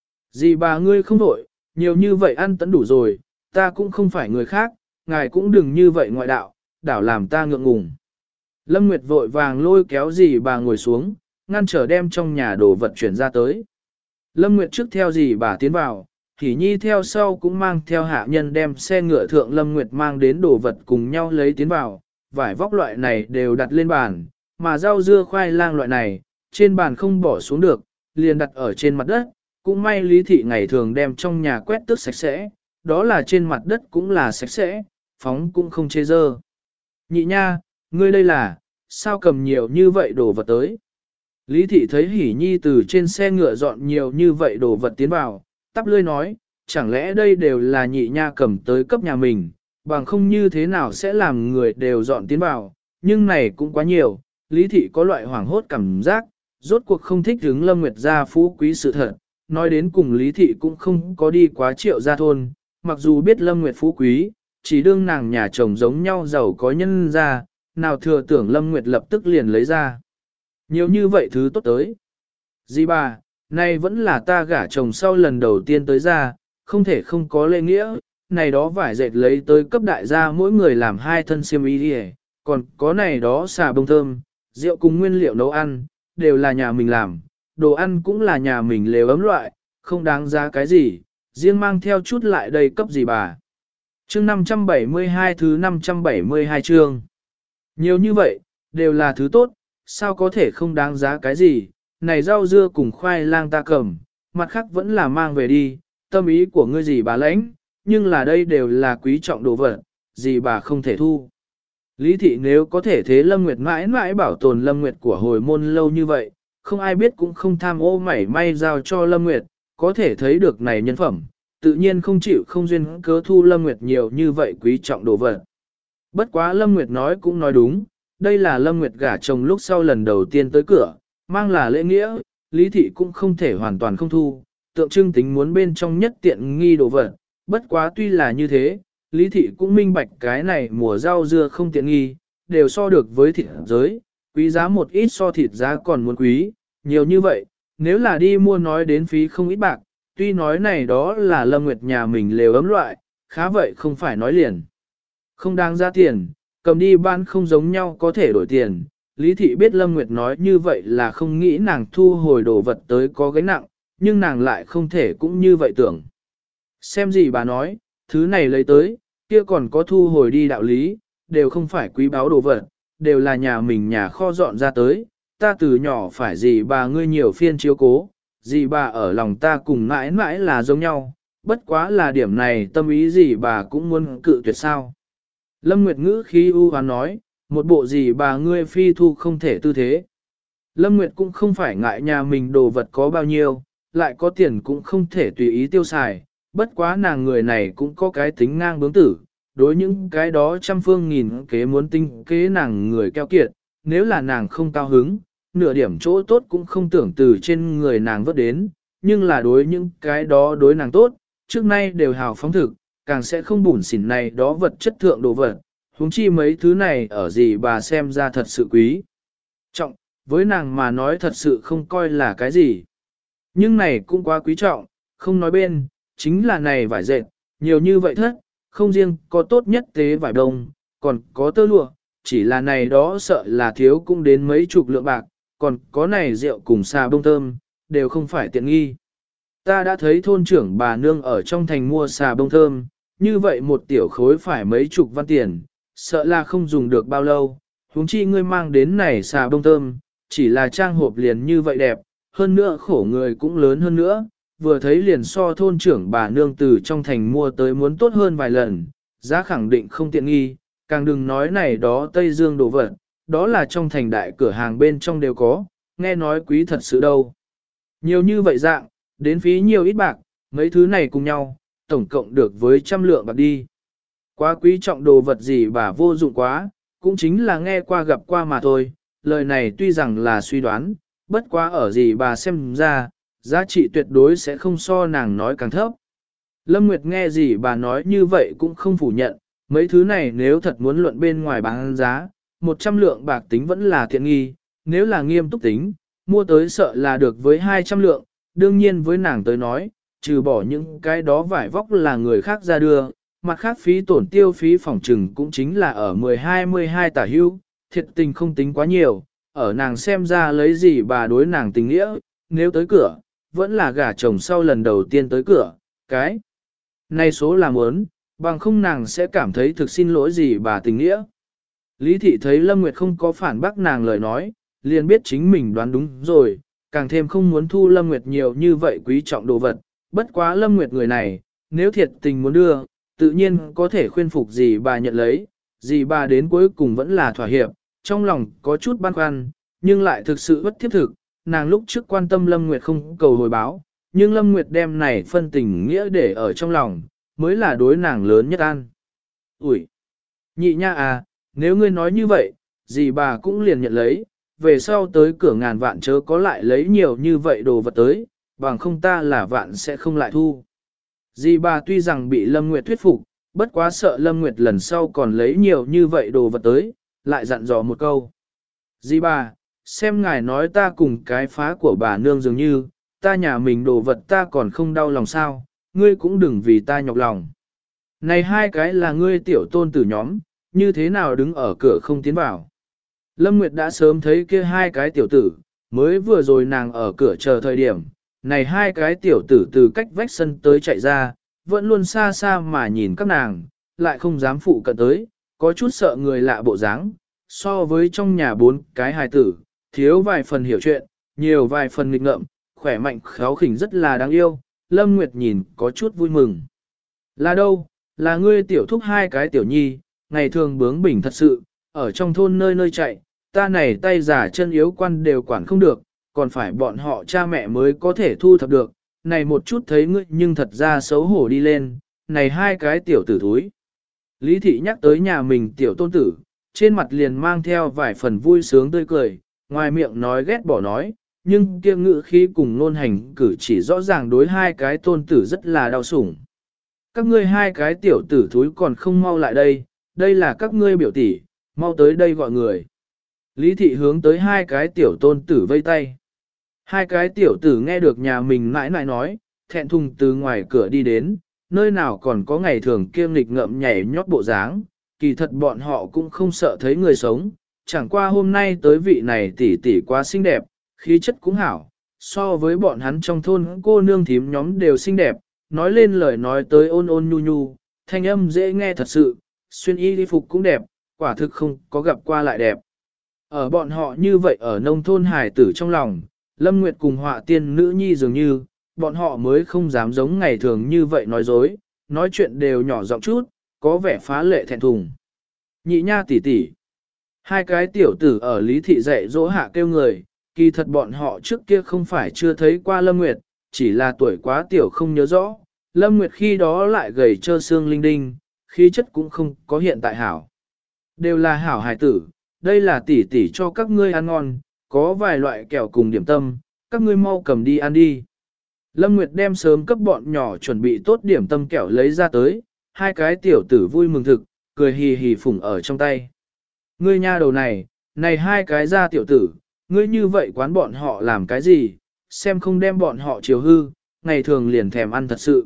Dì bà ngươi không đổi, nhiều như vậy ăn tẫn đủ rồi, ta cũng không phải người khác, ngài cũng đừng như vậy ngoại đạo, đảo làm ta ngượng ngùng. Lâm Nguyệt vội vàng lôi kéo dì bà ngồi xuống, ngăn trở đem trong nhà đồ vật chuyển ra tới. Lâm Nguyệt trước theo dì bà tiến vào, Hỷ Nhi theo sau cũng mang theo hạ nhân đem xe ngựa thượng Lâm Nguyệt mang đến đồ vật cùng nhau lấy tiến vào, vải vóc loại này đều đặt lên bàn, mà rau dưa khoai lang loại này, trên bàn không bỏ xuống được, liền đặt ở trên mặt đất, cũng may Lý thị ngày thường đem trong nhà quét tước sạch sẽ, đó là trên mặt đất cũng là sạch sẽ, phóng cũng không chê dơ. Nhị nha, ngươi đây là, sao cầm nhiều như vậy đồ vật tới? Lý thị thấy Hỷ Nhi từ trên xe ngựa dọn nhiều như vậy đồ vật tiến vào, tắp lươi nói, chẳng lẽ đây đều là nhị nha cầm tới cấp nhà mình, bằng không như thế nào sẽ làm người đều dọn tiến vào, nhưng này cũng quá nhiều, Lý thị có loại hoảng hốt cảm giác, rốt cuộc không thích hứng Lâm Nguyệt gia phú quý sự thật, nói đến cùng Lý thị cũng không có đi quá Triệu gia thôn, mặc dù biết Lâm Nguyệt phú quý, chỉ đương nàng nhà chồng giống nhau giàu có nhân ra, nào thừa tưởng Lâm Nguyệt lập tức liền lấy ra. Nhiều như vậy thứ tốt tới. Dì bà, này vẫn là ta gả chồng sau lần đầu tiên tới ra, không thể không có lễ nghĩa, này đó vải dệt lấy tới cấp đại gia mỗi người làm 2 thân xiêm y đi, còn có này đó xà bông thơm, rượu cùng nguyên liệu nấu ăn, đều là nhà mình làm, đồ ăn cũng là nhà mình lều ấm loại, không đáng giá cái gì, riêng mang theo chút lại đây cấp dì bà. Chương 572 thứ 572 chương. Nhiều như vậy, đều là thứ tốt, sao có thể không đáng giá cái gì, này rau dưa cùng khoai lang ta cầm, mặt khác vẫn là mang về đi, tâm ý của ngươi dì bà lãnh, nhưng là đây đều là quý trọng đồ vật, dì bà không thể thu. Lý thị nếu có thể thế Lâm Nguyệt mãi mãi bảo tồn Lâm Nguyệt của hồi môn lâu như vậy, không ai biết cũng không tham ô mảy may giao cho Lâm Nguyệt, có thể thấy được này nhân phẩm, tự nhiên không chịu không duyên cớ thu Lâm Nguyệt nhiều như vậy quý trọng đồ vật. Bất quá Lâm Nguyệt nói cũng nói đúng, đây là Lâm Nguyệt gả chồng lúc sau lần đầu tiên tới cửa, mang là lễ nghĩa, Lý thị cũng không thể hoàn toàn không thu, tượng trưng tính muốn bên trong nhất tiện nghi đồ vật. Bất quá tuy là như thế, Lý thị cũng minh bạch cái này mùa rau dưa không tiện nghi, đều so được với thịt giới, quý giá một ít so thịt giá còn muốn quý, nhiều như vậy, nếu là đi mua nói đến phí không ít bạc, tuy nói này đó là Lâm Nguyệt nhà mình lều ấm loại, khá vậy không phải nói liền. Không đáng ra tiền, cầm đi bán không giống nhau có thể đổi tiền. Lý thị biết Lâm Nguyệt nói như vậy là không nghĩ nàng thu hồi đồ vật tới có gánh nặng, nhưng nàng lại không thể cũng như vậy tưởng. Xem gì bà nói, Thứ này lấy tới, kia còn có thu hồi đi đạo lý, đều không phải quý báu đồ vật, đều là nhà mình nhà kho dọn ra tới, ta từ nhỏ phải gì bà ngươi nhiều phiên chiếu cố, gì bà ở lòng ta cùng mãi mãi là giống nhau, bất quá là điểm này tâm ý gì bà cũng muốn cự tuyệt sao. Lâm Nguyệt ngữ khí u hoán nói, một bộ gì bà ngươi phi thu không thể tư thế. Lâm Nguyệt cũng không phải ngại nhà mình đồ vật có bao nhiêu, lại có tiền cũng không thể tùy ý tiêu xài, bất quá nàng người này cũng có cái tính ngang bướng tử, đối những cái đó trăm phương nghìn kế muốn tinh kế nàng người keo kiệt, nếu là nàng không cao hứng, nửa điểm chỗ tốt cũng không tưởng từ trên người nàng vớt đến, nhưng là đối những cái đó đối nàng tốt, trước nay đều hào phóng thực, càng sẽ không bủn xỉn này đó vật chất thượng đồ vật, huống chi mấy thứ này ở gì bà xem ra thật sự quý. Trọng, với nàng mà nói thật sự không coi là cái gì. Nhưng này cũng quá quý trọng, không nói bên, chính là này vải dệt, nhiều như vậy thất, không riêng có tốt nhất tế vải đông, còn có tơ lụa, chỉ là này đó sợ là thiếu cũng đến mấy chục lượng bạc, còn có này rượu cùng xà bông thơm, đều không phải tiện nghi. Ta đã thấy thôn trưởng bà nương ở trong thành mua xà bông thơm, như vậy một tiểu khối phải mấy chục văn tiền, sợ là không dùng được bao lâu, huống chi ngươi mang đến này xà bông thơm, chỉ là trang hộp liền như vậy đẹp, hơn nữa khổ người cũng lớn hơn nữa, vừa thấy liền so thôn trưởng bà nương từ trong thành mua tới muốn tốt hơn vài lần, giá khẳng định không tiện nghi, càng đừng nói này đó Tây Dương đồ vật, đó là trong thành đại cửa hàng bên trong đều có, nghe nói quý thật sự đâu. Nhiều như vậy dạng, đến phí nhiều ít bạc, mấy thứ này cùng nhau, tổng cộng được với 100 lượng bạc đi. Quá quý trọng đồ vật gì bà vô dụng quá, cũng chính là nghe qua gặp qua mà thôi, lời này tuy rằng là suy đoán, bất quá ở gì bà xem ra, giá trị tuyệt đối sẽ không so nàng nói càng thấp. Lâm Nguyệt nghe gì bà nói như vậy cũng không phủ nhận, mấy thứ này nếu thật muốn luận bên ngoài bán giá, 100 lượng bạc tính vẫn là thiện nghi, nếu là nghiêm túc tính, mua tới sợ là được với 200 lượng, đương nhiên với nàng tới nói, trừ bỏ những cái đó vải vóc là người khác ra đưa, mặt khác phí tổn tiêu phí phòng trừng cũng chính là ở 12 tả hưu, thiệt tình không tính quá nhiều, ở nàng xem ra lấy gì bà đối nàng tình nghĩa, nếu tới cửa, vẫn là gả chồng sau lần đầu tiên tới cửa, cái này số là muốn, bằng không nàng sẽ cảm thấy thực xin lỗi gì bà tình nghĩa. Lý thị thấy Lâm Nguyệt không có phản bác nàng lời nói, liền biết chính mình đoán đúng rồi, càng thêm không muốn thu Lâm Nguyệt nhiều như vậy quý trọng đồ vật, bất quá Lâm Nguyệt người này, nếu thiệt tình muốn đưa, tự nhiên có thể khuyên phục gì bà nhận lấy, gì bà đến cuối cùng vẫn là thỏa hiệp, trong lòng có chút băn khoăn, nhưng lại thực sự bất thiết thực, nàng lúc trước quan tâm Lâm Nguyệt không cầu hồi báo, nhưng Lâm Nguyệt đem này phân tình nghĩa để ở trong lòng, mới là đối nàng lớn nhất an. Ủi! Nhị nha à, nếu ngươi nói như vậy, dì bà cũng liền nhận lấy, về sau tới cửa ngàn vạn chớ có lại lấy nhiều như vậy đồ vật tới, bằng không ta là vạn sẽ không lại thu. Dì bà tuy rằng bị Lâm Nguyệt thuyết phục, bất quá sợ Lâm Nguyệt lần sau còn lấy nhiều như vậy đồ vật tới, lại dặn dò một câu. Dì bà, xem ngài nói ta cùng cái phá của bà nương dường như, ta nhà mình đồ vật ta còn không đau lòng sao, ngươi cũng đừng vì ta nhọc lòng. Này hai cái là ngươi tiểu tôn tử nhóm, như thế nào đứng ở cửa không tiến vào. Lâm Nguyệt đã sớm thấy kia hai cái tiểu tử, mới vừa rồi nàng ở cửa chờ thời điểm, này hai cái tiểu tử từ cách vách sân tới chạy ra, vẫn luôn xa xa mà nhìn các nàng, lại không dám phụ cận tới, có chút sợ người lạ bộ dáng. So với trong nhà bốn cái hài tử, thiếu vài phần hiểu chuyện, nhiều vài phần nghịch ngợm, khỏe mạnh kháu khỉnh rất là đáng yêu, Lâm Nguyệt nhìn có chút vui mừng. Là đâu, là ngươi tiểu thúc hai cái tiểu nhi, ngày thường bướng bỉnh thật sự, ở trong thôn nơi nơi chạy, ta này tay giả chân yếu quan đều quản không được, còn phải bọn họ cha mẹ mới có thể thu thập được, này một chút thấy ngươi nhưng thật ra xấu hổ đi lên, này hai cái tiểu tử thúi. Lý thị nhắc tới nhà mình tiểu tôn tử, trên mặt liền mang theo vài phần vui sướng tươi cười, ngoài miệng nói ghét bỏ nói, nhưng kia ngữ khí cùng nôn hành cử chỉ rõ ràng đối hai cái tôn tử rất là đau sủng. Các ngươi hai cái tiểu tử thúi còn không mau lại đây, đây là các ngươi biểu tỷ, mau tới đây gọi người. Lý thị hướng tới hai cái tiểu tôn tử vây tay. Hai cái tiểu tử nghe được nhà mình mãi mãi nói, thẹn thùng từ ngoài cửa đi đến, nơi nào còn có ngày thường kiêm nghịch ngậm nhảy nhót bộ dáng, kỳ thật bọn họ cũng không sợ thấy người sống, chẳng qua hôm nay tới vị này tỷ tỷ quá xinh đẹp, khí chất cũng hảo, so với bọn hắn trong thôn cô nương thím nhóm đều xinh đẹp, nói lên lời nói tới ôn ôn nhu nhu, thanh âm dễ nghe thật sự, xuyên y phục cũng đẹp, quả thực không có gặp qua lại đẹp. Ở bọn họ như vậy ở nông thôn hải tử trong lòng, Lâm Nguyệt cùng họa tiên nữ nhi dường như, bọn họ mới không dám giống ngày thường như vậy nói dối, nói chuyện đều nhỏ giọng chút, có vẻ phá lệ thẹn thùng. Nhị nha tỷ tỷ. Hai cái tiểu tử ở Lý Thị dạy dỗ hạ kêu người, kỳ thật bọn họ trước kia không phải chưa thấy qua Lâm Nguyệt, chỉ là tuổi quá tiểu không nhớ rõ. Lâm Nguyệt khi đó lại gầy trơ xương linh đinh, khí chất cũng không có hiện tại hảo. Đều là hảo hài tử, đây là tỷ tỷ cho các ngươi ăn ngon, có vài loại kẹo cùng điểm tâm, các ngươi mau cầm đi ăn đi. Lâm Nguyệt đem sớm cấp bọn nhỏ chuẩn bị tốt điểm tâm kẹo lấy ra tới, hai cái tiểu tử vui mừng thực, cười hì hì phủng ở trong tay. Ngươi nha đầu này, này hai cái ra tiểu tử, ngươi như vậy quán bọn họ làm cái gì, xem không đem bọn họ chiều hư, ngày thường liền thèm ăn thật sự.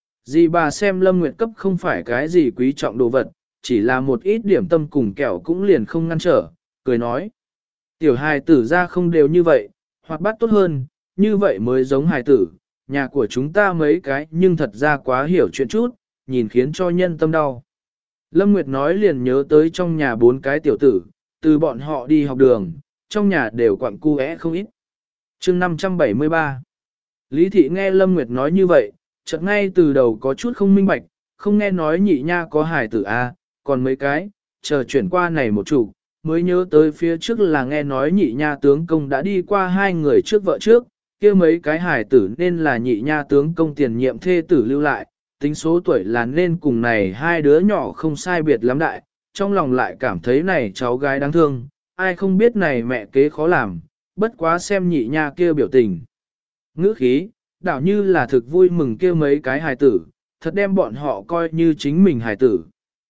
Dì bà xem Lâm Nguyệt cấp không phải cái gì quý trọng đồ vật, chỉ là một ít điểm tâm cùng kẹo cũng liền không ngăn trở, cười nói. Tiểu hài tử ra không đều như vậy, hoặc bắt tốt hơn, như vậy mới giống hài tử, nhà của chúng ta mấy cái nhưng thật ra quá hiểu chuyện chút, nhìn khiến cho nhân tâm đau. Lâm Nguyệt nói liền nhớ tới trong nhà bốn cái tiểu tử, từ bọn họ đi học đường, trong nhà đều quặng cu không ít. chương 573 Lý Thị nghe Lâm Nguyệt nói như vậy, chợt ngay từ đầu có chút không minh bạch, không nghe nói nhị nha có hài tử a, còn mấy cái, chờ chuyển qua này một chủ, mới nhớ tới phía trước là nghe nói nhị nha tướng công đã đi qua hai người trước vợ trước, kia mấy cái hài tử nên là nhị nha tướng công tiền nhiệm thê tử lưu lại, tính số tuổi là nên cùng này hai đứa nhỏ không sai biệt lắm đại, trong lòng lại cảm thấy này cháu gái đáng thương, ai không biết này mẹ kế khó làm, bất quá xem nhị nha kia biểu tình. Ngữ khí, đảo như là thực vui mừng kia mấy cái hài tử, thật đem bọn họ coi như chính mình hài tử.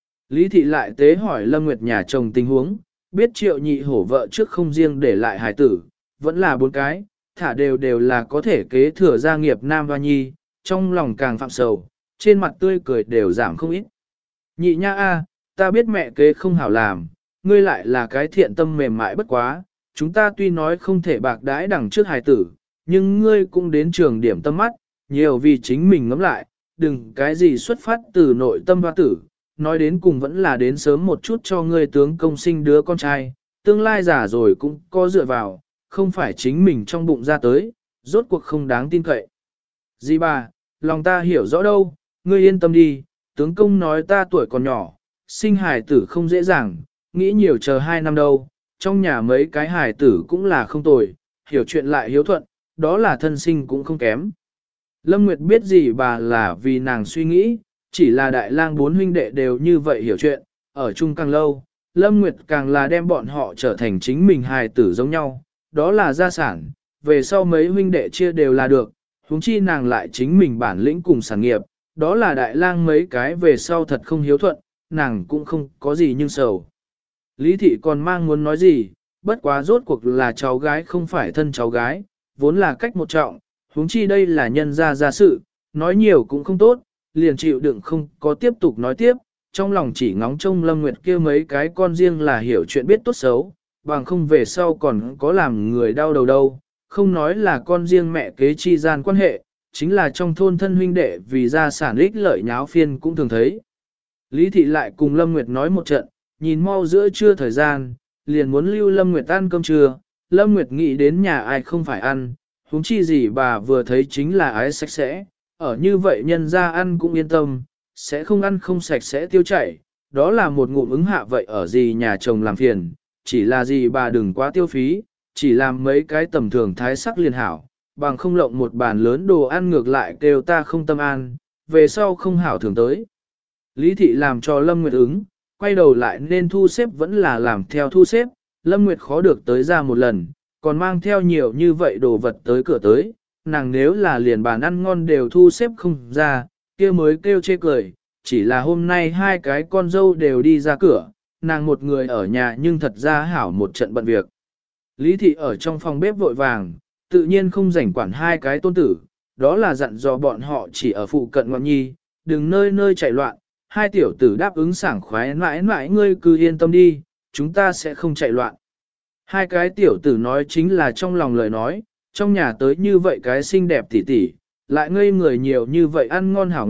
Lý Thị lại tế hỏi Lâm Nguyệt nhà chồng tình huống, biết Triệu Nhị Hổ vợ trước không riêng để lại hài tử, vẫn là bốn cái, thả đều là có thể kế thừa gia nghiệp nam hoa nhi, trong lòng càng phạm sầu, trên mặt tươi cười đều giảm không ít. Nhị nha a, ta biết mẹ kế không hảo làm, ngươi lại là cái thiện tâm mềm mại bất quá, chúng ta tuy nói không thể bạc đãi đằng trước hài tử, nhưng ngươi cũng đến trường điểm tâm mắt, nhiều vì chính mình ngẫm lại, đừng cái gì xuất phát từ nội tâm hoa tử, nói đến cùng vẫn là đến sớm một chút cho ngươi tướng công sinh đứa con trai, tương lai già rồi cũng có dựa vào, không phải chính mình trong bụng ra tới, rốt cuộc không đáng tin cậy. Dì bà, lòng ta hiểu rõ đâu, ngươi yên tâm đi, tướng công nói ta tuổi còn nhỏ, sinh hài tử không dễ dàng, nghĩ nhiều chờ 2 năm đâu, trong nhà mấy cái hài tử cũng là không tồi, hiểu chuyện lại hiếu thuận, đó là thân sinh cũng không kém. Lâm Nguyệt biết gì bà là vì nàng suy nghĩ, chỉ là đại lang bốn huynh đệ đều như vậy hiểu chuyện, ở chung càng lâu, Lâm Nguyệt càng là đem bọn họ trở thành chính mình hài tử giống nhau, đó là gia sản, về sau mấy huynh đệ chia đều là được, huống chi nàng lại chính mình bản lĩnh cùng sản nghiệp, đó là đại lang mấy cái về sau thật không hiếu thuận, nàng cũng không có gì nhưng sầu. Lý Thị còn mang muốn nói gì, bất quá rốt cuộc là cháu gái không phải thân cháu gái, vốn là cách một trọng, huống chi đây là nhân gia sự, nói nhiều cũng không tốt, liền chịu đựng không có tiếp tục nói tiếp, trong lòng chỉ ngóng trông Lâm Nguyệt kia mấy cái con riêng là hiểu chuyện biết tốt xấu, bằng không về sau còn có làm người đau đầu đâu, không nói là con riêng mẹ kế chi gian quan hệ, chính là trong thôn thân huynh đệ vì gia sản ích lợi nháo phiên cũng thường thấy. Lý Thị lại cùng Lâm Nguyệt nói một trận, nhìn mau giữa trưa thời gian, liền muốn lưu Lâm Nguyệt ăn cơm trưa, Lâm Nguyệt nghĩ đến nhà ai không phải ăn, huống chi gì bà vừa thấy chính là ái sạch sẽ, ở như vậy nhân ra ăn cũng yên tâm, sẽ không ăn không sạch sẽ tiêu chảy, đó là một ngụm ứng hạ vậy ở gì nhà chồng làm phiền, chỉ là gì bà đừng quá tiêu phí, chỉ làm mấy cái tầm thường thái sắc liền hảo, bằng không lộng một bàn lớn đồ ăn ngược lại kêu ta không tâm an, về sau không hảo thường tới. Lý Thị làm cho Lâm Nguyệt ứng, quay đầu lại nên thu xếp vẫn là làm theo thu xếp, Lâm Nguyệt khó được tới ra một lần, còn mang theo nhiều như vậy đồ vật tới cửa tới, nàng nếu là liền bàn ăn ngon đều thu xếp không ra, kia mới kêu chê cười, chỉ là hôm nay hai cái con dâu đều đi ra cửa, nàng một người ở nhà nhưng thật ra hảo một trận bận việc. Lý Thị ở trong phòng bếp vội vàng, tự nhiên không rảnh quản hai cái tôn tử, đó là dặn dò bọn họ chỉ ở phụ cận ngọn nhi, đừng nơi nơi chạy loạn, hai tiểu tử đáp ứng sảng khoái mãi mãi ngươi cứ yên tâm đi, chúng ta sẽ không chạy loạn. Hai cái tiểu tử nói chính là trong lòng lời nói, trong nhà tới như vậy cái xinh đẹp tỉ tỉ, lại ngây người nhiều như vậy ăn ngon hảo ngoạn,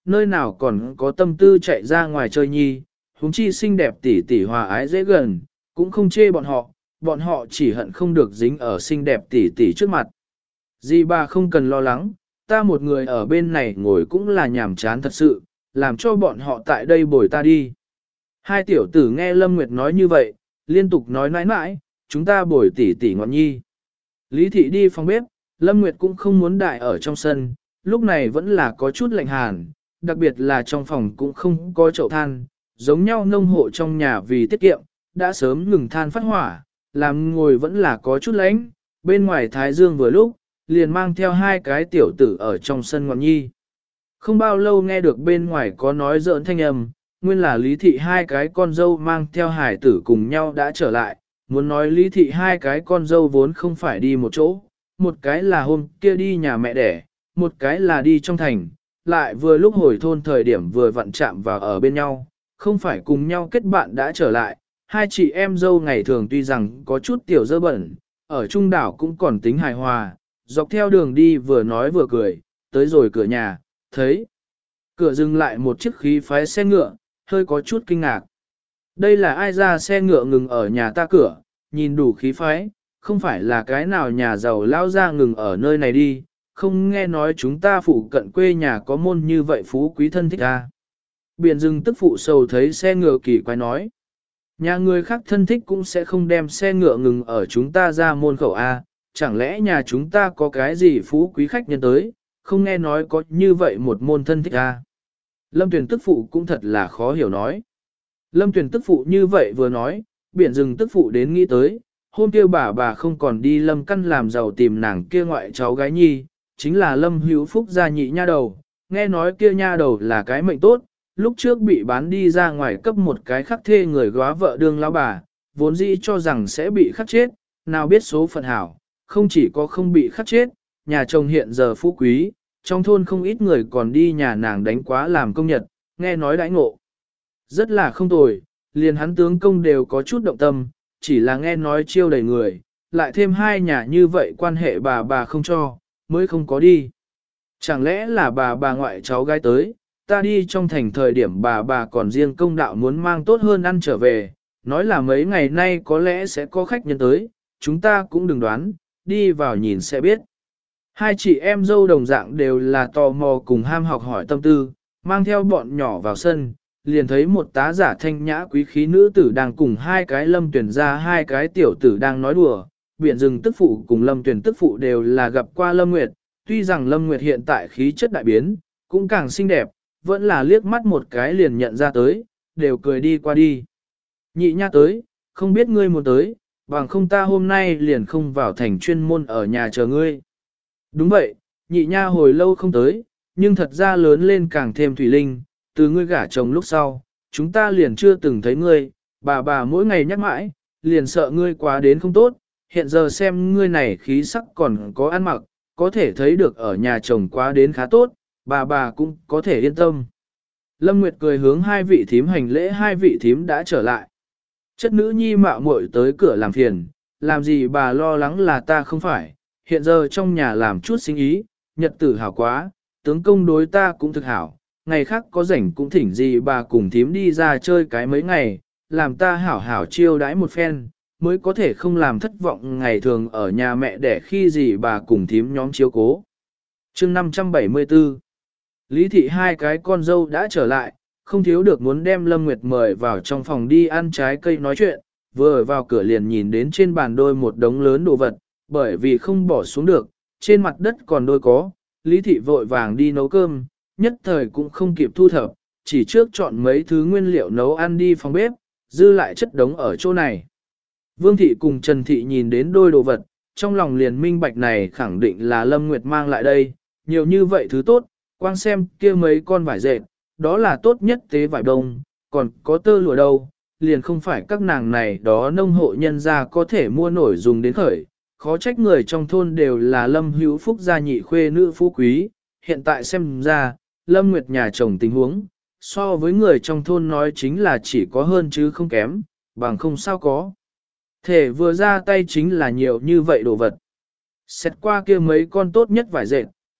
nơi nào còn có tâm tư chạy ra ngoài chơi nhi, huống chi xinh đẹp tỷ tỷ hòa ái dễ gần, cũng không chê bọn họ chỉ hận không được dính ở xinh đẹp tỷ tỷ trước mặt. Dì bà không cần lo lắng, ta một người ở bên này ngồi cũng là nhàm chán thật sự, làm cho bọn họ tại đây bồi ta đi. Hai tiểu tử nghe Lâm Nguyệt nói như vậy, liên tục nói mãi mãi, chúng ta bồi tỷ tỷ ngọn nhi. Lý thị đi phòng bếp, Lâm Nguyệt cũng không muốn đại ở trong sân, lúc này vẫn là có chút lạnh hàn, đặc biệt là trong phòng cũng không có chậu than, giống nhau nông hộ trong nhà vì tiết kiệm, đã sớm ngừng than phát hỏa, làm ngồi vẫn là có chút lạnh, bên ngoài thái dương vừa lúc, liền mang theo hai cái tiểu tử ở trong sân ngọn nhi. Không bao lâu nghe được bên ngoài có nói giỡn thanh âm, nguyên là Lý thị hai cái con dâu mang theo hải tử cùng nhau đã trở lại, muốn nói Lý thị hai cái con dâu vốn không phải đi một chỗ, một cái là hôm kia đi nhà mẹ đẻ, một cái là đi trong thành, lại vừa lúc hồi thôn thời điểm vừa vặn chạm vào ở bên nhau, không phải cùng nhau kết bạn đã trở lại, hai chị em dâu ngày thường tuy rằng có chút tiểu dơ bẩn, ở trung đảo cũng còn tính hài hòa, dọc theo đường đi vừa nói vừa cười, tới rồi cửa nhà, thấy cửa dừng lại một chiếc khí phái xe ngựa, hơi có chút kinh ngạc. Đây là ai ra xe ngựa ngừng ở nhà ta cửa, nhìn đủ khí phái, không phải là cái nào nhà giàu lao ra ngừng ở nơi này đi, không nghe nói chúng ta phụ cận quê nhà có môn như vậy phú quý thân thích à. Biển rừng tức phụ sầu thấy xe ngựa kỳ quái nói. Nhà người khác thân thích cũng sẽ không đem xe ngựa ngừng ở chúng ta ra môn khẩu A, chẳng lẽ nhà chúng ta có cái gì phú quý khách nhân tới, không nghe nói có như vậy một môn thân thích A. Lâm Tuyền tức phụ cũng thật là khó hiểu nói. Lâm Tuyền tức phụ như vậy vừa nói, biển rừng tức phụ đến nghĩ tới, hôm kia bà không còn đi Lâm Căn làm giàu tìm nàng kia ngoại cháu gái nhi, chính là Lâm Hữu Phúc gia nhị nha đầu, nghe nói kia nha đầu là cái mệnh tốt, lúc trước bị bán đi ra ngoài cấp một cái khắc thê người góa vợ đương lão bà, vốn dĩ cho rằng sẽ bị khắc chết, nào biết số phận hảo, không chỉ có không bị khắc chết, nhà chồng hiện giờ phú quý, trong thôn không ít người còn đi nhà nàng đánh quá làm công nhật, nghe nói đãi ngộ. Rất là không tồi, liền hắn tướng công đều có chút động tâm, chỉ là nghe nói chiêu đầy người, lại thêm hai nhà như vậy quan hệ bà không cho, mới không có đi. Chẳng lẽ là bà ngoại cháu gái tới, ta đi trong thành thời điểm bà còn riêng công đạo muốn mang tốt hơn ăn trở về, nói là mấy ngày nay có lẽ sẽ có khách nhân tới, chúng ta cũng đừng đoán, đi vào nhìn sẽ biết. Hai chị em dâu đồng dạng đều là tò mò cùng ham học hỏi tâm tư, mang theo bọn nhỏ vào sân, liền thấy một tá giả thanh nhã quý khí nữ tử đang cùng hai cái Lâm Tuyển ra hai cái tiểu tử đang nói đùa, biển rừng tức phụ cùng Lâm Tuyển tức phụ đều là gặp qua Lâm Nguyệt, tuy rằng Lâm Nguyệt hiện tại khí chất đại biến, cũng càng xinh đẹp, vẫn là liếc mắt một cái liền nhận ra tới, đều cười đi qua đi. Nhị nha tới, không biết ngươi muốn tới, bằng không ta hôm nay liền không vào thành chuyên môn ở nhà chờ ngươi. Đúng vậy, nhị nha hồi lâu không tới, nhưng thật ra lớn lên càng thêm thủy linh, từ ngươi gả chồng lúc sau, chúng ta liền chưa từng thấy ngươi, bà mỗi ngày nhắc mãi, liền sợ ngươi quá đến không tốt, hiện giờ xem ngươi này khí sắc còn có ăn mặc, có thể thấy được ở nhà chồng quá đến khá tốt, bà cũng có thể yên tâm. Lâm Nguyệt cười hướng hai vị thím hành lễ, hai vị thím đã trở lại. Chất nữ nhi mạo muội tới cửa làm phiền, làm gì bà lo lắng là ta không phải, hiện giờ trong nhà làm chút sinh ý, nhật tử hảo quá, tướng công đối ta cũng thực hảo, ngày khác có rảnh cũng thỉnh gì bà cùng thím đi ra chơi cái mấy ngày, làm ta hảo hảo chiêu đãi một phen, mới có thể không làm thất vọng ngày thường ở nhà mẹ để khi gì bà cùng thím nhóm chiếu cố. Chương 574 Lý thị hai cái con dâu đã trở lại, không thiếu được muốn đem Lâm Nguyệt mời vào trong phòng đi ăn trái cây nói chuyện, vừa ở vào cửa liền nhìn đến trên bàn đôi một đống lớn đồ vật, bởi vì không bỏ xuống được, trên mặt đất còn đôi có, Lý thị vội vàng đi nấu cơm, nhất thời cũng không kịp thu thập, chỉ trước chọn mấy thứ nguyên liệu nấu ăn đi phòng bếp, dư lại chất đống ở chỗ này. Vương thị cùng Trần thị nhìn đến đôi đồ vật, trong lòng liền minh bạch này khẳng định là Lâm Nguyệt mang lại đây, nhiều như vậy thứ tốt, quang xem kia mấy con vải dệt, đó là tốt nhất tế vải đông, còn có tơ lụa đâu, liền không phải các nàng này đó nông hộ nhân gia có thể mua nổi dùng đến khởi, khó trách người trong thôn đều là Lâm Hữu Phúc gia nhị khuê nữ phú quý, hiện tại xem ra, Lâm Nguyệt nhà chồng tình huống, so với người trong thôn nói chính là chỉ có hơn chứ không kém, bằng không sao có. Thể vừa ra tay chính là nhiều như vậy đồ vật. Xét qua kia mấy con tốt nhất vải dệt,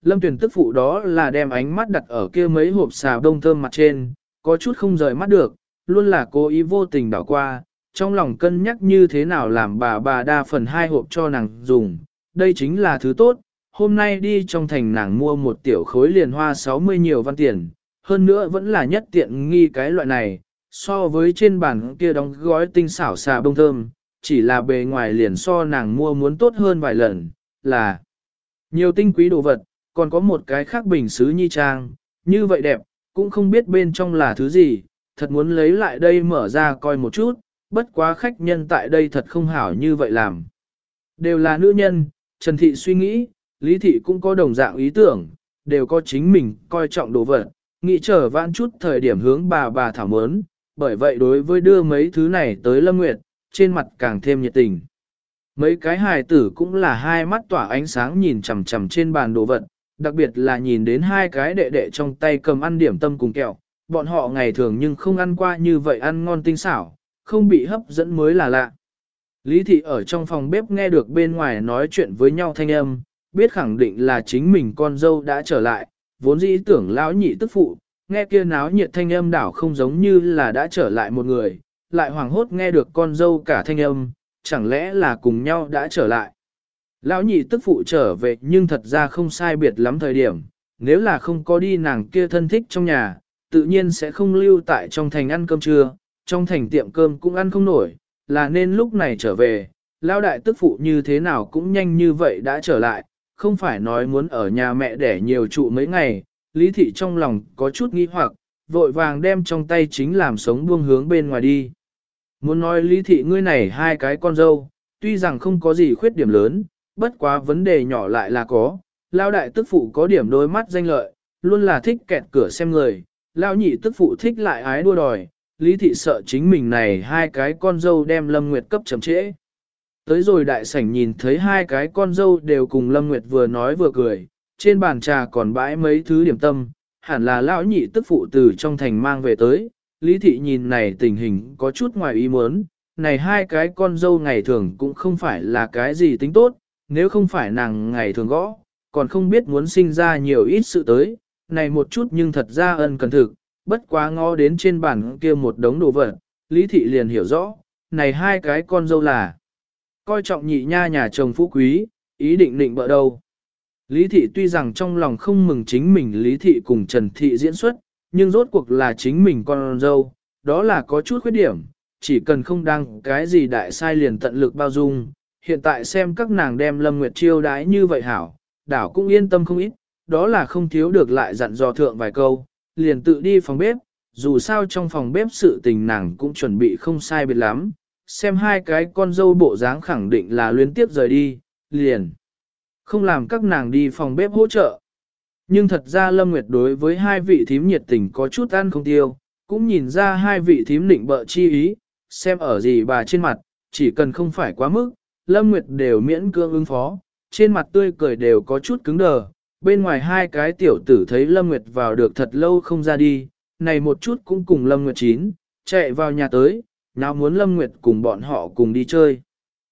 Lâm Tuyền tức phụ đó là đem ánh mắt đặt ở kia mấy hộp xà bông thơm mặt trên, có chút không rời mắt được, luôn là cố ý vô tình đảo qua, trong lòng cân nhắc như thế nào làm bà đa phần 2 hộp cho nàng dùng, đây chính là thứ tốt, hôm nay đi trong thành nàng mua một tiểu khối liền hoa 60 nhiều văn tiền, hơn nữa vẫn là nhất tiện nghi cái loại này, so với trên bàn kia đóng gói tinh xảo xà bông thơm, chỉ là bề ngoài liền so nàng mua muốn tốt hơn vài lần, là nhiều tinh quý đồ vật, còn có một cái khác bình sứ nhi trang, như vậy đẹp, cũng không biết bên trong là thứ gì, thật muốn lấy lại đây mở ra coi một chút, bất quá khách nhân tại đây thật không hảo như vậy làm. Đều là nữ nhân, Trần Thị suy nghĩ, Lý Thị cũng có đồng dạng ý tưởng, đều có chính mình coi trọng đồ vật, nghĩ chờ vãn chút thời điểm hướng bà thảo mớn, bởi vậy đối với đưa mấy thứ này tới Lâm Nguyệt, trên mặt càng thêm nhiệt tình. Mấy cái hài tử cũng là hai mắt tỏa ánh sáng nhìn chằm chằm trên bàn đồ vật, đặc biệt là nhìn đến hai cái đệ đệ trong tay cầm ăn điểm tâm cùng kẹo, bọn họ ngày thường nhưng không ăn qua như vậy ăn ngon tinh xảo, không bị hấp dẫn mới là lạ. Lý Thị ở trong phòng bếp nghe được bên ngoài nói chuyện với nhau thanh âm, biết khẳng định là chính mình con dâu đã trở lại, vốn dĩ tưởng lão nhị tức phụ, nghe kia náo nhiệt thanh âm đảo không giống như là đã trở lại một người, lại hoảng hốt nghe được con dâu cả thanh âm, chẳng lẽ là cùng nhau đã trở lại. Lão nhị tức phụ trở về nhưng thật ra không sai biệt lắm thời điểm, nếu là không có đi nàng kia thân thích trong nhà, tự nhiên sẽ không lưu tại trong thành ăn cơm trưa, trong thành tiệm cơm cũng ăn không nổi, là nên lúc này trở về, lão đại tức phụ như thế nào cũng nhanh như vậy đã trở lại, không phải nói muốn ở nhà mẹ để nhiều trụ mấy ngày, Lý Thị trong lòng có chút nghi hoặc, vội vàng đem trong tay chính làm sống buông hướng bên ngoài đi. Muốn nói Lý Thị ngươi này hai cái con dâu, tuy rằng không có gì khuyết điểm lớn, bất quá vấn đề nhỏ lại là có, lão đại tức phụ có điểm đôi mắt danh lợi, luôn là thích kẹt cửa xem người, lão nhị tức phụ thích lại ái đua đòi, Lý Thị sợ chính mình này hai cái con dâu đem Lâm Nguyệt cấp chậm trễ. Tới rồi đại sảnh nhìn thấy hai cái con dâu đều cùng Lâm Nguyệt vừa nói vừa cười, trên bàn trà còn bãi mấy thứ điểm tâm, hẳn là lão nhị tức phụ từ trong thành mang về tới. Lý Thị nhìn này tình hình có chút ngoài ý muốn, này hai cái con dâu ngày thường cũng không phải là cái gì tính tốt, nếu không phải nàng ngày thường gõ, còn không biết muốn sinh ra nhiều ít sự tới, này một chút nhưng thật ra ân cần thực, bất quá ngó đến trên bàn kia một đống đồ vật, Lý Thị liền hiểu rõ, này hai cái con dâu là coi trọng nhị nha nhà chồng phú quý, ý định định bợ đâu. Lý Thị tuy rằng trong lòng không mừng chính mình Lý Thị cùng Trần Thị diễn xuất, nhưng rốt cuộc là chính mình con dâu, đó là có chút khuyết điểm, chỉ cần không đăng cái gì đại sai liền tận lực bao dung. Hiện tại xem các nàng đem Lâm Nguyệt chiêu đái như vậy hảo, đảo cũng yên tâm không ít, đó là không thiếu được lại dặn dò thượng vài câu, liền tự đi phòng bếp, dù sao trong phòng bếp sự tình nàng cũng chuẩn bị không sai biệt lắm, xem hai cái con dâu bộ dáng khẳng định là luyến tiếp rời đi, liền không làm các nàng đi phòng bếp hỗ trợ. Nhưng thật ra Lâm Nguyệt đối với hai vị thím nhiệt tình có chút ăn không tiêu, cũng nhìn ra hai vị thím định bợ chi ý, xem ở gì bà trên mặt, chỉ cần không phải quá mức, Lâm Nguyệt đều miễn cưỡng ứng phó, trên mặt tươi cười đều có chút cứng đờ, bên ngoài hai cái tiểu tử thấy Lâm Nguyệt vào được thật lâu không ra đi, này một chút cũng cùng Lâm Nguyệt chín, chạy vào nhà tới, nào muốn Lâm Nguyệt cùng bọn họ cùng đi chơi.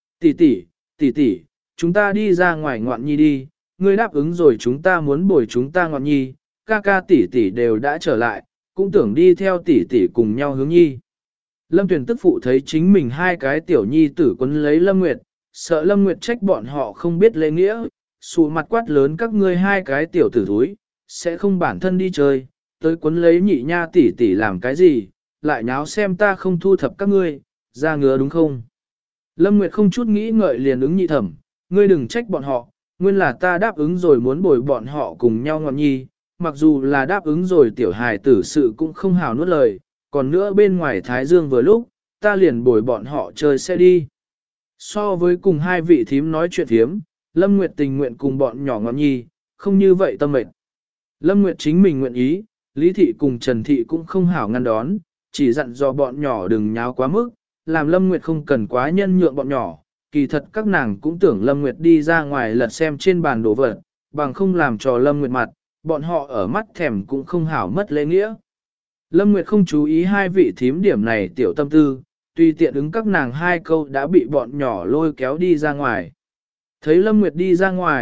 Tỷ tỷ, chúng ta đi ra ngoài ngoạn nhi đi, ngươi đáp ứng rồi chúng ta muốn bồi chúng ta ngoạn nhi, ca ca tỷ tỷ đều đã trở lại, cũng tưởng đi theo tỷ tỷ cùng nhau hướng nhi. Lâm Tuyền tức phụ thấy chính mình hai cái tiểu nhi tử quấn lấy Lâm Nguyệt, sợ Lâm Nguyệt trách bọn họ không biết lễ nghĩa, xù mặt quát lớn các ngươi hai cái tiểu tử thúi, sẽ không bản thân đi chơi, tới quấn lấy nhị nha tỷ tỷ làm cái gì, lại nháo xem ta không thu thập các ngươi, ra ngứa đúng không? Lâm Nguyệt không chút nghĩ ngợi liền ứng nhị thẩm, ngươi đừng trách bọn họ, nguyên là ta đáp ứng rồi muốn bồi bọn họ cùng nhau ngọn nhi, mặc dù là đáp ứng rồi tiểu hài tử sự cũng không hào nuốt lời, còn nữa bên ngoài Thái Dương vừa lúc, ta liền bồi bọn họ chơi xe đi. So với cùng hai vị thím nói chuyện thiếm, Lâm Nguyệt tình nguyện cùng bọn nhỏ ngọn nhi, không như vậy tâm mệt. Lâm Nguyệt chính mình nguyện ý, Lý Thị cùng Trần Thị cũng không hảo ngăn đón, chỉ dặn dò bọn nhỏ đừng nháo quá mức, làm Lâm Nguyệt không cần quá nhân nhượng bọn nhỏ. Kỳ thật các nàng cũng tưởng Lâm Nguyệt đi ra ngoài lật xem trên bàn đồ vật, bằng không làm cho Lâm Nguyệt mặt, bọn họ ở mắt thèm cũng không hảo mất lễ nghĩa. Lâm Nguyệt không chú ý hai vị thím điểm này tiểu tâm tư, tùy tiện ứng các nàng hai câu đã bị bọn nhỏ lôi kéo đi ra ngoài. Thấy Lâm Nguyệt đi ra ngoài,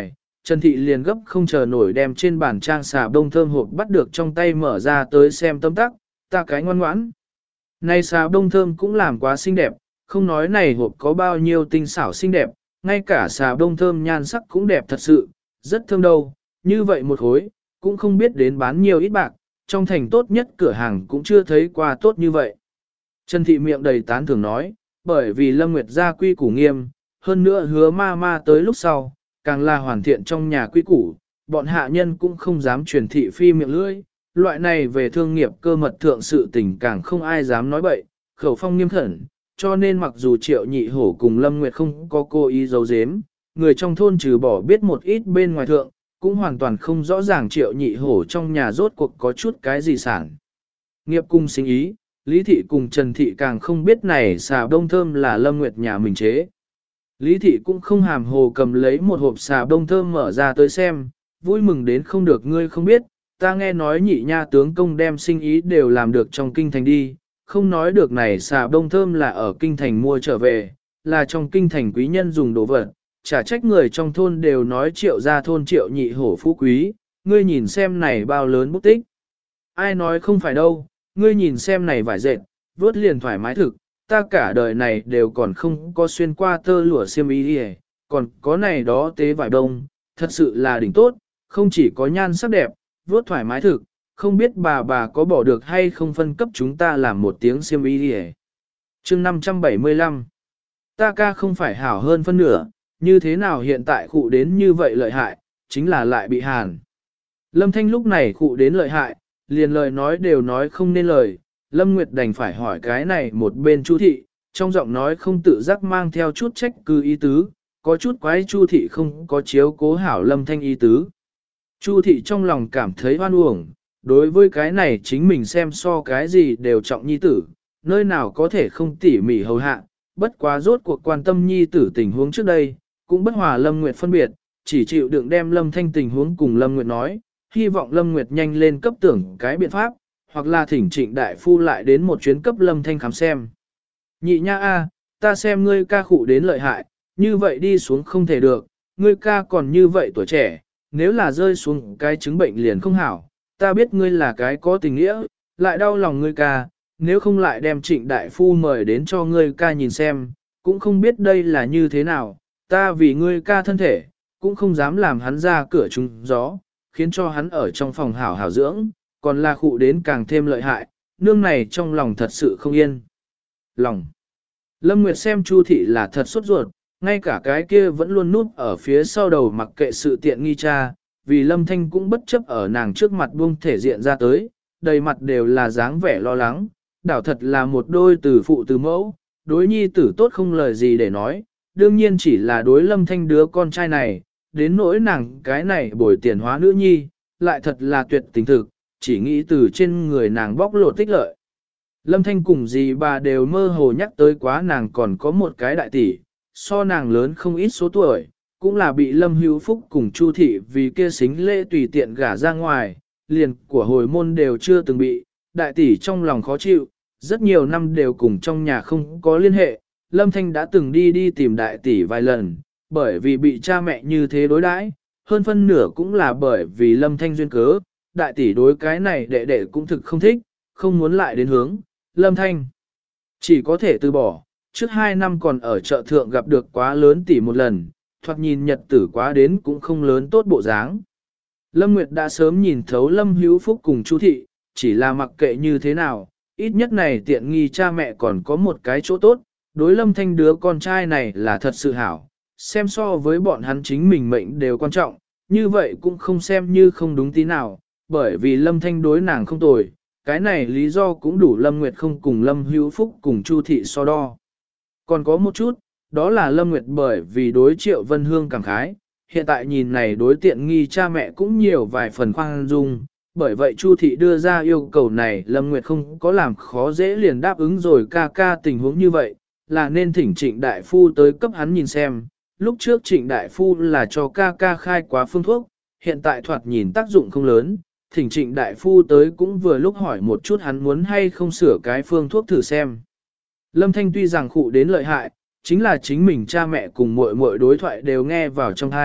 Trần Thị liền gấp không chờ nổi đem trên bàn trang xà bông thơm hộp bắt được trong tay mở ra tới xem tấm tắc, ta cái ngoan ngoãn. Này xà bông thơm cũng làm quá xinh đẹp, không nói này hộp có bao nhiêu tinh xảo xinh đẹp, ngay cả xà bông thơm nhan sắc cũng đẹp thật sự, rất thơm đâu, như vậy một hối, cũng không biết đến bán nhiều ít bạc, trong thành tốt nhất cửa hàng cũng chưa thấy qua tốt như vậy. Trần Thị miệng đầy tán thưởng nói, bởi vì Lâm Nguyệt gia quy củ nghiêm, hơn nữa hứa ma ma tới lúc sau, càng là hoàn thiện trong nhà quy củ, bọn hạ nhân cũng không dám truyền thị phi miệng lưỡi, loại này về thương nghiệp cơ mật thượng sự tình càng không ai dám nói bậy, khẩu phong nghiêm khẩn, cho nên mặc dù Triệu Nhị Hổ cùng Lâm Nguyệt không có cố ý giấu giếm, người trong thôn trừ bỏ biết một ít bên ngoài thượng, cũng hoàn toàn không rõ ràng Triệu Nhị Hổ trong nhà rốt cuộc có chút cái gì sản. Nghiệp cung sinh ý, Lý Thị cùng Trần Thị càng không biết này xà bông thơm là Lâm Nguyệt nhà mình chế. Lý Thị cũng không hàm hồ cầm lấy một hộp xà bông thơm mở ra tới xem, vui mừng đến không được ngươi không biết, ta nghe nói nhị nha tướng công đem sinh ý đều làm được trong kinh thành đi, không nói được này xà bông thơm là ở kinh thành mua trở về, là trong kinh thành quý nhân dùng đồ vật, chả trách người trong thôn đều nói Triệu gia thôn Triệu Nhị Hổ phú quý, ngươi nhìn xem này bao lớn bút tích. Ai nói không phải đâu, ngươi nhìn xem này vải dệt, vớt liền thoải mái thực, ta cả đời này đều còn không có xuyên qua tơ lụa xiêm y đi, còn có này đó tế vải đông, thật sự là đỉnh tốt, không chỉ có nhan sắc đẹp, vớt thoải mái thực, không biết bà có bỏ được hay không phân cấp chúng ta làm một tiếng xiêm y đi. Chương 575 ta ca không phải hảo hơn phân nửa, như thế nào hiện tại khụ đến như vậy lợi hại, chính là lại bị hàn. Lâm Thanh lúc này khụ đến lợi hại, liền lời nói đều nói không nên lời, Lâm Nguyệt đành phải hỏi cái này một bên Chu Thị, trong giọng nói không tự giác mang theo chút trách cứ ý tứ, có chút quái Chu Thị không có chiếu cố hảo Lâm Thanh ý tứ. Chu Thị trong lòng cảm thấy hoan uổng, đối với cái này chính mình xem so cái gì đều trọng nhi tử, nơi nào có thể không tỉ mỉ hầu hạ, bất quá rốt cuộc quan tâm nhi tử tình huống trước đây, cũng bất hòa Lâm Nguyệt phân biệt, chỉ chịu đựng đem Lâm Thanh tình huống cùng Lâm Nguyệt nói, hy vọng Lâm Nguyệt nhanh lên cấp tưởng cái biện pháp, hoặc là thỉnh Trịnh đại phu lại đến một chuyến cấp Lâm Thanh khám xem. Nhị nha a, ta xem ngươi ca khụ đến lợi hại, như vậy đi xuống không thể được, ngươi ca còn như vậy tuổi trẻ, nếu là rơi xuống cái chứng bệnh liền không hảo, ta biết ngươi là cái có tình nghĩa, lại đau lòng ngươi ca, nếu không lại đem Trịnh đại phu mời đến cho ngươi ca nhìn xem, cũng không biết đây là như thế nào, ta vì ngươi ca thân thể, cũng không dám làm hắn ra cửa trúng gió, khiến cho hắn ở trong phòng hảo hảo dưỡng, còn là khụ đến càng thêm lợi hại, nương này trong lòng thật sự không yên. Lòng. Lâm Nguyệt xem Chu Thị là thật sốt ruột, ngay cả cái kia vẫn luôn núp ở phía sau đầu mặc kệ sự tiện nghi cha, vì Lâm Thanh cũng bất chấp ở nàng trước mặt buông thể diện ra tới, đầy mặt đều là dáng vẻ lo lắng, đảo thật là một đôi từ phụ từ mẫu, đối nhi tử tốt không lời gì để nói, đương nhiên chỉ là đối Lâm Thanh đứa con trai này, đến nỗi nàng cái này bồi tiền hóa nữ nhi, lại thật là tuyệt tình thực, chỉ nghĩ từ trên người nàng bóc lột tích lợi. Lâm Thanh cùng dì bà đều mơ hồ nhắc tới quá nàng còn có một cái đại tỷ, so nàng lớn không ít số tuổi, cũng là bị Lâm Hữu Phúc cùng Chu Thị vì kia xính lễ tùy tiện gả ra ngoài, liền của hồi môn đều chưa từng bị, đại tỷ trong lòng khó chịu, rất nhiều năm đều cùng trong nhà không có liên hệ, Lâm Thanh đã từng đi tìm đại tỷ vài lần, bởi vì bị cha mẹ như thế đối đãi, hơn phân nửa cũng là bởi vì Lâm Thanh duyên cớ, đại tỷ đối cái này đệ đệ cũng thực không thích, không muốn lại đến hướng, Lâm Thanh chỉ có thể từ bỏ, trước 2 năm còn ở chợ thượng gặp được quá lớn tỷ một lần, thoạt nhìn nhật tử quá đến cũng không lớn tốt bộ dáng. Lâm Nguyệt đã sớm nhìn thấu Lâm Hữu Phúc cùng Chu Thị, chỉ là mặc kệ như thế nào, ít nhất này tiện nghi cha mẹ còn có một cái chỗ tốt, đối Lâm Thanh đứa con trai này là thật sự hảo, xem so với bọn hắn chính mình mệnh đều quan trọng, như vậy cũng không xem như không đúng tí nào, bởi vì Lâm Thanh đối nàng không tồi, cái này lý do cũng đủ Lâm Nguyệt không cùng Lâm Hữu Phúc cùng Chu Thị so đo. Còn có một chút, đó là Lâm Nguyệt bởi vì đối Triệu Vân Hương cảm khái, hiện tại nhìn này đối tiện nghi cha mẹ cũng nhiều vài phần khoan dung, bởi vậy Chu Thị đưa ra yêu cầu này Lâm Nguyệt không có làm khó dễ liền đáp ứng rồi ca tình huống như vậy, là nên thỉnh Trịnh Đại Phu tới cấp hắn nhìn xem. Lúc trước Trịnh Đại Phu là cho ca khai quá phương thuốc, hiện tại thoạt nhìn tác dụng không lớn, thỉnh Trịnh Đại Phu tới cũng vừa lúc hỏi một chút hắn muốn hay không sửa cái phương thuốc thử xem. Lâm Thanh tuy rằng khụ đến lợi hại, chính là chính mình cha mẹ cùng muội muội đối thoại đều nghe vào trong tai,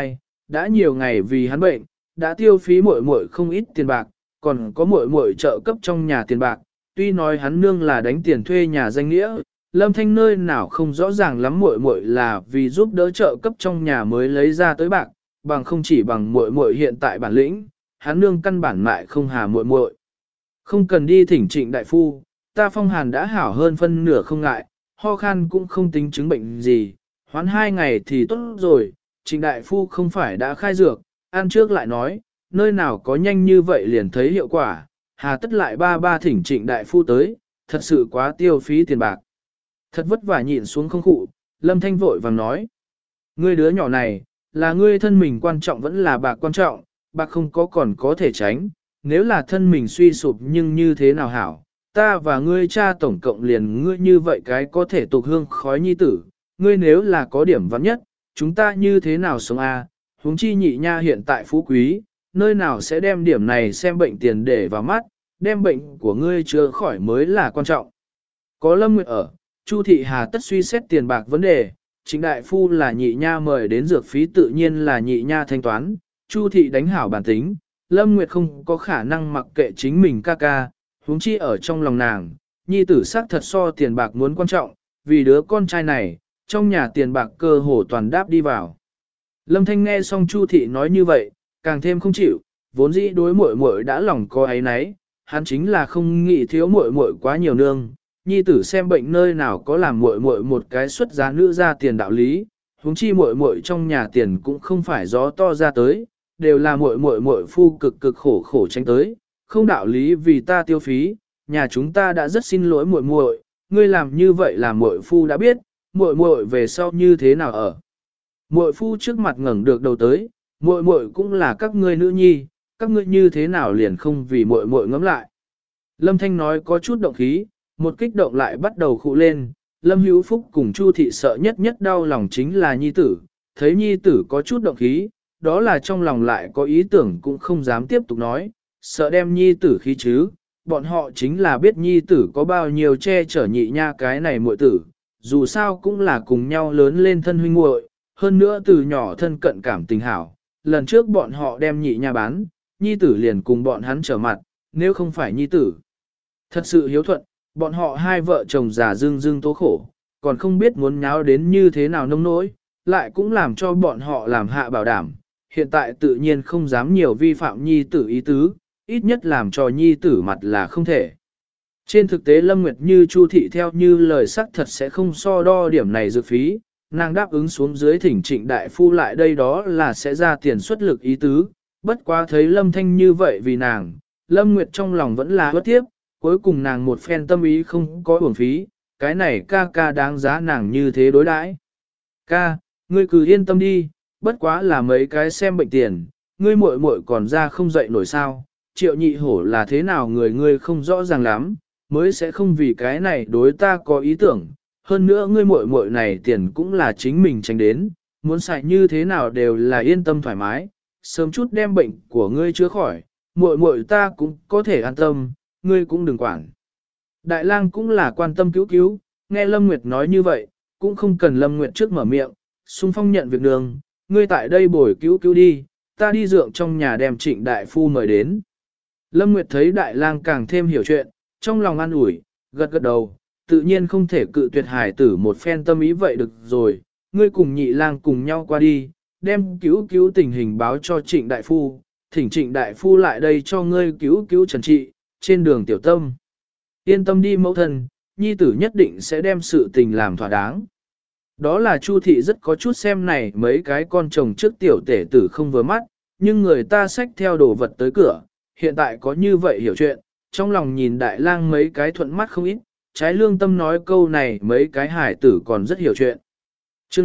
đã nhiều ngày vì hắn bệnh, đã tiêu phí muội muội không ít tiền bạc, còn có muội muội trợ cấp trong nhà tiền bạc, tuy nói hắn nương là đánh tiền thuê nhà danh nghĩa, Lâm Thanh nơi nào không rõ ràng lắm muội muội là vì giúp đỡ trợ cấp trong nhà mới lấy ra tới bạc, bằng không chỉ bằng muội muội hiện tại bản lĩnh, hắn nương căn bản mại không hà muội muội. Không cần đi thỉnh Trịnh đại phu, ta phong hàn đã hảo hơn phân nửa không ngại, ho khan cũng không tính chứng bệnh gì, hoán 2 ngày thì tốt rồi, Trịnh đại phu không phải đã khai dược, ăn trước lại nói, nơi nào có nhanh như vậy liền thấy hiệu quả, hà tất lại ba thỉnh Trịnh đại phu tới, thật sự quá tiêu phí tiền bạc. Thật vất vả nhịn xuống không khụ, Lâm Thanh vội vàng nói, ngươi đứa nhỏ này, là ngươi thân mình quan trọng vẫn là bạc quan trọng, bạc không có còn có thể tránh, nếu là thân mình suy sụp nhưng như thế nào hảo, ta và ngươi cha tổng cộng liền ngươi như vậy cái có thể tục hương khói nhi tử, ngươi nếu là có điểm vắng nhất, chúng ta như thế nào sống a? Huống chi nhị nha hiện tại phú quý, nơi nào sẽ đem điểm này xem bệnh tiền để vào mắt, đem bệnh của ngươi chữa khỏi mới là quan trọng. Có Lâm Nguyệt ở, Chu thị hà tất suy xét tiền bạc vấn đề, Trịnh đại phu là nhị nha mời đến dược phí tự nhiên là nhị nha thanh toán, Chu thị đánh hảo bản tính, Lâm Nguyệt không có khả năng mặc kệ chính mình ca ca, huống chi ở trong lòng nàng, nhi tử xác thật so tiền bạc muốn quan trọng, vì đứa con trai này, trong nhà tiền bạc cơ hồ toàn đáp đi vào. Lâm Thanh nghe xong Chu thị nói như vậy, càng thêm không chịu, vốn dĩ đối muội muội đã lòng có ấy nấy, hắn chính là không nghĩ thiếu muội muội quá nhiều nương, nhi tử xem bệnh nơi nào có làm muội muội một cái xuất giá nữ ra tiền đạo lý, huống chi muội muội trong nhà tiền cũng không phải gió to ra tới, đều là muội phu cực khổ tránh tới, không đạo lý vì ta tiêu phí, nhà chúng ta đã rất xin lỗi muội muội, ngươi làm như vậy là muội phu đã biết, muội muội về sau như thế nào ở. Muội phu trước mặt ngẩng được đầu tới, muội muội cũng là các ngươi nữ nhi, các ngươi như thế nào liền không vì muội muội ngẫm lại. Lâm Thanh nói có chút động khí, một kích động lại bắt đầu khụ lên, Lâm Hữu Phúc cùng Chu thị sợ nhất đau lòng chính là nhi tử, thấy nhi tử có chút động khí, đó là trong lòng lại có ý tưởng cũng không dám tiếp tục nói, sợ đem nhi tử khí chứ, bọn họ chính là biết nhi tử có bao nhiêu che chở nhị nha cái này muội tử, dù sao cũng là cùng nhau lớn lên thân huynh muội, hơn nữa từ nhỏ thân cận cảm tình hảo, lần trước bọn họ đem nhị nha bán, nhi tử liền cùng bọn hắn trở mặt, nếu không phải nhi tử. Thật sự hiếu thuận, bọn họ hai vợ chồng già dưng tố khổ, còn không biết muốn nháo đến như thế nào nông nỗi, lại cũng làm cho bọn họ làm hạ bảo đảm, hiện tại tự nhiên không dám nhiều vi phạm nhi tử ý tứ, ít nhất làm cho nhi tử mặt là không thể. Trên thực tế Lâm Nguyệt như Chu thị theo như lời sắc thật sẽ không so đo điểm này dược phí, nàng đáp ứng xuống dưới thỉnh Trịnh đại phu lại đây đó là sẽ ra tiền xuất lực ý tứ, bất quá thấy Lâm Thanh như vậy vì nàng, Lâm Nguyệt trong lòng vẫn là bất tiếp, cuối cùng nàng một phen tâm ý không có uổng phí, cái này ca ca đáng giá nàng như thế đối đãi. Ca, ngươi cứ yên tâm đi, bất quá là mấy cái xem bệnh tiền, ngươi muội muội còn ra không dậy nổi sao, Triệu nhị hổ là thế nào người ngươi không rõ ràng lắm, mới sẽ không vì cái này đối ta có ý tưởng, hơn nữa ngươi muội muội này tiền cũng là chính mình tránh đến, muốn xài như thế nào đều là yên tâm thoải mái, sớm chút đem bệnh của ngươi chữa khỏi, muội muội ta cũng có thể an tâm, ngươi cũng đừng quản. Đại lang cũng là quan tâm cứu, nghe Lâm Nguyệt nói như vậy, cũng không cần Lâm Nguyệt trước mở miệng, xung phong nhận việc đường, ngươi tại đây bồi cứu đi, ta đi dượng trong nhà đem Trịnh đại phu mời đến. Lâm Nguyệt thấy Đại lang càng thêm hiểu chuyện, trong lòng an ủi, gật đầu, tự nhiên không thể cự tuyệt hải tử một phen tâm ý vậy được rồi, ngươi cùng nhị lang cùng nhau qua đi, đem cứu tình hình báo cho Trịnh đại phu, thỉnh Trịnh đại phu lại đây cho ngươi cứu trần trị, trên đường tiểu tâm. Yên tâm đi mẫu thân, nhi tử nhất định sẽ đem sự tình làm thỏa đáng. Đó là Chu thị rất có chút xem này mấy cái con chồng trước tiểu tể tử không vừa mắt, nhưng người ta xách theo đồ vật tới cửa, hiện tại có như vậy hiểu chuyện, trong lòng nhìn Đại lang mấy cái thuận mắt không ít, trái lương tâm nói câu này mấy cái hải tử còn rất hiểu chuyện. Chương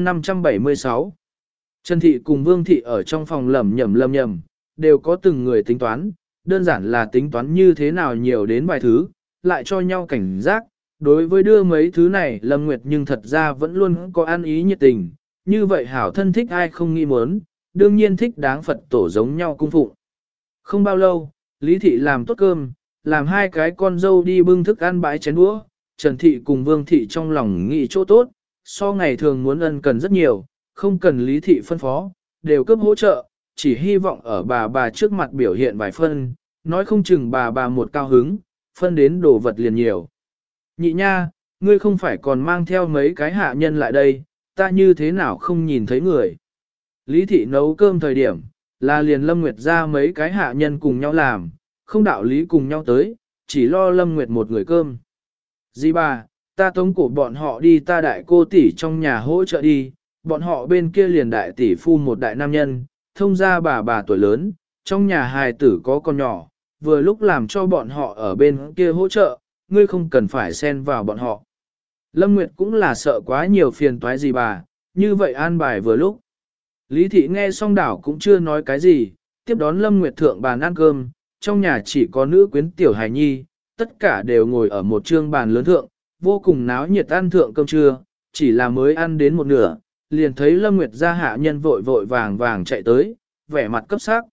576 Trần thị cùng Vương thị ở trong phòng lẩm nhẩm, đều có từng người tính toán, đơn giản là tính toán như thế nào nhiều đến vài thứ, lại cho nhau cảnh giác. Đối với đưa mấy thứ này Lâm Nguyệt nhưng thật ra vẫn luôn có ăn ý nhiệt tình, như vậy hảo thân thích ai không nghĩ muốn, đương nhiên thích đáng Phật tổ giống nhau cung phụng. Không bao lâu, Lý thị làm tốt cơm, làm hai cái con dâu đi bưng thức ăn bãi chén đũa, Trần thị cùng Vương thị trong lòng nghĩ chỗ tốt, so ngày thường muốn ân cần rất nhiều, không cần Lý thị phân phó, đều cấp hỗ trợ, chỉ hy vọng ở bà trước mặt biểu hiện vài phân, nói không chừng bà một cao hứng, phân đến đồ vật liền nhiều. Nhị nha, ngươi không phải còn mang theo mấy cái hạ nhân lại đây, ta như thế nào không nhìn thấy người. Lý thị nấu cơm thời điểm, là liền Lâm Nguyệt ra mấy cái hạ nhân cùng nhau làm, không đạo lý cùng nhau tới, chỉ lo Lâm Nguyệt một người cơm. Dì bà, ta tống cổ bọn họ đi ta đại cô tỷ trong nhà hỗ trợ đi, bọn họ bên kia liền đại tỷ phu một đại nam nhân, thông ra bà tuổi lớn, trong nhà hài tử có con nhỏ, vừa lúc làm cho bọn họ ở bên kia hỗ trợ, ngươi không cần phải xen vào bọn họ. Lâm Nguyệt cũng là sợ quá nhiều phiền toái gì bà, như vậy an bài vừa lúc. Lý thị nghe xong đảo cũng chưa nói cái gì, tiếp đón Lâm Nguyệt thượng bàn ăn cơm, trong nhà chỉ có nữ quyến tiểu hài nhi, tất cả đều ngồi ở một trương bàn lớn thượng, vô cùng náo nhiệt ăn thượng cơm trưa, chỉ là mới ăn đến một nửa, liền thấy Lâm Nguyệt ra hạ nhân vội vội vàng vàng chạy tới, vẻ mặt cấp sắc.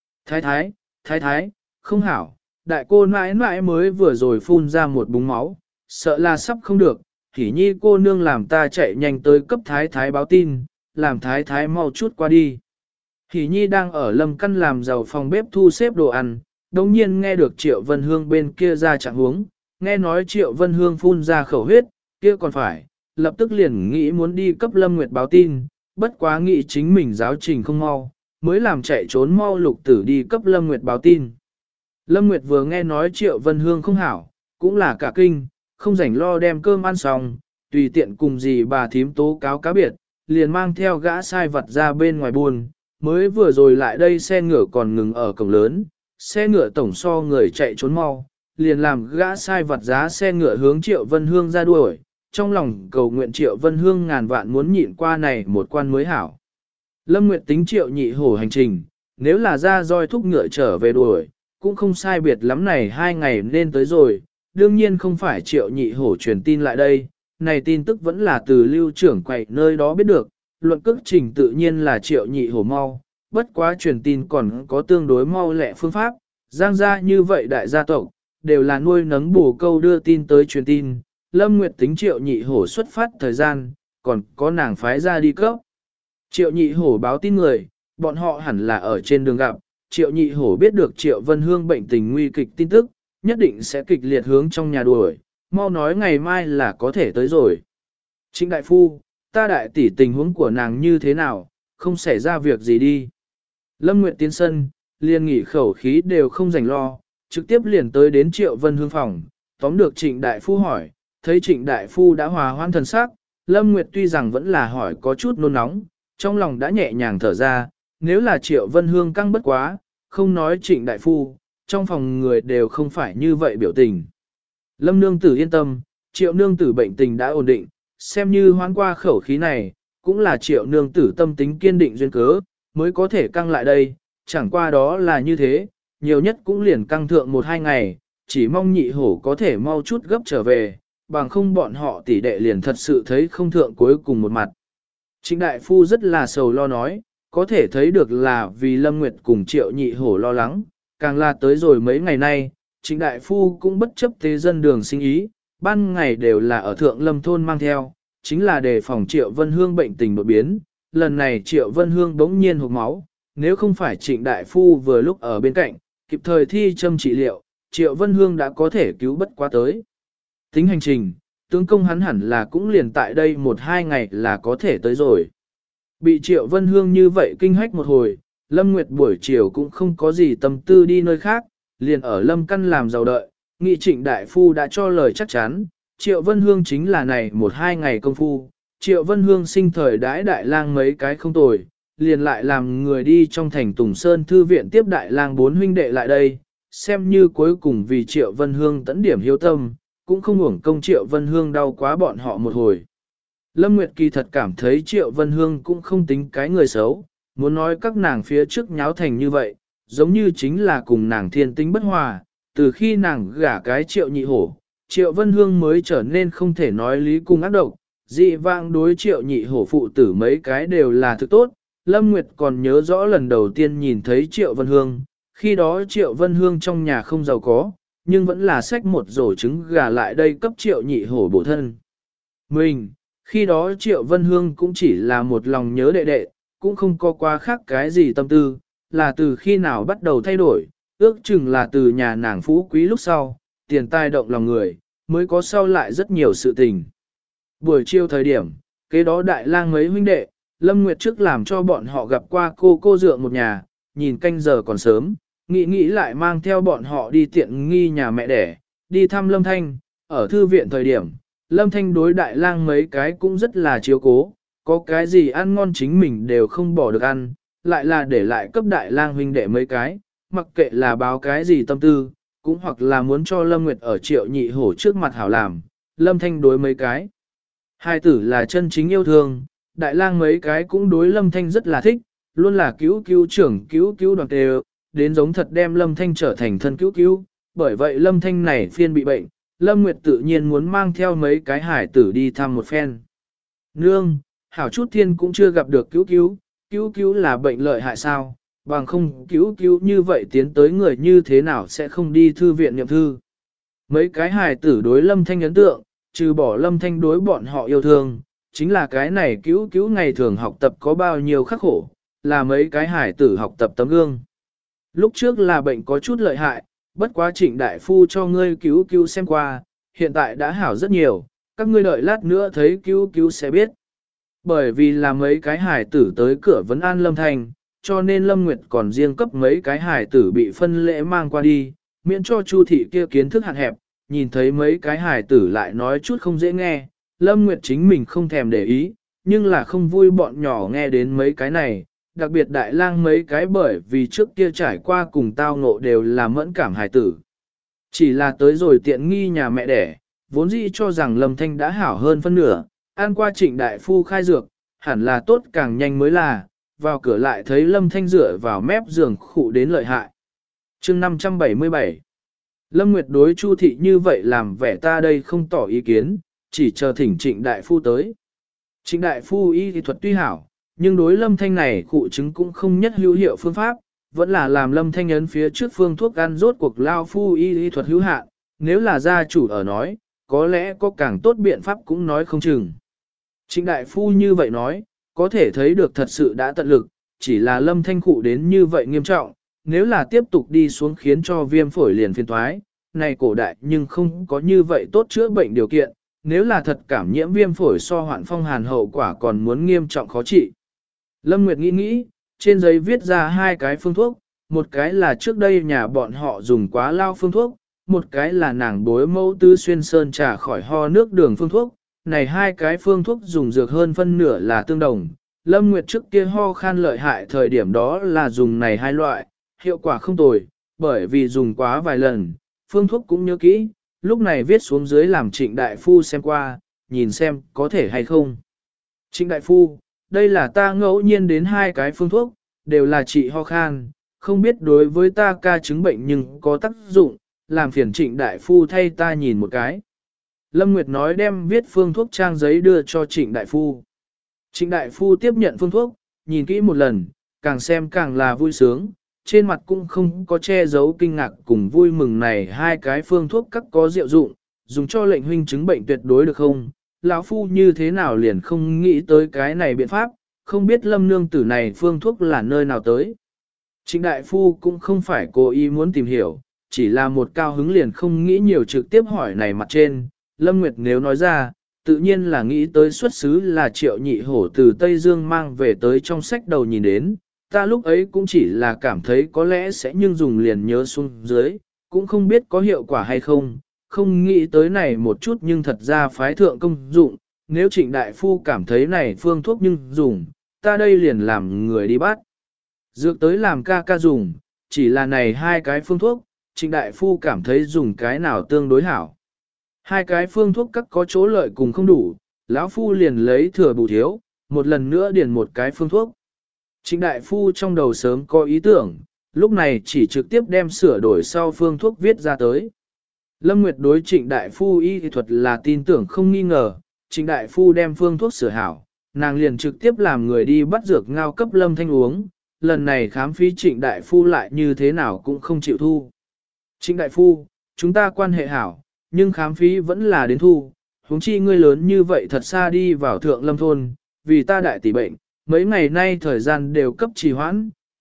Thái thái, không hảo, đại cô nãi nãi mới vừa rồi phun ra một búng máu, sợ là sắp không được, Hỉ nhi cô nương làm ta chạy nhanh tới cấp thái thái báo tin, làm thái thái mau chút qua đi. Hỉ nhi đang ở Lâm Căn làm giàu phòng bếp thu xếp đồ ăn, đồng nhiên nghe được Triệu Vân Hương bên kia ra trạng huống, nghe nói Triệu Vân Hương phun ra khẩu huyết, kia còn phải, lập tức liền nghĩ muốn đi cấp Lâm Nguyệt báo tin, bất quá nghĩ chính mình giáo trình không mau, mới làm chạy trốn mau lục tử đi cấp Lâm Nguyệt báo tin. Lâm Nguyệt vừa nghe nói Triệu Vân Hương không hảo, cũng là cả kinh, không rảnh lo đem cơm ăn xong, tùy tiện cùng gì bà thím tố cáo cá biệt, liền mang theo gã sai vật ra bên ngoài buôn, mới vừa rồi lại đây xe ngựa còn ngừng ở cổng lớn, xe ngựa tổng so người chạy trốn mau, liền làm gã sai vật giá xe ngựa hướng Triệu Vân Hương ra đuổi, trong lòng cầu nguyện Triệu Vân Hương ngàn vạn muốn nhịn qua này một quan mới hảo. Lâm Nguyệt tính Triệu Nhị Hổ hành trình, nếu là ra roi thúc ngựa trở về đuổi, cũng không sai biệt lắm này 2 ngày nên tới rồi, đương nhiên không phải Triệu Nhị Hổ truyền tin lại đây, này tin tức vẫn là từ lưu trưởng quầy nơi đó biết được, luận cước trình tự nhiên là Triệu Nhị Hổ mau, bất quá truyền tin còn có tương đối mau lẹ phương pháp, giang gia như vậy đại gia tộc, đều là nuôi nấng bổ câu đưa tin tới truyền tin, Lâm Nguyệt tính Triệu Nhị Hổ xuất phát thời gian, còn có nàng phái ra đi cấp. Triệu Nhị Hổ báo tin người, bọn họ hẳn là ở trên đường gặp, Triệu Nhị Hổ biết được Triệu Vân Hương bệnh tình nguy kịch tin tức, nhất định sẽ kịch liệt hướng trong nhà đuổi, mau nói ngày mai là có thể tới rồi. Trịnh đại phu, ta đại tỷ tình huống của nàng như thế nào, không xảy ra việc gì đi. Lâm Nguyệt tiến sân, liền nghỉ khẩu khí đều không dành lo, trực tiếp liền tới đến Triệu Vân Hương phòng, tóm được Trịnh đại phu hỏi, thấy Trịnh đại phu đã hòa hoan thần sắc, Lâm Nguyệt tuy rằng vẫn là hỏi có chút nôn nóng, trong lòng đã nhẹ nhàng thở ra, nếu là Triệu Vân Hương căng bất quá, không nói Trịnh đại phu, trong phòng người đều không phải như vậy biểu tình. Lâm nương tử yên tâm, Triệu nương tử bệnh tình đã ổn định, xem như hoán qua khẩu khí này, cũng là Triệu nương tử tâm tính kiên định duyên cớ, mới có thể căng lại đây, chẳng qua đó là như thế, nhiều nhất cũng liền căng thượng 1-2 ngày, chỉ mong Nhị Hổ có thể mau chút gấp trở về, bằng không bọn họ tỷ đệ liền thật sự thấy không thượng cuối cùng một mặt. Trịnh đại phu rất là sầu lo nói, có thể thấy được là vì Lâm Nguyệt cùng Triệu Nhị Hổ lo lắng, càng là tới rồi mấy ngày nay, Trịnh đại phu cũng bất chấp tế dân đường sinh ý, ban ngày đều là ở thượng lâm thôn mang theo, chính là đề phòng Triệu Vân Hương bệnh tình đột biến, lần này Triệu Vân Hương bỗng nhiên hộc máu, nếu không phải Trịnh đại phu vừa lúc ở bên cạnh, kịp thời thi châm trị liệu, Triệu Vân Hương đã có thể cứu bất quá tới. Tính hành trình, tướng công hắn hẳn là cũng liền tại đây 1-2 ngày là có thể tới rồi. Bị Triệu Vân Hương như vậy kinh hách một hồi, Lâm Nguyệt buổi chiều cũng không có gì tâm tư đi nơi khác, liền ở Lâm Căn làm giàu đợi, nghị Trịnh đại phu đã cho lời chắc chắn, Triệu Vân Hương chính là này 1-2 ngày công phu, Triệu Vân Hương sinh thời đãi đại lang mấy cái không tồi, liền lại làm người đi trong thành Tùng Sơn thư viện tiếp đại lang 4 huynh đệ lại đây, xem như cuối cùng vì Triệu Vân Hương tẫn điểm hiếu tâm, cũng không uổng công Triệu Vân Hương đau quá bọn họ một hồi. Lâm Nguyệt kỳ thật cảm thấy Triệu Vân Hương cũng không tính cái người xấu, muốn nói các nàng phía trước nháo thành như vậy, giống như chính là cùng nàng thiên tính bất hòa, từ khi nàng gả cái Triệu Nhị Hổ, Triệu Vân Hương mới trở nên không thể nói lý cung ác độc, dị vãng đối Triệu Nhị Hổ phụ tử mấy cái đều là thực tốt. Lâm Nguyệt còn nhớ rõ lần đầu tiên nhìn thấy Triệu Vân Hương, khi đó Triệu Vân Hương trong nhà không giàu có, nhưng vẫn là xách một rổ trứng gà lại đây cấp Triệu Nhị Hổ bổ thân. Mình, khi đó Triệu Vân Hương cũng chỉ là một lòng nhớ đệ đệ, cũng không có quá khác cái gì tâm tư, là từ khi nào bắt đầu thay đổi, ước chừng là từ nhà nàng phú quý lúc sau, tiền tài động lòng người, mới có sau lại rất nhiều sự tình. Buổi chiều thời điểm, kế đó đại lang mấy huynh đệ, Lâm Nguyệt trước làm cho bọn họ gặp qua cô dượng một nhà, nhìn canh giờ còn sớm, nghĩ lại mang theo bọn họ đi tiện nghi nhà mẹ đẻ, đi thăm Lâm Thanh, ở thư viện thời điểm, Lâm Thanh đối đại lang mấy cái cũng rất là chiếu cố, có cái gì ăn ngon chính mình đều không bỏ được ăn, lại là để lại cấp đại lang huynh đệ mấy cái, mặc kệ là báo cái gì tâm tư, cũng hoặc là muốn cho Lâm Nguyệt ở Triệu Nhị Hổ trước mặt hảo làm, Lâm Thanh đối mấy cái. Hai tử là chân chính yêu thương, đại lang mấy cái cũng đối Lâm Thanh rất là thích, luôn là cứu trưởng cứu đoàn đều, đến giống thật đem Lâm Thanh trở thành thân cứu, bởi vậy Lâm Thanh này phiên bị bệnh, Lâm Nguyệt tự nhiên muốn mang theo mấy cái hải tử đi thăm một phen. Nương, hảo chút thiên cũng chưa gặp được cứu là bệnh lợi hại sao, bằng không cứu như vậy tiến tới người như thế nào sẽ không đi thư viện niệm thư. Mấy cái hài tử đối Lâm Thanh ấn tượng, trừ bỏ Lâm Thanh đối bọn họ yêu thương, chính là cái này cứu ngày thường học tập có bao nhiêu khắc khổ, là mấy cái hài tử học tập tấm gương. Lúc trước là bệnh có chút lợi hại, bất quá Trịnh đại phu cho ngươi cứu xem qua, hiện tại đã hảo rất nhiều, các ngươi đợi lát nữa thấy cứu sẽ biết. Bởi vì là mấy cái hài tử tới cửa vấn an Lâm Thanh, cho nên Lâm Nguyệt còn riêng cấp mấy cái hài tử bị phân lễ mang qua đi, miễn cho Chu thị kia kiến thức hạn hẹp, nhìn thấy mấy cái hài tử lại nói chút không dễ nghe, Lâm Nguyệt chính mình không thèm để ý, nhưng là không vui bọn nhỏ nghe đến mấy cái này, đặc biệt đại lang mấy cái bởi vì trước kia trải qua cùng tao ngộ đều là mẫn cảm hài tử. Chỉ là tới rồi tiện nghi nhà mẹ đẻ, vốn dĩ cho rằng Lâm Thanh đã hảo hơn phân nửa, ăn qua Trịnh đại phu khai dược, hẳn là tốt càng nhanh mới là, vào cửa lại thấy Lâm Thanh dựa vào mép giường khụ đến lợi hại. Chương 577 Lâm Nguyệt đối Chu thị như vậy làm vẻ ta đây không tỏ ý kiến, chỉ chờ thỉnh Trịnh đại phu tới. Trịnh đại phu y thì thuật tuy hảo, nhưng đối Lâm Thanh này khụ chứng cũng không nhất hữu hiệu phương pháp, vẫn là làm Lâm Thanh ấn phía trước phương thuốc ăn rốt cuộc lao phu y thuật hữu hạn, nếu là gia chủ ở nói, có lẽ có càng tốt biện pháp cũng nói không chừng. Trịnh đại phu như vậy nói, có thể thấy được thật sự đã tận lực, chỉ là Lâm Thanh khụ đến như vậy nghiêm trọng, nếu là tiếp tục đi xuống khiến cho viêm phổi liền phiên thoái, này cổ đại nhưng không có như vậy tốt chữa bệnh điều kiện, nếu là thật cảm nhiễm viêm phổi so hoạn phong hàn hậu quả còn muốn nghiêm trọng khó trị. Lâm Nguyệt nghĩ, trên giấy viết ra hai cái phương thuốc, một cái là trước đây nhà bọn họ dùng quá lao phương thuốc, một cái là nàng bối mẫu tư xuyên sơn trà khỏi ho nước đường phương thuốc, này hai cái phương thuốc dùng dược hơn phân nửa là tương đồng. Lâm Nguyệt trước kia ho khan lợi hại thời điểm đó là dùng này hai loại, hiệu quả không tồi, bởi vì dùng quá vài lần, phương thuốc cũng nhớ kỹ, lúc này viết xuống dưới làm Trịnh đại phu xem qua, nhìn xem có thể hay không. Trịnh đại phu, đây là ta ngẫu nhiên đến hai cái phương thuốc, đều là trị ho khan, không biết đối với ta ca chứng bệnh nhưng có tác dụng, làm phiền Trịnh đại phu thay ta nhìn một cái. Lâm Nguyệt nói đem viết phương thuốc trang giấy đưa cho Trịnh đại phu. Trịnh đại phu tiếp nhận phương thuốc, nhìn kỹ một lần, càng xem càng là vui sướng, trên mặt cũng không có che giấu kinh ngạc cùng vui mừng này hai cái phương thuốc các có diệu dụng, dùng cho lệnh huynh chứng bệnh tuyệt đối được không? Lão phu như thế nào liền không nghĩ tới cái này biện pháp, không biết Lâm nương tử này phương thuốc là nơi nào tới. Trịnh đại phu cũng không phải cố ý muốn tìm hiểu, chỉ là một cao hứng liền không nghĩ nhiều trực tiếp hỏi này mặt trên. Lâm Nguyệt nếu nói ra, tự nhiên là nghĩ tới xuất xứ là Triệu Nhị Hổ từ Tây Dương mang về tới trong sách đầu nhìn đến, ta lúc ấy cũng chỉ là cảm thấy có lẽ sẽ nhưng dùng liền nhớ xuống dưới, cũng không biết có hiệu quả hay không, không nghĩ tới này một chút nhưng thật ra phái thượng công dụng, nếu Trịnh đại phu cảm thấy này phương thuốc nhưng dùng, ta đây liền làm người đi bắt. Dược tới làm ca dùng, chỉ là này hai cái phương thuốc, Trịnh đại phu cảm thấy dùng cái nào tương đối hảo. Hai cái phương thuốc các có chỗ lợi cùng không đủ, lão phu liền lấy thừa bù thiếu, một lần nữa điền một cái phương thuốc. Trịnh đại phu trong đầu sớm có ý tưởng, lúc này chỉ trực tiếp đem sửa đổi sau phương thuốc viết ra tới. Lâm Nguyệt đối Trịnh đại phu y thuật là tin tưởng không nghi ngờ, Trịnh đại phu đem phương thuốc sửa hảo, nàng liền trực tiếp làm người đi bắt dược ngao cấp Lâm Thanh uống, lần này khám phí Trịnh đại phu lại như thế nào cũng không chịu thu. Trịnh đại phu, chúng ta quan hệ hảo, nhưng khám phí vẫn là đến thu, huống chi ngươi lớn như vậy thật xa đi vào thượng lâm thôn, vì ta đại tỷ bệnh, mấy ngày nay thời gian đều cấp trì hoãn,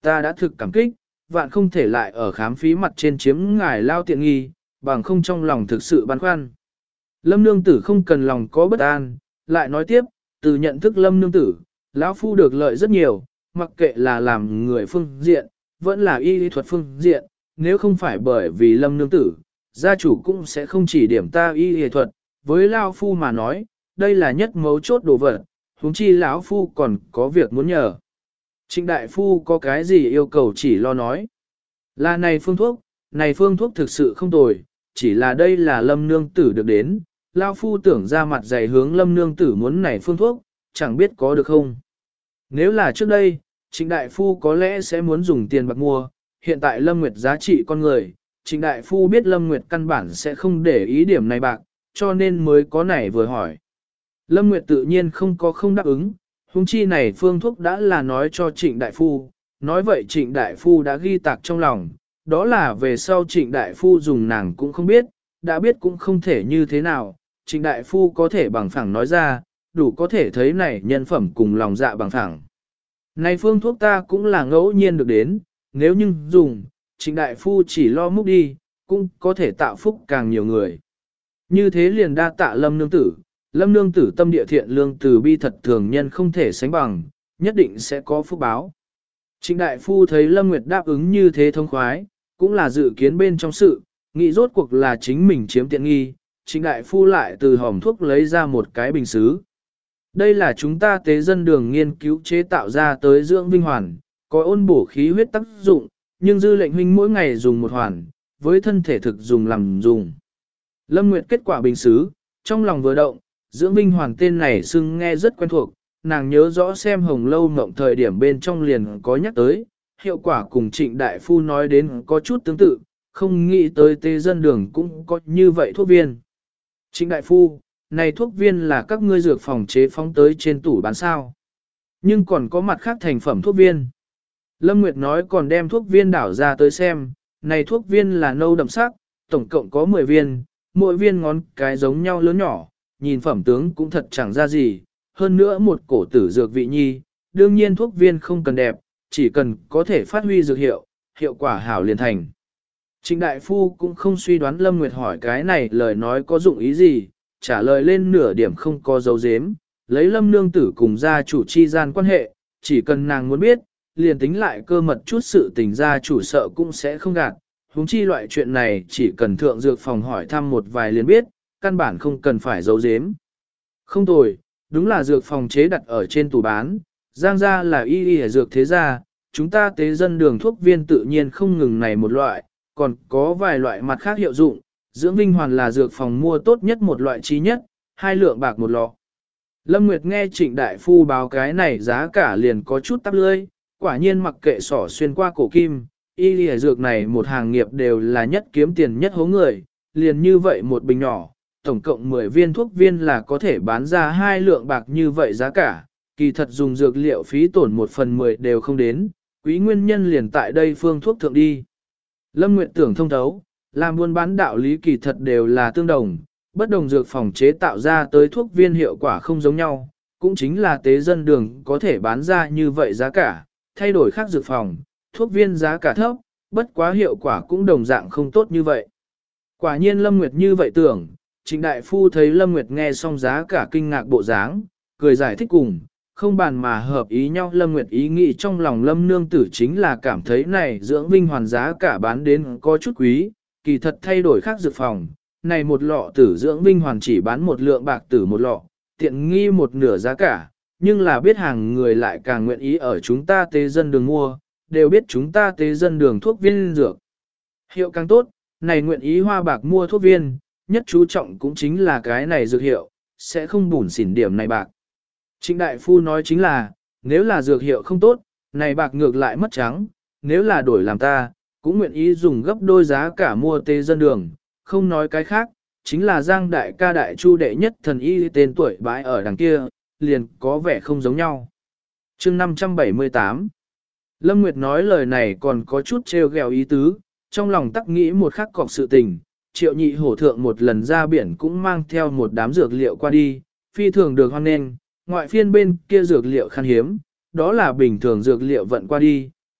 ta đã thực cảm kích, vạn không thể lại ở khám phí mặt trên chiếm ngài lao tiện nghi, bằng không trong lòng thực sự băn khoăn. Lâm nương tử không cần lòng có bất an, lại nói tiếp, từ nhận thức lâm nương tử, lão phu được lợi rất nhiều, mặc kệ là làm người phương diện, vẫn là y lý thuật phương diện, nếu không phải bởi vì lâm nương tử, gia chủ cũng sẽ không chỉ điểm ta y lý thuật, với lão phu mà nói, đây là nhất mấu chốt đồ vật, huống chi lão phu còn có việc muốn nhờ. Trịnh đại phu có cái gì yêu cầu chỉ lo nói. Là này phương thuốc thực sự không tồi, chỉ là đây là lâm nương tử được đến, lão phu tưởng ra mặt dày hướng lâm nương tử muốn này phương thuốc, chẳng biết có được không. Nếu là trước đây, Trịnh đại phu có lẽ sẽ muốn dùng tiền bạc mua, hiện tại Lâm Nguyệt giá trị con người, Trịnh đại phu biết Lâm Nguyệt căn bản sẽ không để ý điểm này bạc, cho nên mới có này vừa hỏi. Lâm Nguyệt tự nhiên không đáp ứng, huống chi này phương thuốc đã là nói cho Trịnh đại phu, nói vậy Trịnh đại phu đã ghi tạc trong lòng, đó là về sau Trịnh đại phu dùng nàng cũng không biết, đã biết cũng không thể như thế nào, Trịnh đại phu có thể bằng phẳng nói ra, đủ có thể thấy này nhân phẩm cùng lòng dạ bằng phẳng. Này phương thuốc ta cũng là ngẫu nhiên được đến, nếu như dùng, Trịnh đại phu chỉ lo múc đi, cũng có thể tạo phúc càng nhiều người. Như thế liền đa tạ Lâm nương tử tâm địa thiện lương từ bi thật thường nhân không thể sánh bằng, nhất định sẽ có phúc báo. Trịnh đại phu thấy Lâm Nguyệt đáp ứng như thế thông khoái, cũng là dự kiến bên trong sự, nghĩ rốt cuộc là chính mình chiếm tiện nghi, Trịnh đại phu lại từ hòm thuốc lấy ra một cái bình sứ. Đây là chúng ta tế dân đường nghiên cứu chế tạo ra tới dưỡng vinh hoàn, có ôn bổ khí huyết tác dụng, nhưng dư lệnh huynh mỗi ngày dùng một hoàn, với thân thể thực dùng làm dùng. Lâm Nguyệt kết quả bình xứ, trong lòng vừa động, dưỡng vinh hoàn tên này xưng nghe rất quen thuộc, nàng nhớ rõ xem hồng lâu mộng thời điểm bên trong liền có nhắc tới, hiệu quả cùng Trịnh đại phu nói đến có chút tương tự, không nghĩ tới tế dân đường cũng có như vậy thuốc viên. Trịnh đại phu, này thuốc viên là các ngươi dược phòng chế phóng tới trên tủ bán sao. Nhưng còn có mặt khác thành phẩm thuốc viên. Lâm Nguyệt nói còn đem thuốc viên đảo ra tới xem, này thuốc viên là nâu đậm sắc, tổng cộng có 10 viên, mỗi viên ngón cái giống nhau lớn nhỏ, nhìn phẩm tướng cũng thật chẳng ra gì, hơn nữa một cổ tử dược vị nhi, đương nhiên thuốc viên không cần đẹp, chỉ cần có thể phát huy dược hiệu, hiệu quả hảo liền thành. Trịnh đại phu cũng không suy đoán Lâm Nguyệt hỏi cái này lời nói có dụng ý gì, trả lời lên nửa điểm không có dấu dếm, lấy Lâm nương tử cùng gia chủ chi gian quan hệ, chỉ cần nàng muốn biết, liền tính lại cơ mật chút sự tình gia chủ sợ cũng sẽ không gạt, huống chi loại chuyện này chỉ cần thượng dược phòng hỏi thăm một vài liền biết, căn bản không cần phải giấu giếm. Không tồi, đúng là dược phòng chế đặt ở trên tủ bán, giang gia là y dược thế gia, chúng ta tế dân đường thuốc viên tự nhiên không ngừng này một loại, còn có vài loại mặt khác hiệu dụng, dưỡng vinh hoàn là dược phòng mua tốt nhất một loại trí nhất, 2 lượng bạc một lọ. Lâm Nguyệt nghe Trịnh đại phu báo cái này giá cả liền có chút tắp lưỡi, quả nhiên mặc kệ sỏ xuyên qua cổ kim, y lìa dược này một hàng nghiệp đều là nhất kiếm tiền nhất hố người, liền như vậy một bình nhỏ, tổng cộng 10 viên thuốc viên là có thể bán ra 2 lượng bạc như vậy giá cả, kỳ thật dùng dược liệu phí tổn 1/10 đều không đến, quý nguyên nhân liền tại đây phương thuốc thượng đi. Lâm Nguyệt tưởng thông thấu, làm buôn bán đạo lý kỳ thật đều là tương đồng, bất đồng dược phòng chế tạo ra tới thuốc viên hiệu quả không giống nhau, cũng chính là tế dân đường có thể bán ra như vậy giá cả, thay đổi khác dược phòng, thuốc viên giá cả thấp, bất quá hiệu quả cũng đồng dạng không tốt như vậy. Quả nhiên Lâm Nguyệt như vậy tưởng, Trịnh đại phu thấy Lâm Nguyệt nghe xong giá cả kinh ngạc bộ dáng, cười giải thích cùng, không bàn mà hợp ý nhau. Lâm Nguyệt ý nghĩ trong lòng Lâm nương tử chính là cảm thấy này dưỡng vinh hoàn giá cả bán đến có chút quý, kỳ thật thay đổi khác dược phòng, này một lọ tử dưỡng vinh hoàn chỉ bán 1 lượng bạc tử một lọ, tiện nghi một nửa giá cả, nhưng là biết hàng người lại càng nguyện ý ở chúng ta tế dân đường mua, đều biết chúng ta tế dân đường thuốc viên dược. Hiệu càng tốt, này nguyện ý hoa bạc mua thuốc viên, nhất chú trọng cũng chính là cái này dược hiệu, sẽ không bùn xỉn điểm này bạc. Trịnh đại phu nói chính là, nếu là dược hiệu không tốt, này bạc ngược lại mất trắng, nếu là đổi làm ta, cũng nguyện ý dùng gấp đôi giá cả mua tế dân đường, không nói cái khác, chính là Giang đại ca đại chu đệ nhất thần y tên tuổi bãi ở đằng kia, liền có vẻ không giống nhau. Chương 578 Lâm Nguyệt nói lời này còn có chút trêu ghẹo ý tứ, trong lòng tắc nghĩ một khắc cọc sự tình, Triệu Nhị hổ thượng một lần ra biển cũng mang theo một đám dược liệu qua đi, phi thường được hoan nghênh, ngoại phiên bên kia dược liệu khan hiếm, đó là bình thường dược liệu vận qua đi,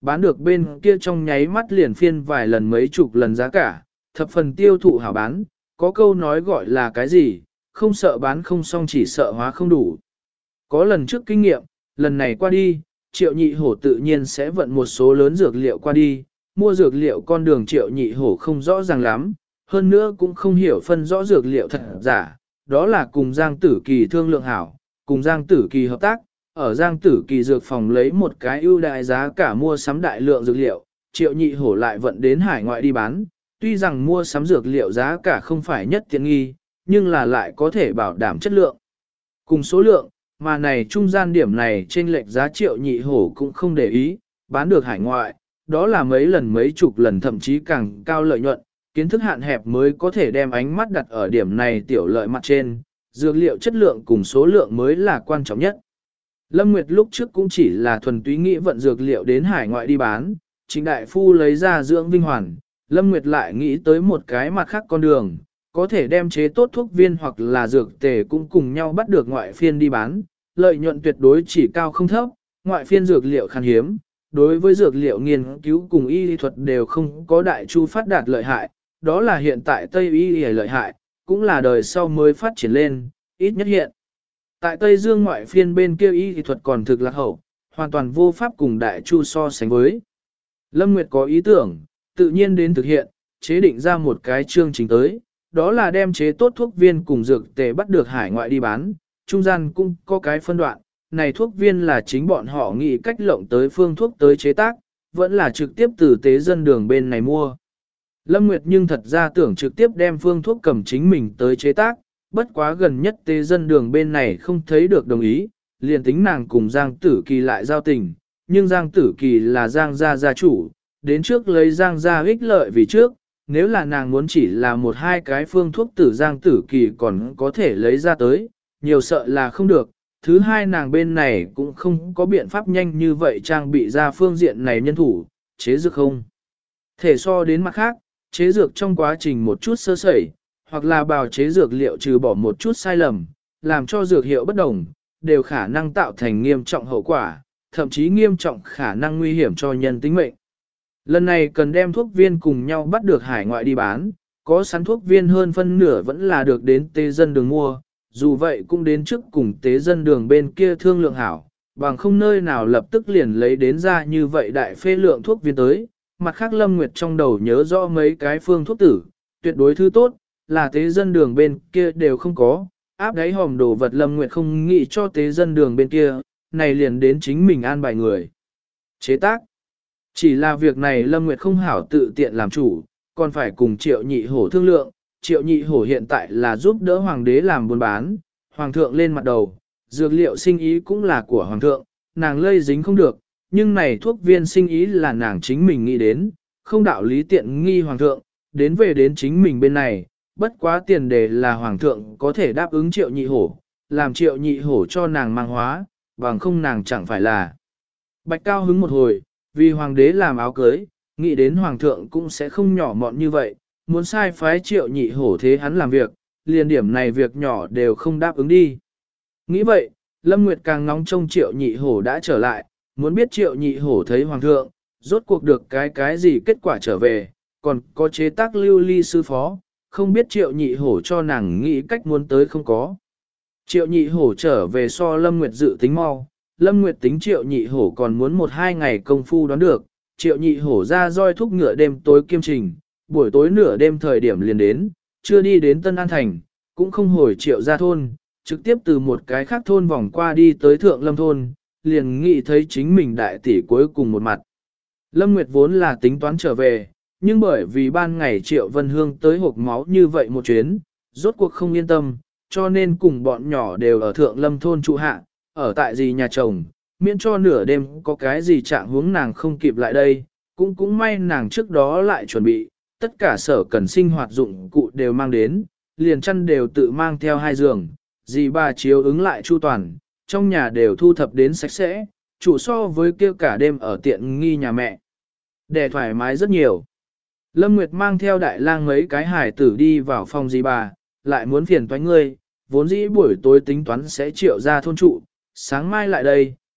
bán được bên kia trong nháy mắt liền phiên vài lần mấy chục lần giá cả, thập phần tiêu thụ hảo bán, có câu nói gọi là cái gì, không sợ bán không xong chỉ sợ hóa không đủ. Có lần trước kinh nghiệm, lần này qua đi, Triệu Nhị Hổ tự nhiên sẽ vận một số lớn dược liệu qua đi, mua dược liệu con đường Triệu Nhị Hổ không rõ ràng lắm, hơn nữa cũng không hiểu phân rõ dược liệu thật giả, đó là cùng Giang Tử Kỳ thương lượng hảo, cùng Giang Tử Kỳ hợp tác, ở Giang Tử Kỳ dược phòng lấy một cái ưu đại giá cả mua sắm đại lượng dược liệu, Triệu Nhị Hổ lại vận đến hải ngoại đi bán, tuy rằng mua sắm dược liệu giá cả không phải nhất tiện nghi, nhưng là lại có thể bảo đảm chất lượng cùng số lượng, mà này trung gian điểm này trên lệch giá Triệu Nhị Hổ cũng không để ý, bán được hải ngoại, đó là mấy lần mấy chục lần thậm chí càng cao lợi nhuận, kiến thức hạn hẹp mới có thể đem ánh mắt đặt ở điểm này tiểu lợi mặt trên, dược liệu chất lượng cùng số lượng mới là quan trọng nhất. Lâm Nguyệt lúc trước cũng chỉ là thuần túy nghĩ vận dược liệu đến hải ngoại đi bán, Trịnh Đại Phu lấy ra dưỡng vinh hoàn, Lâm Nguyệt lại nghĩ tới một cái mặt khác con đường, có thể đem chế tốt thuốc viên hoặc là dược tề cũng cùng nhau bắt được ngoại phiên đi bán, lợi nhuận tuyệt đối chỉ cao không thấp, ngoại phiên dược liệu khan hiếm, đối với dược liệu nghiên cứu cùng y lý thuật đều không có đại chu phát đạt lợi hại, đó là hiện tại Tây y lợi hại, cũng là đời sau mới phát triển lên, ít nhất hiện. Tại Tây Dương ngoại phiên bên kia y lý thuật còn thực lạc hậu, hoàn toàn vô pháp cùng đại chu so sánh với. Lâm Nguyệt có ý tưởng, tự nhiên đến thực hiện, chế định ra một cái chương trình tới, đó là đem chế tốt thuốc viên cùng dược tề bắt được hải ngoại đi bán, trung gian cũng có cái phân đoạn, này thuốc viên là chính bọn họ nghĩ cách lộng tới phương thuốc tới chế tác, vẫn là trực tiếp từ tế dân đường bên này mua. Lâm Nguyệt nhưng thật ra tưởng trực tiếp đem phương thuốc cầm chính mình tới chế tác, bất quá gần nhất tế dân đường bên này không thấy được đồng ý, liền tính nàng cùng Giang Tử Kỳ lại giao tình, nhưng Giang Tử Kỳ là Giang gia gia chủ, đến trước lấy Giang gia ích lợi vì trước, nếu là nàng muốn chỉ là một hai cái phương thuốc tử Giang Tử Kỳ còn có thể lấy ra tới, nhiều sợ là không được. Thứ hai nàng bên này cũng không có biện pháp nhanh như vậy trang bị ra phương diện này nhân thủ, chế dược không. Thể so đến mặt khác, chế dược trong quá trình một chút sơ sẩy, hoặc là bào chế dược liệu trừ bỏ một chút sai lầm, làm cho dược hiệu bất đồng, đều khả năng tạo thành nghiêm trọng hậu quả, thậm chí nghiêm trọng khả năng nguy hiểm cho nhân tính mệnh. Lần này cần đem thuốc viên cùng nhau bắt được hải ngoại đi bán, có sẵn thuốc viên hơn phân nửa vẫn là được đến tế dân đường mua, dù vậy cũng đến trước cùng tế dân đường bên kia thương lượng hảo, bằng không nơi nào lập tức liền lấy đến ra như vậy đại phê lượng thuốc viên tới. Mặt khác Lâm Nguyệt trong đầu nhớ rõ mấy cái phương thuốc tử, tuyệt đối thứ tốt, là tế dân đường bên kia đều không có, áp đáy hòm đồ vật Lâm Nguyệt không nghĩ cho tế dân đường bên kia, này liền đến chính mình an bài người. Chế tác. Chỉ là việc này Lâm Nguyệt không hảo tự tiện làm chủ, còn phải cùng Triệu Nhị Hổ thương lượng. Triệu Nhị Hổ hiện tại là giúp đỡ hoàng đế làm buôn bán, hoàng thượng lên mặt đầu, dược liệu sinh ý cũng là của hoàng thượng, nàng lây dính không được, nhưng này thuốc viên sinh ý là nàng chính mình nghĩ đến, không đạo lý tiện nghi hoàng thượng, đến về đến chính mình bên này, bất quá tiền đề là hoàng thượng có thể đáp ứng Triệu Nhị Hổ, làm Triệu Nhị Hổ cho nàng mang hóa, bằng không nàng chẳng phải là. Bạch Cao hứng một hồi, vì hoàng đế làm áo cưới, nghĩ đến hoàng thượng cũng sẽ không nhỏ mọn như vậy, muốn sai phái Triệu Nhị Hổ thế hắn làm việc, liền điểm này việc nhỏ đều không đáp ứng đi. Nghĩ vậy, Lâm Nguyệt càng ngóng trông Triệu Nhị Hổ đã trở lại, muốn biết Triệu Nhị Hổ thấy hoàng thượng, rốt cuộc được cái gì kết quả trở về, còn có chế tác lưu ly sư phó, không biết Triệu Nhị Hổ cho nàng nghĩ cách muốn tới không có. Triệu Nhị Hổ trở về so Lâm Nguyệt dự tính mau, Lâm Nguyệt tính Triệu Nhị Hổ còn muốn 1-2 ngày công phu đoán được, Triệu Nhị Hổ ra roi thúc ngựa đêm tối kiêm trình, buổi tối nửa đêm thời điểm liền đến, chưa đi đến Tân An Thành, cũng không hồi Triệu ra thôn, trực tiếp từ một cái khác thôn vòng qua đi tới Thượng Lâm thôn, liền nghĩ thấy chính mình đại tỷ cuối cùng một mặt. Lâm Nguyệt vốn là tính toán trở về, nhưng bởi vì ban ngày Triệu Vân Hương tới hộp máu như vậy một chuyến, rốt cuộc không yên tâm, cho nên cùng bọn nhỏ đều ở Thượng Lâm thôn trụ hạ, ở tại gì nhà chồng, miễn cho nửa đêm có cái gì trạng huống nàng không kịp lại đây, cũng may nàng trước đó lại chuẩn bị, tất cả sở cần sinh hoạt dụng cụ đều mang đến, liền chăn đều tự mang theo 2 giường, dì bà chiếu ứng lại chu toàn, trong nhà đều thu thập đến sạch sẽ, chủ so với kia cả đêm ở tiện nghi nhà mẹ. Để thoải mái rất nhiều. Lâm Nguyệt mang theo đại lang mấy cái hải tử đi vào phòng dì bà, lại muốn phiền toái ngươi, vốn dĩ buổi tối tính toán sẽ Triệu ra thôn trụ, sáng mai lại đây,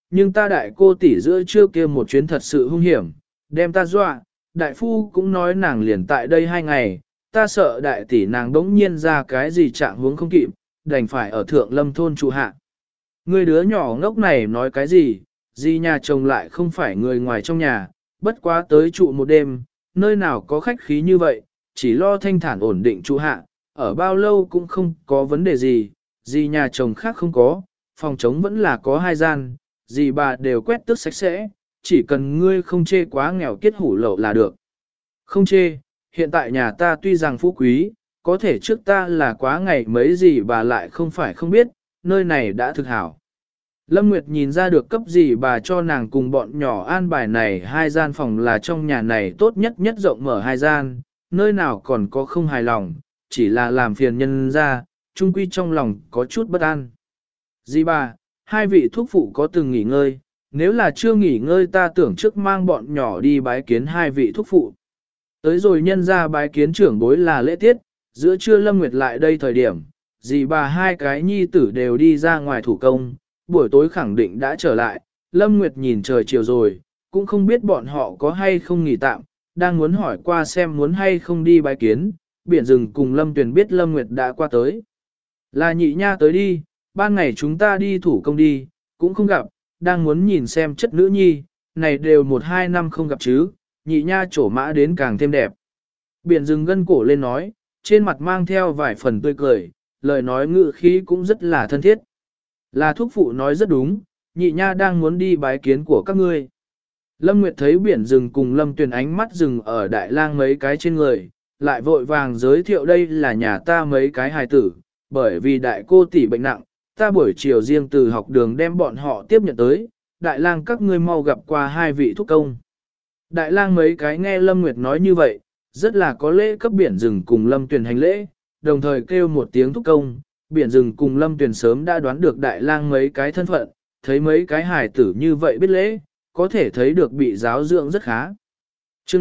nhưng ta đại cô tỷ giữa trưa kia một chuyến thật sự hung hiểm, đem ta dọa, đại phu cũng nói nàng liền tại đây 2 ngày, ta sợ đại tỷ nàng đống nhiên ra cái gì trạng huống không kịp, đành phải ở thượng lâm thôn trụ hạ. Người đứa nhỏ ngốc này nói cái gì, gì nhà chồng lại không phải người ngoài trong nhà, bất quá tới trụ một đêm, nơi nào có khách khí như vậy, chỉ lo thanh thản ổn định trụ hạ, ở bao lâu cũng không có vấn đề gì nhà chồng khác không có, phòng trống vẫn là có 2 gian, gì bà đều quét tước sạch sẽ, chỉ cần ngươi không chê quá nghèo kiết hủ lậu là được. Không chê, hiện tại nhà ta tuy rằng phú quý, có thể trước ta là quá ngày mấy gì bà lại không phải không biết, nơi này đã thực hảo. Lâm Nguyệt nhìn ra được cấp gì bà cho nàng cùng bọn nhỏ an bài này 2 gian phòng là trong nhà này tốt nhất nhất rộng mở 2 gian, nơi nào còn có không hài lòng, chỉ là làm phiền nhân ra, chung quy trong lòng có chút bất an. Dì bà, 2 vị thuốc phụ có từng nghỉ ngơi, nếu là chưa nghỉ ngơi ta tưởng trước mang bọn nhỏ đi bái kiến 2 vị thuốc phụ. Tới rồi nhân ra bái kiến trưởng bối là lễ tiết, giữa trưa Lâm Nguyệt lại đây thời điểm, dì bà 2 cái nhi tử đều đi ra ngoài thủ công, buổi tối khẳng định đã trở lại, Lâm Nguyệt nhìn trời chiều rồi, cũng không biết bọn họ có hay không nghỉ tạm, đang muốn hỏi qua xem muốn hay không đi bái kiến, biển rừng cùng Lâm Tuyền biết Lâm Nguyệt đã qua tới. Là nhị nha tới đi, ban ngày chúng ta đi thủ công đi, cũng không gặp, đang muốn nhìn xem chất nữ nhi, này đều 1-2 năm không gặp chứ, nhị nha trổ mã đến càng thêm đẹp. Biển rừng gân cổ lên nói, trên mặt mang theo vài phần tươi cười, lời nói ngữ khí cũng rất là thân thiết. Là thuốc phụ nói rất đúng, nhị nha đang muốn đi bái kiến của các ngươi. Lâm Nguyệt thấy biển rừng cùng Lâm Tuyền ánh mắt rừng ở đại lang mấy cái trên người, lại vội vàng giới thiệu đây là nhà ta mấy cái hài tử, bởi vì đại cô tỷ bệnh nặng, ta buổi chiều riêng từ học đường đem bọn họ tiếp nhận tới, đại lang các ngươi mau gặp qua 2 vị thúc công. Đại lang mấy cái nghe Lâm Nguyệt nói như vậy, rất là có lễ cấp biển rừng cùng Lâm Tuyền hành lễ, đồng thời kêu một tiếng thúc công, biển rừng cùng Lâm Tuyền sớm đã đoán được đại lang mấy cái thân phận, thấy mấy cái hài tử như vậy biết lễ, có thể thấy được bị giáo dưỡng rất khá. Chương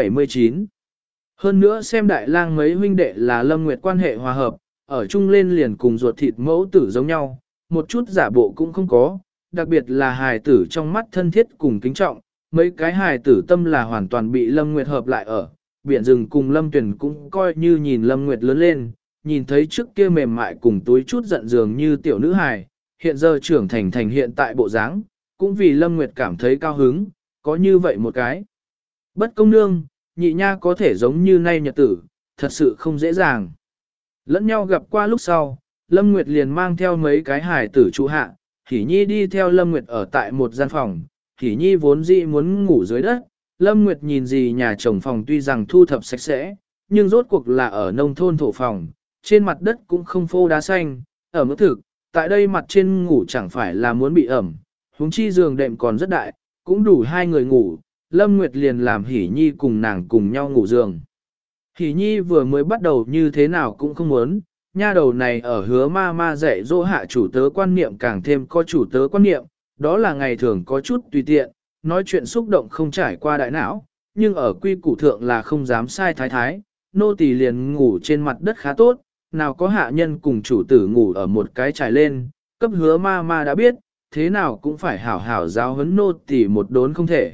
579 Hơn nữa xem đại lang mấy huynh đệ là Lâm Nguyệt quan hệ hòa hợp, ở chung lên liền cùng ruột thịt mẫu tử giống nhau, một chút giả bộ cũng không có, đặc biệt là hài tử trong mắt thân thiết cùng kính trọng, mấy cái hài tử tâm là hoàn toàn bị Lâm Nguyệt hợp lại ở, biển rừng cùng Lâm Tuyền cũng coi như nhìn Lâm Nguyệt lớn lên, nhìn thấy trước kia mềm mại cùng túi chút giận dường như tiểu nữ hài, hiện giờ trưởng thành hiện tại bộ dáng, cũng vì Lâm Nguyệt cảm thấy cao hứng, có như vậy một cái. Bất công nương, nhị nha có thể giống như nay nhật tử, thật sự không dễ dàng. Lẫn nhau gặp qua lúc sau, Lâm Nguyệt liền mang theo mấy cái hài tử trụ hạ, Hỷ Nhi đi theo Lâm Nguyệt ở tại một gian phòng, Hỷ Nhi vốn dĩ muốn ngủ dưới đất, Lâm Nguyệt nhìn gì nhà chồng phòng tuy rằng thu thập sạch sẽ, nhưng rốt cuộc là ở nông thôn thổ phòng, trên mặt đất cũng không phô đá xanh, ở mức thực, tại đây mặt trên ngủ chẳng phải là muốn bị ẩm, huống chi giường đệm còn rất đại, cũng đủ 2 người ngủ, Lâm Nguyệt liền làm Hỷ Nhi cùng nàng cùng nhau ngủ giường. Hỷ Nhi vừa mới bắt đầu như thế nào cũng không muốn, nha đầu này ở hứa ma ma dạy dỗ hạ chủ tớ quan niệm càng thêm có chủ tớ quan niệm, đó là ngày thường có chút tùy tiện, nói chuyện xúc động không trải qua đại não, nhưng ở quy củ thượng là không dám sai thái thái, nô tỳ liền ngủ trên mặt đất khá tốt, nào có hạ nhân cùng chủ tử ngủ ở một cái trải lên, cấp hứa ma ma đã biết, thế nào cũng phải hảo hảo giáo huấn nô tỳ một đốn không thể.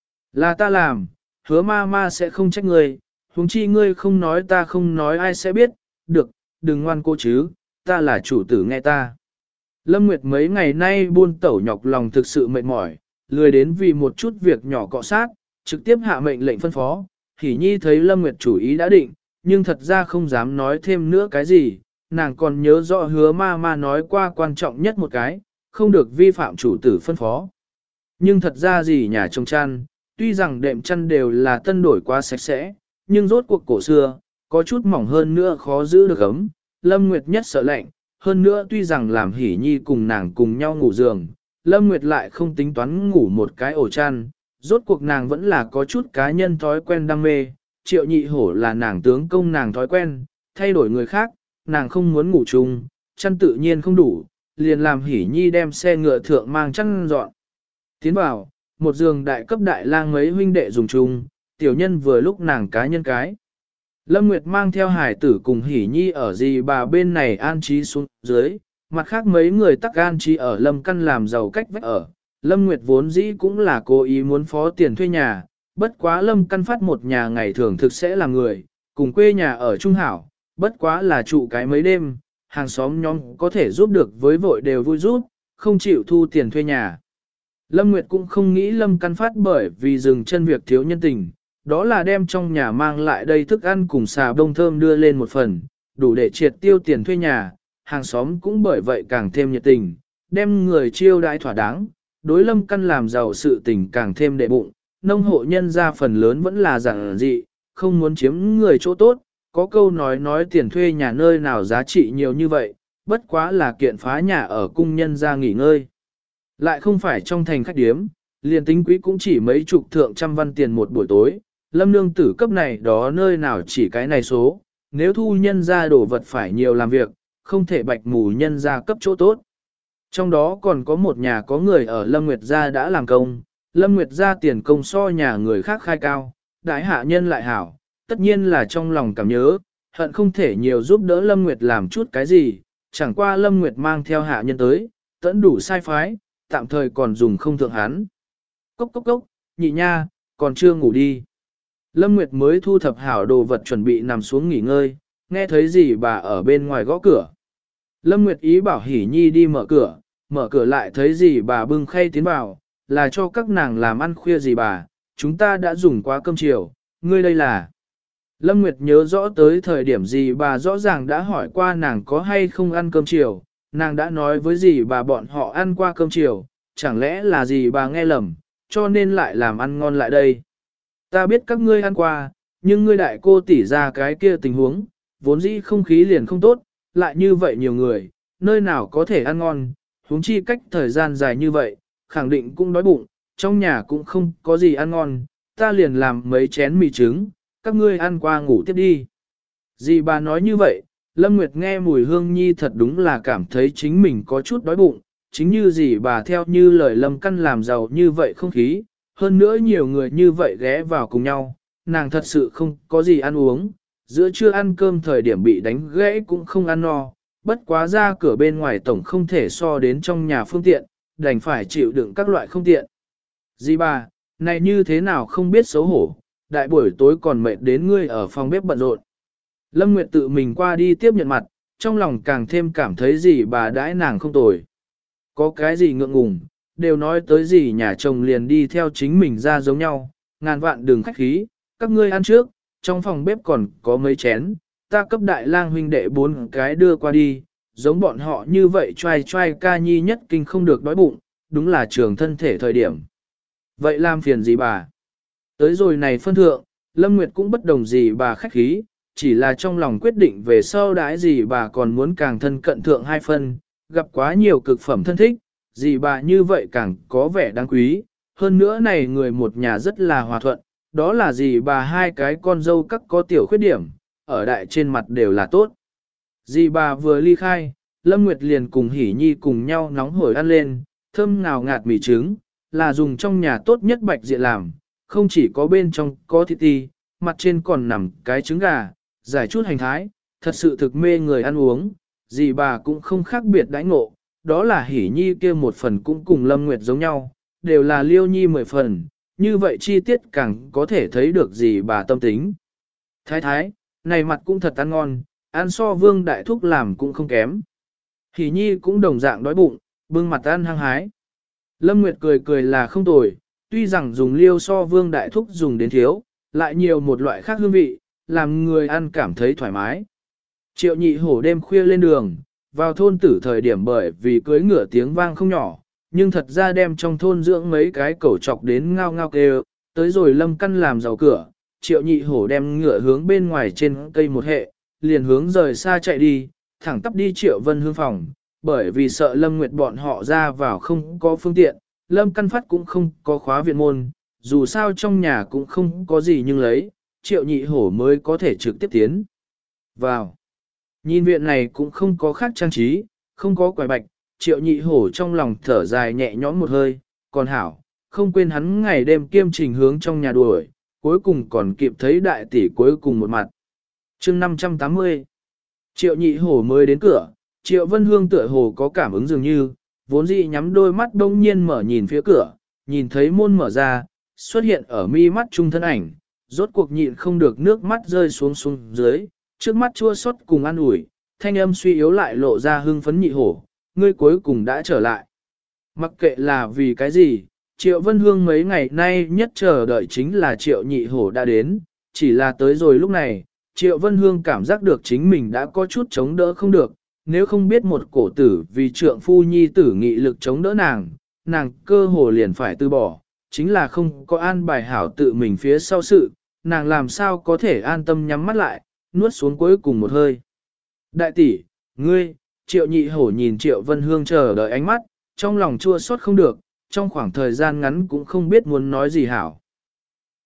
Là ta làm, hứa ma ma sẽ không trách ngươi, huống chi ngươi không nói ta không nói ai sẽ biết, được, đừng ngoan cô chứ, ta là chủ tử nghe ta. Lâm Nguyệt mấy ngày nay buôn tẩu nhọc lòng thực sự mệt mỏi, lười đến vì một chút việc nhỏ cọ sát, trực tiếp hạ mệnh lệnh phân phó, Hỷ Nhi thấy Lâm Nguyệt chủ ý đã định, nhưng thật ra không dám nói thêm nữa cái gì, nàng còn nhớ rõ hứa ma ma nói qua quan trọng nhất một cái, không được vi phạm chủ tử phân phó. Nhưng thật ra gì nhà chồng chăn, tuy rằng đệm chăn đều là tân đổi quá sạch sẽ, nhưng rốt cuộc cổ xưa, có chút mỏng hơn nữa khó giữ được ấm, Lâm Nguyệt nhất sợ lạnh, hơn nữa tuy rằng làm Hỷ Nhi cùng nàng cùng nhau ngủ giường, Lâm Nguyệt lại không tính toán ngủ một cái ổ chăn, rốt cuộc nàng vẫn là có chút cá nhân thói quen đam mê, Triệu Nhị Hổ là nàng tướng công nàng thói quen, thay đổi người khác, nàng không muốn ngủ chung, chăn tự nhiên không đủ, liền làm Hỷ Nhi đem xe ngựa thượng mang chăn dọn. Tiến vào, một giường đại cấp đại lang mấy huynh đệ dùng chung, tiểu nhân vừa lúc nàng cá nhân cái. Lâm Nguyệt mang theo hải tử cùng Hỷ Nhi ở dì bà bên này an trí xuống dưới, mặt khác mấy người tắc an trí ở Lâm Căn làm giàu cách vách ở, Lâm Nguyệt vốn dĩ cũng là cố ý muốn phó tiền thuê nhà, bất quá Lâm Căn Phát một nhà ngày thường thực sẽ là người, cùng quê nhà ở Trung Hảo, bất quá là trụ cái mấy đêm, hàng xóm nhóm có thể giúp được với vội đều vui giúp, không chịu thu tiền thuê nhà. Lâm Nguyệt cũng không nghĩ Lâm Căn Phát bởi vì dừng chân việc thiếu nhân tình, đó là đem trong nhà mang lại đây thức ăn cùng xà bông thơm đưa lên một phần, đủ để triệt tiêu tiền thuê nhà, hàng xóm cũng bởi vậy càng thêm nhiệt tình, đem người chiêu đãi thỏa đáng, đối Lâm Căn làm giàu sự tình càng thêm đệ bụng, nông hộ nhân ra phần lớn vẫn là giản dị, không muốn chiếm người chỗ tốt, có câu nói tiền thuê nhà nơi nào giá trị nhiều như vậy, bất quá là kiện phá nhà ở cung nhân ra nghỉ ngơi. Lại không phải trong thành khách điếm, liền tính quý cũng chỉ mấy chục thượng trăm văn tiền một buổi tối, Lâm nương tử cấp này đó nơi nào chỉ cái này số, nếu thu nhân ra đổ vật phải nhiều làm việc, không thể bạch mù nhân ra cấp chỗ tốt. Trong đó còn có một nhà có người ở Lâm Nguyệt gia đã làm công, Lâm Nguyệt gia tiền công so nhà người khác khai cao, đãi hạ nhân lại hảo, tất nhiên là trong lòng cảm nhớ, hận không thể nhiều giúp đỡ Lâm Nguyệt làm chút cái gì, chẳng qua Lâm Nguyệt mang theo hạ nhân tới, tẫn đủ sai phái, tạm thời còn dùng không thượng hắn. Cốc cốc cốc, nhị nha, còn chưa ngủ đi. Lâm Nguyệt mới thu thập hảo đồ vật chuẩn bị nằm xuống nghỉ ngơi, nghe thấy gì bà ở bên ngoài gõ cửa. Lâm Nguyệt ý bảo Hỷ Nhi đi mở cửa lại thấy gì bà bưng khay tiến vào, là cho các nàng làm ăn khuya gì bà, chúng ta đã dùng quá cơm chiều, ngươi đây là. Lâm Nguyệt nhớ rõ tới thời điểm gì bà rõ ràng đã hỏi qua nàng có hay không ăn cơm chiều, nàng đã nói với gì bà bọn họ ăn qua cơm chiều, chẳng lẽ là gì bà nghe lầm, cho nên lại làm ăn ngon lại đây. Ta biết các ngươi ăn qua, nhưng ngươi đại cô tỉ ra cái kia tình huống, vốn dĩ không khí liền không tốt, lại như vậy nhiều người, nơi nào có thể ăn ngon, huống chi cách thời gian dài như vậy, khẳng định cũng đói bụng, trong nhà cũng không có gì ăn ngon, ta liền làm mấy chén mì trứng, các ngươi ăn qua ngủ tiếp đi. Dì bà nói như vậy, Lâm Nguyệt nghe mùi hương nhi thật đúng là cảm thấy chính mình có chút đói bụng, chính như dì bà theo như lời Lâm Căn làm giàu như vậy không khí, hơn nữa nhiều người như vậy ghé vào cùng nhau, nàng thật sự không có gì ăn uống, giữa trưa ăn cơm thời điểm bị đánh gãy cũng không ăn no, bất quá ra cửa bên ngoài tổng không thể so đến trong nhà phương tiện, đành phải chịu đựng các loại không tiện. Dì bà, này như thế nào không biết xấu hổ, đại buổi tối còn mệt đến ngươi ở phòng bếp bận rộn. Lâm Nguyệt tự mình qua đi tiếp nhận mặt, trong lòng càng thêm cảm thấy gì bà đãi nàng không tồi. Có cái gì ngượng ngùng, đều nói tới gì nhà chồng liền đi theo chính mình ra giống nhau, ngàn vạn đường khách khí, các ngươi ăn trước, trong phòng bếp còn có mấy chén, ta cấp đại lang huynh đệ 4 cái đưa qua đi, giống bọn họ như vậy trai trai ca nhi nhất kinh không được đói bụng, đúng là trường thân thể thời điểm. Vậy làm phiền gì bà? Tới rồi này phân thượng, Lâm Nguyệt cũng bất đồng gì bà khách khí, chỉ là trong lòng quyết định về sau đãi gì bà còn muốn càng thân cận thượng 2 phân, gặp quá nhiều cực phẩm thân thích, gì bà như vậy càng có vẻ đáng quý, hơn nữa này người một nhà rất là hòa thuận, đó là gì bà 2 cái con dâu các có tiểu khuyết điểm, ở đại trên mặt đều là tốt. Dì bà vừa ly khai, Lâm Nguyệt liền cùng Hỷ Nhi cùng nhau nóng hổi ăn lên, thơm ngào ngạt mì trứng, là dùng trong nhà tốt nhất bạch diện làm, không chỉ có bên trong có thịt ti, mặt trên còn nằm cái trứng gà, giải chút hành thái, thật sự thực mê người ăn uống, dì bà cũng không khác biệt đãi ngộ, đó là Hỷ Nhi kia một phần cũng cùng Lâm Nguyệt giống nhau, đều là Liêu Nhi 10 phần, như vậy chi tiết càng có thể thấy được dì bà tâm tính. Thái thái, này mặt cũng thật ăn ngon, ăn so Vương Đại Thúc làm cũng không kém. Hỷ Nhi cũng đồng dạng đói bụng, bưng mặt ăn hăng hái. Lâm Nguyệt cười cười là không tồi, tuy rằng dùng liêu so Vương Đại Thúc dùng đến thiếu, lại nhiều một loại khác hương vị, làm người ăn cảm thấy thoải mái. Triệu Nhị Hổ đêm khuya lên đường, vào thôn tử thời điểm bởi vì cưới ngựa tiếng vang không nhỏ, nhưng thật ra đem trong thôn dưỡng mấy cái cẩu chọc đến ngao ngao kêu, tới rồi Lâm Căn làm rào cửa, Triệu Nhị Hổ đem ngựa hướng bên ngoài trên cây một hệ, liền hướng rời xa chạy đi, thẳng tắp đi Triệu Vân Hương phòng, bởi vì sợ Lâm Nguyệt bọn họ ra vào không có phương tiện, Lâm Căn Phát cũng không có khóa viện môn, dù sao trong nhà cũng không có gì nhưng lấy, Triệu Nhị Hổ mới có thể trực tiếp tiến vào. Nhìn viện này cũng không có khác trang trí, không có quải bạch, Triệu Nhị Hổ trong lòng thở dài nhẹ nhõm một hơi, còn hảo, không quên hắn ngày đêm kiêm trình hướng trong nhà đuổi, cuối cùng còn kịp thấy đại tỷ cuối cùng một mặt. Chương 580 Triệu Nhị Hổ mới đến cửa, Triệu Vân Hương tựa hồ có cảm ứng dường như, vốn dĩ nhắm đôi mắt đông nhiên mở nhìn phía cửa, nhìn thấy môn mở ra, xuất hiện ở mi mắt trung thân ảnh, rốt cuộc nhịn không được nước mắt rơi xuống dưới, trước mắt chua xót cùng an ủi, thanh âm suy yếu lại lộ ra hưng phấn nhị hổ, ngươi cuối cùng đã trở lại. Mặc kệ là vì cái gì, Triệu Vân Hương mấy ngày nay nhất chờ đợi chính là Triệu nhị hổ đã đến, chỉ là tới rồi lúc này, Triệu Vân Hương cảm giác được chính mình đã có chút chống đỡ không được, nếu không biết một cổ tử vì trượng phu nhi tử nghị lực chống đỡ nàng cơ hồ liền phải từ bỏ, chính là không có an bài hảo tự mình phía sau sự, nàng làm sao có thể an tâm nhắm mắt lại, nuốt xuống cuối cùng một hơi. Đại tỷ, ngươi, Triệu nhị hổ nhìn Triệu Vân Hương chờ đợi ánh mắt, trong lòng chua xót không được, trong khoảng thời gian ngắn cũng không biết muốn nói gì hảo.